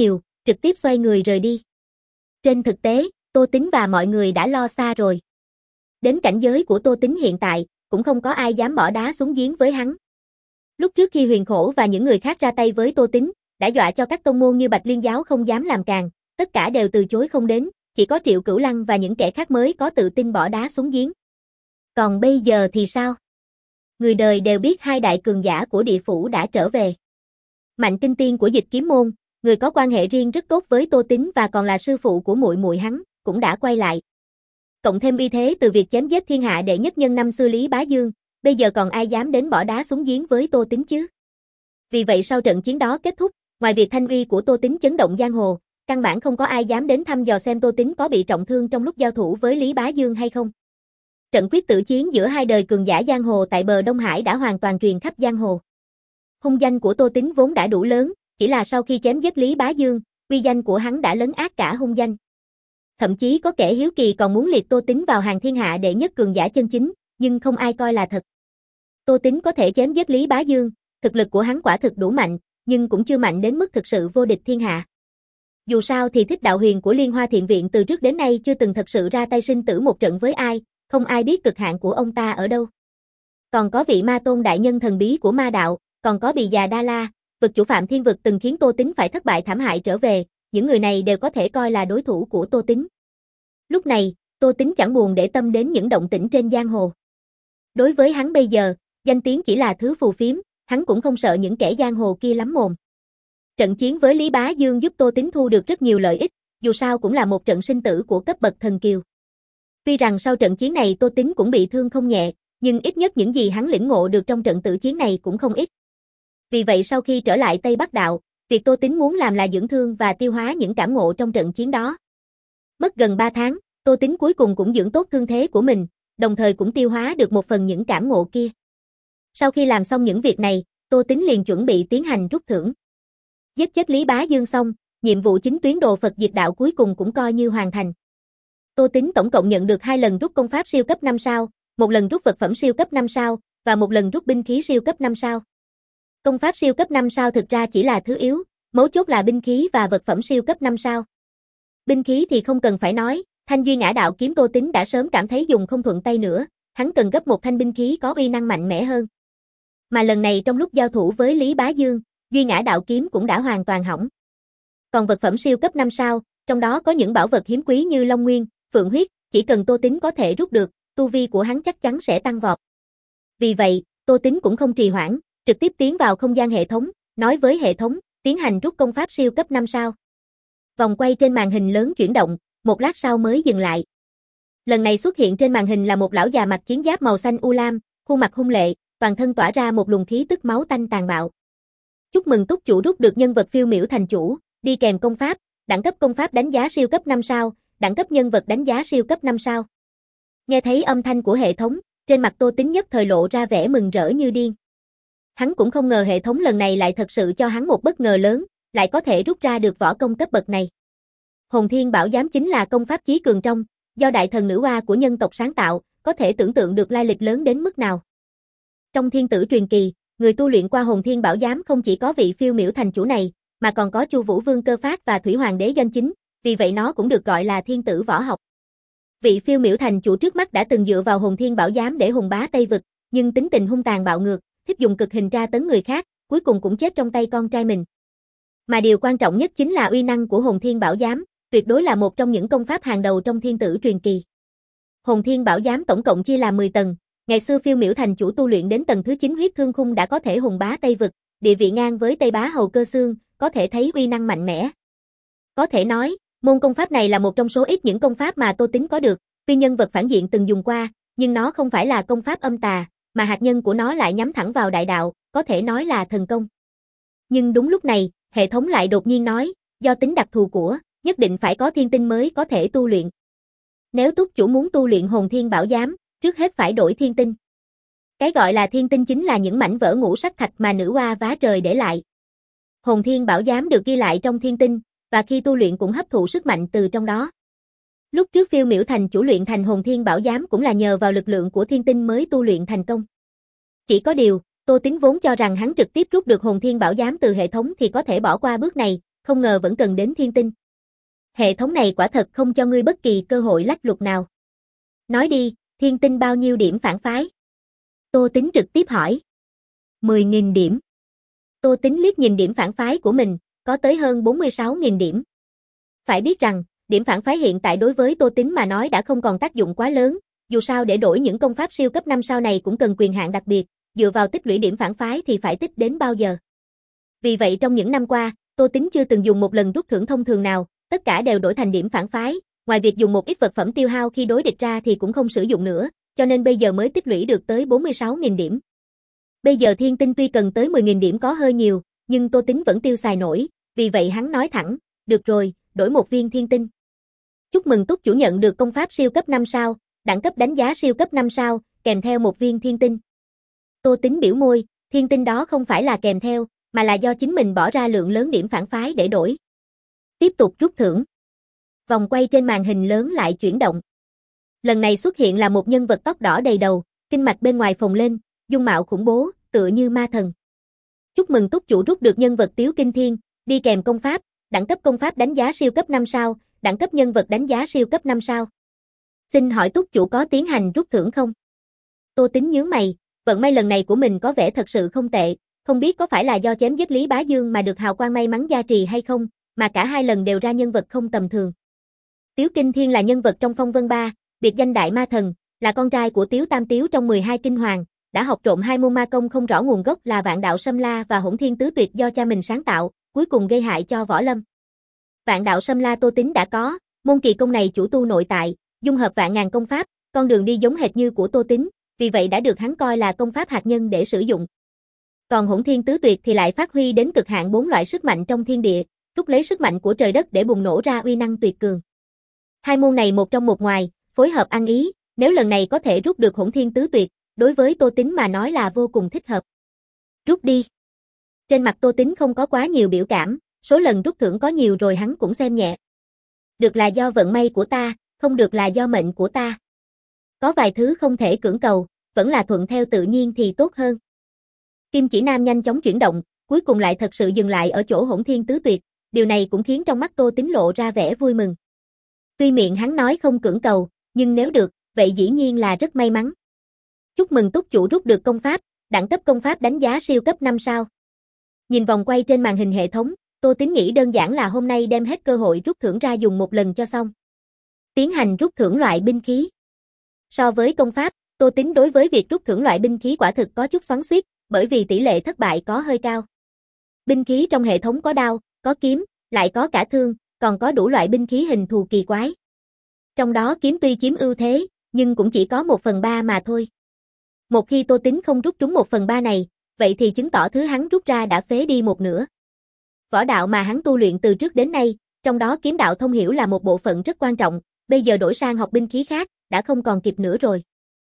trực tiếp xoay người rời đi. Trên thực tế, Tô Tính và mọi người đã lo xa rồi. Đến cảnh giới của Tô Tính hiện tại, cũng không có ai dám bỏ đá xuống giếng với hắn. Lúc trước khi Huyền Khổ và những người khác ra tay với Tô Tính, đã dọa cho các tông môn như Bạch Liên giáo không dám làm càng, tất cả đều từ chối không đến, chỉ có Triệu Cửu Lăng và những kẻ khác mới có tự tin bỏ đá xuống giếng. Còn bây giờ thì sao? Người đời đều biết hai đại cường giả của địa phủ đã trở về. Mạnh Kinh Tiên của Dịch Kiếm môn, người có quan hệ riêng rất tốt với Tô Tính và còn là sư phụ của muội muội hắn, cũng đã quay lại. Cộng thêm uy thế từ việc chém giết thiên hạ đệ nhất nhân năm xưa Lý Bá Dương, bây giờ còn ai dám đến bỏ đá xuống giếng với Tô Tính chứ? Vì vậy sau trận chiến đó kết thúc, ngoài việc thanh uy của Tô Tính chấn động giang hồ, căn bản không có ai dám đến thăm dò xem Tô Tính có bị trọng thương trong lúc giao thủ với Lý Bá Dương hay không. Trận quyết tử chiến giữa hai đời cường giả giang hồ tại bờ Đông Hải đã hoàn toàn truyền khắp giang hồ. Hung danh của Tô Tính vốn đã đủ lớn, chỉ là sau khi chém giết Lý Bá Dương, uy danh của hắn đã lấn át cả hung danh. Thậm chí có kẻ hiếu kỳ còn muốn liệt Tô Tính vào hàng thiên hạ đệ nhất cường giả chân chính, nhưng không ai coi là thật. Tô Tính có thể chém giết Lý Bá Dương, thực lực của hắn quả thực đủ mạnh, nhưng cũng chưa mạnh đến mức thực sự vô địch thiên hạ. Dù sao thì Thích Đạo Huyền của Liên Hoa Thiện Viện từ trước đến nay chưa từng thật sự ra tay sinh tử một trận với ai, không ai biết cực hạn của ông ta ở đâu. Còn có vị ma tôn đại nhân thần bí của ma đạo, còn có Bì Già Đa La, vực chủ Phạm Thiên Vực từng khiến Tô Tính phải thất bại thảm hại trở về, những người này đều có thể coi là đối thủ của Tô Tính. Lúc này, Tô Tính chẳng buồn để tâm đến những động tĩnh trên giang hồ. Đối với hắn bây giờ, danh tiếng chỉ là thứ phù phiếm, hắn cũng không sợ những kẻ giang hồ kia lắm mồm. Trận chiến với Lý Bá Dương giúp Tô Tính thu được rất nhiều lợi ích, dù sao cũng là một trận sinh tử của cấp bậc thần kiều. Tuy rằng sau trận chiến này Tô Tính cũng bị thương không nhẹ, nhưng ít nhất những gì hắn lĩnh ngộ được trong trận tử chiến này cũng không ít. Vì vậy sau khi trở lại Tây Bắc Đạo, việc Tô Tính muốn làm là dưỡng thương và tiêu hóa những cảm ngộ trong trận chiến đó. Mất gần ba tháng, Tô Tính cuối cùng cũng dưỡng tốt thương thế của mình, đồng thời cũng tiêu hóa được một phần những cảm ngộ kia. Sau khi làm xong những việc này, Tô Tính liền chuẩn bị tiến hành rút thưởng. Giết chết Lý Bá Dương xong, nhiệm vụ chính tuyến đồ Phật diệt đạo cuối cùng cũng coi như hoàn thành. Tô Tính tổng cộng nhận được hai lần rút công pháp siêu cấp năm sao, một lần rút vật phẩm siêu cấp năm sao, và một lần rút binh khí siêu cấp năm sao. Công pháp siêu cấp năm sao thực ra chỉ là thứ yếu, mấu chốt là binh khí và vật phẩm siêu cấp năm sao. Binh khí thì không cần phải nói, thanh Duy Ngã Đạo kiếm Tô Tính đã sớm cảm thấy dùng không thuận tay nữa, hắn cần gấp một thanh binh khí có uy năng mạnh mẽ hơn. Mà lần này trong lúc giao thủ với Lý Bá Dương, Duy Ngã Đạo kiếm cũng đã hoàn toàn hỏng. Còn vật phẩm siêu cấp năm sao, trong đó có những bảo vật hiếm quý như Long Nguyên, Phượng Huyết, chỉ cần Tô Tính có thể rút được, tu vi của hắn chắc chắn sẽ tăng vọt. Vì vậy, Tô Tính cũng không trì hoãn, trực tiếp tiến vào không gian hệ thống, nói với hệ thống, tiến hành rút công pháp siêu cấp năm sao. Vòng quay trên màn hình lớn chuyển động, một lát sau mới dừng lại. Lần này xuất hiện trên màn hình là một lão già mặc chiến giáp màu xanh u lam, khuôn mặt hung lệ, toàn thân tỏa ra một luồng khí tức máu tanh tàn bạo. Chúc mừng túc chủ rút được nhân vật phiêu miểu thành chủ, đi kèm công pháp, đẳng cấp công pháp đánh giá siêu cấp năm sao, đẳng cấp nhân vật đánh giá siêu cấp năm sao. Nghe thấy âm thanh của hệ thống, trên mặt Tô Tính nhất thời lộ ra vẻ mừng rỡ như điên. Hắn cũng không ngờ hệ thống lần này lại thật sự cho hắn một bất ngờ lớn, lại có thể rút ra được võ công cấp bậc này. Hồn Thiên Bảo Giám chính là công pháp chí cường trong, do đại thần nữ oa của nhân tộc sáng tạo, có thể tưởng tượng được lai lịch lớn đến mức nào. Trong thiên tử truyền kỳ, người tu luyện qua Hồn Thiên Bảo Giám không chỉ có vị phiêu miểu thành chủ này, mà còn có Chu Vũ Vương Cơ Phát và Thủy Hoàng đế Doanh Chính, vì vậy nó cũng được gọi là thiên tử võ học. Vị phiêu miểu thành chủ trước mắt đã từng dựa vào Hồn Thiên Bảo Giám để hùng bá Tây Vực, nhưng tính tình hung tàn bạo ngược, thích dùng cực hình tra tấn người khác, cuối cùng cũng chết trong tay con trai mình. Mà điều quan trọng nhất chính là uy năng của Hồn Thiên Bảo Giám, tuyệt đối là một trong những công pháp hàng đầu trong thiên tử truyền kỳ. Hồn Thiên Bảo Giám tổng cộng chia làm mười tầng, ngày xưa phiêu miểu thành chủ tu luyện đến tầng thứ chín huyết thương khung đã có thể hùng bá Tây Vực, địa vị ngang với Tây Bá Hầu Cơ Xương, có thể thấy uy năng mạnh mẽ. Có thể nói, môn công pháp này là một trong số ít những công pháp mà Tô Tính có được, tuy nhân vật phản diện từng dùng qua, nhưng nó không phải là công pháp âm tà, mà hạt nhân của nó lại nhắm thẳng vào đại đạo, có thể nói là thần công. Nhưng đúng lúc này, hệ thống lại đột nhiên nói, do tính đặc thù của, nhất định phải có thiên tinh mới có thể tu luyện. Nếu túc chủ muốn tu luyện Hồn Thiên Bảo Giám, trước hết phải đổi thiên tinh. Cái gọi là thiên tinh chính là những mảnh vỡ ngũ sắc thạch mà nữ oa vá trời để lại. Hồn Thiên Bảo Giám được ghi lại trong thiên tinh, và khi tu luyện cũng hấp thụ sức mạnh từ trong đó. Lúc trước phiêu miểu thành chủ luyện thành Hồn Thiên Bảo Giám cũng là nhờ vào lực lượng của thiên tinh mới tu luyện thành công. Chỉ có điều, Tô Tính vốn cho rằng hắn trực tiếp rút được Hồn Thiên Bảo Giám từ hệ thống thì có thể bỏ qua bước này, không ngờ vẫn cần đến thiên tinh. Hệ thống này quả thật không cho ngươi bất kỳ cơ hội lách luật nào. Nói đi, thiên tinh bao nhiêu điểm phản phái? Tô Tính trực tiếp hỏi. mười nghìn điểm. Tô Tính liếc nhìn điểm phản phái của mình, có tới hơn bốn mươi sáu nghìn điểm. Phải biết rằng, điểm phản phái hiện tại đối với Tô Tính mà nói đã không còn tác dụng quá lớn, dù sao để đổi những công pháp siêu cấp năm sao này cũng cần quyền hạn đặc biệt, dựa vào tích lũy điểm phản phái thì phải tích đến bao giờ. Vì vậy trong những năm qua, Tô Tính chưa từng dùng một lần rút thưởng thông thường nào, tất cả đều đổi thành điểm phản phái, ngoài việc dùng một ít vật phẩm tiêu hao khi đối địch ra thì cũng không sử dụng nữa, cho nên bây giờ mới tích lũy được tới bốn mươi sáu nghìn điểm. Bây giờ thiên tinh tuy cần tới mười nghìn điểm có hơi nhiều, nhưng Tô Tính vẫn tiêu xài nổi, vì vậy hắn nói thẳng, được rồi, đổi một viên thiên tinh. Chúc mừng túc chủ nhận được công pháp siêu cấp năm sao, đẳng cấp đánh giá siêu cấp năm sao, kèm theo một viên thiên tinh. Tô Tính biểu môi, thiên tinh đó không phải là kèm theo, mà là do chính mình bỏ ra lượng lớn điểm phản phái để đổi. Tiếp tục rút thưởng. Vòng quay trên màn hình lớn lại chuyển động. Lần này xuất hiện là một nhân vật tóc đỏ đầy đầu, kinh mạch bên ngoài phồng lên, dung mạo khủng bố, tựa như ma thần. Chúc mừng túc chủ rút được nhân vật Tiếu Kinh Thiên, đi kèm công pháp, đẳng cấp công pháp đánh giá siêu cấp năm sao, đẳng cấp nhân vật đánh giá siêu cấp năm sao. Xin hỏi túc chủ có tiến hành rút thưởng không? Tô Tính nhướng mày, vận may lần này của mình có vẻ thật sự không tệ, không biết có phải là do chém giết Lý Bá Dương mà được hào quang may mắn gia trì hay không, mà cả hai lần đều ra nhân vật không tầm thường. Tiếu Kinh Thiên là nhân vật trong Phong Vân ba, biệt danh Đại Ma Thần, là con trai của Tiếu Tam Tiếu trong mười hai kinh hoàng, đã học trộm hai môn ma công không rõ nguồn gốc là Vạn Đạo Sâm La và Hỗn Thiên Tứ Tuyệt do cha mình sáng tạo, cuối cùng gây hại cho Võ Lâm. Vạn Đạo Sâm La Tô Tính đã có, môn kỳ công này chủ tu nội tại, dung hợp vạn ngàn công pháp, con đường đi giống hệt như của Tô Tính, vì vậy đã được hắn coi là công pháp hạt nhân để sử dụng. Còn Hỗn Thiên Tứ Tuyệt thì lại phát huy đến cực hạn bốn loại sức mạnh trong thiên địa, rút lấy sức mạnh của trời đất để bùng nổ ra uy năng tuyệt cường. Hai môn này một trong một ngoài, phối hợp ăn ý, nếu lần này có thể rút được Hỗn Thiên Tứ Tuyệt, đối với Tô Tính mà nói là vô cùng thích hợp. Rút đi. Trên mặt Tô Tính không có quá nhiều biểu cảm, số lần rút thưởng có nhiều rồi hắn cũng xem nhẹ. Được là do vận may của ta, không được là do mệnh của ta. Có vài thứ không thể cưỡng cầu, vẫn là thuận theo tự nhiên thì tốt hơn. Kim chỉ nam nhanh chóng chuyển động, cuối cùng lại thật sự dừng lại ở chỗ Hỗn Thiên Tứ Tuyệt, điều này cũng khiến trong mắt Tô Tính lộ ra vẻ vui mừng. Tuy miệng hắn nói không cưỡng cầu, nhưng nếu được, vậy dĩ nhiên là rất may mắn. Chúc mừng túc chủ rút được công pháp, đẳng cấp công pháp đánh giá siêu cấp năm sao. Nhìn vòng quay trên màn hình hệ thống, Tô Tính nghĩ đơn giản là hôm nay đem hết cơ hội rút thưởng ra dùng một lần cho xong. Tiến hành rút thưởng loại binh khí. So với công pháp, Tô Tính đối với việc rút thưởng loại binh khí quả thực có chút xoắn xuýt, bởi vì tỷ lệ thất bại có hơi cao. Binh khí trong hệ thống có đao, có kiếm, lại có cả thương, còn có đủ loại binh khí hình thù kỳ quái. Trong đó kiếm tuy chiếm ưu thế, nhưng cũng chỉ có một phần ba mà thôi. Một khi Tô Tính không rút trúng một phần ba này, vậy thì chứng tỏ thứ hắn rút ra đã phế đi một nửa. Võ đạo mà hắn tu luyện từ trước đến nay, trong đó kiếm đạo thông hiểu là một bộ phận rất quan trọng, bây giờ đổi sang học binh khí khác, đã không còn kịp nữa rồi.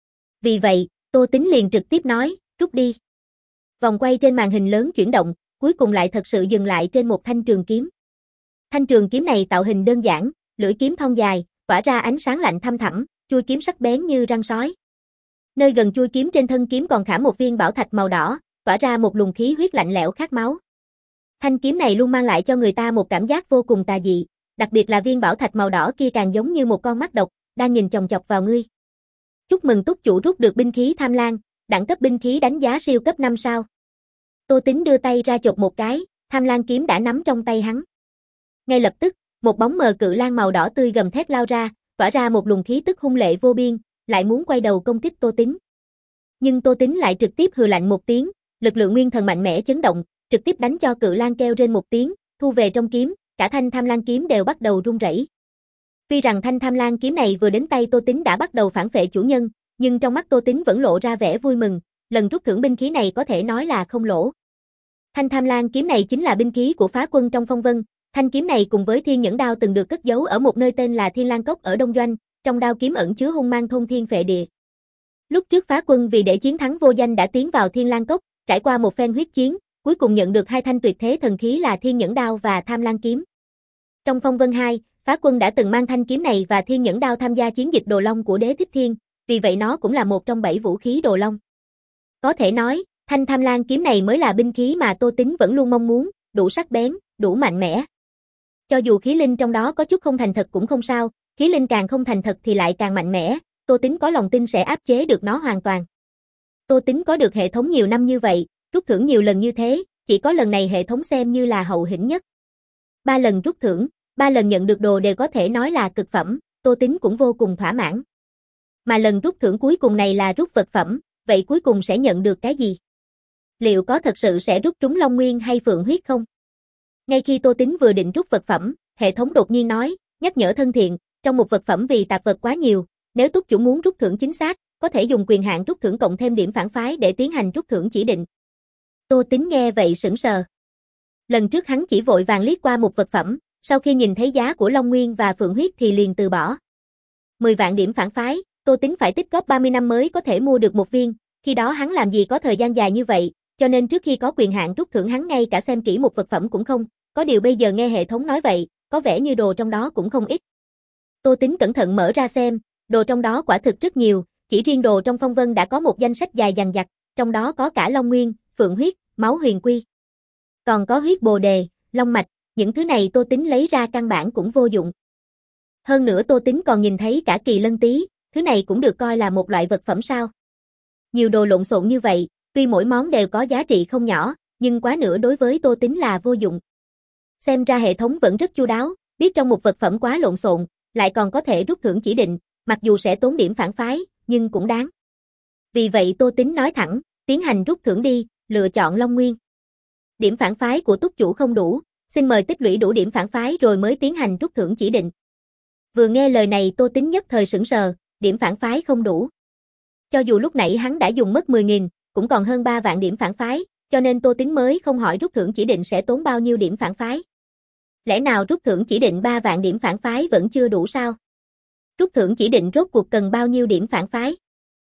Vì vậy, Tô Tính liền trực tiếp nói, rút đi. Vòng quay trên màn hình lớn chuyển động, cuối cùng lại thật sự dừng lại trên một thanh trường kiếm. Thanh trường kiếm này tạo hình đơn giản, lưỡi kiếm thon dài, tỏa ra ánh sáng lạnh thăm thẳm, chuôi kiếm sắc bén như răng sói. Nơi gần chuôi kiếm trên thân kiếm còn khảm một viên bảo thạch màu đỏ, tỏa ra một luồng khí huyết lạnh lẽo khát máu. Thanh kiếm này luôn mang lại cho người ta một cảm giác vô cùng tà dị, đặc biệt là viên bảo thạch màu đỏ kia càng giống như một con mắt độc, đang nhìn chòng chọc vào ngươi. Chúc mừng túc chủ rút được binh khí Tham Lang, đẳng cấp binh khí đánh giá siêu cấp năm sao. Tô Tính đưa tay ra chộp một cái, Tham Lang kiếm đã nắm trong tay hắn. Ngay lập tức, một bóng mờ cự lang màu đỏ tươi gầm thét lao ra, tỏa ra một luồng khí tức hung lệ vô biên, lại muốn quay đầu công kích Tô Tính. Nhưng Tô Tính lại trực tiếp hừ lạnh một tiếng, lực lượng nguyên thần mạnh mẽ chấn động, trực tiếp đánh cho cự lang kêu rên một tiếng, thu về trong kiếm, cả thanh Tham Lang kiếm đều bắt đầu rung rẩy. Tuy rằng thanh Tham Lang kiếm này vừa đến tay Tô Tính đã bắt đầu phản phệ chủ nhân, nhưng trong mắt Tô Tính vẫn lộ ra vẻ vui mừng, lần rút thưởng binh khí này có thể nói là không lỗ. Thanh Tham Lang kiếm này chính là binh khí của Phá Quân trong Phong Vân, thanh kiếm này cùng với Thiên Nhẫn đao từng được cất giấu ở một nơi tên là Thiên Lang Cốc ở Đông Doanh, trong đao kiếm ẩn chứa hung mang thôn thiên phệ địa. Lúc trước Phá Quân vì để chiến thắng vô danh đã tiến vào Thiên Lang Cốc, trải qua một phen huyết chiến, cuối cùng nhận được hai thanh tuyệt thế thần khí là Thiên Nhẫn đao và Tham Lang kiếm. Trong Phong Vân hai, Phá Quân đã từng mang thanh kiếm này và Thiên Nhẫn đao tham gia chiến dịch Đồ Long của Đế Thích Thiên, vì vậy nó cũng là một trong bảy vũ khí Đồ Long. Có thể nói, thanh Tham Lang kiếm này mới là binh khí mà Tô Tính vẫn luôn mong muốn, đủ sắc bén, đủ mạnh mẽ. Cho dù khí linh trong đó có chút không thành thật cũng không sao, khí linh càng không thành thật thì lại càng mạnh mẽ, Tô Tính có lòng tin sẽ áp chế được nó hoàn toàn. Tô Tính có được hệ thống nhiều năm như vậy, rút thưởng nhiều lần như thế, chỉ có lần này hệ thống xem như là hậu hĩnh nhất. Ba lần rút thưởng, ba lần nhận được đồ đều có thể nói là cực phẩm, Tô Tính cũng vô cùng thỏa mãn. Mà lần rút thưởng cuối cùng này là rút vật phẩm, vậy cuối cùng sẽ nhận được cái gì? Liệu có thật sự sẽ rút trúng Long Nguyên hay Phượng Huyết không? Ngay khi Tô Tính vừa định rút vật phẩm, hệ thống đột nhiên nói, nhắc nhở thân thiện, trong một vật phẩm vì tạp vật quá nhiều, nếu túc chủ muốn rút thưởng chính xác, có thể dùng quyền hạn rút thưởng cộng thêm điểm phản phái để tiến hành rút thưởng chỉ định. Tô Tính nghe vậy sững sờ. Lần trước hắn chỉ vội vàng liếc qua một vật phẩm, sau khi nhìn thấy giá của Long Nguyên và Phượng Huyết thì liền từ bỏ. mười vạn điểm phản phái, Tô Tính phải tích góp ba mươi năm mới có thể mua được một viên, khi đó hắn làm gì có thời gian dài như vậy, cho nên trước khi có quyền hạn rút thưởng hắn ngay cả xem kỹ một vật phẩm cũng không, có điều bây giờ nghe hệ thống nói vậy, có vẻ như đồ trong đó cũng không ít. Tô Tính cẩn thận mở ra xem, đồ trong đó quả thực rất nhiều, chỉ riêng đồ trong phong vân đã có một danh sách dài dằng dặc, trong đó có cả Long Nguyên, Phượng Huyết, máu huyền quy. Còn có huyết bồ đề, long mạch, những thứ này Tô Tính lấy ra căn bản cũng vô dụng. Hơn nữa Tô Tính còn nhìn thấy cả kỳ lân tí, thứ này cũng được coi là một loại vật phẩm sao. Nhiều đồ lộn xộn như vậy, tuy mỗi món đều có giá trị không nhỏ, nhưng quá nữa đối với Tô Tính là vô dụng. Xem ra hệ thống vẫn rất chu đáo, biết trong một vật phẩm quá lộn xộn, lại còn có thể rút thưởng chỉ định, mặc dù sẽ tốn điểm phản phái, nhưng cũng đáng. Vì vậy Tô Tính nói thẳng, tiến hành rút thưởng đi, lựa chọn Long Nguyên. Điểm phản phái của túc chủ không đủ, xin mời tích lũy đủ điểm phản phái rồi mới tiến hành rút thưởng chỉ định. Vừa nghe lời này Tô Tính nhất thời sững sờ, điểm phản phái không đủ. Cho dù lúc nãy hắn đã dùng mất mười nghìn, cũng còn hơn ba vạn điểm phản phái, cho nên Tô Tính mới không hỏi rút thưởng chỉ định sẽ tốn bao nhiêu điểm phản phái. Lẽ nào rút thưởng chỉ định ba vạn điểm phản phái vẫn chưa đủ sao? Rút thưởng chỉ định rốt cuộc cần bao nhiêu điểm phản phái?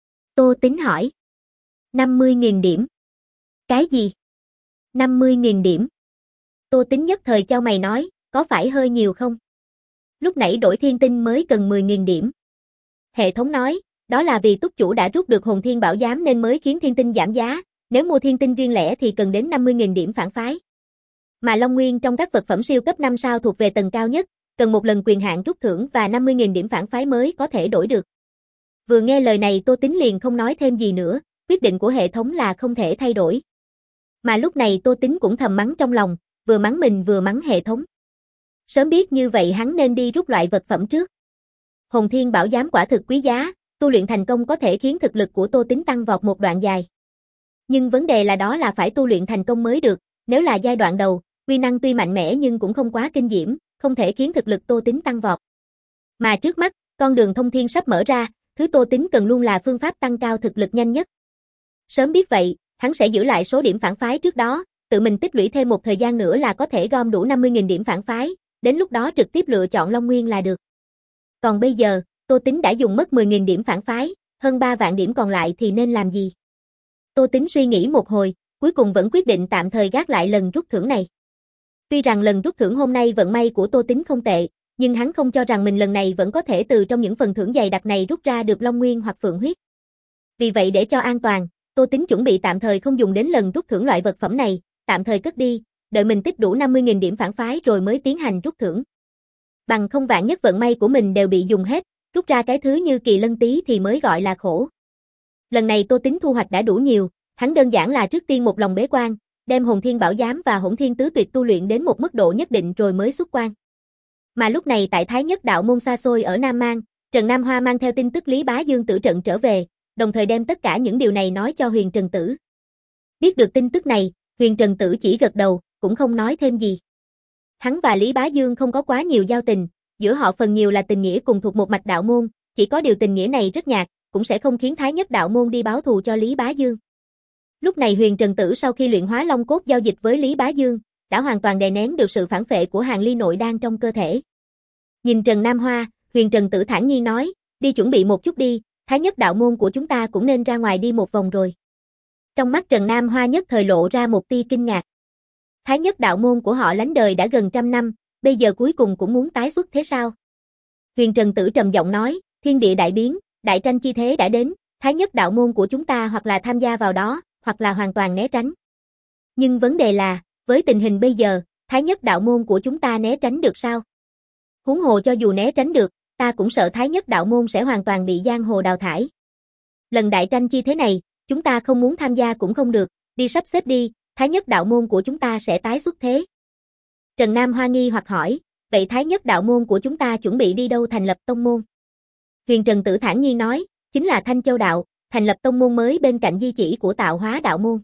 Tô Tính hỏi. năm mươi nghìn điểm. Cái gì? năm mươi nghìn điểm. Tô Tính nhất thời chau mày nói, có phải hơi nhiều không? Lúc nãy đổi thiên tinh mới cần mười nghìn điểm. Hệ thống nói, đó là vì túc chủ đã rút được hồn thiên bảo giám nên mới khiến thiên tinh giảm giá, nếu mua thiên tinh riêng lẻ thì cần đến năm mươi nghìn điểm phản phái. Mà Long Nguyên trong các vật phẩm siêu cấp năm sao thuộc về tầng cao nhất, cần một lần quyền hạn rút thưởng và năm mươi nghìn điểm phản phái mới có thể đổi được. Vừa nghe lời này Tô Tính liền không nói thêm gì nữa, quyết định của hệ thống là không thể thay đổi. Mà lúc này Tô Tính cũng thầm mắng trong lòng, vừa mắng mình vừa mắng hệ thống. Sớm biết như vậy hắn nên đi rút loại vật phẩm trước. Hồn thiên bảo giám quả thực quý giá, tu luyện thành công có thể khiến thực lực của Tô Tính tăng vọt một đoạn dài. Nhưng vấn đề là đó là phải tu luyện thành công mới được, nếu là giai đoạn đầu, uy năng tuy mạnh mẽ nhưng cũng không quá kinh diễm, không thể khiến thực lực Tô Tính tăng vọt. Mà trước mắt, con đường thông thiên sắp mở ra, thứ Tô Tính cần luôn là phương pháp tăng cao thực lực nhanh nhất. Sớm biết vậy, hắn sẽ giữ lại số điểm phản phái trước đó, tự mình tích lũy thêm một thời gian nữa là có thể gom đủ năm mươi nghìn điểm phản phái, đến lúc đó trực tiếp lựa chọn Long Nguyên là được. Còn bây giờ, Tô Tính đã dùng mất mười nghìn điểm phản phái, hơn ba vạn điểm còn lại thì nên làm gì? Tô Tính suy nghĩ một hồi, cuối cùng vẫn quyết định tạm thời gác lại lần rút thưởng này. Tuy rằng lần rút thưởng hôm nay vận may của Tô Tính không tệ, nhưng hắn không cho rằng mình lần này vẫn có thể từ trong những phần thưởng dày đặc này rút ra được Long Nguyên hoặc Phượng Huyết. Vì vậy để cho an toàn, Tô Tính chuẩn bị tạm thời không dùng đến lần rút thưởng loại vật phẩm này, tạm thời cất đi, đợi mình tích đủ năm mươi nghìn điểm phản phái rồi mới tiến hành rút thưởng. Bằng không vạn nhất vận may của mình đều bị dùng hết, rút ra cái thứ như kỳ lân tí thì mới gọi là khổ. Lần này Tô Tính thu hoạch đã đủ nhiều, hắn đơn giản là trước tiên một lòng bế quan, đem hồn thiên bảo giám và hỗn thiên tứ tuyệt tu luyện đến một mức độ nhất định rồi mới xuất quan. Mà lúc này tại Thái Nhất đạo môn xa xôi ở Nam Mang, Trần Nam Hoa mang theo tin tức Lý Bá Dương tử trận trở về, đồng thời đem tất cả những điều này nói cho Huyền Trần Tử. Biết được tin tức này, Huyền Trần Tử chỉ gật đầu, cũng không nói thêm gì. Hắn và Lý Bá Dương không có quá nhiều giao tình, giữa họ phần nhiều là tình nghĩa cùng thuộc một mạch đạo môn, chỉ có điều tình nghĩa này rất nhạt, cũng sẽ không khiến Thái Nhất đạo môn đi báo thù cho Lý Bá Dương. Lúc này Huyền Trần Tử sau khi luyện hóa long cốt giao dịch với Lý Bá Dương, đã hoàn toàn đè nén được sự phản phệ của hàng ly nội đan trong cơ thể. Nhìn Trần Nam Hoa, Huyền Trần Tử thản nhiên nói, đi chuẩn bị một chút đi, Thái Nhất đạo môn của chúng ta cũng nên ra ngoài đi một vòng rồi. Trong mắt Trần Nam Hoa nhất thời lộ ra một tia kinh ngạc. Thái Nhất đạo môn của họ lánh đời đã gần trăm năm, bây giờ cuối cùng cũng muốn tái xuất thế sao? Huyền Trần Tử trầm giọng nói, thiên địa đại biến, đại tranh chi thế đã đến, Thái Nhất đạo môn của chúng ta hoặc là tham gia vào đó, hoặc là hoàn toàn né tránh. Nhưng vấn đề là, với tình hình bây giờ, Thái nhất đạo môn của chúng ta né tránh được sao? Huống hồ cho dù né tránh được, ta cũng sợ Thái nhất đạo môn sẽ hoàn toàn bị giang hồ đào thải. Lần đại tranh chi thế này, chúng ta không muốn tham gia cũng không được, đi sắp xếp đi, Thái nhất đạo môn của chúng ta sẽ tái xuất thế. Trần Nam Hoa nghi hoặc hỏi, vậy Thái nhất đạo môn của chúng ta chuẩn bị đi đâu thành lập tông môn? Huyền Trần Tử thản nhiên nói, chính là Thanh Châu đạo, thành lập tông môn mới bên cạnh di chỉ của Tạo Hóa đạo môn.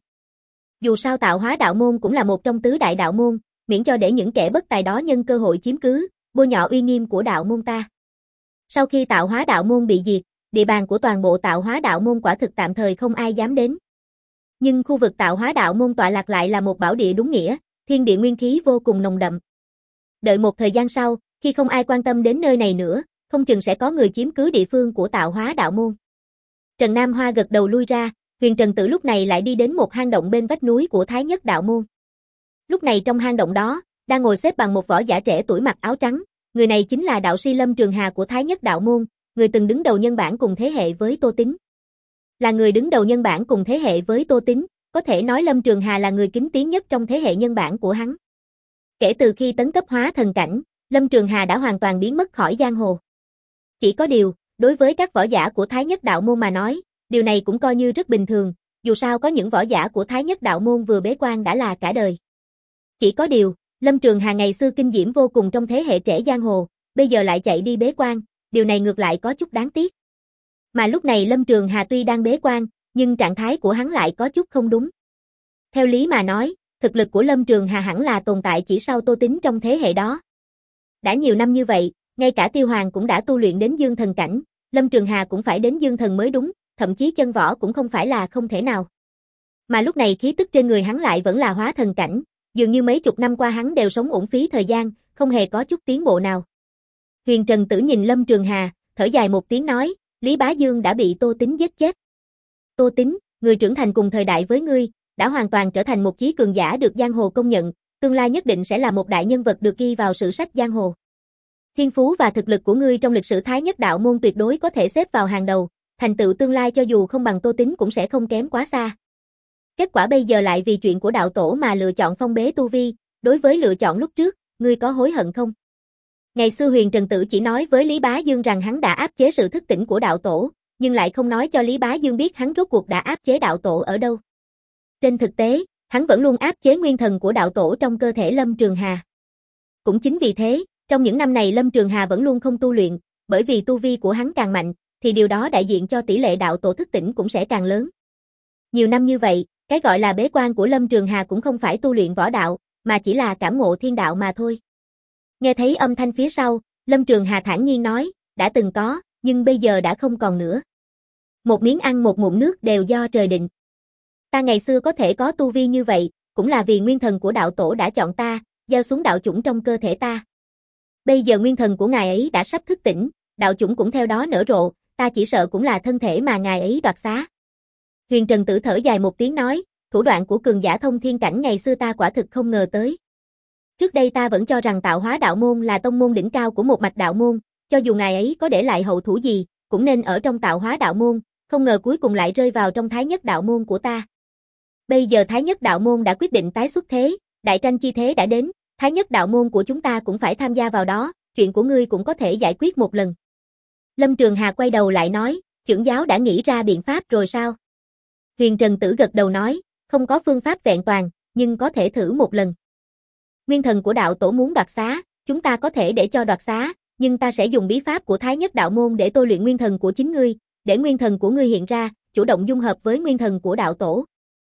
Dù sao Tạo Hóa đạo môn cũng là một trong tứ đại đạo môn, miễn cho để những kẻ bất tài đó nhân cơ hội chiếm cứ, bôi nhọ uy nghiêm của đạo môn ta. Sau khi Tạo Hóa đạo môn bị diệt, địa bàn của toàn bộ Tạo Hóa đạo môn quả thực tạm thời không ai dám đến. Nhưng khu vực Tạo Hóa đạo môn tọa lạc lại là một bảo địa đúng nghĩa, thiên địa nguyên khí vô cùng nồng đậm. Đợi một thời gian sau, khi không ai quan tâm đến nơi này nữa, không chừng sẽ có người chiếm cứ địa phương của Tạo Hóa đạo môn. Trần Nam Hoa gật đầu lui ra, Huyền Trần Tử lúc này lại đi đến một hang động bên vách núi của Thái nhất đạo môn. Lúc này trong hang động đó, đang ngồi xếp bằng một võ giả trẻ tuổi mặc áo trắng, người này chính là đạo sĩ Lâm Trường Hà của Thái nhất đạo môn, người từng đứng đầu nhân bản cùng thế hệ với Tô Tín. Là người đứng đầu nhân bản cùng thế hệ với Tô Tín, có thể nói Lâm Trường Hà là người kính tiếng nhất trong thế hệ nhân bản của hắn. Kể từ khi tấn cấp hóa thần cảnh, Lâm Trường Hà đã hoàn toàn biến mất khỏi giang hồ. Chỉ có điều, đối với các võ giả của Thái nhất đạo môn mà nói, điều này cũng coi như rất bình thường, dù sao có những võ giả của Thái nhất đạo môn vừa bế quan đã là cả đời. Chỉ có điều, Lâm Trường Hà ngày xưa kinh diễm vô cùng trong thế hệ trẻ giang hồ, bây giờ lại chạy đi bế quan, điều này ngược lại có chút đáng tiếc. Mà lúc này Lâm Trường Hà tuy đang bế quan, nhưng trạng thái của hắn lại có chút không đúng. Theo lý mà nói, thực lực của Lâm Trường Hà hẳn là tồn tại chỉ sau Tô Tín trong thế hệ đó. Đã nhiều năm như vậy, ngay cả Tiêu Hoàng cũng đã tu luyện đến dương thần cảnh, Lâm Trường Hà cũng phải đến dương thần mới đúng, thậm chí chân võ cũng không phải là không thể nào. Mà lúc này khí tức trên người hắn lại vẫn là hóa thần cảnh, dường như mấy chục năm qua hắn đều sống uổng phí thời gian, không hề có chút tiến bộ nào. Huyền Trần Tử nhìn Lâm Trường Hà, thở dài một tiếng nói, Lý Bá Dương đã bị Tô Tín giết chết. Tô Tín, người trưởng thành cùng thời đại với ngươi, đã hoàn toàn trở thành một chí cường giả được giang hồ công nhận, tương lai nhất định sẽ là một đại nhân vật được ghi vào sử sách giang hồ. Thiên phú và thực lực của ngươi trong lịch sử Thái nhất đạo môn tuyệt đối có thể xếp vào hàng đầu, thành tựu tương lai cho dù không bằng Tô Tín cũng sẽ không kém quá xa. Kết quả bây giờ lại vì chuyện của đạo tổ mà lựa chọn phong bế tu vi, đối với lựa chọn lúc trước, ngươi có hối hận không? Ngày xưa Huyền Trần Tử chỉ nói với Lý Bá Dương rằng hắn đã áp chế sự thức tỉnh của đạo tổ, nhưng lại không nói cho Lý Bá Dương biết hắn rốt cuộc đã áp chế đạo tổ ở đâu. Trên thực tế, hắn vẫn luôn áp chế nguyên thần của đạo tổ trong cơ thể Lâm Trường Hà. Cũng chính vì thế, trong những năm này Lâm Trường Hà vẫn luôn không tu luyện, bởi vì tu vi của hắn càng mạnh, thì điều đó đại diện cho tỷ lệ đạo tổ thức tỉnh cũng sẽ càng lớn. Nhiều năm như vậy, cái gọi là bế quan của Lâm Trường Hà cũng không phải tu luyện võ đạo, mà chỉ là cảm ngộ thiên đạo mà thôi. Nghe thấy âm thanh phía sau, Lâm Trường Hà thản nhiên nói, đã từng có, nhưng bây giờ đã không còn nữa. Một miếng ăn một ngụm nước đều do trời định. Ta ngày xưa có thể có tu vi như vậy, cũng là vì nguyên thần của đạo tổ đã chọn ta, gieo xuống đạo chủng trong cơ thể ta. Bây giờ nguyên thần của ngài ấy đã sắp thức tỉnh, đạo chủng cũng theo đó nở rộ, ta chỉ sợ cũng là thân thể mà ngài ấy đoạt xá. Huyền Trần Tử thở dài một tiếng nói, thủ đoạn của cường giả thông thiên cảnh ngày xưa ta quả thực không ngờ tới. Trước đây ta vẫn cho rằng Tạo Hóa đạo môn là tông môn đỉnh cao của một mạch đạo môn, cho dù ngài ấy có để lại hậu thủ gì, cũng nên ở trong Tạo Hóa đạo môn, không ngờ cuối cùng lại rơi vào trong Thái nhất đạo môn của ta. Bây giờ Thái nhất đạo môn đã quyết định tái xuất thế, đại tranh chi thế đã đến, Thái nhất đạo môn của chúng ta cũng phải tham gia vào đó, chuyện của ngươi cũng có thể giải quyết một lần. Lâm Trường Hà quay đầu lại nói, trưởng giáo đã nghĩ ra biện pháp rồi sao? Huyền Trần Tử gật đầu nói, không có phương pháp vẹn toàn, nhưng có thể thử một lần. Nguyên thần của đạo tổ muốn đoạt xá, chúng ta có thể để cho đoạt xá, nhưng ta sẽ dùng bí pháp của Thái nhất đạo môn để tôi luyện nguyên thần của chính ngươi, để nguyên thần của ngươi hiện ra, chủ động dung hợp với nguyên thần của đạo tổ.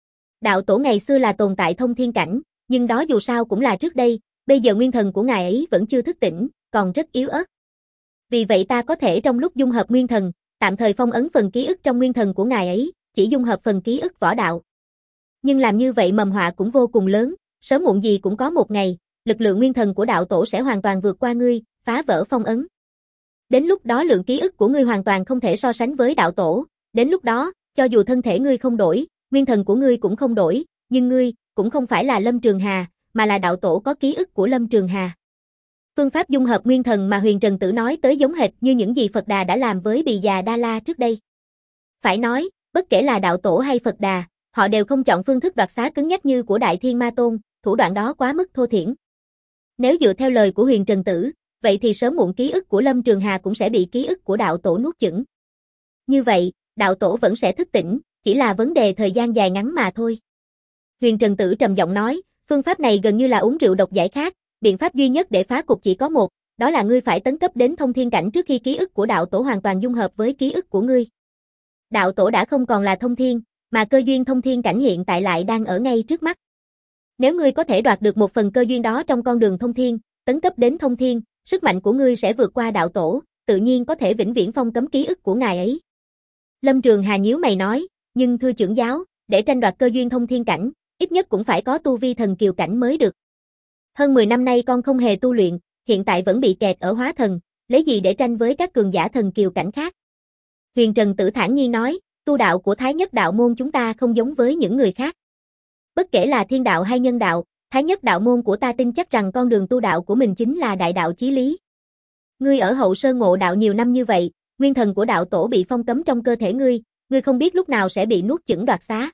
Đạo tổ ngày xưa là tồn tại thông thiên cảnh, nhưng đó dù sao cũng là trước đây, bây giờ nguyên thần của ngài ấy vẫn chưa thức tỉnh, còn rất yếu ớt. Vì vậy ta có thể trong lúc dung hợp nguyên thần, tạm thời phong ấn phần ký ức trong nguyên thần của ngài ấy, chỉ dung hợp phần ký ức võ đạo. Nhưng làm như vậy mầm họa cũng vô cùng lớn, sớm muộn gì cũng có một ngày, lực lượng nguyên thần của đạo tổ sẽ hoàn toàn vượt qua ngươi, phá vỡ phong ấn. Đến lúc đó lượng ký ức của ngươi hoàn toàn không thể so sánh với đạo tổ, đến lúc đó, cho dù thân thể ngươi không đổi, nguyên thần của ngươi cũng không đổi, nhưng ngươi cũng không phải là Lâm Trường Hà, mà là đạo tổ có ký ức của Lâm Trường Hà. Phương pháp dung hợp nguyên thần mà Huyền Trần Tử nói tới giống hệt như những gì Phật Đà đã làm với Bì Già Đa La trước đây. Phải nói, bất kể là đạo tổ hay Phật Đà, họ đều không chọn phương thức đoạt xá cứng nhắc như của Đại Thiên Ma Tôn, thủ đoạn đó quá mức thô thiển. Nếu dựa theo lời của Huyền Trần Tử, vậy thì sớm muộn ký ức của Lâm Trường Hà cũng sẽ bị ký ức của đạo tổ nuốt chửng. Như vậy, đạo tổ vẫn sẽ thức tỉnh, chỉ là vấn đề thời gian dài ngắn mà thôi. Huyền Trần Tử trầm giọng nói, phương pháp này gần như là uống rượu độc giải khát, biện pháp duy nhất để phá cục chỉ có một, đó là ngươi phải tấn cấp đến thông thiên cảnh trước khi ký ức của đạo tổ hoàn toàn dung hợp với ký ức của ngươi. Đạo tổ đã không còn là thông thiên, mà cơ duyên thông thiên cảnh hiện tại lại đang ở ngay trước mắt. Nếu ngươi có thể đoạt được một phần cơ duyên đó trong con đường thông thiên, tấn cấp đến thông thiên, sức mạnh của ngươi sẽ vượt qua đạo tổ, tự nhiên có thể vĩnh viễn phong cấm ký ức của ngài ấy. Lâm Trường Hà nhíu mày nói, nhưng thưa trưởng giáo, để tranh đoạt cơ duyên thông thiên cảnh, ít nhất cũng phải có tu vi thần kiều cảnh mới được. Hơn mười năm nay con không hề tu luyện, hiện tại vẫn bị kẹt ở hóa thần, lấy gì để tranh với các cường giả thần kiều cảnh khác. Huyền Trần Tử thản nhiên nói, tu đạo của Thái Nhất đạo môn chúng ta không giống với những người khác. Bất kể là thiên đạo hay nhân đạo, Thái Nhất đạo môn của ta tin chắc rằng con đường tu đạo của mình chính là đại đạo chí lý. Ngươi ở hậu sơn ngộ đạo nhiều năm như vậy, nguyên thần của đạo tổ bị phong cấm trong cơ thể ngươi, ngươi không biết lúc nào sẽ bị nuốt chửng đoạt xá.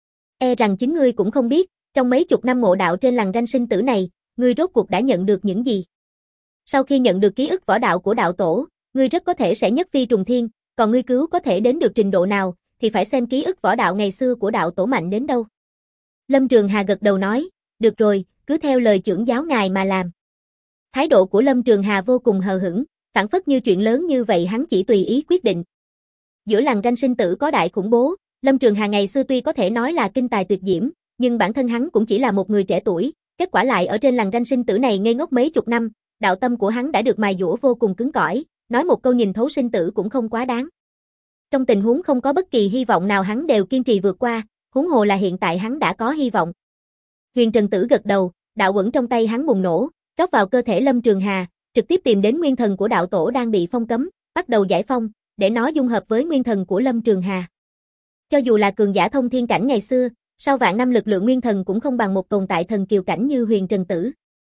E rằng chính ngươi cũng không biết, trong mấy chục năm ngộ đạo trên lằn ranh sinh tử này, ngươi rốt cuộc đã nhận được những gì. Sau khi nhận được ký ức võ đạo của đạo tổ, ngươi rất có thể sẽ nhất phi trùng thiên, còn ngươi cứu có thể đến được trình độ nào, thì phải xem ký ức võ đạo ngày xưa của đạo tổ mạnh đến đâu. Lâm Trường Hà gật đầu nói, được rồi, cứ theo lời trưởng giáo ngài mà làm. Thái độ của Lâm Trường Hà vô cùng hờ hững, phảng phất như chuyện lớn như vậy hắn chỉ tùy ý quyết định. Giữa lằn ranh sinh tử có đại khủng bố, Lâm Trường Hà ngày xưa tuy có thể nói là kinh tài tuyệt diễm, nhưng bản thân hắn cũng chỉ là một người trẻ tuổi, kết quả lại ở trên lằn ranh sinh tử này ngây ngốc mấy chục năm, đạo tâm của hắn đã được mài dũa vô cùng cứng cỏi, nói một câu nhìn thấu sinh tử cũng không quá đáng. Trong tình huống không có bất kỳ hy vọng nào hắn đều kiên trì vượt qua, huống hồ là hiện tại hắn đã có hy vọng. Huyền Trần Tử gật đầu, đạo quẩn trong tay hắn bùng nổ, rót vào cơ thể Lâm Trường Hà, trực tiếp tìm đến nguyên thần của đạo tổ đang bị phong cấm, bắt đầu giải phong, để nó dung hợp với nguyên thần của Lâm Trường Hà. Cho dù là cường giả thông thiên cảnh ngày xưa, sau vạn năm lực lượng nguyên thần cũng không bằng một tồn tại thần kiều cảnh như Huyền Trần Tử.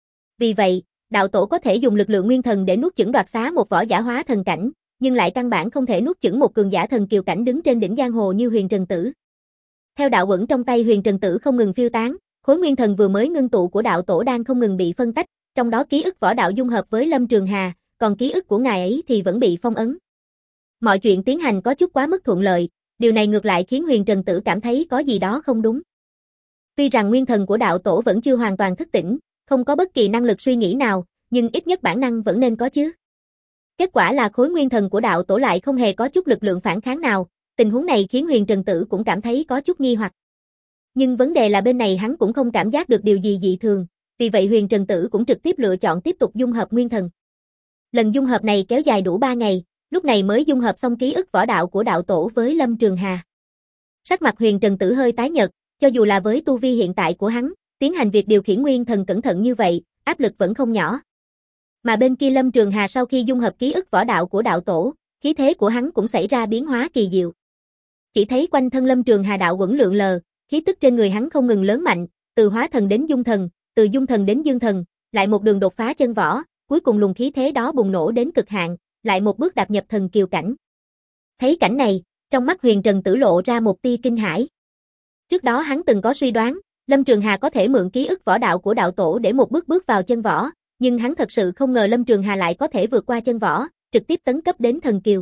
Vì vậy, đạo tổ có thể dùng lực lượng nguyên thần để nuốt chửng đoạt xá một võ giả hóa thần cảnh, nhưng lại căn bản không thể nuốt chửng một cường giả thần kiều cảnh đứng trên đỉnh giang hồ như Huyền Trần Tử. Theo đạo quẩn trong tay Huyền Trần Tử không ngừng phiêu tán, khối nguyên thần vừa mới ngưng tụ của đạo tổ đang không ngừng bị phân tách, trong đó ký ức võ đạo dung hợp với Lâm Trường Hà, còn ký ức của ngài ấy thì vẫn bị phong ấn. Mọi chuyện tiến hành có chút quá mức thuận lợi, điều này ngược lại khiến Huyền Trần Tử cảm thấy có gì đó không đúng. Tuy rằng nguyên thần của đạo tổ vẫn chưa hoàn toàn thức tỉnh, không có bất kỳ năng lực suy nghĩ nào, nhưng ít nhất bản năng vẫn nên có chứ. Kết quả là khối nguyên thần của đạo tổ lại không hề có chút lực lượng phản kháng nào, tình huống này khiến Huyền Trần Tử cũng cảm thấy có chút nghi hoặc. Nhưng vấn đề là bên này hắn cũng không cảm giác được điều gì dị thường, vì vậy Huyền Trần Tử cũng trực tiếp lựa chọn tiếp tục dung hợp nguyên thần. Lần dung hợp này kéo dài đủ ba ngày, lúc này mới dung hợp xong ký ức võ đạo của đạo tổ với Lâm Trường Hà. Sắc mặt Huyền Trần Tử hơi tái nhợt, cho dù là với tu vi hiện tại của hắn, tiến hành việc điều khiển nguyên thần cẩn thận như vậy, áp lực vẫn không nhỏ. Mà bên kia Lâm Trường Hà sau khi dung hợp ký ức võ đạo của đạo tổ, khí thế của hắn cũng xảy ra biến hóa kỳ diệu. Chỉ thấy quanh thân Lâm Trường Hà đạo quẩn lượn lờ, khí tức trên người hắn không ngừng lớn mạnh, từ hóa thần đến dung thần, từ dung thần đến dương thần, lại một đường đột phá chân võ, cuối cùng luồng khí thế đó bùng nổ đến cực hạn, lại một bước đạp nhập thần kiều cảnh. Thấy cảnh này, trong mắt Huyền Trần Tử lộ ra một tia kinh hãi. Trước đó hắn từng có suy đoán, Lâm Trường Hà có thể mượn ký ức võ đạo của đạo tổ để một bước bước vào chân võ, nhưng hắn thật sự không ngờ Lâm Trường Hà lại có thể vượt qua chân võ, trực tiếp tấn cấp đến thần kiều.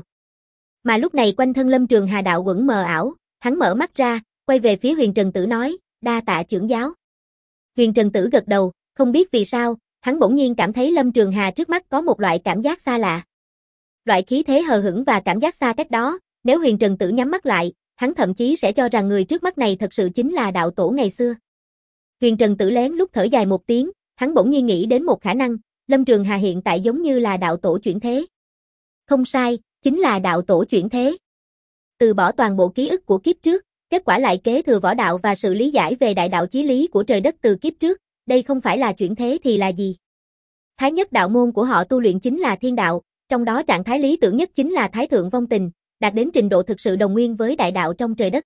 Mà lúc này quanh thân Lâm Trường Hà đạo quẩn mờ ảo, hắn mở mắt ra, quay về phía Huyền Trần Tử nói, đa tạ trưởng giáo. Huyền Trần Tử gật đầu, không biết vì sao, hắn bỗng nhiên cảm thấy Lâm Trường Hà trước mắt có một loại cảm giác xa lạ. Loại khí thế hờ hững và cảm giác xa cách đó, nếu Huyền Trần Tử nhắm mắt lại, hắn thậm chí sẽ cho rằng người trước mắt này thật sự chính là đạo tổ ngày xưa. Huyền Trần Tử lén lúc thở dài một tiếng, hắn bỗng nhiên nghĩ đến một khả năng, Lâm Trường Hà hiện tại giống như là đạo tổ chuyển thế. Không sai, chính là đạo tổ chuyển thế. Từ bỏ toàn bộ ký ức của kiếp trước, kết quả lại kế thừa võ đạo và sự lý giải về đại đạo chí lý của trời đất từ kiếp trước, đây không phải là chuyển thế thì là gì? Thái Nhất đạo môn của họ tu luyện chính là thiên đạo, trong đó trạng thái lý tưởng nhất chính là thái thượng vong tình, đạt đến trình độ thực sự đồng nguyên với đại đạo trong trời đất.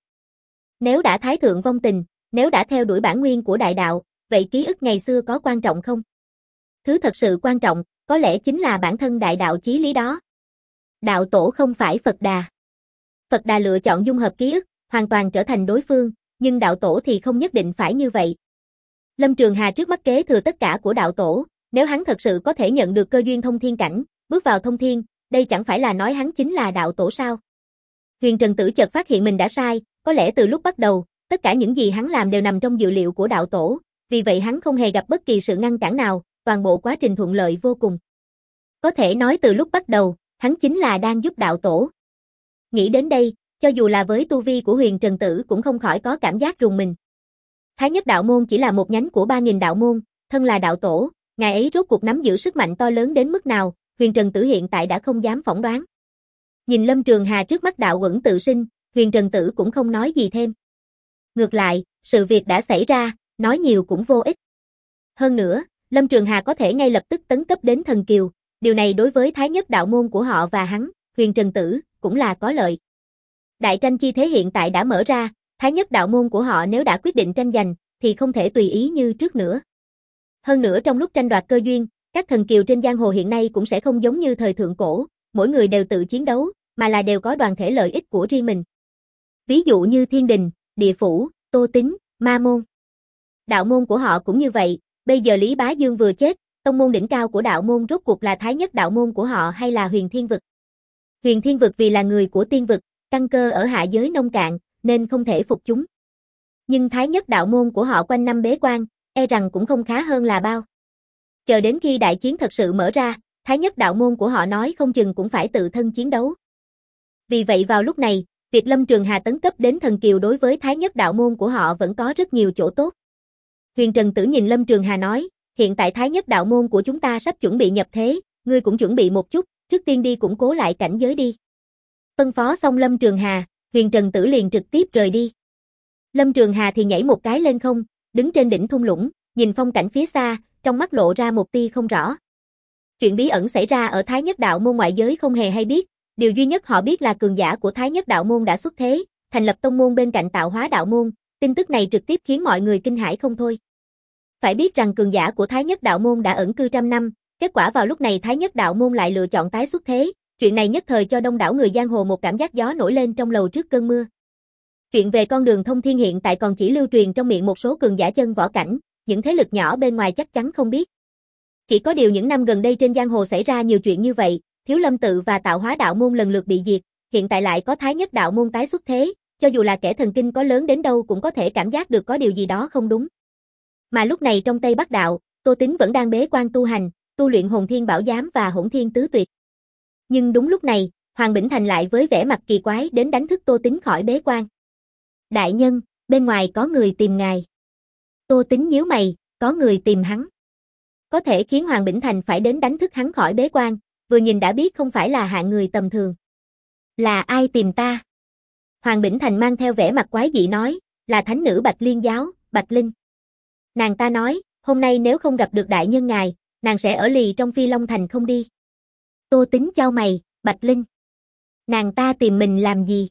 Nếu đã thái thượng vong tình, nếu đã theo đuổi bản nguyên của đại đạo, vậy ký ức ngày xưa có quan trọng không? Thứ thật sự quan trọng, có lẽ chính là bản thân đại đạo chí lý đó. Đạo tổ không phải Phật Đà. Phật Đà lựa chọn dung hợp ký ức, hoàn toàn trở thành đối phương, nhưng đạo tổ thì không nhất định phải như vậy. Lâm Trường Hà trước mắt kế thừa tất cả của đạo tổ, Nếu hắn thật sự có thể nhận được cơ duyên thông thiên cảnh, bước vào thông thiên, đây chẳng phải là nói hắn chính là đạo tổ sao? Huyền Trần Tử chợt phát hiện mình đã sai, có lẽ từ lúc bắt đầu, tất cả những gì hắn làm đều nằm trong dự liệu của đạo tổ, vì vậy hắn không hề gặp bất kỳ sự ngăn cản nào, toàn bộ quá trình thuận lợi vô cùng. Có thể nói từ lúc bắt đầu, hắn chính là đang giúp đạo tổ. Nghĩ đến đây, cho dù là với tu vi của Huyền Trần Tử cũng không khỏi có cảm giác rùng mình. Thái Nhất đạo môn chỉ là một nhánh của ba nghìn đạo môn, thân là đạo tổ, ngài ấy rốt cuộc nắm giữ sức mạnh to lớn đến mức nào, Huyền Trần Tử hiện tại đã không dám phỏng đoán. Nhìn Lâm Trường Hà trước mắt đạo uẩn tự sinh, Huyền Trần Tử cũng không nói gì thêm. Ngược lại, sự việc đã xảy ra, nói nhiều cũng vô ích. Hơn nữa, Lâm Trường Hà có thể ngay lập tức tấn cấp đến thần kiều, điều này đối với Thái Nhất đạo môn của họ và hắn, Huyền Trần Tử, cũng là có lợi. Đại tranh chi thế hiện tại đã mở ra, Thái Nhất đạo môn của họ nếu đã quyết định tranh giành, thì không thể tùy ý như trước nữa. Hơn nữa trong lúc tranh đoạt cơ duyên, các thần kiều trên giang hồ hiện nay cũng sẽ không giống như thời thượng cổ, mỗi người đều tự chiến đấu, mà là đều có đoàn thể lợi ích của riêng mình. Ví dụ như Thiên Đình, Địa Phủ, Tô Tín, Ma Môn. Đạo môn của họ cũng như vậy, bây giờ Lý Bá Dương vừa chết, tông môn đỉnh cao của đạo môn rốt cuộc là Thái Nhất đạo môn của họ hay là Huyền Thiên Vực. Huyền Thiên Vực vì là người của tiên vực, căn cơ ở hạ giới nông cạn, nên không thể phục chúng. Nhưng Thái Nhất đạo môn của họ quanh năm bế quan, e rằng cũng không khá hơn là bao. Chờ đến khi đại chiến thật sự mở ra, Thái Nhất đạo môn của họ nói không chừng cũng phải tự thân chiến đấu. Vì vậy vào lúc này, việc Lâm Trường Hà tấn cấp đến thần kiều đối với Thái Nhất đạo môn của họ vẫn có rất nhiều chỗ tốt. Huyền Trần Tử nhìn Lâm Trường Hà nói, hiện tại Thái Nhất đạo môn của chúng ta sắp chuẩn bị nhập thế, ngươi cũng chuẩn bị một chút, trước tiên đi củng cố lại cảnh giới đi. Phân phó xong Lâm Trường Hà, Huyền Trần Tử liền trực tiếp rời đi. Lâm Trường Hà thì nhảy một cái lên không, đứng trên đỉnh thung lũng, nhìn phong cảnh phía xa, trong mắt lộ ra một tia không rõ. Chuyện bí ẩn xảy ra ở Thái Nhất đạo môn ngoại giới không hề hay biết, điều duy nhất họ biết là cường giả của Thái Nhất đạo môn đã xuất thế, thành lập tông môn bên cạnh Tạo Hóa đạo môn, tin tức này trực tiếp khiến mọi người kinh hãi không thôi. Phải biết rằng cường giả của Thái Nhất đạo môn đã ẩn cư trăm năm, kết quả vào lúc này Thái Nhất đạo môn lại lựa chọn tái xuất thế, chuyện này nhất thời cho đông đảo người giang hồ một cảm giác gió nổi lên trong lầu trước cơn mưa. Chuyện về con đường thông thiên hiện tại còn chỉ lưu truyền trong miệng một số cường giả chân võ cảnh, những thế lực nhỏ bên ngoài chắc chắn không biết. Chỉ có điều những năm gần đây trên giang hồ xảy ra nhiều chuyện như vậy, Thiếu Lâm tự và Tạo Hóa đạo môn lần lượt bị diệt, hiện tại lại có Thái Nhất đạo môn tái xuất thế, cho dù là kẻ thần kinh có lớn đến đâu cũng có thể cảm giác được có điều gì đó không đúng. Mà lúc này trong Tây Bắc đạo, Tô Tín vẫn đang bế quan tu hành, tu luyện Hồn Thiên Bảo Giám và Hỗn Thiên Tứ Tuyệt. Nhưng đúng lúc này, Hoàng Bỉnh Thành lại với vẻ mặt kỳ quái đến đánh thức Tô Tín khỏi bế quan. Đại nhân, bên ngoài có người tìm ngài. Tô Tín nhíu mày, có người tìm hắn. Có thể khiến Hoàng Bỉnh Thành phải đến đánh thức hắn khỏi bế quan, vừa nhìn đã biết không phải là hạng người tầm thường. Là ai tìm ta? Hoàng Bỉnh Thành mang theo vẻ mặt quái dị nói, là thánh nữ Bạch Liên giáo, Bạch Linh. Nàng ta nói, hôm nay nếu không gặp được đại nhân ngài, nàng sẽ ở lì trong Phi Long Thành không đi. Tô Tín chau mày, Bạch Linh. Nàng ta tìm mình làm gì?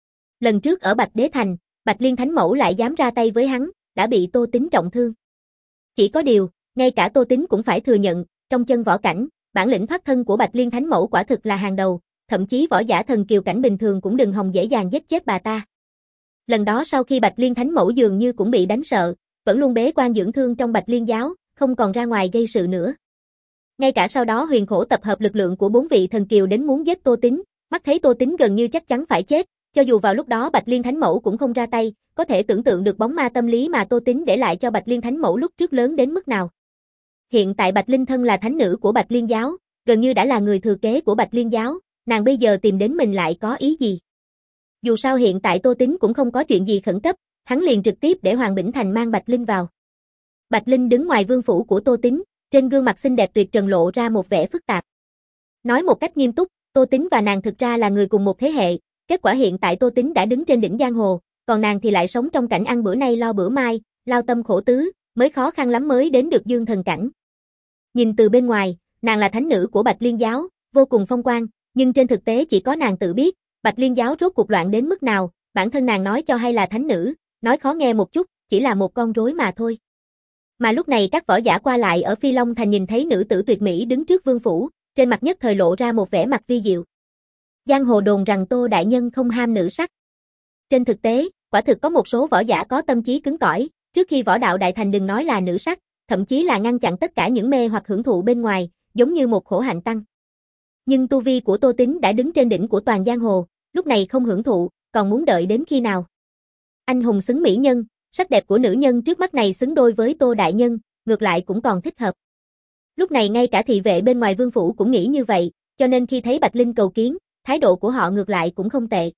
Lần trước ở Bạch Đế Thành, Bạch Liên Thánh Mẫu lại dám ra tay với hắn, đã bị Tô Tín trọng thương. Chỉ có điều, ngay cả Tô Tín cũng phải thừa nhận, trong chân võ cảnh, bản lĩnh thoát thân của Bạch Liên Thánh Mẫu quả thực là hàng đầu, thậm chí võ giả thần kiều cảnh bình thường cũng đừng hòng dễ dàng giết chết bà ta. Lần đó sau khi Bạch Liên Thánh Mẫu dường như cũng bị đánh sợ, vẫn luôn bế quan dưỡng thương trong Bạch Liên giáo, không còn ra ngoài gây sự nữa. Ngay cả sau đó Huyền Khổ tập hợp lực lượng của bốn vị thần kiều đến muốn giết Tô Tín, mắt thấy Tô Tín gần như chắc chắn phải chết, cho dù vào lúc đó Bạch Liên Thánh Mẫu cũng không ra tay, có thể tưởng tượng được bóng ma tâm lý mà Tô Tín để lại cho Bạch Liên Thánh Mẫu lúc trước lớn đến mức nào. Hiện tại Bạch Linh thân là thánh nữ của Bạch Liên giáo, gần như đã là người thừa kế của Bạch Liên giáo, nàng bây giờ tìm đến mình lại có ý gì? Dù sao hiện tại Tô Tín cũng không có chuyện gì khẩn cấp, hắn liền trực tiếp để Hoàng Bỉnh Thành mang Bạch Linh vào. Bạch Linh đứng ngoài vương phủ của Tô Tín, trên gương mặt xinh đẹp tuyệt trần lộ ra một vẻ phức tạp. Nói một cách nghiêm túc, Tô Tín và nàng thực ra là người cùng một thế hệ, kết quả hiện tại Tô Tín đã đứng trên đỉnh giang hồ, còn nàng thì lại sống trong cảnh ăn bữa nay lo bữa mai, lao tâm khổ tứ, mới khó khăn lắm mới đến được dương thần cảnh. Nhìn từ bên ngoài, nàng là thánh nữ của Bạch Liên giáo, vô cùng phong quang, nhưng trên thực tế chỉ có nàng tự biết, Bạch Liên giáo rốt cuộc loạn đến mức nào, bản thân nàng nói cho hay là thánh nữ, nói khó nghe một chút, chỉ là một con rối mà thôi. Mà lúc này các võ giả qua lại ở Phi Long Thành nhìn thấy nữ tử tuyệt mỹ đứng trước vương phủ, trên mặt nhất thời lộ ra một vẻ mặt vi diệu. Giang hồ đồn rằng Tô đại nhân không ham nữ sắc. Trên thực tế, quả thực có một số võ giả có tâm trí cứng cỏi, trước khi võ đạo đại thành đừng nói là nữ sắc, thậm chí là ngăn chặn tất cả những mê hoặc hưởng thụ bên ngoài, giống như một khổ hạnh tăng. Nhưng tu vi của Tô Tín đã đứng trên đỉnh của toàn giang hồ, lúc này không hưởng thụ, còn muốn đợi đến khi nào? Anh hùng xứng mỹ nhân, sắc đẹp của nữ nhân trước mắt này xứng đôi với Tô đại nhân, ngược lại cũng còn thích hợp. Lúc này ngay cả thị vệ bên ngoài vương phủ cũng nghĩ như vậy, cho nên khi thấy Bạch Linh cầu kiến, thái độ của họ ngược lại cũng không tệ.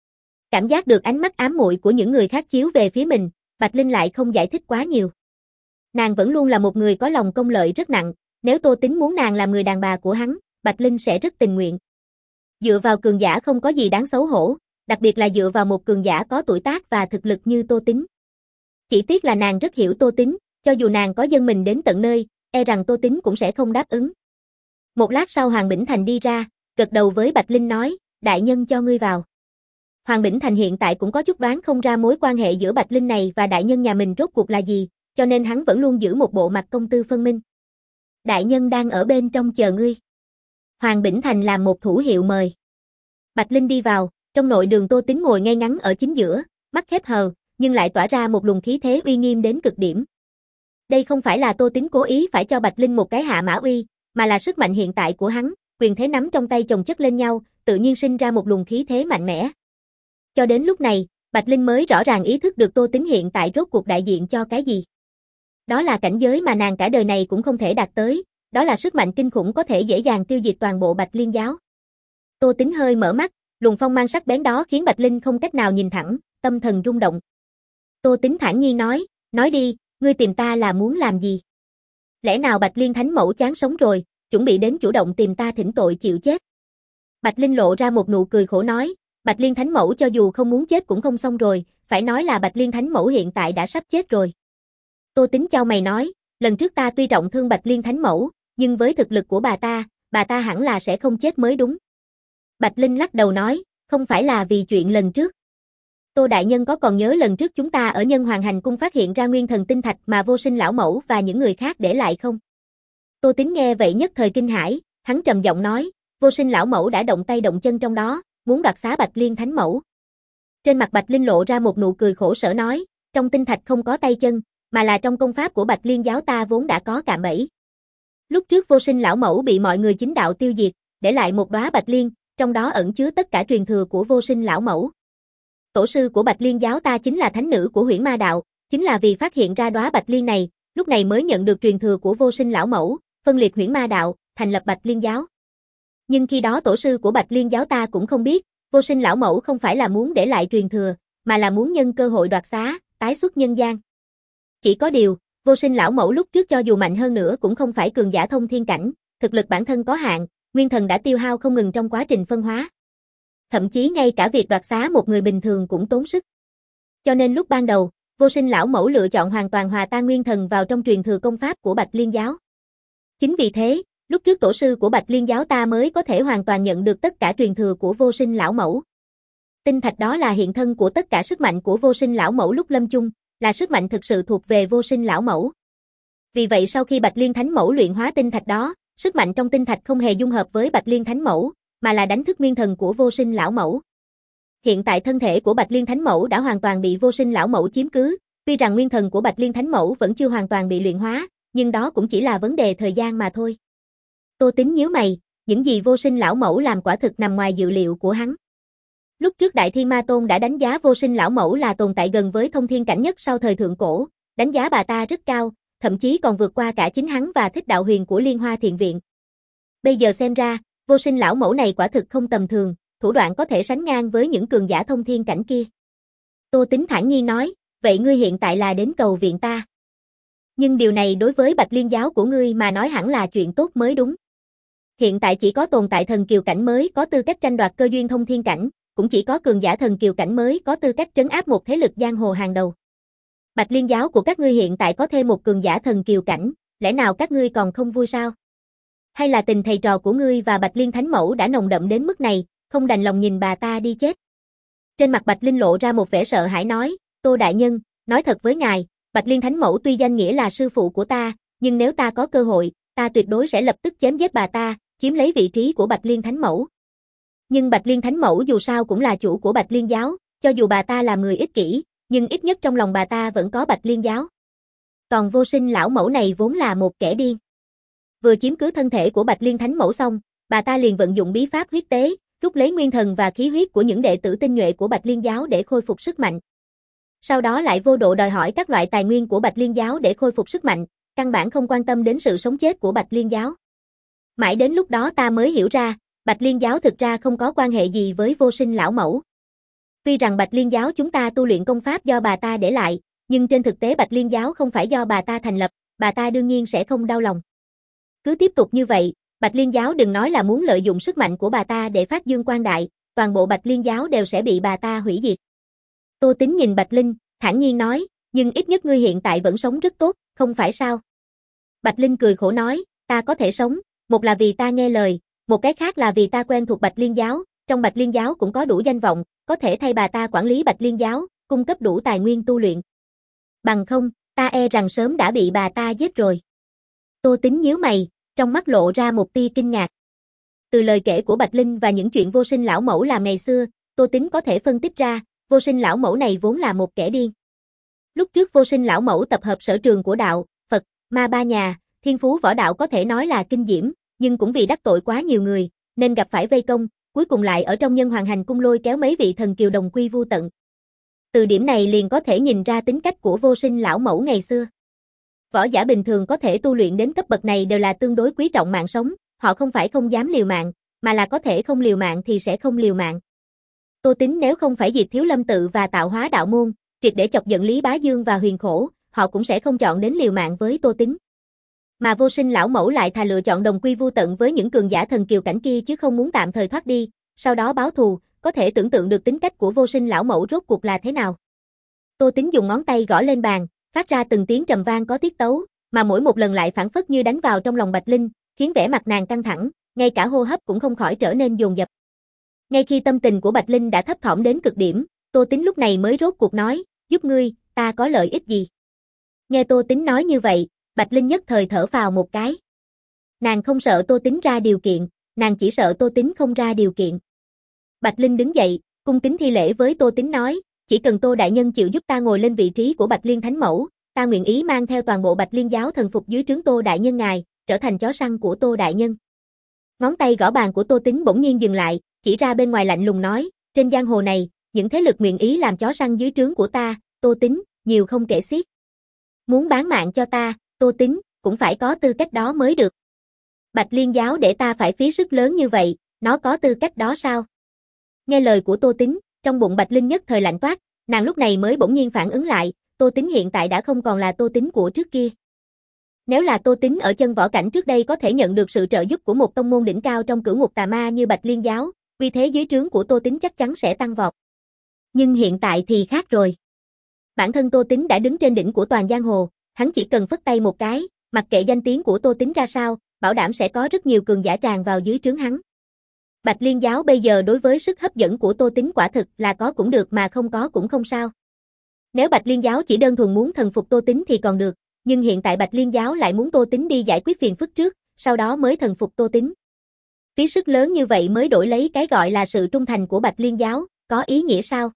Cảm giác được ánh mắt ám muội của những người khác chiếu về phía mình, Bạch Linh lại không giải thích quá nhiều. Nàng vẫn luôn là một người có lòng công lợi rất nặng, nếu Tô Tín muốn nàng làm người đàn bà của hắn, Bạch Linh sẽ rất tình nguyện. Dựa vào cường giả không có gì đáng xấu hổ, đặc biệt là dựa vào một cường giả có tuổi tác và thực lực như Tô Tín. Chỉ tiếc là nàng rất hiểu Tô Tín, cho dù nàng có dâng mình đến tận nơi, e rằng Tô Tín cũng sẽ không đáp ứng. Một lát sau Hoàng Bỉnh Thành đi ra, gật đầu với Bạch Linh nói, đại nhân cho ngươi vào. Hoàng Bỉnh Thành hiện tại cũng có chút đoán không ra mối quan hệ giữa Bạch Linh này và đại nhân nhà mình rốt cuộc là gì, cho nên hắn vẫn luôn giữ một bộ mặt công tư phân minh. Đại nhân đang ở bên trong chờ ngươi. Hoàng Bỉnh Thành làm một thủ hiệu mời. Bạch Linh đi vào, trong nội đường Tô Tín ngồi ngay ngắn ở chính giữa, mắt khép hờ, nhưng lại tỏa ra một luồng khí thế uy nghiêm đến cực điểm. Đây không phải là Tô Tín cố ý phải cho Bạch Linh một cái hạ mã uy, mà là sức mạnh hiện tại của hắn, quyền thế nắm trong tay chồng chất lên nhau, tự nhiên sinh ra một luồng khí thế mạnh mẽ. Cho đến lúc này, Bạch Linh mới rõ ràng ý thức được Tô Tín hiện tại rốt cuộc đại diện cho cái gì. Đó là cảnh giới mà nàng cả đời này cũng không thể đạt tới, đó là sức mạnh kinh khủng có thể dễ dàng tiêu diệt toàn bộ Bạch Liên giáo. Tô Tín hơi mở mắt, luồng phong mang sắc bén đó khiến Bạch Linh không cách nào nhìn thẳng, tâm thần rung động. Tô Tín thản nhiên nói, nói đi, ngươi tìm ta là muốn làm gì? Lẽ nào Bạch Liên Thánh Mẫu chán sống rồi, chuẩn bị đến chủ động tìm ta thỉnh tội chịu chết? Bạch Linh lộ ra một nụ cười khổ nói, Bạch Liên Thánh Mẫu cho dù không muốn chết cũng không xong rồi, phải nói là Bạch Liên Thánh Mẫu hiện tại đã sắp chết rồi. Tô Tín chau mày nói, lần trước ta tuy trọng thương Bạch Liên Thánh Mẫu, nhưng với thực lực của bà ta, bà ta hẳn là sẽ không chết mới đúng. Bạch Linh lắc đầu nói, không phải là vì chuyện lần trước. Tô đại nhân có còn nhớ lần trước chúng ta ở Nhân Hoàng Hành Cung phát hiện ra nguyên thần tinh thạch mà Vô Sinh lão mẫu và những người khác để lại không? Tô Tín nghe vậy nhất thời kinh hãi, hắn trầm giọng nói, Vô Sinh lão mẫu đã động tay động chân trong đó, muốn đoạt xá Bạch Liên Thánh Mẫu. Trên mặt Bạch Linh lộ ra một nụ cười khổ sở nói, trong tinh thạch không có tay chân, mà là trong công pháp của Bạch Liên giáo ta vốn đã có cạm bẫy. Lúc trước Vô Sinh lão mẫu bị mọi người chính đạo tiêu diệt, để lại một đóa Bạch Liên, trong đó ẩn chứa tất cả truyền thừa của Vô Sinh lão mẫu. Tổ sư của Bạch Liên giáo ta chính là thánh nữ của Huyễn Ma đạo, chính là vì phát hiện ra đóa Bạch Liên này, lúc này mới nhận được truyền thừa của Vô Sinh lão mẫu, phân liệt Huyễn Ma đạo, thành lập Bạch Liên giáo. Nhưng khi đó tổ sư của Bạch Liên giáo ta cũng không biết, Vô Sinh lão mẫu không phải là muốn để lại truyền thừa, mà là muốn nhân cơ hội đoạt xá, tái xuất nhân gian. Chỉ có điều, Vô Sinh lão mẫu lúc trước cho dù mạnh hơn nữa cũng không phải cường giả thông thiên cảnh, thực lực bản thân có hạn, nguyên thần đã tiêu hao không ngừng trong quá trình phân hóa. Thậm chí ngay cả việc đoạt xá một người bình thường cũng tốn sức. Cho nên lúc ban đầu, Vô Sinh lão mẫu lựa chọn hoàn toàn hòa tan nguyên thần vào trong truyền thừa công pháp của Bạch Liên giáo. Chính vì thế, lúc trước tổ sư của Bạch Liên giáo ta mới có thể hoàn toàn nhận được tất cả truyền thừa của Vô Sinh lão mẫu. Tinh thạch đó là hiện thân của tất cả sức mạnh của Vô Sinh lão mẫu lúc lâm chung, là sức mạnh thực sự thuộc về Vô Sinh lão mẫu. Vì vậy sau khi Bạch Liên Thánh Mẫu luyện hóa tinh thạch đó, sức mạnh trong tinh thạch không hề dung hợp với Bạch Liên Thánh Mẫu, mà là đánh thức nguyên thần của Vô Sinh lão mẫu. Hiện tại thân thể của Bạch Liên Thánh Mẫu đã hoàn toàn bị Vô Sinh lão mẫu chiếm cứ, tuy rằng nguyên thần của Bạch Liên Thánh Mẫu vẫn chưa hoàn toàn bị luyện hóa, nhưng đó cũng chỉ là vấn đề thời gian mà thôi. Tô Tín nhíu mày, những gì Vô Sinh lão mẫu làm quả thực nằm ngoài dự liệu của hắn. Lúc trước Đại Thiên Ma Tôn đã đánh giá Vô Sinh lão mẫu là tồn tại gần với thông thiên cảnh nhất sau thời thượng cổ, đánh giá bà ta rất cao, thậm chí còn vượt qua cả chính hắn và Thích Đạo Huyền của Liên Hoa Thiện Viện. Bây giờ xem ra, Vô Sinh lão mẫu này quả thực không tầm thường, thủ đoạn có thể sánh ngang với những cường giả thông thiên cảnh kia. Tô Tín thản nhiên nói, vậy ngươi hiện tại là đến cầu viện ta. Nhưng điều này đối với Bạch Liên giáo của ngươi mà nói hẳn là chuyện tốt mới đúng. Hiện tại chỉ có tồn tại thần kiều cảnh mới có tư cách tranh đoạt cơ duyên thông thiên cảnh, cũng chỉ có cường giả thần kiều cảnh mới có tư cách trấn áp một thế lực giang hồ hàng đầu. Bạch Liên giáo của các ngươi hiện tại có thêm một cường giả thần kiều cảnh, lẽ nào các ngươi còn không vui sao? Hay là tình thầy trò của ngươi và Bạch Liên Thánh Mẫu đã nồng đậm đến mức này, không đành lòng nhìn bà ta đi chết? Trên mặt Bạch Linh lộ ra một vẻ sợ hãi nói, Tô đại nhân, nói thật với ngài, Bạch Liên Thánh Mẫu tuy danh nghĩa là sư phụ của ta, nhưng nếu ta có cơ hội, ta tuyệt đối sẽ lập tức chém giết bà ta, chiếm lấy vị trí của Bạch Liên Thánh Mẫu. Nhưng Bạch Liên Thánh Mẫu dù sao cũng là chủ của Bạch Liên giáo, cho dù bà ta là người ích kỷ, nhưng ít nhất trong lòng bà ta vẫn có Bạch Liên giáo. Còn vô sinh lão mẫu này vốn là một kẻ điên. Vừa chiếm cứ thân thể của Bạch Liên Thánh Mẫu xong, bà ta liền vận dụng bí pháp huyết tế, rút lấy nguyên thần và khí huyết của những đệ tử tinh nhuệ của Bạch Liên giáo để khôi phục sức mạnh. Sau đó lại vô độ đòi hỏi các loại tài nguyên của Bạch Liên giáo để khôi phục sức mạnh, căn bản không quan tâm đến sự sống chết của Bạch Liên giáo. Mãi đến lúc đó ta mới hiểu ra, Bạch Liên giáo thực ra không có quan hệ gì với vô sinh lão mẫu. Tuy rằng Bạch Liên giáo chúng ta tu luyện công pháp do bà ta để lại, nhưng trên thực tế Bạch Liên giáo không phải do bà ta thành lập, bà ta đương nhiên sẽ không đau lòng. Cứ tiếp tục như vậy, Bạch Liên giáo đừng nói là muốn lợi dụng sức mạnh của bà ta để phát dương quang đại, toàn bộ Bạch Liên giáo đều sẽ bị bà ta hủy diệt. Tô Tính nhìn Bạch Linh, thản nhiên nói, nhưng ít nhất ngươi hiện tại vẫn sống rất tốt, không phải sao? Bạch Linh cười khổ nói, ta có thể sống, một là vì ta nghe lời, một cái khác là vì ta quen thuộc Bạch Liên giáo, trong Bạch Liên giáo cũng có đủ danh vọng, có thể thay bà ta quản lý Bạch Liên giáo, cung cấp đủ tài nguyên tu luyện. Bằng không, ta e rằng sớm đã bị bà ta giết rồi. Tô Tính nhíu mày, trong mắt lộ ra một tia kinh ngạc. Từ lời kể của Bạch Linh và những chuyện vô sinh lão mẫu làm ngày xưa, Tô Tính có thể phân tích ra, vô sinh lão mẫu này vốn là một kẻ điên. Lúc trước vô sinh lão mẫu tập hợp sở trường của đạo, Phật, ma ba nhà, thiên phú võ đạo có thể nói là kinh diễm, nhưng cũng vì đắc tội quá nhiều người, nên gặp phải vây công, cuối cùng lại ở trong nhân hoàng hành cung lôi kéo mấy vị thần kiều đồng quy vu tận. Từ điểm này liền có thể nhìn ra tính cách của vô sinh lão mẫu ngày xưa. Võ giả bình thường có thể tu luyện đến cấp bậc này đều là tương đối quý trọng mạng sống, họ không phải không dám liều mạng, mà là có thể không liều mạng thì sẽ không liều mạng. Tô Tính nếu không phải diệt Thiếu Lâm tự và tạo hóa đạo môn, triệt để chọc giận Lý Bá Dương và Huyền Khổ, họ cũng sẽ không chọn đến liều mạng với Tô Tính. Mà vô sinh lão mẫu lại thà lựa chọn đồng quy vu tận với những cường giả thần kiều cảnh kia chứ không muốn tạm thời thoát đi, sau đó báo thù, có thể tưởng tượng được tính cách của vô sinh lão mẫu rốt cuộc là thế nào. Tô Tính dùng ngón tay gõ lên bàn, phát ra từng tiếng trầm vang có tiết tấu, mà mỗi một lần lại phảng phất như đánh vào trong lòng Bạch Linh, khiến vẻ mặt nàng căng thẳng, ngay cả hô hấp cũng không khỏi trở nên dồn dập. Ngay khi tâm tình của Bạch Linh đã thấp thỏm đến cực điểm, Tô Tính lúc này mới rốt cuộc nói, giúp ngươi, ta có lợi ích gì? Nghe Tô Tính nói như vậy, Bạch Linh nhất thời thở phào một cái. Nàng không sợ Tô Tính ra điều kiện, nàng chỉ sợ Tô Tính không ra điều kiện. Bạch Linh đứng dậy, cung kính thi lễ với Tô Tính nói, chỉ cần Tô đại nhân chịu giúp ta ngồi lên vị trí của Bạch Liên Thánh Mẫu, ta nguyện ý mang theo toàn bộ Bạch Liên giáo thần phục dưới trướng Tô đại nhân ngài, trở thành chó săn của Tô đại nhân. Ngón tay gõ bàn của Tô Tính bỗng nhiên dừng lại, chỉ ra bên ngoài lạnh lùng nói, trên giang hồ này, những thế lực nguyện ý làm chó săn dưới trướng của ta, Tô Tính, nhiều không kể xiết. Muốn bán mạng cho ta, Tô Tính, cũng phải có tư cách đó mới được. Bạch Liên giáo để ta phải phí sức lớn như vậy, nó có tư cách đó sao? Nghe lời của Tô Tính, trong bụng Bạch Linh nhất thời lạnh toát, nàng lúc này mới bỗng nhiên phản ứng lại, Tô Tính hiện tại đã không còn là Tô Tính của trước kia. Nếu là Tô Tính ở chân võ cảnh trước đây có thể nhận được sự trợ giúp của một tông môn đỉnh cao trong cửu ngục tà ma như Bạch Liên giáo, uy thế dưới trướng của Tô Tính chắc chắn sẽ tăng vọt. Nhưng hiện tại thì khác rồi. Bản thân Tô Tính đã đứng trên đỉnh của toàn giang hồ, hắn chỉ cần phất tay một cái, mặc kệ danh tiếng của Tô Tính ra sao, bảo đảm sẽ có rất nhiều cường giả tràn vào dưới trướng hắn. Bạch Liên giáo bây giờ đối với sức hấp dẫn của Tô Tính quả thực là có cũng được mà không có cũng không sao. Nếu Bạch Liên giáo chỉ đơn thuần muốn thần phục Tô Tính thì còn được, nhưng hiện tại Bạch Liên giáo lại muốn Tô Tính đi giải quyết phiền phức trước, sau đó mới thần phục Tô Tính. Phí sức lớn như vậy mới đổi lấy cái gọi là sự trung thành của Bạch Liên giáo, có ý nghĩa sao?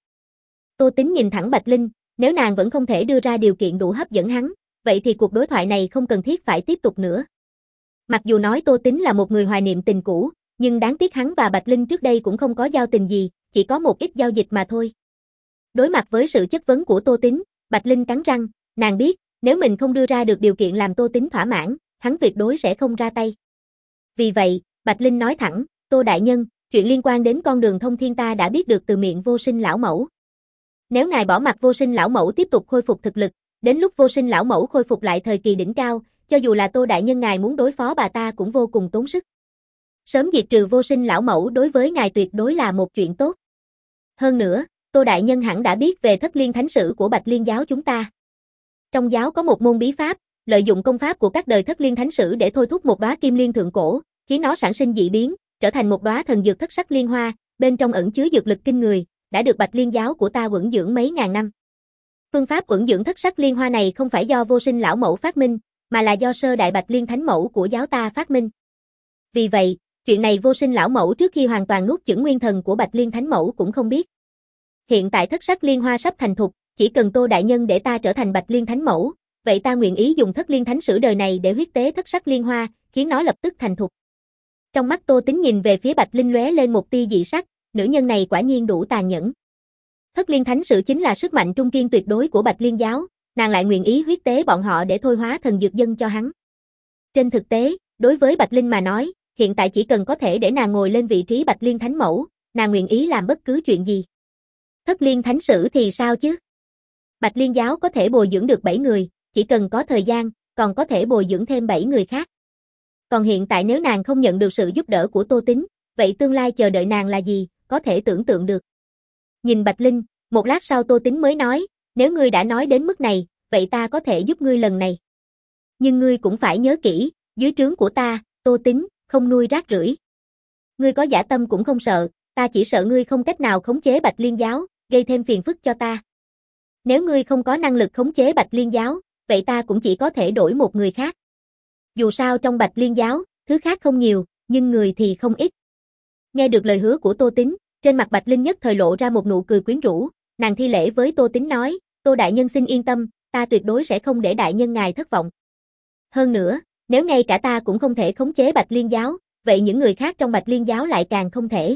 Tô Tính nhìn thẳng Bạch Linh, nếu nàng vẫn không thể đưa ra điều kiện đủ hấp dẫn hắn, vậy thì cuộc đối thoại này không cần thiết phải tiếp tục nữa. Mặc dù nói Tô Tính là một người hoài niệm tình cũ, nhưng đáng tiếc hắn và Bạch Linh trước đây cũng không có giao tình gì, chỉ có một ít giao dịch mà thôi. Đối mặt với sự chất vấn của Tô Tính, Bạch Linh cắn răng, nàng biết, nếu mình không đưa ra được điều kiện làm Tô Tính thỏa mãn, hắn tuyệt đối sẽ không ra tay. Vì vậy, Bạch Linh nói thẳng, Tô đại nhân, chuyện liên quan đến con đường thông thiên ta đã biết được từ miệng vô sinh lão mẫu. Nếu ngài bỏ mặc vô sinh lão mẫu tiếp tục khôi phục thực lực, đến lúc vô sinh lão mẫu khôi phục lại thời kỳ đỉnh cao, cho dù là Tô đại nhân ngài muốn đối phó bà ta cũng vô cùng tốn sức. Sớm diệt trừ vô sinh lão mẫu đối với ngài tuyệt đối là một chuyện tốt. Hơn nữa, Tô đại nhân hẳn đã biết về thất liên thánh sử của Bạch Liên giáo chúng ta. Trong giáo có một môn bí pháp, lợi dụng công pháp của các đời thất liên thánh sử để thôi thúc một đóa kim liên thượng cổ, khiến nó sản sinh dị biến, trở thành một đóa thần dược thất sắc liên hoa, bên trong ẩn chứa dược lực kinh người, đã được Bạch Liên giáo của ta uẩn dưỡng mấy ngàn năm. Phương pháp uẩn dưỡng thất sắc liên hoa này không phải do vô sinh lão mẫu phát minh, mà là do sơ đại Bạch Liên thánh mẫu của giáo ta phát minh. Vì vậy, chuyện này vô sinh lão mẫu trước khi hoàn toàn nuốt chửng nguyên thần của Bạch Liên thánh mẫu cũng không biết. Hiện tại thất sắc liên hoa sắp thành thục, chỉ cần Tô đại nhân để ta trở thành Bạch Liên thánh mẫu, vậy ta nguyện ý dùng Thất Liên Thánh Sử đời này để huyết tế Thất Sắc Liên Hoa, khiến nó lập tức thành thục. Trong mắt Tô Tính nhìn về phía Bạch Linh lóe lên một tia dị sắc, nữ nhân này quả nhiên đủ tàn nhẫn. Thất Liên Thánh Sử chính là sức mạnh trung kiên tuyệt đối của Bạch Liên giáo, nàng lại nguyện ý huyết tế bọn họ để thôi hóa thần dược dân cho hắn. Trên thực tế, đối với Bạch Linh mà nói, hiện tại chỉ cần có thể để nàng ngồi lên vị trí Bạch Liên Thánh Mẫu, nàng nguyện ý làm bất cứ chuyện gì. Thất Liên Thánh Sử thì sao chứ? Bạch Liên giáo có thể bồi dưỡng được bảy người, chỉ cần có thời gian, còn có thể bồi dưỡng thêm bảy người khác. Còn hiện tại nếu nàng không nhận được sự giúp đỡ của Tô Tính, vậy tương lai chờ đợi nàng là gì, có thể tưởng tượng được. Nhìn Bạch Linh, một lát sau Tô Tính mới nói, nếu ngươi đã nói đến mức này, vậy ta có thể giúp ngươi lần này. Nhưng ngươi cũng phải nhớ kỹ, dưới trướng của ta, Tô Tính, không nuôi rác rưởi. Ngươi có dã tâm cũng không sợ, ta chỉ sợ ngươi không cách nào khống chế Bạch Liên giáo, gây thêm phiền phức cho ta. Nếu ngươi không có năng lực khống chế Bạch Liên giáo, vậy ta cũng chỉ có thể đổi một người khác. Dù sao trong Bạch Liên giáo, thứ khác không nhiều, nhưng người thì không ít. Nghe được lời hứa của Tô Tính, trên mặt Bạch Linh nhất thời lộ ra một nụ cười quyến rũ, nàng thi lễ với Tô Tính nói, Tô đại nhân xin yên tâm, ta tuyệt đối sẽ không để đại nhân ngài thất vọng. Hơn nữa, nếu ngay cả ta cũng không thể khống chế Bạch Liên giáo, vậy những người khác trong Bạch Liên giáo lại càng không thể.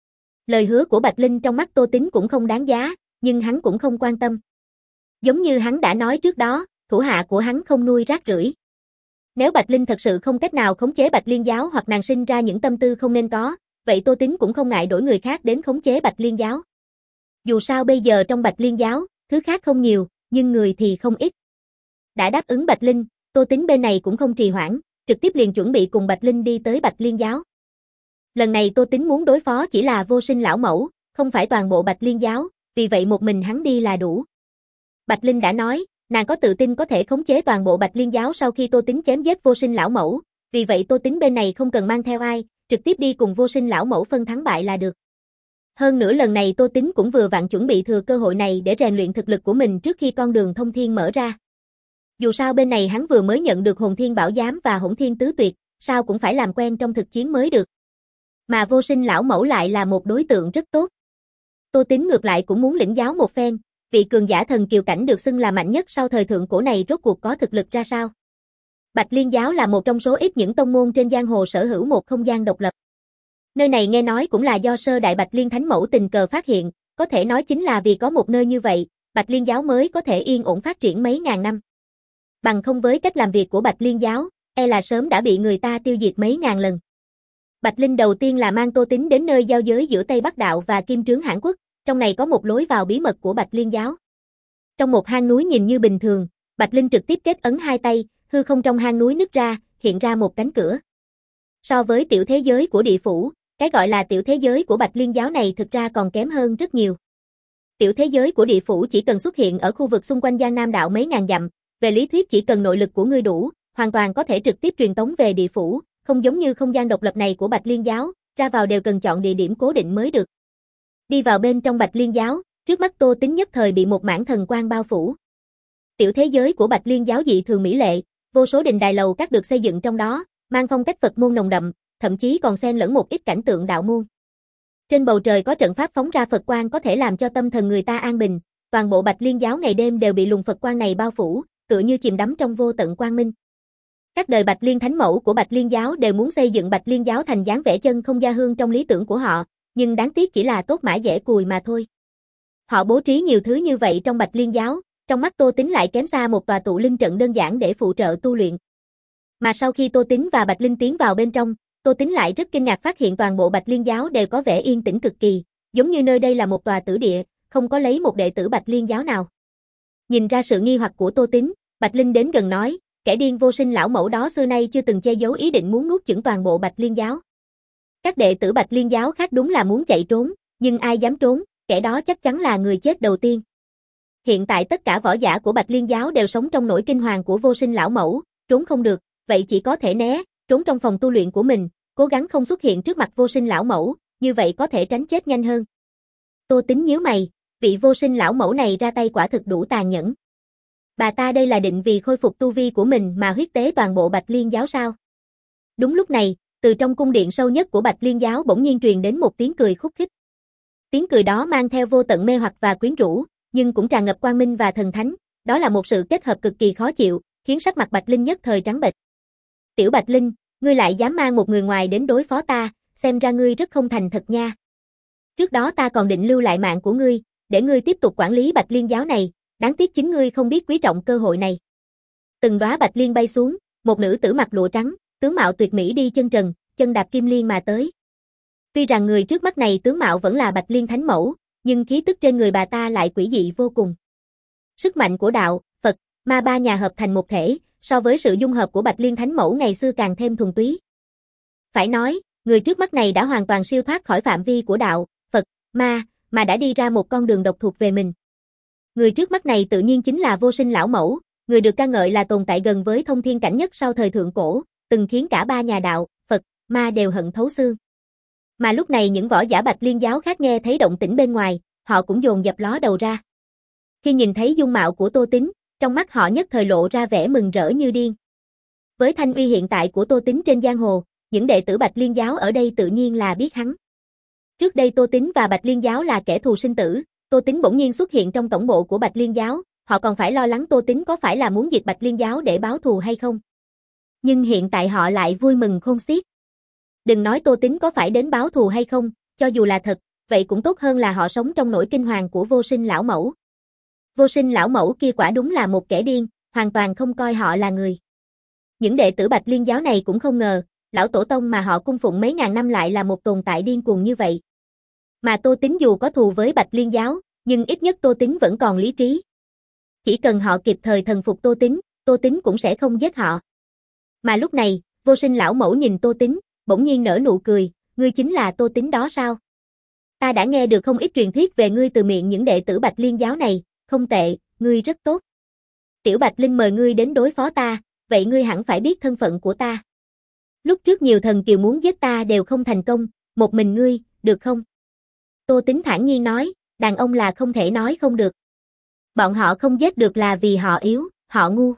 Lời hứa của Bạch Linh trong mắt Tô Tính cũng không đáng giá, nhưng hắn cũng không quan tâm. Giống như hắn đã nói trước đó, thủ hạ của hắn không nuôi rác rưởi. Nếu Bạch Linh thật sự không cách nào khống chế Bạch Liên giáo hoặc nàng sinh ra những tâm tư không nên có, vậy Tô Tính cũng không ngại đổi người khác đến khống chế Bạch Liên giáo. Dù sao bây giờ trong Bạch Liên giáo, thứ khác không nhiều, nhưng người thì không ít. Đã đáp ứng Bạch Linh, Tô Tính bên này cũng không trì hoãn, trực tiếp liền chuẩn bị cùng Bạch Linh đi tới Bạch Liên giáo. Lần này Tô Tính muốn đối phó chỉ là Vô Sinh lão mẫu, không phải toàn bộ Bạch Liên giáo, vì vậy một mình hắn đi là đủ. Bạch Linh đã nói, nàng có tự tin có thể khống chế toàn bộ Bạch Liên giáo sau khi Tô Tính chém giết Vô Sinh lão mẫu, vì vậy Tô Tính bên này không cần mang theo ai, trực tiếp đi cùng Vô Sinh lão mẫu phân thắng bại là được. Hơn nữa lần này Tô Tính cũng vừa vặn chuẩn bị thừa cơ hội này để rèn luyện thực lực của mình trước khi con đường thông thiên mở ra. Dù sao bên này hắn vừa mới nhận được Hồn Thiên Bảo Giám và Hỗn Thiên Tứ Tuyệt, sao cũng phải làm quen trong thực chiến mới được. Mà Vô Sinh lão mẫu lại là một đối tượng rất tốt. Tô Tính ngược lại cũng muốn lĩnh giáo một phen, vị cường giả thần kiều cảnh được xưng là mạnh nhất sau thời thượng cổ này rốt cuộc có thực lực ra sao. Bạch Liên giáo là một trong số ít những tông môn trên giang hồ sở hữu một không gian độc lập. Nơi này nghe nói cũng là do sơ đại Bạch Liên Thánh Mẫu tình cờ phát hiện, có thể nói chính là vì có một nơi như vậy, Bạch Liên giáo mới có thể yên ổn phát triển mấy ngàn năm. Bằng không với cách làm việc của Bạch Liên giáo, e là sớm đã bị người ta tiêu diệt mấy ngàn lần. Bạch Linh đầu tiên là mang Tô Tính đến nơi giao giới giữa Tây Bắc Đạo và Kim Trướng Hãn Quốc, trong này có một lối vào bí mật của Bạch Liên giáo. Trong một hang núi nhìn như bình thường, Bạch Linh trực tiếp kết ấn hai tay, hư không trong hang núi nứt ra, hiện ra một cánh cửa. So với tiểu thế giới của địa phủ, cái gọi là tiểu thế giới của Bạch Liên giáo này thực ra còn kém hơn rất nhiều. Tiểu thế giới của địa phủ chỉ cần xuất hiện ở khu vực xung quanh Giang Nam đạo mấy ngàn dặm, về lý thuyết chỉ cần nội lực của ngươi đủ, hoàn toàn có thể trực tiếp truyền tống về địa phủ, không giống như không gian độc lập này của Bạch Liên giáo, ra vào đều cần chọn địa điểm cố định mới được. Đi vào bên trong Bạch Liên giáo, trước mắt Tô Tính nhất thời bị một mảng thần quang bao phủ. Tiểu thế giới của Bạch Liên giáo dị thường mỹ lệ, vô số đình đài lầu các được xây dựng trong đó, mang phong cách Phật môn nồng đậm, thậm chí còn xen lẫn một ít cảnh tượng đạo môn. Trên bầu trời có trận pháp phóng ra Phật quang có thể làm cho tâm thần người ta an bình, toàn bộ Bạch Liên giáo ngày đêm đều bị luồng Phật quang này bao phủ, tựa như chìm đắm trong vô tận quang minh. Các đời Bạch Liên Thánh Mẫu của Bạch Liên giáo đều muốn xây dựng Bạch Liên giáo thành dáng vẻ chân không gia hương trong lý tưởng của họ, nhưng đáng tiếc chỉ là tốt mã dễ cùi mà thôi. Họ bố trí nhiều thứ như vậy trong Bạch Liên giáo, trong mắt Tô Tính lại kém xa một tòa tụ linh trận đơn giản để phụ trợ tu luyện. Mà sau khi Tô Tính và Bạch Linh tiến vào bên trong, Tô Tính lại rất kinh ngạc phát hiện toàn bộ Bạch Liên giáo đều có vẻ yên tĩnh cực kỳ, giống như nơi đây là một tòa tử địa, không có lấy một đệ tử Bạch Liên giáo nào. Nhìn ra sự nghi hoặc của Tô Tính, Bạch Linh đến gần nói, kẻ điên Vô Sinh lão mẫu đó xưa nay chưa từng che giấu ý định muốn nuốt chửng toàn bộ Bạch Liên giáo. Các đệ tử Bạch Liên giáo khác đúng là muốn chạy trốn, nhưng ai dám trốn, kẻ đó chắc chắn là người chết đầu tiên. Hiện tại tất cả võ giả của Bạch Liên giáo đều sống trong nỗi kinh hoàng của Vô Sinh lão mẫu, trốn không được, vậy chỉ có thể né, trốn trong phòng tu luyện của mình, cố gắng không xuất hiện trước mặt Vô Sinh lão mẫu, như vậy có thể tránh chết nhanh hơn. Tô Tính nhíu mày, vị Vô Sinh lão mẫu này ra tay quả thực đủ tàn nhẫn. Bà ta đây là định vì khôi phục tu vi của mình mà huyết tế toàn bộ Bạch Liên giáo sao? Đúng lúc này, từ trong cung điện sâu nhất của Bạch Liên giáo bỗng nhiên truyền đến một tiếng cười khúc khích. Tiếng cười đó mang theo vô tận mê hoặc và quyến rũ, nhưng cũng tràn ngập quang minh và thần thánh, đó là một sự kết hợp cực kỳ khó chịu, khiến sắc mặt Bạch Linh nhất thời trắng bệch. Tiểu Bạch Linh, ngươi lại dám mang một người ngoài đến đối phó ta, xem ra ngươi rất không thành thật nha. Trước đó ta còn định lưu lại mạng của ngươi, để ngươi tiếp tục quản lý Bạch Liên giáo này, đáng tiếc chính ngươi không biết quý trọng cơ hội này. Từng đóa bạch liên bay xuống, một nữ tử mặc lụa trắng, tướng mạo tuyệt mỹ đi chân trần, chân đạp kim liên mà tới. Tuy rằng người trước mắt này tướng mạo vẫn là Bạch Liên thánh mẫu, nhưng khí tức trên người bà ta lại quỷ dị vô cùng. Sức mạnh của đạo, Phật, ma ba nhà hợp thành một thể, so với sự dung hợp của Bạch Liên thánh mẫu ngày xưa càng thêm thuần túy. Phải nói, người trước mắt này đã hoàn toàn siêu thoát khỏi phạm vi của đạo, Phật, ma, mà đã đi ra một con đường độc thuộc về mình. Người trước mắt này tự nhiên chính là Vô Sinh lão mẫu, người được ca ngợi là tồn tại gần với thông thiên cảnh nhất sau thời thượng cổ, từng khiến cả ba nhà đạo, Phật, ma đều hận thấu xương. Mà lúc này những võ giả Bạch Liên giáo khác nghe thấy động tĩnh bên ngoài, họ cũng dồn dập ló đầu ra. Khi nhìn thấy dung mạo của Tô Tín, trong mắt họ nhất thời lộ ra vẻ mừng rỡ như điên. Với thanh uy hiện tại của Tô Tín trên giang hồ, những đệ tử Bạch Liên giáo ở đây tự nhiên là biết hắn. Trước đây Tô Tín và Bạch Liên giáo là kẻ thù sinh tử, Tô Tín bỗng nhiên xuất hiện trong tổng bộ của Bạch Liên giáo, họ còn phải lo lắng Tô Tín có phải là muốn diệt Bạch Liên giáo để báo thù hay không. Nhưng hiện tại họ lại vui mừng khôn xiết. Đừng nói Tô Tín có phải đến báo thù hay không, cho dù là thật, vậy cũng tốt hơn là họ sống trong nỗi kinh hoàng của Vô Sinh lão mẫu. Vô Sinh lão mẫu kia quả đúng là một kẻ điên, hoàn toàn không coi họ là người. Những đệ tử Bạch Liên giáo này cũng không ngờ, lão tổ tông mà họ cung phụng mấy ngàn năm lại là một tồn tại điên cuồng như vậy. Mà Tô Tín dù có thù với Bạch Liên giáo, nhưng ít nhất Tô Tín vẫn còn lý trí. Chỉ cần họ kịp thời thần phục Tô Tín, Tô Tín cũng sẽ không giết họ. Mà lúc này, Vô Sinh lão mẫu nhìn Tô Tín, bỗng nhiên nở nụ cười, ngươi chính là Tô Tín đó sao? Ta đã nghe được không ít truyền thuyết về ngươi từ miệng những đệ tử Bạch Liên giáo này, không tệ, ngươi rất tốt. Tiểu Bạch Linh mời ngươi đến đối phó ta, vậy ngươi hẳn phải biết thân phận của ta. Lúc trước nhiều thần kiều muốn giết ta đều không thành công, một mình ngươi, được không? Tô Tín thản nhiên nói, đàn ông là không thể nói không được. Bọn họ không giết được là vì họ yếu, họ ngu.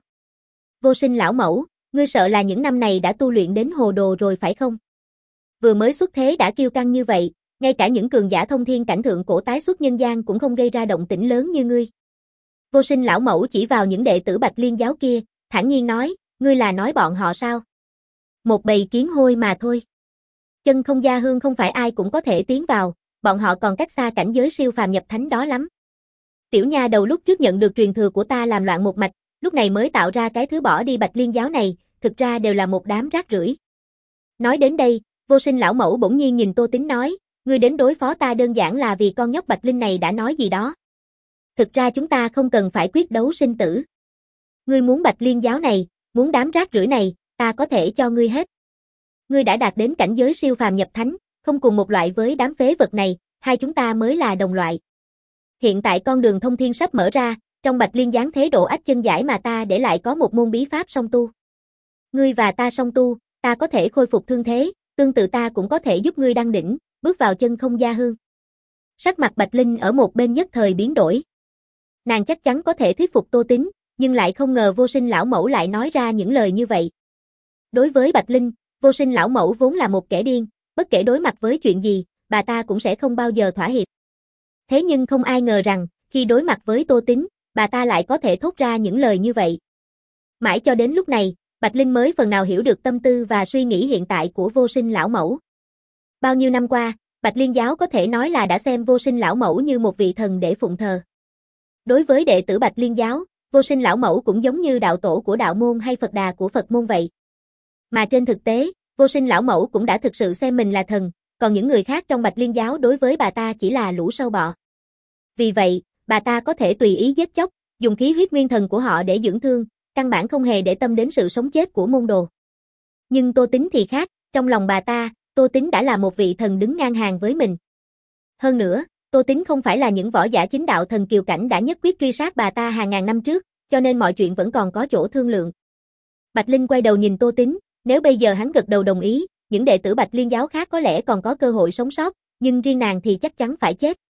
Vô Sinh lão mẫu, ngươi sợ là những năm này đã tu luyện đến hồ đồ rồi phải không? Vừa mới xuất thế đã kiêu căng như vậy, ngay cả những cường giả thông thiên cảnh thượng cổ tái xuất nhân gian cũng không gây ra động tĩnh lớn như ngươi. Vô Sinh lão mẫu chỉ vào những đệ tử Bạch Liên giáo kia, thản nhiên nói, ngươi là nói bọn họ sao? Một bầy kiến hôi mà thôi. Chân không gia hương không phải ai cũng có thể tiến vào, bọn họ còn cách xa cảnh giới siêu phàm nhập thánh đó lắm. Tiểu nha đầu lúc trước nhận được truyền thừa của ta làm loạn một mạch, lúc này mới tạo ra cái thứ bỏ đi Bạch Liên giáo này, thực ra đều là một đám rác rưởi. Nói đến đây, Vô Sinh lão mẫu bỗng nhiên nhìn Tô Tín nói, ngươi đến đối phó ta đơn giản là vì con nhóc Bạch Linh này đã nói gì đó. Thực ra chúng ta không cần phải quyết đấu sinh tử. Ngươi muốn Bạch Liên giáo này, muốn đám rác rưởi này, ta có thể cho ngươi hết. Ngươi đã đạt đến cảnh giới siêu phàm nhập thánh, không cùng một loại với đám phế vật này, hai chúng ta mới là đồng loại. Hiện tại con đường thông thiên sắp mở ra, trong Bạch Liên giáng thế độ ách chân giải mà ta để lại có một môn bí pháp song tu. Ngươi và ta song tu, ta có thể khôi phục thương thế, tương tự ta cũng có thể giúp ngươi đăng đỉnh, bước vào chân không gia hương. Sắc mặt Bạch Linh ở một bên nhất thời biến đổi. Nàng chắc chắn có thể thuyết phục Tô Tín, nhưng lại không ngờ Vô Sinh lão mẫu lại nói ra những lời như vậy. Đối với Bạch Linh, Vô Sinh lão mẫu vốn là một kẻ điên, bất kể đối mặt với chuyện gì, bà ta cũng sẽ không bao giờ thỏa hiệp. Thế nhưng không ai ngờ rằng, khi đối mặt với Tô Tín, bà ta lại có thể thốt ra những lời như vậy. Mãi cho đến lúc này, Bạch Linh mới phần nào hiểu được tâm tư và suy nghĩ hiện tại của Vô Sinh lão mẫu. Bao nhiêu năm qua, Bạch Liên giáo có thể nói là đã xem Vô Sinh lão mẫu như một vị thần để phụng thờ. Đối với đệ tử Bạch Liên giáo, Vô Sinh lão mẫu cũng giống như đạo tổ của đạo môn hay Phật đà của Phật môn vậy. Mà trên thực tế, Vô Sinh lão mẫu cũng đã thực sự xem mình là thần, còn những người khác trong Bạch Liên giáo đối với bà ta chỉ là lũ sâu bọ. Vì vậy, bà ta có thể tùy ý giết chóc, dùng khí huyết nguyên thần của họ để dưỡng thương, căn bản không hề để tâm đến sự sống chết của môn đồ. Nhưng Tô Tín thì khác, trong lòng bà ta, Tô Tín đã là một vị thần đứng ngang hàng với mình. Hơn nữa, Tô Tín không phải là những võ giả chính đạo thần kiều cảnh đã nhất quyết truy sát bà ta hàng ngàn năm trước, cho nên mọi chuyện vẫn còn có chỗ thương lượng. Bạch Linh quay đầu nhìn Tô Tín, nếu bây giờ hắn gật đầu đồng ý, những đệ tử Bạch Liên giáo khác có lẽ còn có cơ hội sống sót, nhưng riêng nàng thì chắc chắn phải chết.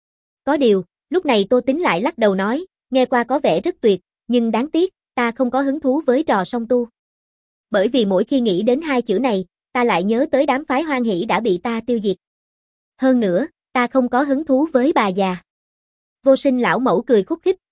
Có điều, lúc này Tô Tín lại lắc đầu nói, nghe qua có vẻ rất tuyệt, nhưng đáng tiếc, ta không có hứng thú với trò song tu. Bởi vì mỗi khi nghĩ đến hai chữ này, ta lại nhớ tới đám phái hoan hỷ đã bị ta tiêu diệt. Hơn nữa, ta không có hứng thú với bà già. Vô Sinh lão mẫu cười khúc khích,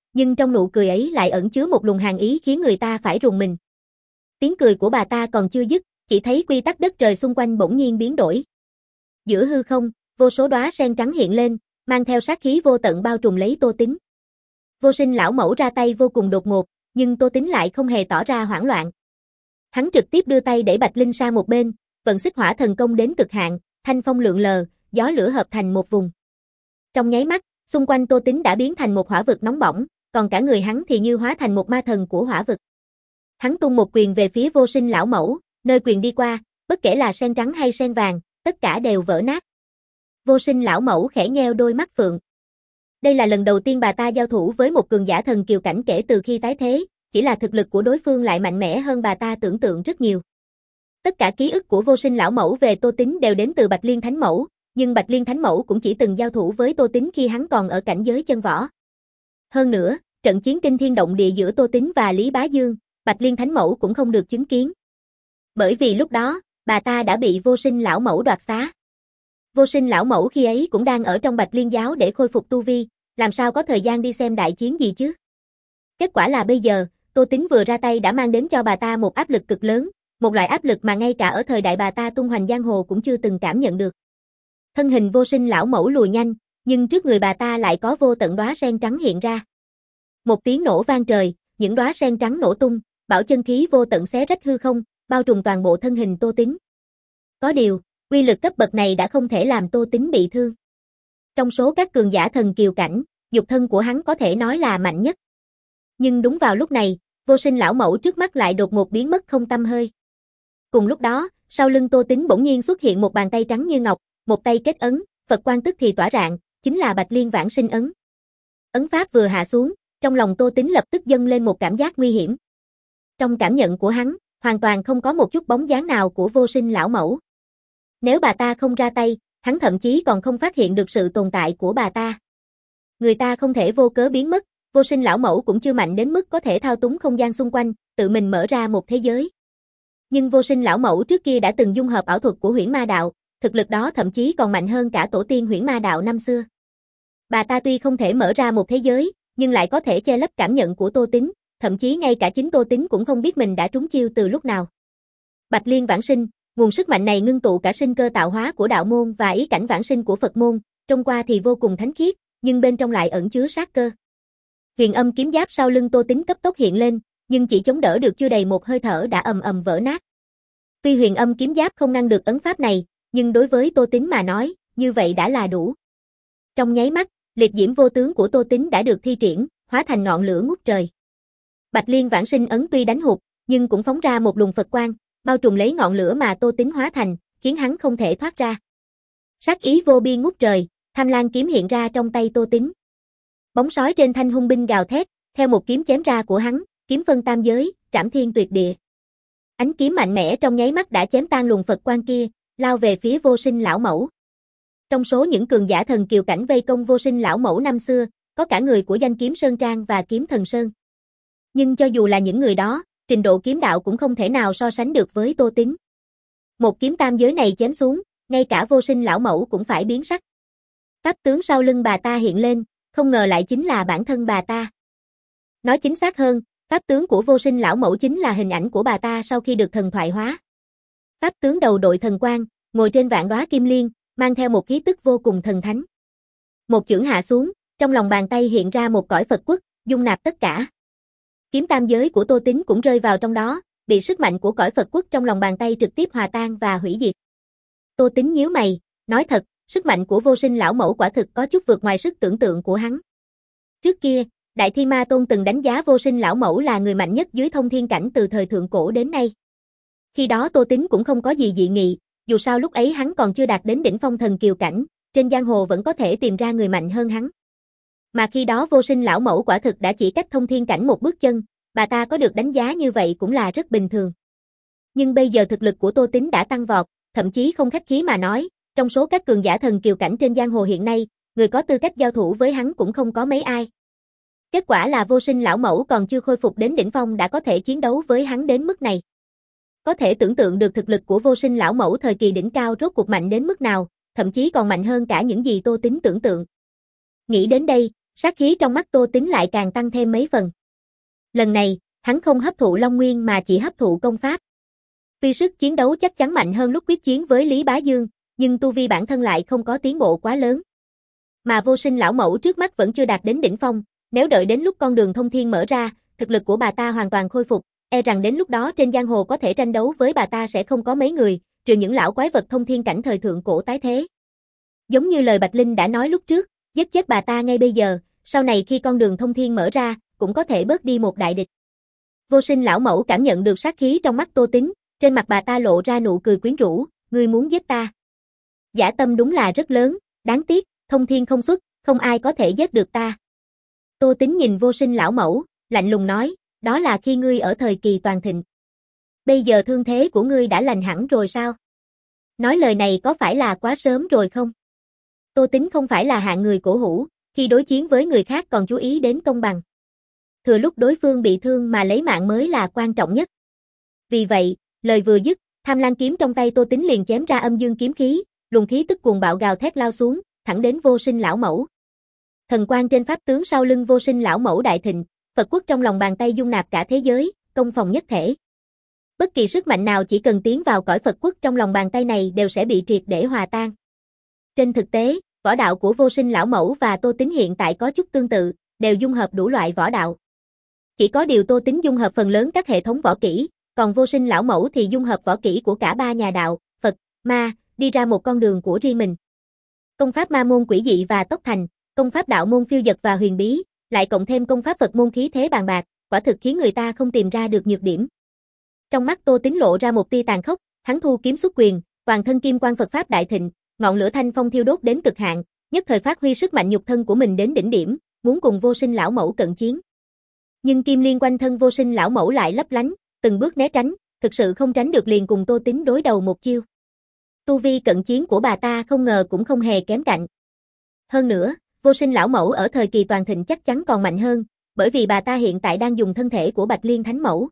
Nhưng trong nụ cười ấy lại ẩn chứa một luồng hàn ý khiến người ta phải rùng mình. Tiếng cười của bà ta còn chưa dứt, chỉ thấy quy tắc đất trời xung quanh bỗng nhiên biến đổi. Giữa hư không, vô số đóa sen trắng hiện lên, mang theo sát khí vô tận bao trùm lấy Tô Tín. Vô Sinh lão mẫu ra tay vô cùng đột ngột, nhưng Tô Tín lại không hề tỏ ra hoảng loạn. Hắn trực tiếp đưa tay đẩy Bạch Linh sang một bên, vận xích hỏa thần công đến cực hạn, thanh phong lượn lờ, gió lửa hợp thành một vùng. Trong nháy mắt, xung quanh Tô Tín đã biến thành một hỏa vực nóng bỏng, còn cả người hắn thì như hóa thành một ma thần của hỏa vực. Hắn tung một quyền về phía Vô Sinh lão mẫu, nơi quyền đi qua, bất kể là sen trắng hay sen vàng, tất cả đều vỡ nát. Vô Sinh lão mẫu khẽ nheo đôi mắt phượng. Đây là lần đầu tiên bà ta giao thủ với một cường giả thần kiều cảnh kể từ khi tái thế, chỉ là thực lực của đối phương lại mạnh mẽ hơn bà ta tưởng tượng rất nhiều. Tất cả ký ức của Vô Sinh lão mẫu về Tô Tín đều đến từ Bạch Liên Thánh Mẫu, nhưng Bạch Liên Thánh Mẫu cũng chỉ từng giao thủ với Tô Tín khi hắn còn ở cảnh giới chân võ. Hơn nữa, trận chiến kinh thiên động địa giữa Tô Tín và Lý Bá Dương, Bạch Liên Thánh Mẫu cũng không được chứng kiến. Bởi vì lúc đó, bà ta đã bị Vô Sinh lão mẫu đoạt xá. Vô Sinh lão mẫu khi ấy cũng đang ở trong Bạch Liên giáo để khôi phục tu vi, làm sao có thời gian đi xem đại chiến gì chứ? Kết quả là bây giờ, Tô Tín vừa ra tay đã mang đến cho bà ta một áp lực cực lớn, một loại áp lực mà ngay cả ở thời đại bà ta tung hoành giang hồ cũng chưa từng cảm nhận được. Thân hình Vô Sinh lão mẫu lùi nhanh, nhưng trước người bà ta lại có vô tận đóa sen trắng hiện ra. Một tiếng nổ vang trời, những đóa sen trắng nổ tung, bảo chân khí vô tận xé rách hư không, bao trùm toàn bộ thân hình Tô Tín. Có điều, uy lực cấp bậc này đã không thể làm Tô Tín bị thương. Trong số các cường giả thần kiều cảnh, nhục thân của hắn có thể nói là mạnh nhất. Nhưng đúng vào lúc này, Vô Sinh lão mẫu trước mắt lại đột ngột biến mất không tăm hơi. Cùng lúc đó, sau lưng Tô Tín bỗng nhiên xuất hiện một bàn tay trắng như ngọc, một tay kết ấn, Phật quang tức thì tỏa rạng, chính là Bạch Liên Vãng Sinh ấn. Ấn pháp vừa hạ xuống, trong lòng Tô Tín lập tức dâng lên một cảm giác nguy hiểm. Trong cảm nhận của hắn, hoàn toàn không có một chút bóng dáng nào của Vô Sinh lão mẫu. Nếu bà ta không ra tay, hắn thậm chí còn không phát hiện được sự tồn tại của bà ta. Người ta không thể vô cớ biến mất, Vô Sinh lão mẫu cũng chưa mạnh đến mức có thể thao túng không gian xung quanh, tự mình mở ra một thế giới. Nhưng Vô Sinh lão mẫu trước kia đã từng dung hợp ảo thuật của Huyễn Ma đạo, thực lực đó thậm chí còn mạnh hơn cả tổ tiên Huyễn Ma đạo năm xưa. Bà ta tuy không thể mở ra một thế giới, nhưng lại có thể che lấp cảm nhận của Tô Tín, thậm chí ngay cả chính Tô Tín cũng không biết mình đã trúng chiêu từ lúc nào. Bạch Liên Vãng Sinh, nguồn sức mạnh này ngưng tụ cả sinh cơ tạo hóa của đạo môn và ý cảnh vãng sinh của Phật môn, trông qua thì vô cùng thánh khiết, nhưng bên trong lại ẩn chứa sát cơ. Huyền Âm kiếm giáp sau lưng Tô Tín cấp tốc hiện lên, nhưng chỉ chống đỡ được chưa đầy một hơi thở đã ầm ầm vỡ nát. Tuy Huyền Âm kiếm giáp không ngăn được ấn pháp này, nhưng đối với Tô Tín mà nói, như vậy đã là đủ. Trong nháy mắt, liệt diễm vô tướng của Tô Tín đã được thi triển, hóa thành ngọn lửa ngút trời. Bạch Liên Vãng Sinh ấn tuy đánh hụt, nhưng cũng phóng ra một luồng Phật quang, bao trùm lấy ngọn lửa mà Tô Tín hóa thành, khiến hắn không thể thoát ra. Sát ý vô biên ngút trời, Tham Lang kiếm hiện ra trong tay Tô Tín. Bóng sói trên thanh hung binh gào thét, theo một kiếm chém ra của hắn, kiếm phân tam giới, trảm thiên tuyệt địa. Ánh kiếm mạnh mẽ trong nháy mắt đã chém tan luồng Phật quang kia, lao về phía Vô Sinh lão mẫu. Trong số những cường giả thần kiều cảnh vây công Vô Sinh lão mẫu năm xưa, có cả người của Danh Kiếm Sơn Trang và Kiếm Thần Sơn. Nhưng cho dù là những người đó, trình độ kiếm đạo cũng không thể nào so sánh được với Tô Tín. Một kiếm tam giới này chém xuống, ngay cả Vô Sinh lão mẫu cũng phải biến sắc. Pháp tướng sau lưng bà ta hiện lên, không ngờ lại chính là bản thân bà ta. Nói chính xác hơn, pháp tướng của Vô Sinh lão mẫu chính là hình ảnh của bà ta sau khi được thần thoại hóa. Pháp tướng đầu đội thần quang, ngồi trên vạn đóa kim liên, mang theo một khí tức vô cùng thần thánh. Một chưởng hạ xuống, trong lòng bàn tay hiện ra một cõi Phật quốc, dung nạp tất cả. Kiếm tam giới của Tô Tín cũng rơi vào trong đó, bị sức mạnh của cõi Phật quốc trong lòng bàn tay trực tiếp hòa tan và hủy diệt. Tô Tín nhíu mày, nói thật, sức mạnh của Vô Sinh lão mẫu quả thực có chút vượt ngoài sức tưởng tượng của hắn. Trước kia, Đại Thiên Ma Tôn từng đánh giá Vô Sinh lão mẫu là người mạnh nhất dưới thông thiên cảnh từ thời thượng cổ đến nay. Khi đó Tô Tín cũng không có gì dị nghị, dù sao lúc ấy hắn còn chưa đạt đến đỉnh phong thần kiều cảnh, trên giang hồ vẫn có thể tìm ra người mạnh hơn hắn. Mà khi đó Vô Sinh lão mẫu quả thực đã chỉ cách thông thiên cảnh một bước chân, bà ta có được đánh giá như vậy cũng là rất bình thường. Nhưng bây giờ thực lực của Tô Tín đã tăng vọt, thậm chí không khách khí mà nói, trong số các cường giả thần kiều cảnh trên giang hồ hiện nay, người có tư cách giao thủ với hắn cũng không có mấy ai. Kết quả là Vô Sinh lão mẫu còn chưa khôi phục đến đỉnh phong đã có thể chiến đấu với hắn đến mức này. Có thể tưởng tượng được thực lực của Vô Sinh lão mẫu thời kỳ đỉnh cao rốt cuộc mạnh đến mức nào, thậm chí còn mạnh hơn cả những gì Tô Tín tưởng tượng. Nghĩ đến đây, Sát khí trong mắt Tô Tính lại càng tăng thêm mấy phần. Lần này, hắn không hấp thụ Long Nguyên mà chỉ hấp thụ công pháp. Tuy sức chiến đấu chắc chắn mạnh hơn lúc quyết chiến với Lý Bá Dương, nhưng tu vi bản thân lại không có tiến bộ quá lớn. Mà Vô Sinh lão mẫu trước mắt vẫn chưa đạt đến đỉnh phong, nếu đợi đến lúc con đường thông thiên mở ra, thực lực của bà ta hoàn toàn khôi phục, e rằng đến lúc đó trên giang hồ có thể tranh đấu với bà ta sẽ không có mấy người, trừ những lão quái vật thông thiên cảnh thời thượng cổ tái thế. Giống như lời Bạch Linh đã nói lúc trước, giết chết bà ta ngay bây giờ, sau này khi con đường thông thiên mở ra, cũng có thể bớt đi một đại địch. Vô Sinh lão mẫu cảm nhận được sát khí trong mắt Tô Tính, trên mặt bà ta lộ ra nụ cười quyến rũ, ngươi muốn giết ta. Dã tâm đúng là rất lớn, đáng tiếc, thông thiên không xuất, không ai có thể giết được ta. Tô Tính nhìn Vô Sinh lão mẫu, lạnh lùng nói, đó là khi ngươi ở thời kỳ toàn thịnh. Bây giờ thương thế của ngươi đã lành hẳn rồi sao? Nói lời này có phải là quá sớm rồi không? Tô Tính không phải là hạng người cổ hủ, khi đối chiến với người khác còn chú ý đến công bằng. Thừa lúc đối phương bị thương mà lấy mạng mới là quan trọng nhất. Vì vậy, lời vừa dứt, Tham Lang kiếm trong tay Tô Tính liền chém ra âm dương kiếm khí, luồng khí tức cuồng bạo gào thét lao xuống, thẳng đến Vô Sinh lão mẫu. Thần quang trên pháp tướng sau lưng Vô Sinh lão mẫu đại thịnh, Phật quốc trong lòng bàn tay dung nạp cả thế giới, công phòng nhất thể. Bất kỳ sức mạnh nào chỉ cần tiến vào cõi Phật quốc trong lòng bàn tay này đều sẽ bị triệt để hòa tan. Trên thực tế, võ đạo của Vô Sinh lão mẫu và Tô Tính hiện tại có chút tương tự, đều dung hợp đủ loại võ đạo. Chỉ có điều Tô Tính dung hợp phần lớn các hệ thống võ kỹ, còn Vô Sinh lão mẫu thì dung hợp võ kỹ của cả ba nhà đạo, Phật, Ma, đi ra một con đường của riêng mình. Công pháp ma môn quỷ dị và tốc thành, công pháp đạo môn phiêu dật và huyền bí, lại cộng thêm công pháp Phật môn khí thế bàn bạc, quả thực khiến người ta không tìm ra được nhược điểm. Trong mắt Tô Tính lộ ra một tia tàn khốc, hắn thu kiếm xuất quyền, toàn thân kim quang Phật pháp đại thịnh, ngọn lửa thanh phong thiêu đốt đến cực hạn, nhất thời phát huy sức mạnh nhục thân của mình đến đỉnh điểm, muốn cùng Vô Sinh lão mẫu cận chiến. Nhưng kim liên quanh thân Vô Sinh lão mẫu lại lấp lánh, từng bước né tránh, thực sự không tránh được liền cùng Tô Tính đối đầu một chiêu. Tu vi cận chiến của bà ta không ngờ cũng không hề kém cạnh. Hơn nữa, Vô Sinh lão mẫu ở thời kỳ toàn thịnh chắc chắn còn mạnh hơn, bởi vì bà ta hiện tại đang dùng thân thể của Bạch Liên Thánh Mẫu.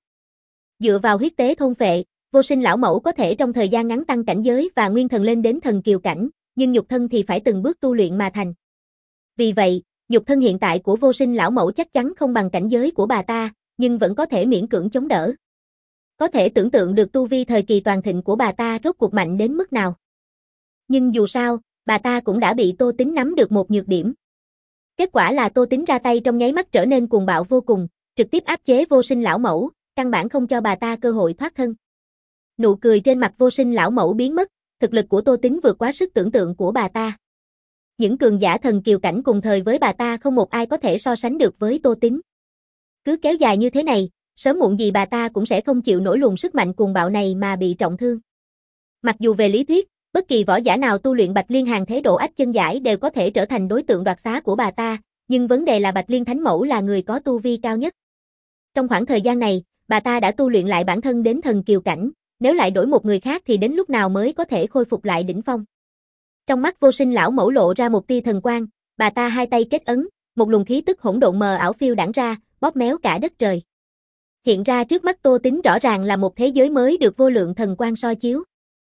Dựa vào huyết tế thôn phệ, Vô Sinh lão mẫu có thể trong thời gian ngắn tăng cảnh giới và nguyên thần lên đến thần kiều cảnh, nhưng nhục thân thì phải từng bước tu luyện mà thành. Vì vậy, nhục thân hiện tại của Vô Sinh lão mẫu chắc chắn không bằng cảnh giới của bà ta, nhưng vẫn có thể miễn cưỡng chống đỡ. Có thể tưởng tượng được tu vi thời kỳ toàn thịnh của bà ta rốt cuộc mạnh đến mức nào. Nhưng dù sao, bà ta cũng đã bị Tô Tính nắm được một nhược điểm. Kết quả là Tô Tính ra tay trong nháy mắt trở nên cuồng bạo vô cùng, trực tiếp áp chế Vô Sinh lão mẫu, căn bản không cho bà ta cơ hội thoát thân. Nụ cười trên mặt Vô Sinh lão mẫu biến mất, thực lực của Tô Tính vượt quá sức tưởng tượng của bà ta. Những cường giả thần kiều cảnh cùng thời với bà ta không một ai có thể so sánh được với Tô Tính. Cứ kéo dài như thế này, sớm muộn gì bà ta cũng sẽ không chịu nổi luồng sức mạnh cuồng bạo này mà bị trọng thương. Mặc dù về lý thuyết, bất kỳ võ giả nào tu luyện Bạch Liên hàng thế độ ách chân giải đều có thể trở thành đối tượng đoạt xá của bà ta, nhưng vấn đề là Bạch Liên Thánh Mẫu là người có tu vi cao nhất. Trong khoảng thời gian này, bà ta đã tu luyện lại bản thân đến thần kiều cảnh, nếu lại đổi một người khác thì đến lúc nào mới có thể khôi phục lại đỉnh phong. Trong mắt Vô Sinh lão mẫu lộ ra một tia thần quang, bà ta hai tay kết ấn, một luồng khí tức hỗn độn mờ ảo phiêu đãng ra, bóp méo cả đất trời. Hiện ra trước mắt Tô Tính rõ ràng là một thế giới mới được vô lượng thần quang soi chiếu.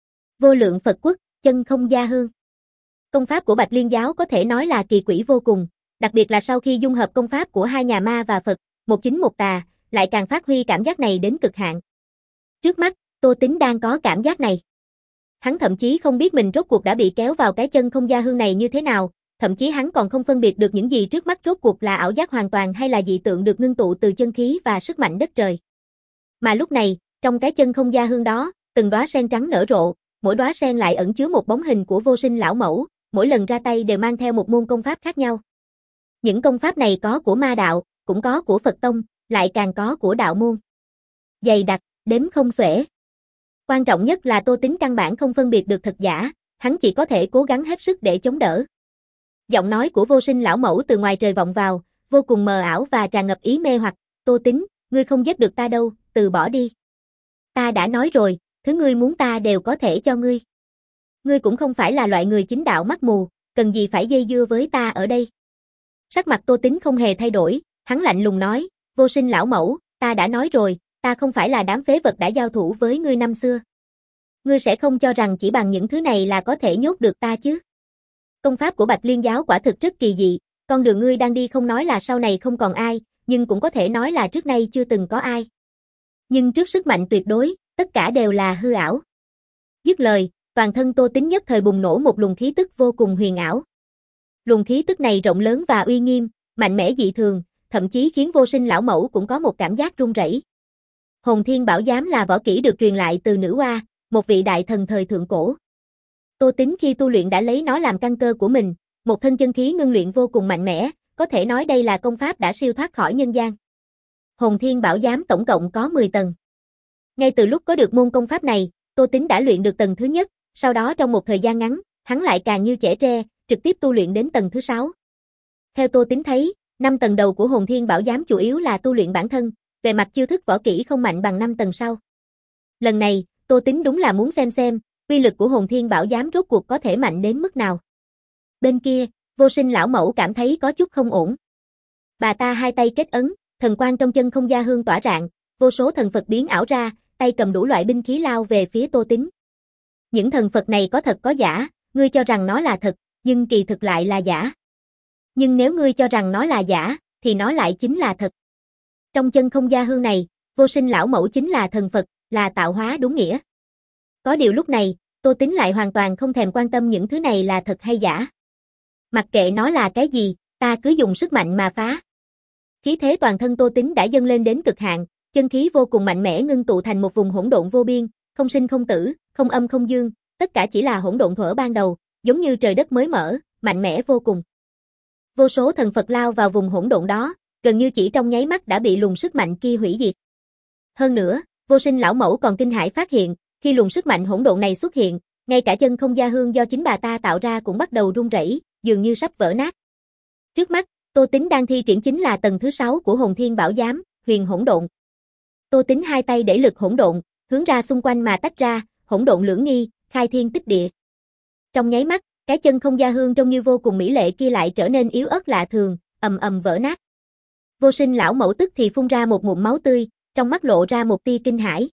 Vô lượng Phật quốc, chân không gia hương. Công pháp của Bạch Liên giáo có thể nói là kỳ quỷ vô cùng, đặc biệt là sau khi dung hợp công pháp của hai nhà ma và Phật, một chính một tà, lại càng phát huy cảm giác này đến cực hạn. Trước mắt, Tô Tính đang có cảm giác này. Hắn thậm chí không biết mình rốt cuộc đã bị kéo vào cái chân không gia hương này như thế nào, thậm chí hắn còn không phân biệt được những gì trước mắt rốt cuộc là ảo giác hoàn toàn hay là dị tượng được ngưng tụ từ chân khí và sức mạnh đất trời. Mà lúc này, trong cái chân không gia hương đó, từng đóa sen trắng nở rộ, mỗi đóa sen lại ẩn chứa một bóng hình của Vô Sinh lão mẫu, mỗi lần ra tay đều mang theo một môn công pháp khác nhau. Những công pháp này có của ma đạo, cũng có của Phật tông, lại càng có của đạo môn. Dày đặc, đếm không xuể. Quan trọng nhất là Tô Tính căn bản không phân biệt được thật giả, hắn chỉ có thể cố gắng hết sức để chống đỡ. Giọng nói của Vô Sinh lão mẫu từ ngoài trời vọng vào, vô cùng mờ ảo và tràn ngập ý mê hoặc, Tô Tính, ngươi không giết được ta đâu, từ bỏ đi. Ta đã nói rồi, thứ ngươi muốn ta đều có thể cho ngươi. Ngươi cũng không phải là loại người chính đạo mắt mù, cần gì phải dây dưa với ta ở đây. Sắc mặt Tô Tính không hề thay đổi, hắn lạnh lùng nói, Vô Sinh lão mẫu, ta đã nói rồi, ta không phải là đám phế vật đã giao thủ với ngươi năm xưa. Ngươi sẽ không cho rằng chỉ bằng những thứ này là có thể nhốt được ta chứ. Công pháp của Bạch Liên giáo quả thực rất kỳ dị, Con đường ngươi đang đi không nói là sau này không còn ai, nhưng cũng có thể nói là trước nay chưa từng có ai. Nhưng trước sức mạnh tuyệt đối, tất cả đều là hư ảo. Dứt lời, toàn thân Tô Tín nhất thời bùng nổ một luồng khí tức vô cùng huyền ảo. Luồng khí tức này rộng lớn và uy nghiêm, mạnh mẽ dị thường, thậm chí khiến Vô Sinh lão mẫu cũng có một cảm giác run rẩy. Hồn Thiên Bảo Giám là võ kỹ được truyền lại từ nữ oa, một vị đại thần thời thượng cổ. Tô Tín khi tu luyện đã lấy nó làm căn cơ của mình, một thân chân khí ngưng luyện vô cùng mạnh mẽ, có thể nói đây là công pháp đã siêu thoát khỏi nhân gian. Hồn Thiên Bảo Giám tổng cộng có mười tầng. Ngay từ lúc có được môn công pháp này, Tô Tín đã luyện được tầng thứ nhất, sau đó trong một thời gian ngắn, hắn lại càng như trẻ tre, trực tiếp tu luyện đến tầng thứ sáu. Theo Tô Tín thấy, năm tầng đầu của Hồn Thiên Bảo Giám chủ yếu là tu luyện bản thân, về mặt chiêu thức võ kỹ không mạnh bằng năm tầng sau. Lần này, Tô Tín đúng là muốn xem xem, uy lực của Hồn Thiên Bảo Giám rốt cuộc có thể mạnh đến mức nào. Bên kia, Vô Sinh lão mẫu cảm thấy có chút không ổn. Bà ta hai tay kết ấn, thần quang trong chân không gia hương tỏa rạng, vô số thần Phật biến ảo ra, tay cầm đủ loại binh khí lao về phía Tô Tín. Những thần Phật này có thật có giả, ngươi cho rằng nó là thật, nhưng kỳ thực lại là giả. Nhưng nếu ngươi cho rằng nó là giả, thì nó lại chính là thật. Trong chân không gia hương này, Vô Sinh lão mẫu chính là thần Phật, là tạo hóa đúng nghĩa. Có điều lúc này, Tô Tín lại hoàn toàn không thèm quan tâm những thứ này là thật hay giả. Mặc kệ nó là cái gì, ta cứ dùng sức mạnh mà phá. Khí thế toàn thân Tô Tín đã dâng lên đến cực hạn, chân khí vô cùng mạnh mẽ ngưng tụ thành một vùng hỗn độn vô biên, không sinh không tử, không âm không dương, tất cả chỉ là hỗn độn thuở ban đầu, giống như trời đất mới mở, mạnh mẽ vô cùng. Vô số thần Phật lao vào vùng hỗn độn đó, gần như chỉ trong nháy mắt đã bị luồng sức mạnh kia hủy diệt. Hơn nữa, Vô Sinh lão mẫu còn kinh hãi phát hiện, khi luồng sức mạnh hỗn độn này xuất hiện, ngay cả chân không gia hương do chính bà ta tạo ra cũng bắt đầu rung rẩy, dường như sắp vỡ nát. Trước mắt, Tô Tín đang thi triển chính là tầng thứ sáu của Hồn Thiên Bảo Giám, Huyền Hỗn Độn. Tô Tín hai tay đẩy lực hỗn độn, hướng ra xung quanh mà tách ra, hỗn độn lưỡng nghi, khai thiên tích địa. Trong nháy mắt, cái chân không gia hương trông như vô cùng mỹ lệ kia lại trở nên yếu ớt lạ thường, ầm ầm vỡ nát. Vô Sinh lão mẫu tức thì phun ra một ngụm máu tươi, trong mắt lộ ra một tia kinh hãi.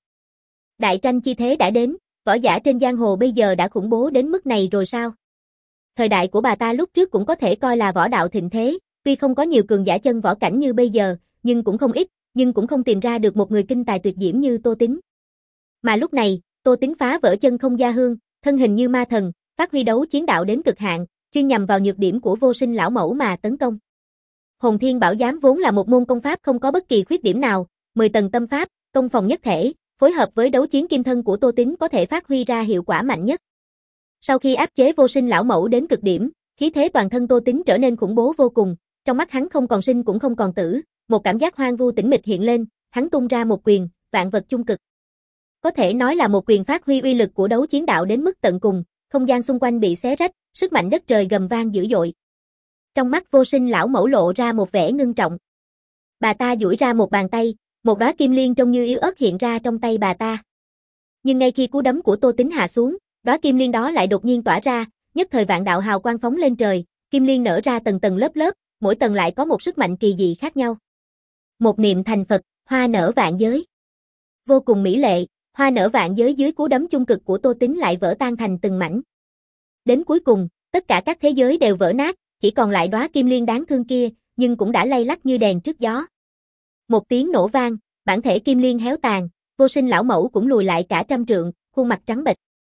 Đại tranh chi thế đã đến, võ giả trên giang hồ bây giờ đã khủng bố đến mức này rồi sao? Thời đại của bà ta lúc trước cũng có thể coi là võ đạo thịnh thế, tuy không có nhiều cường giả chân võ cảnh như bây giờ, nhưng cũng không ít, nhưng cũng không tìm ra được một người kinh tài tuyệt diễm như Tô Tín. Mà lúc này, Tô Tín phá vỡ chân không gia hương, thân hình như ma thần, phát huy đấu chiến đạo đến cực hạn, chuyên nhằm vào nhược điểm của Vô Sinh lão mẫu mà tấn công. Hồn Thiên Bảo Giám vốn là một môn công pháp không có bất kỳ khuyết điểm nào, mười tầng tâm pháp, công phòng nhất thể, phối hợp với đấu chiến kim thân của Tô Tín có thể phát huy ra hiệu quả mạnh nhất. Sau khi áp chế Vô Sinh lão mẫu đến cực điểm, khí thế toàn thân Tô Tín trở nên khủng bố vô cùng, trong mắt hắn không còn sinh cũng không còn tử, một cảm giác hoang vu tĩnh mịch hiện lên, hắn tung ra một quyền, vạn vật chung cực. Có thể nói là một quyền phát huy uy lực của đấu chiến đạo đến mức tận cùng, không gian xung quanh bị xé rách, sức mạnh đất trời gầm vang dữ dội. Trong mắt Vô Sinh lão mẫu lộ ra một vẻ ngưng trọng. Bà ta duỗi ra một bàn tay, một đóa kim liên trông như yếu ớt hiện ra trong tay bà ta. Nhưng ngay khi cú đấm của Tô Tín hạ xuống, đóa kim liên đó lại đột nhiên tỏa ra, nhất thời vạn đạo hào quang phóng lên trời, kim liên nở ra tầng tầng lớp lớp, mỗi tầng lại có một sức mạnh kỳ dị khác nhau. Một niệm thành Phật, hoa nở vạn giới. Vô cùng mỹ lệ, hoa nở vạn giới dưới cú đấm chung cực của Tô Tín lại vỡ tan thành từng mảnh. Đến cuối cùng, tất cả các thế giới đều vỡ nát, chỉ còn lại đóa kim liên đáng thương kia, nhưng cũng đã lay lắc như đèn trước gió. Một tiếng nổ vang, bản thể kim liên héo tàn, Vô Sinh lão mẫu cũng lùi lại cả trăm trượng, khuôn mặt trắng bệch.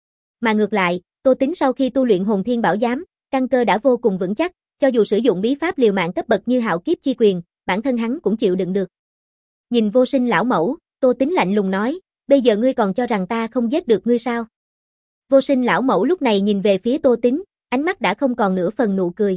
Mà ngược lại, Tô Tín sau khi tu luyện Hồn Thiên Bảo Giám, căn cơ đã vô cùng vững chắc, cho dù sử dụng bí pháp liều mạng cấp bậc như Hạo Kiếp Chi Quyền, bản thân hắn cũng chịu đựng được. Nhìn Vô Sinh lão mẫu, Tô Tín lạnh lùng nói, bây giờ ngươi còn cho rằng ta không giết được ngươi sao? Vô Sinh lão mẫu lúc này nhìn về phía Tô Tín, ánh mắt đã không còn nửa phần nụ cười.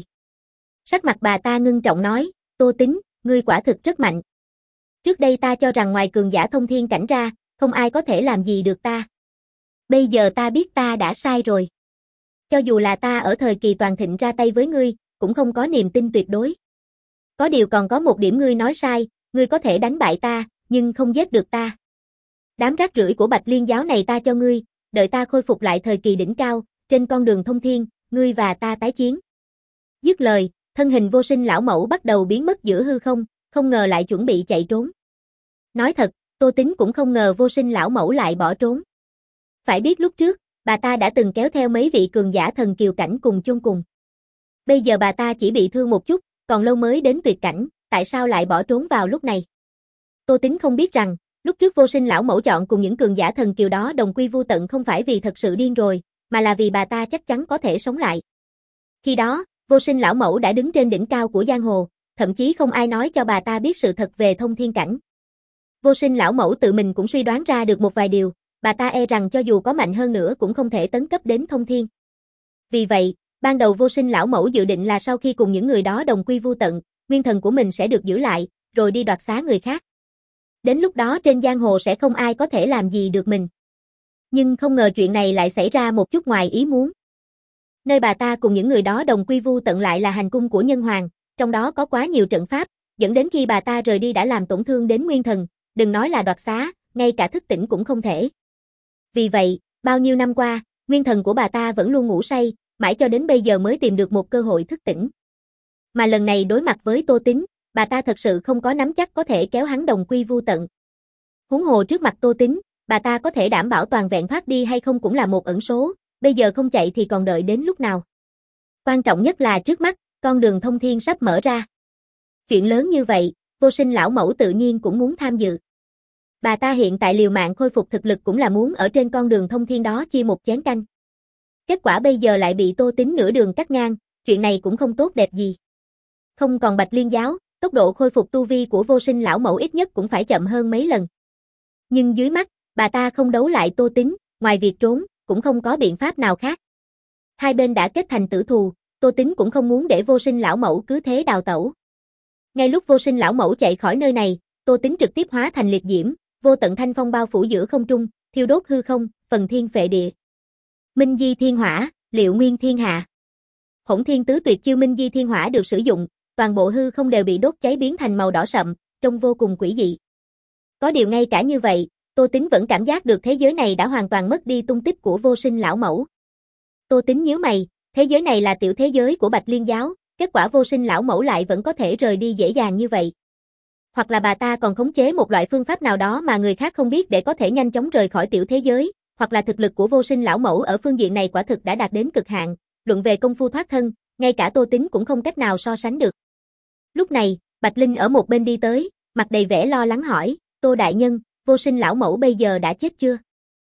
Sắc mặt bà ta ngưng trọng nói, Tô Tín, ngươi quả thực rất mạnh. Trước đây ta cho rằng ngoài cường giả thông thiên cảnh ra, không ai có thể làm gì được ta. Bây giờ ta biết ta đã sai rồi. Cho dù là ta ở thời kỳ toàn thịnh ra tay với ngươi, cũng không có niềm tin tuyệt đối. Có điều còn có một điểm ngươi nói sai, ngươi có thể đánh bại ta, nhưng không giết được ta. Đám rác rưởi của Bạch Liên giáo này ta cho ngươi, đợi ta khôi phục lại thời kỳ đỉnh cao, trên con đường thông thiên, ngươi và ta tái chiến. Dứt lời, thân hình Vô Sinh lão mẫu bắt đầu biến mất giữa hư không, không ngờ lại chuẩn bị chạy trốn. Nói thật, Tô Tín cũng không ngờ Vô Sinh lão mẫu lại bỏ trốn. Phải biết lúc trước, bà ta đã từng kéo theo mấy vị cường giả thần kiều cảnh cùng chôn cùng. Bây giờ bà ta chỉ bị thương một chút, còn lâu mới đến tuyệt cảnh, tại sao lại bỏ trốn vào lúc này? Tô Tính không biết rằng, lúc trước Vô Sinh lão mẫu chọn cùng những cường giả thần kiều đó đồng quy vu tận không phải vì thật sự điên rồi, mà là vì bà ta chắc chắn có thể sống lại. Khi đó, Vô Sinh lão mẫu đã đứng trên đỉnh cao của giang hồ, thậm chí không ai nói cho bà ta biết sự thật về thông thiên cảnh. Vô Sinh lão mẫu tự mình cũng suy đoán ra được một vài điều, bà ta e rằng cho dù có mạnh hơn nữa cũng không thể tấn cấp đến thông thiên. Vì vậy, ban đầu Vô Sinh lão mẫu dự định là sau khi cùng những người đó đồng quy vu tận, nguyên thần của mình sẽ được giữ lại, rồi đi đoạt xá người khác. Đến lúc đó trên giang hồ sẽ không ai có thể làm gì được mình. Nhưng không ngờ chuyện này lại xảy ra một chút ngoài ý muốn. Nơi bà ta cùng những người đó đồng quy vu tận lại là hành cung của nhân hoàng, trong đó có quá nhiều trận pháp, dẫn đến khi bà ta rời đi đã làm tổn thương đến nguyên thần, đừng nói là đoạt xá, ngay cả thức tỉnh cũng không thể. Vì vậy, bao nhiêu năm qua, nguyên thần của bà ta vẫn luôn ngủ say, mãi cho đến bây giờ mới tìm được một cơ hội thức tỉnh. Mà lần này đối mặt với Tô Tính, bà ta thật sự không có nắm chắc có thể kéo hắn đồng quy vu tận. Huống hồ trước mặt Tô Tính, bà ta có thể đảm bảo toàn vẹn thoát đi hay không cũng là một ẩn số, bây giờ không chạy thì còn đợi đến lúc nào. Quan trọng nhất là trước mắt, con đường thông thiên sắp mở ra. Chuyện lớn như vậy, Vô Sinh lão mẫu tự nhiên cũng muốn tham dự. Bà ta hiện tại liều mạng khôi phục thực lực cũng là muốn ở trên con đường thông thiên đó chia một chén canh. Kết quả bây giờ lại bị Tô Tính nửa đường cắt ngang, chuyện này cũng không tốt đẹp gì. Không còn Bạch Liên giáo, tốc độ khôi phục tu vi của Vô Sinh lão mẫu ít nhất cũng phải chậm hơn mấy lần. Nhưng dưới mắt, bà ta không đấu lại Tô Tính, ngoài việc trốn, cũng không có biện pháp nào khác. Hai bên đã kết thành tử thù, Tô Tính cũng không muốn để Vô Sinh lão mẫu cứ thế đào tẩu. Ngay lúc Vô Sinh lão mẫu chạy khỏi nơi này, Tô Tính trực tiếp hóa thành liệt diễm, vô tận thanh phong bao phủ giữa không trung, thiêu đốt hư không, phần thiên phệ địa. Minh Di Thiên Hỏa, Liệu Nguyên Thiên Hạ. Hỗn Thiên Tứ Tuyệt chiêu Minh Di Thiên Hỏa được sử dụng, toàn bộ hư không đều bị đốt cháy biến thành màu đỏ sậm, trông vô cùng quỷ dị. Có điều ngay cả như vậy, Tô Tính vẫn cảm giác được thế giới này đã hoàn toàn mất đi tung tích của Vô Sinh lão mẫu. Tô Tính nhíu mày, thế giới này là tiểu thế giới của Bạch Liên giáo, kết quả Vô Sinh lão mẫu lại vẫn có thể rời đi dễ dàng như vậy. Hoặc là bà ta còn khống chế một loại phương pháp nào đó mà người khác không biết để có thể nhanh chóng rời khỏi tiểu thế giới, hoặc là thực lực của Vô Sinh lão mẫu ở phương diện này quả thực đã đạt đến cực hạn, luận về công phu thoát thân, ngay cả Tô Tính cũng không cách nào so sánh được. Lúc này, Bạch Linh ở một bên đi tới, mặt đầy vẻ lo lắng hỏi, Tô đại nhân, Vô Sinh lão mẫu bây giờ đã chết chưa?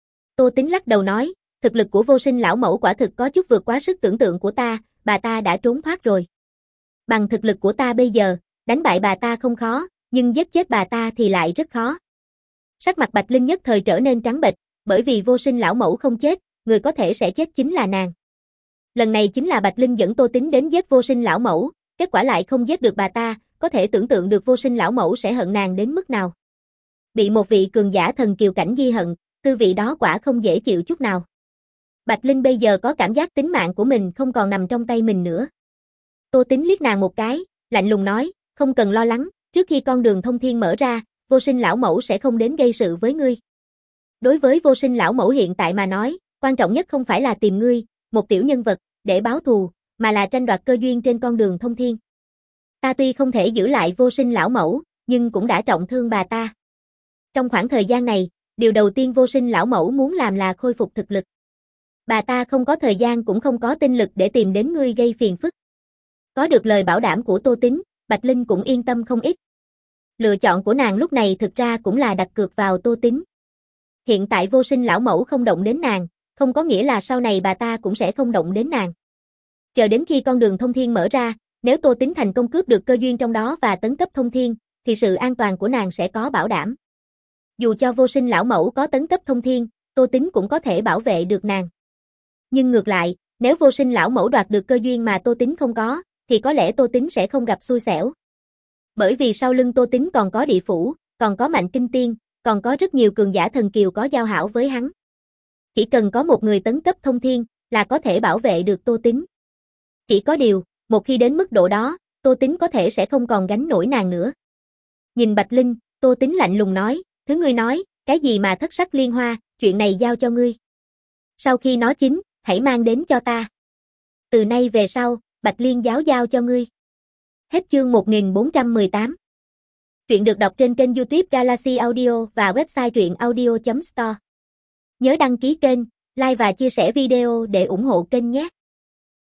Tô Tính lắc đầu nói, thực lực của Vô Sinh lão mẫu quả thực có chút vượt quá sức tưởng tượng của ta, bà ta đã trốn thoát rồi. Bằng thực lực của ta bây giờ, đánh bại bà ta không khó, nhưng giết chết bà ta thì lại rất khó. Sắc mặt Bạch Linh nhất thời trở nên trắng bệch, bởi vì Vô Sinh lão mẫu không chết, người có thể sẽ chết chính là nàng. Lần này chính là Bạch Linh dẫn Tô Tính đến giết Vô Sinh lão mẫu, kết quả lại không giết được bà ta, có thể tưởng tượng được Vô Sinh lão mẫu sẽ hận nàng đến mức nào. Bị một vị cường giả thần kiều cảnh ghi hận, tư vị đó quả không dễ chịu chút nào. Bạch Linh bây giờ có cảm giác tính mạng của mình không còn nằm trong tay mình nữa. Tô Tính liếc nàng một cái, lạnh lùng nói, không cần lo lắng, trước khi con đường thông thiên mở ra, Vô Sinh lão mẫu sẽ không đến gây sự với ngươi. Đối với Vô Sinh lão mẫu hiện tại mà nói, quan trọng nhất không phải là tìm ngươi, một tiểu nhân vật, để báo thù, mà là tranh đoạt cơ duyên trên con đường thông thiên. Ta tuy không thể giữ lại Vô Sinh lão mẫu, nhưng cũng đã trọng thương bà ta. Trong khoảng thời gian này, điều đầu tiên Vô Sinh lão mẫu muốn làm là khôi phục thực lực. Bà ta không có thời gian cũng không có tinh lực để tìm đến ngươi gây phiền phức. Có được lời bảo đảm của Tô Tính, Bạch Linh cũng yên tâm không ít. Lựa chọn của nàng lúc này thực ra cũng là đặt cược vào Tô Tính. Hiện tại Vô Sinh lão mẫu không động đến nàng, không có nghĩa là sau này bà ta cũng sẽ không động đến nàng. Chờ đến khi con đường thông thiên mở ra, nếu Tô Tính thành công cướp được cơ duyên trong đó và tấn cấp thông thiên, thì sự an toàn của nàng sẽ có bảo đảm. Dù cho Vô Sinh lão mẫu có tấn cấp thông thiên, Tô Tính cũng có thể bảo vệ được nàng. Nhưng ngược lại, nếu Vô Sinh lão mẫu đoạt được cơ duyên mà Tô Tính không có, thì có lẽ Tô Tính sẽ không gặp xui xẻo. Bởi vì sau lưng Tô Tính còn có địa phủ, còn có Mạnh Kinh Tiên, còn có rất nhiều cường giả thần kiều có giao hảo với hắn. Chỉ cần có một người tấn cấp thông thiên, là có thể bảo vệ được Tô Tính. Chỉ có điều, một khi đến mức độ đó, Tô Tính có thể sẽ không còn gánh nổi nàng nữa. Nhìn Bạch Linh, Tô Tính lạnh lùng nói, thứ ngươi nói, cái gì mà thất sắc liên hoa, chuyện này giao cho ngươi. Sau khi nó chín, hãy mang đến cho ta. Từ nay về sau, Bạch Liên giáo giao cho ngươi. Hết chương một nghìn bốn trăm mười tám. Truyện được đọc trên kênh YouTube Galaxy Audio và website truyện audio chấm store. Nhớ đăng ký kênh, like và chia sẻ video để ủng hộ kênh nhé.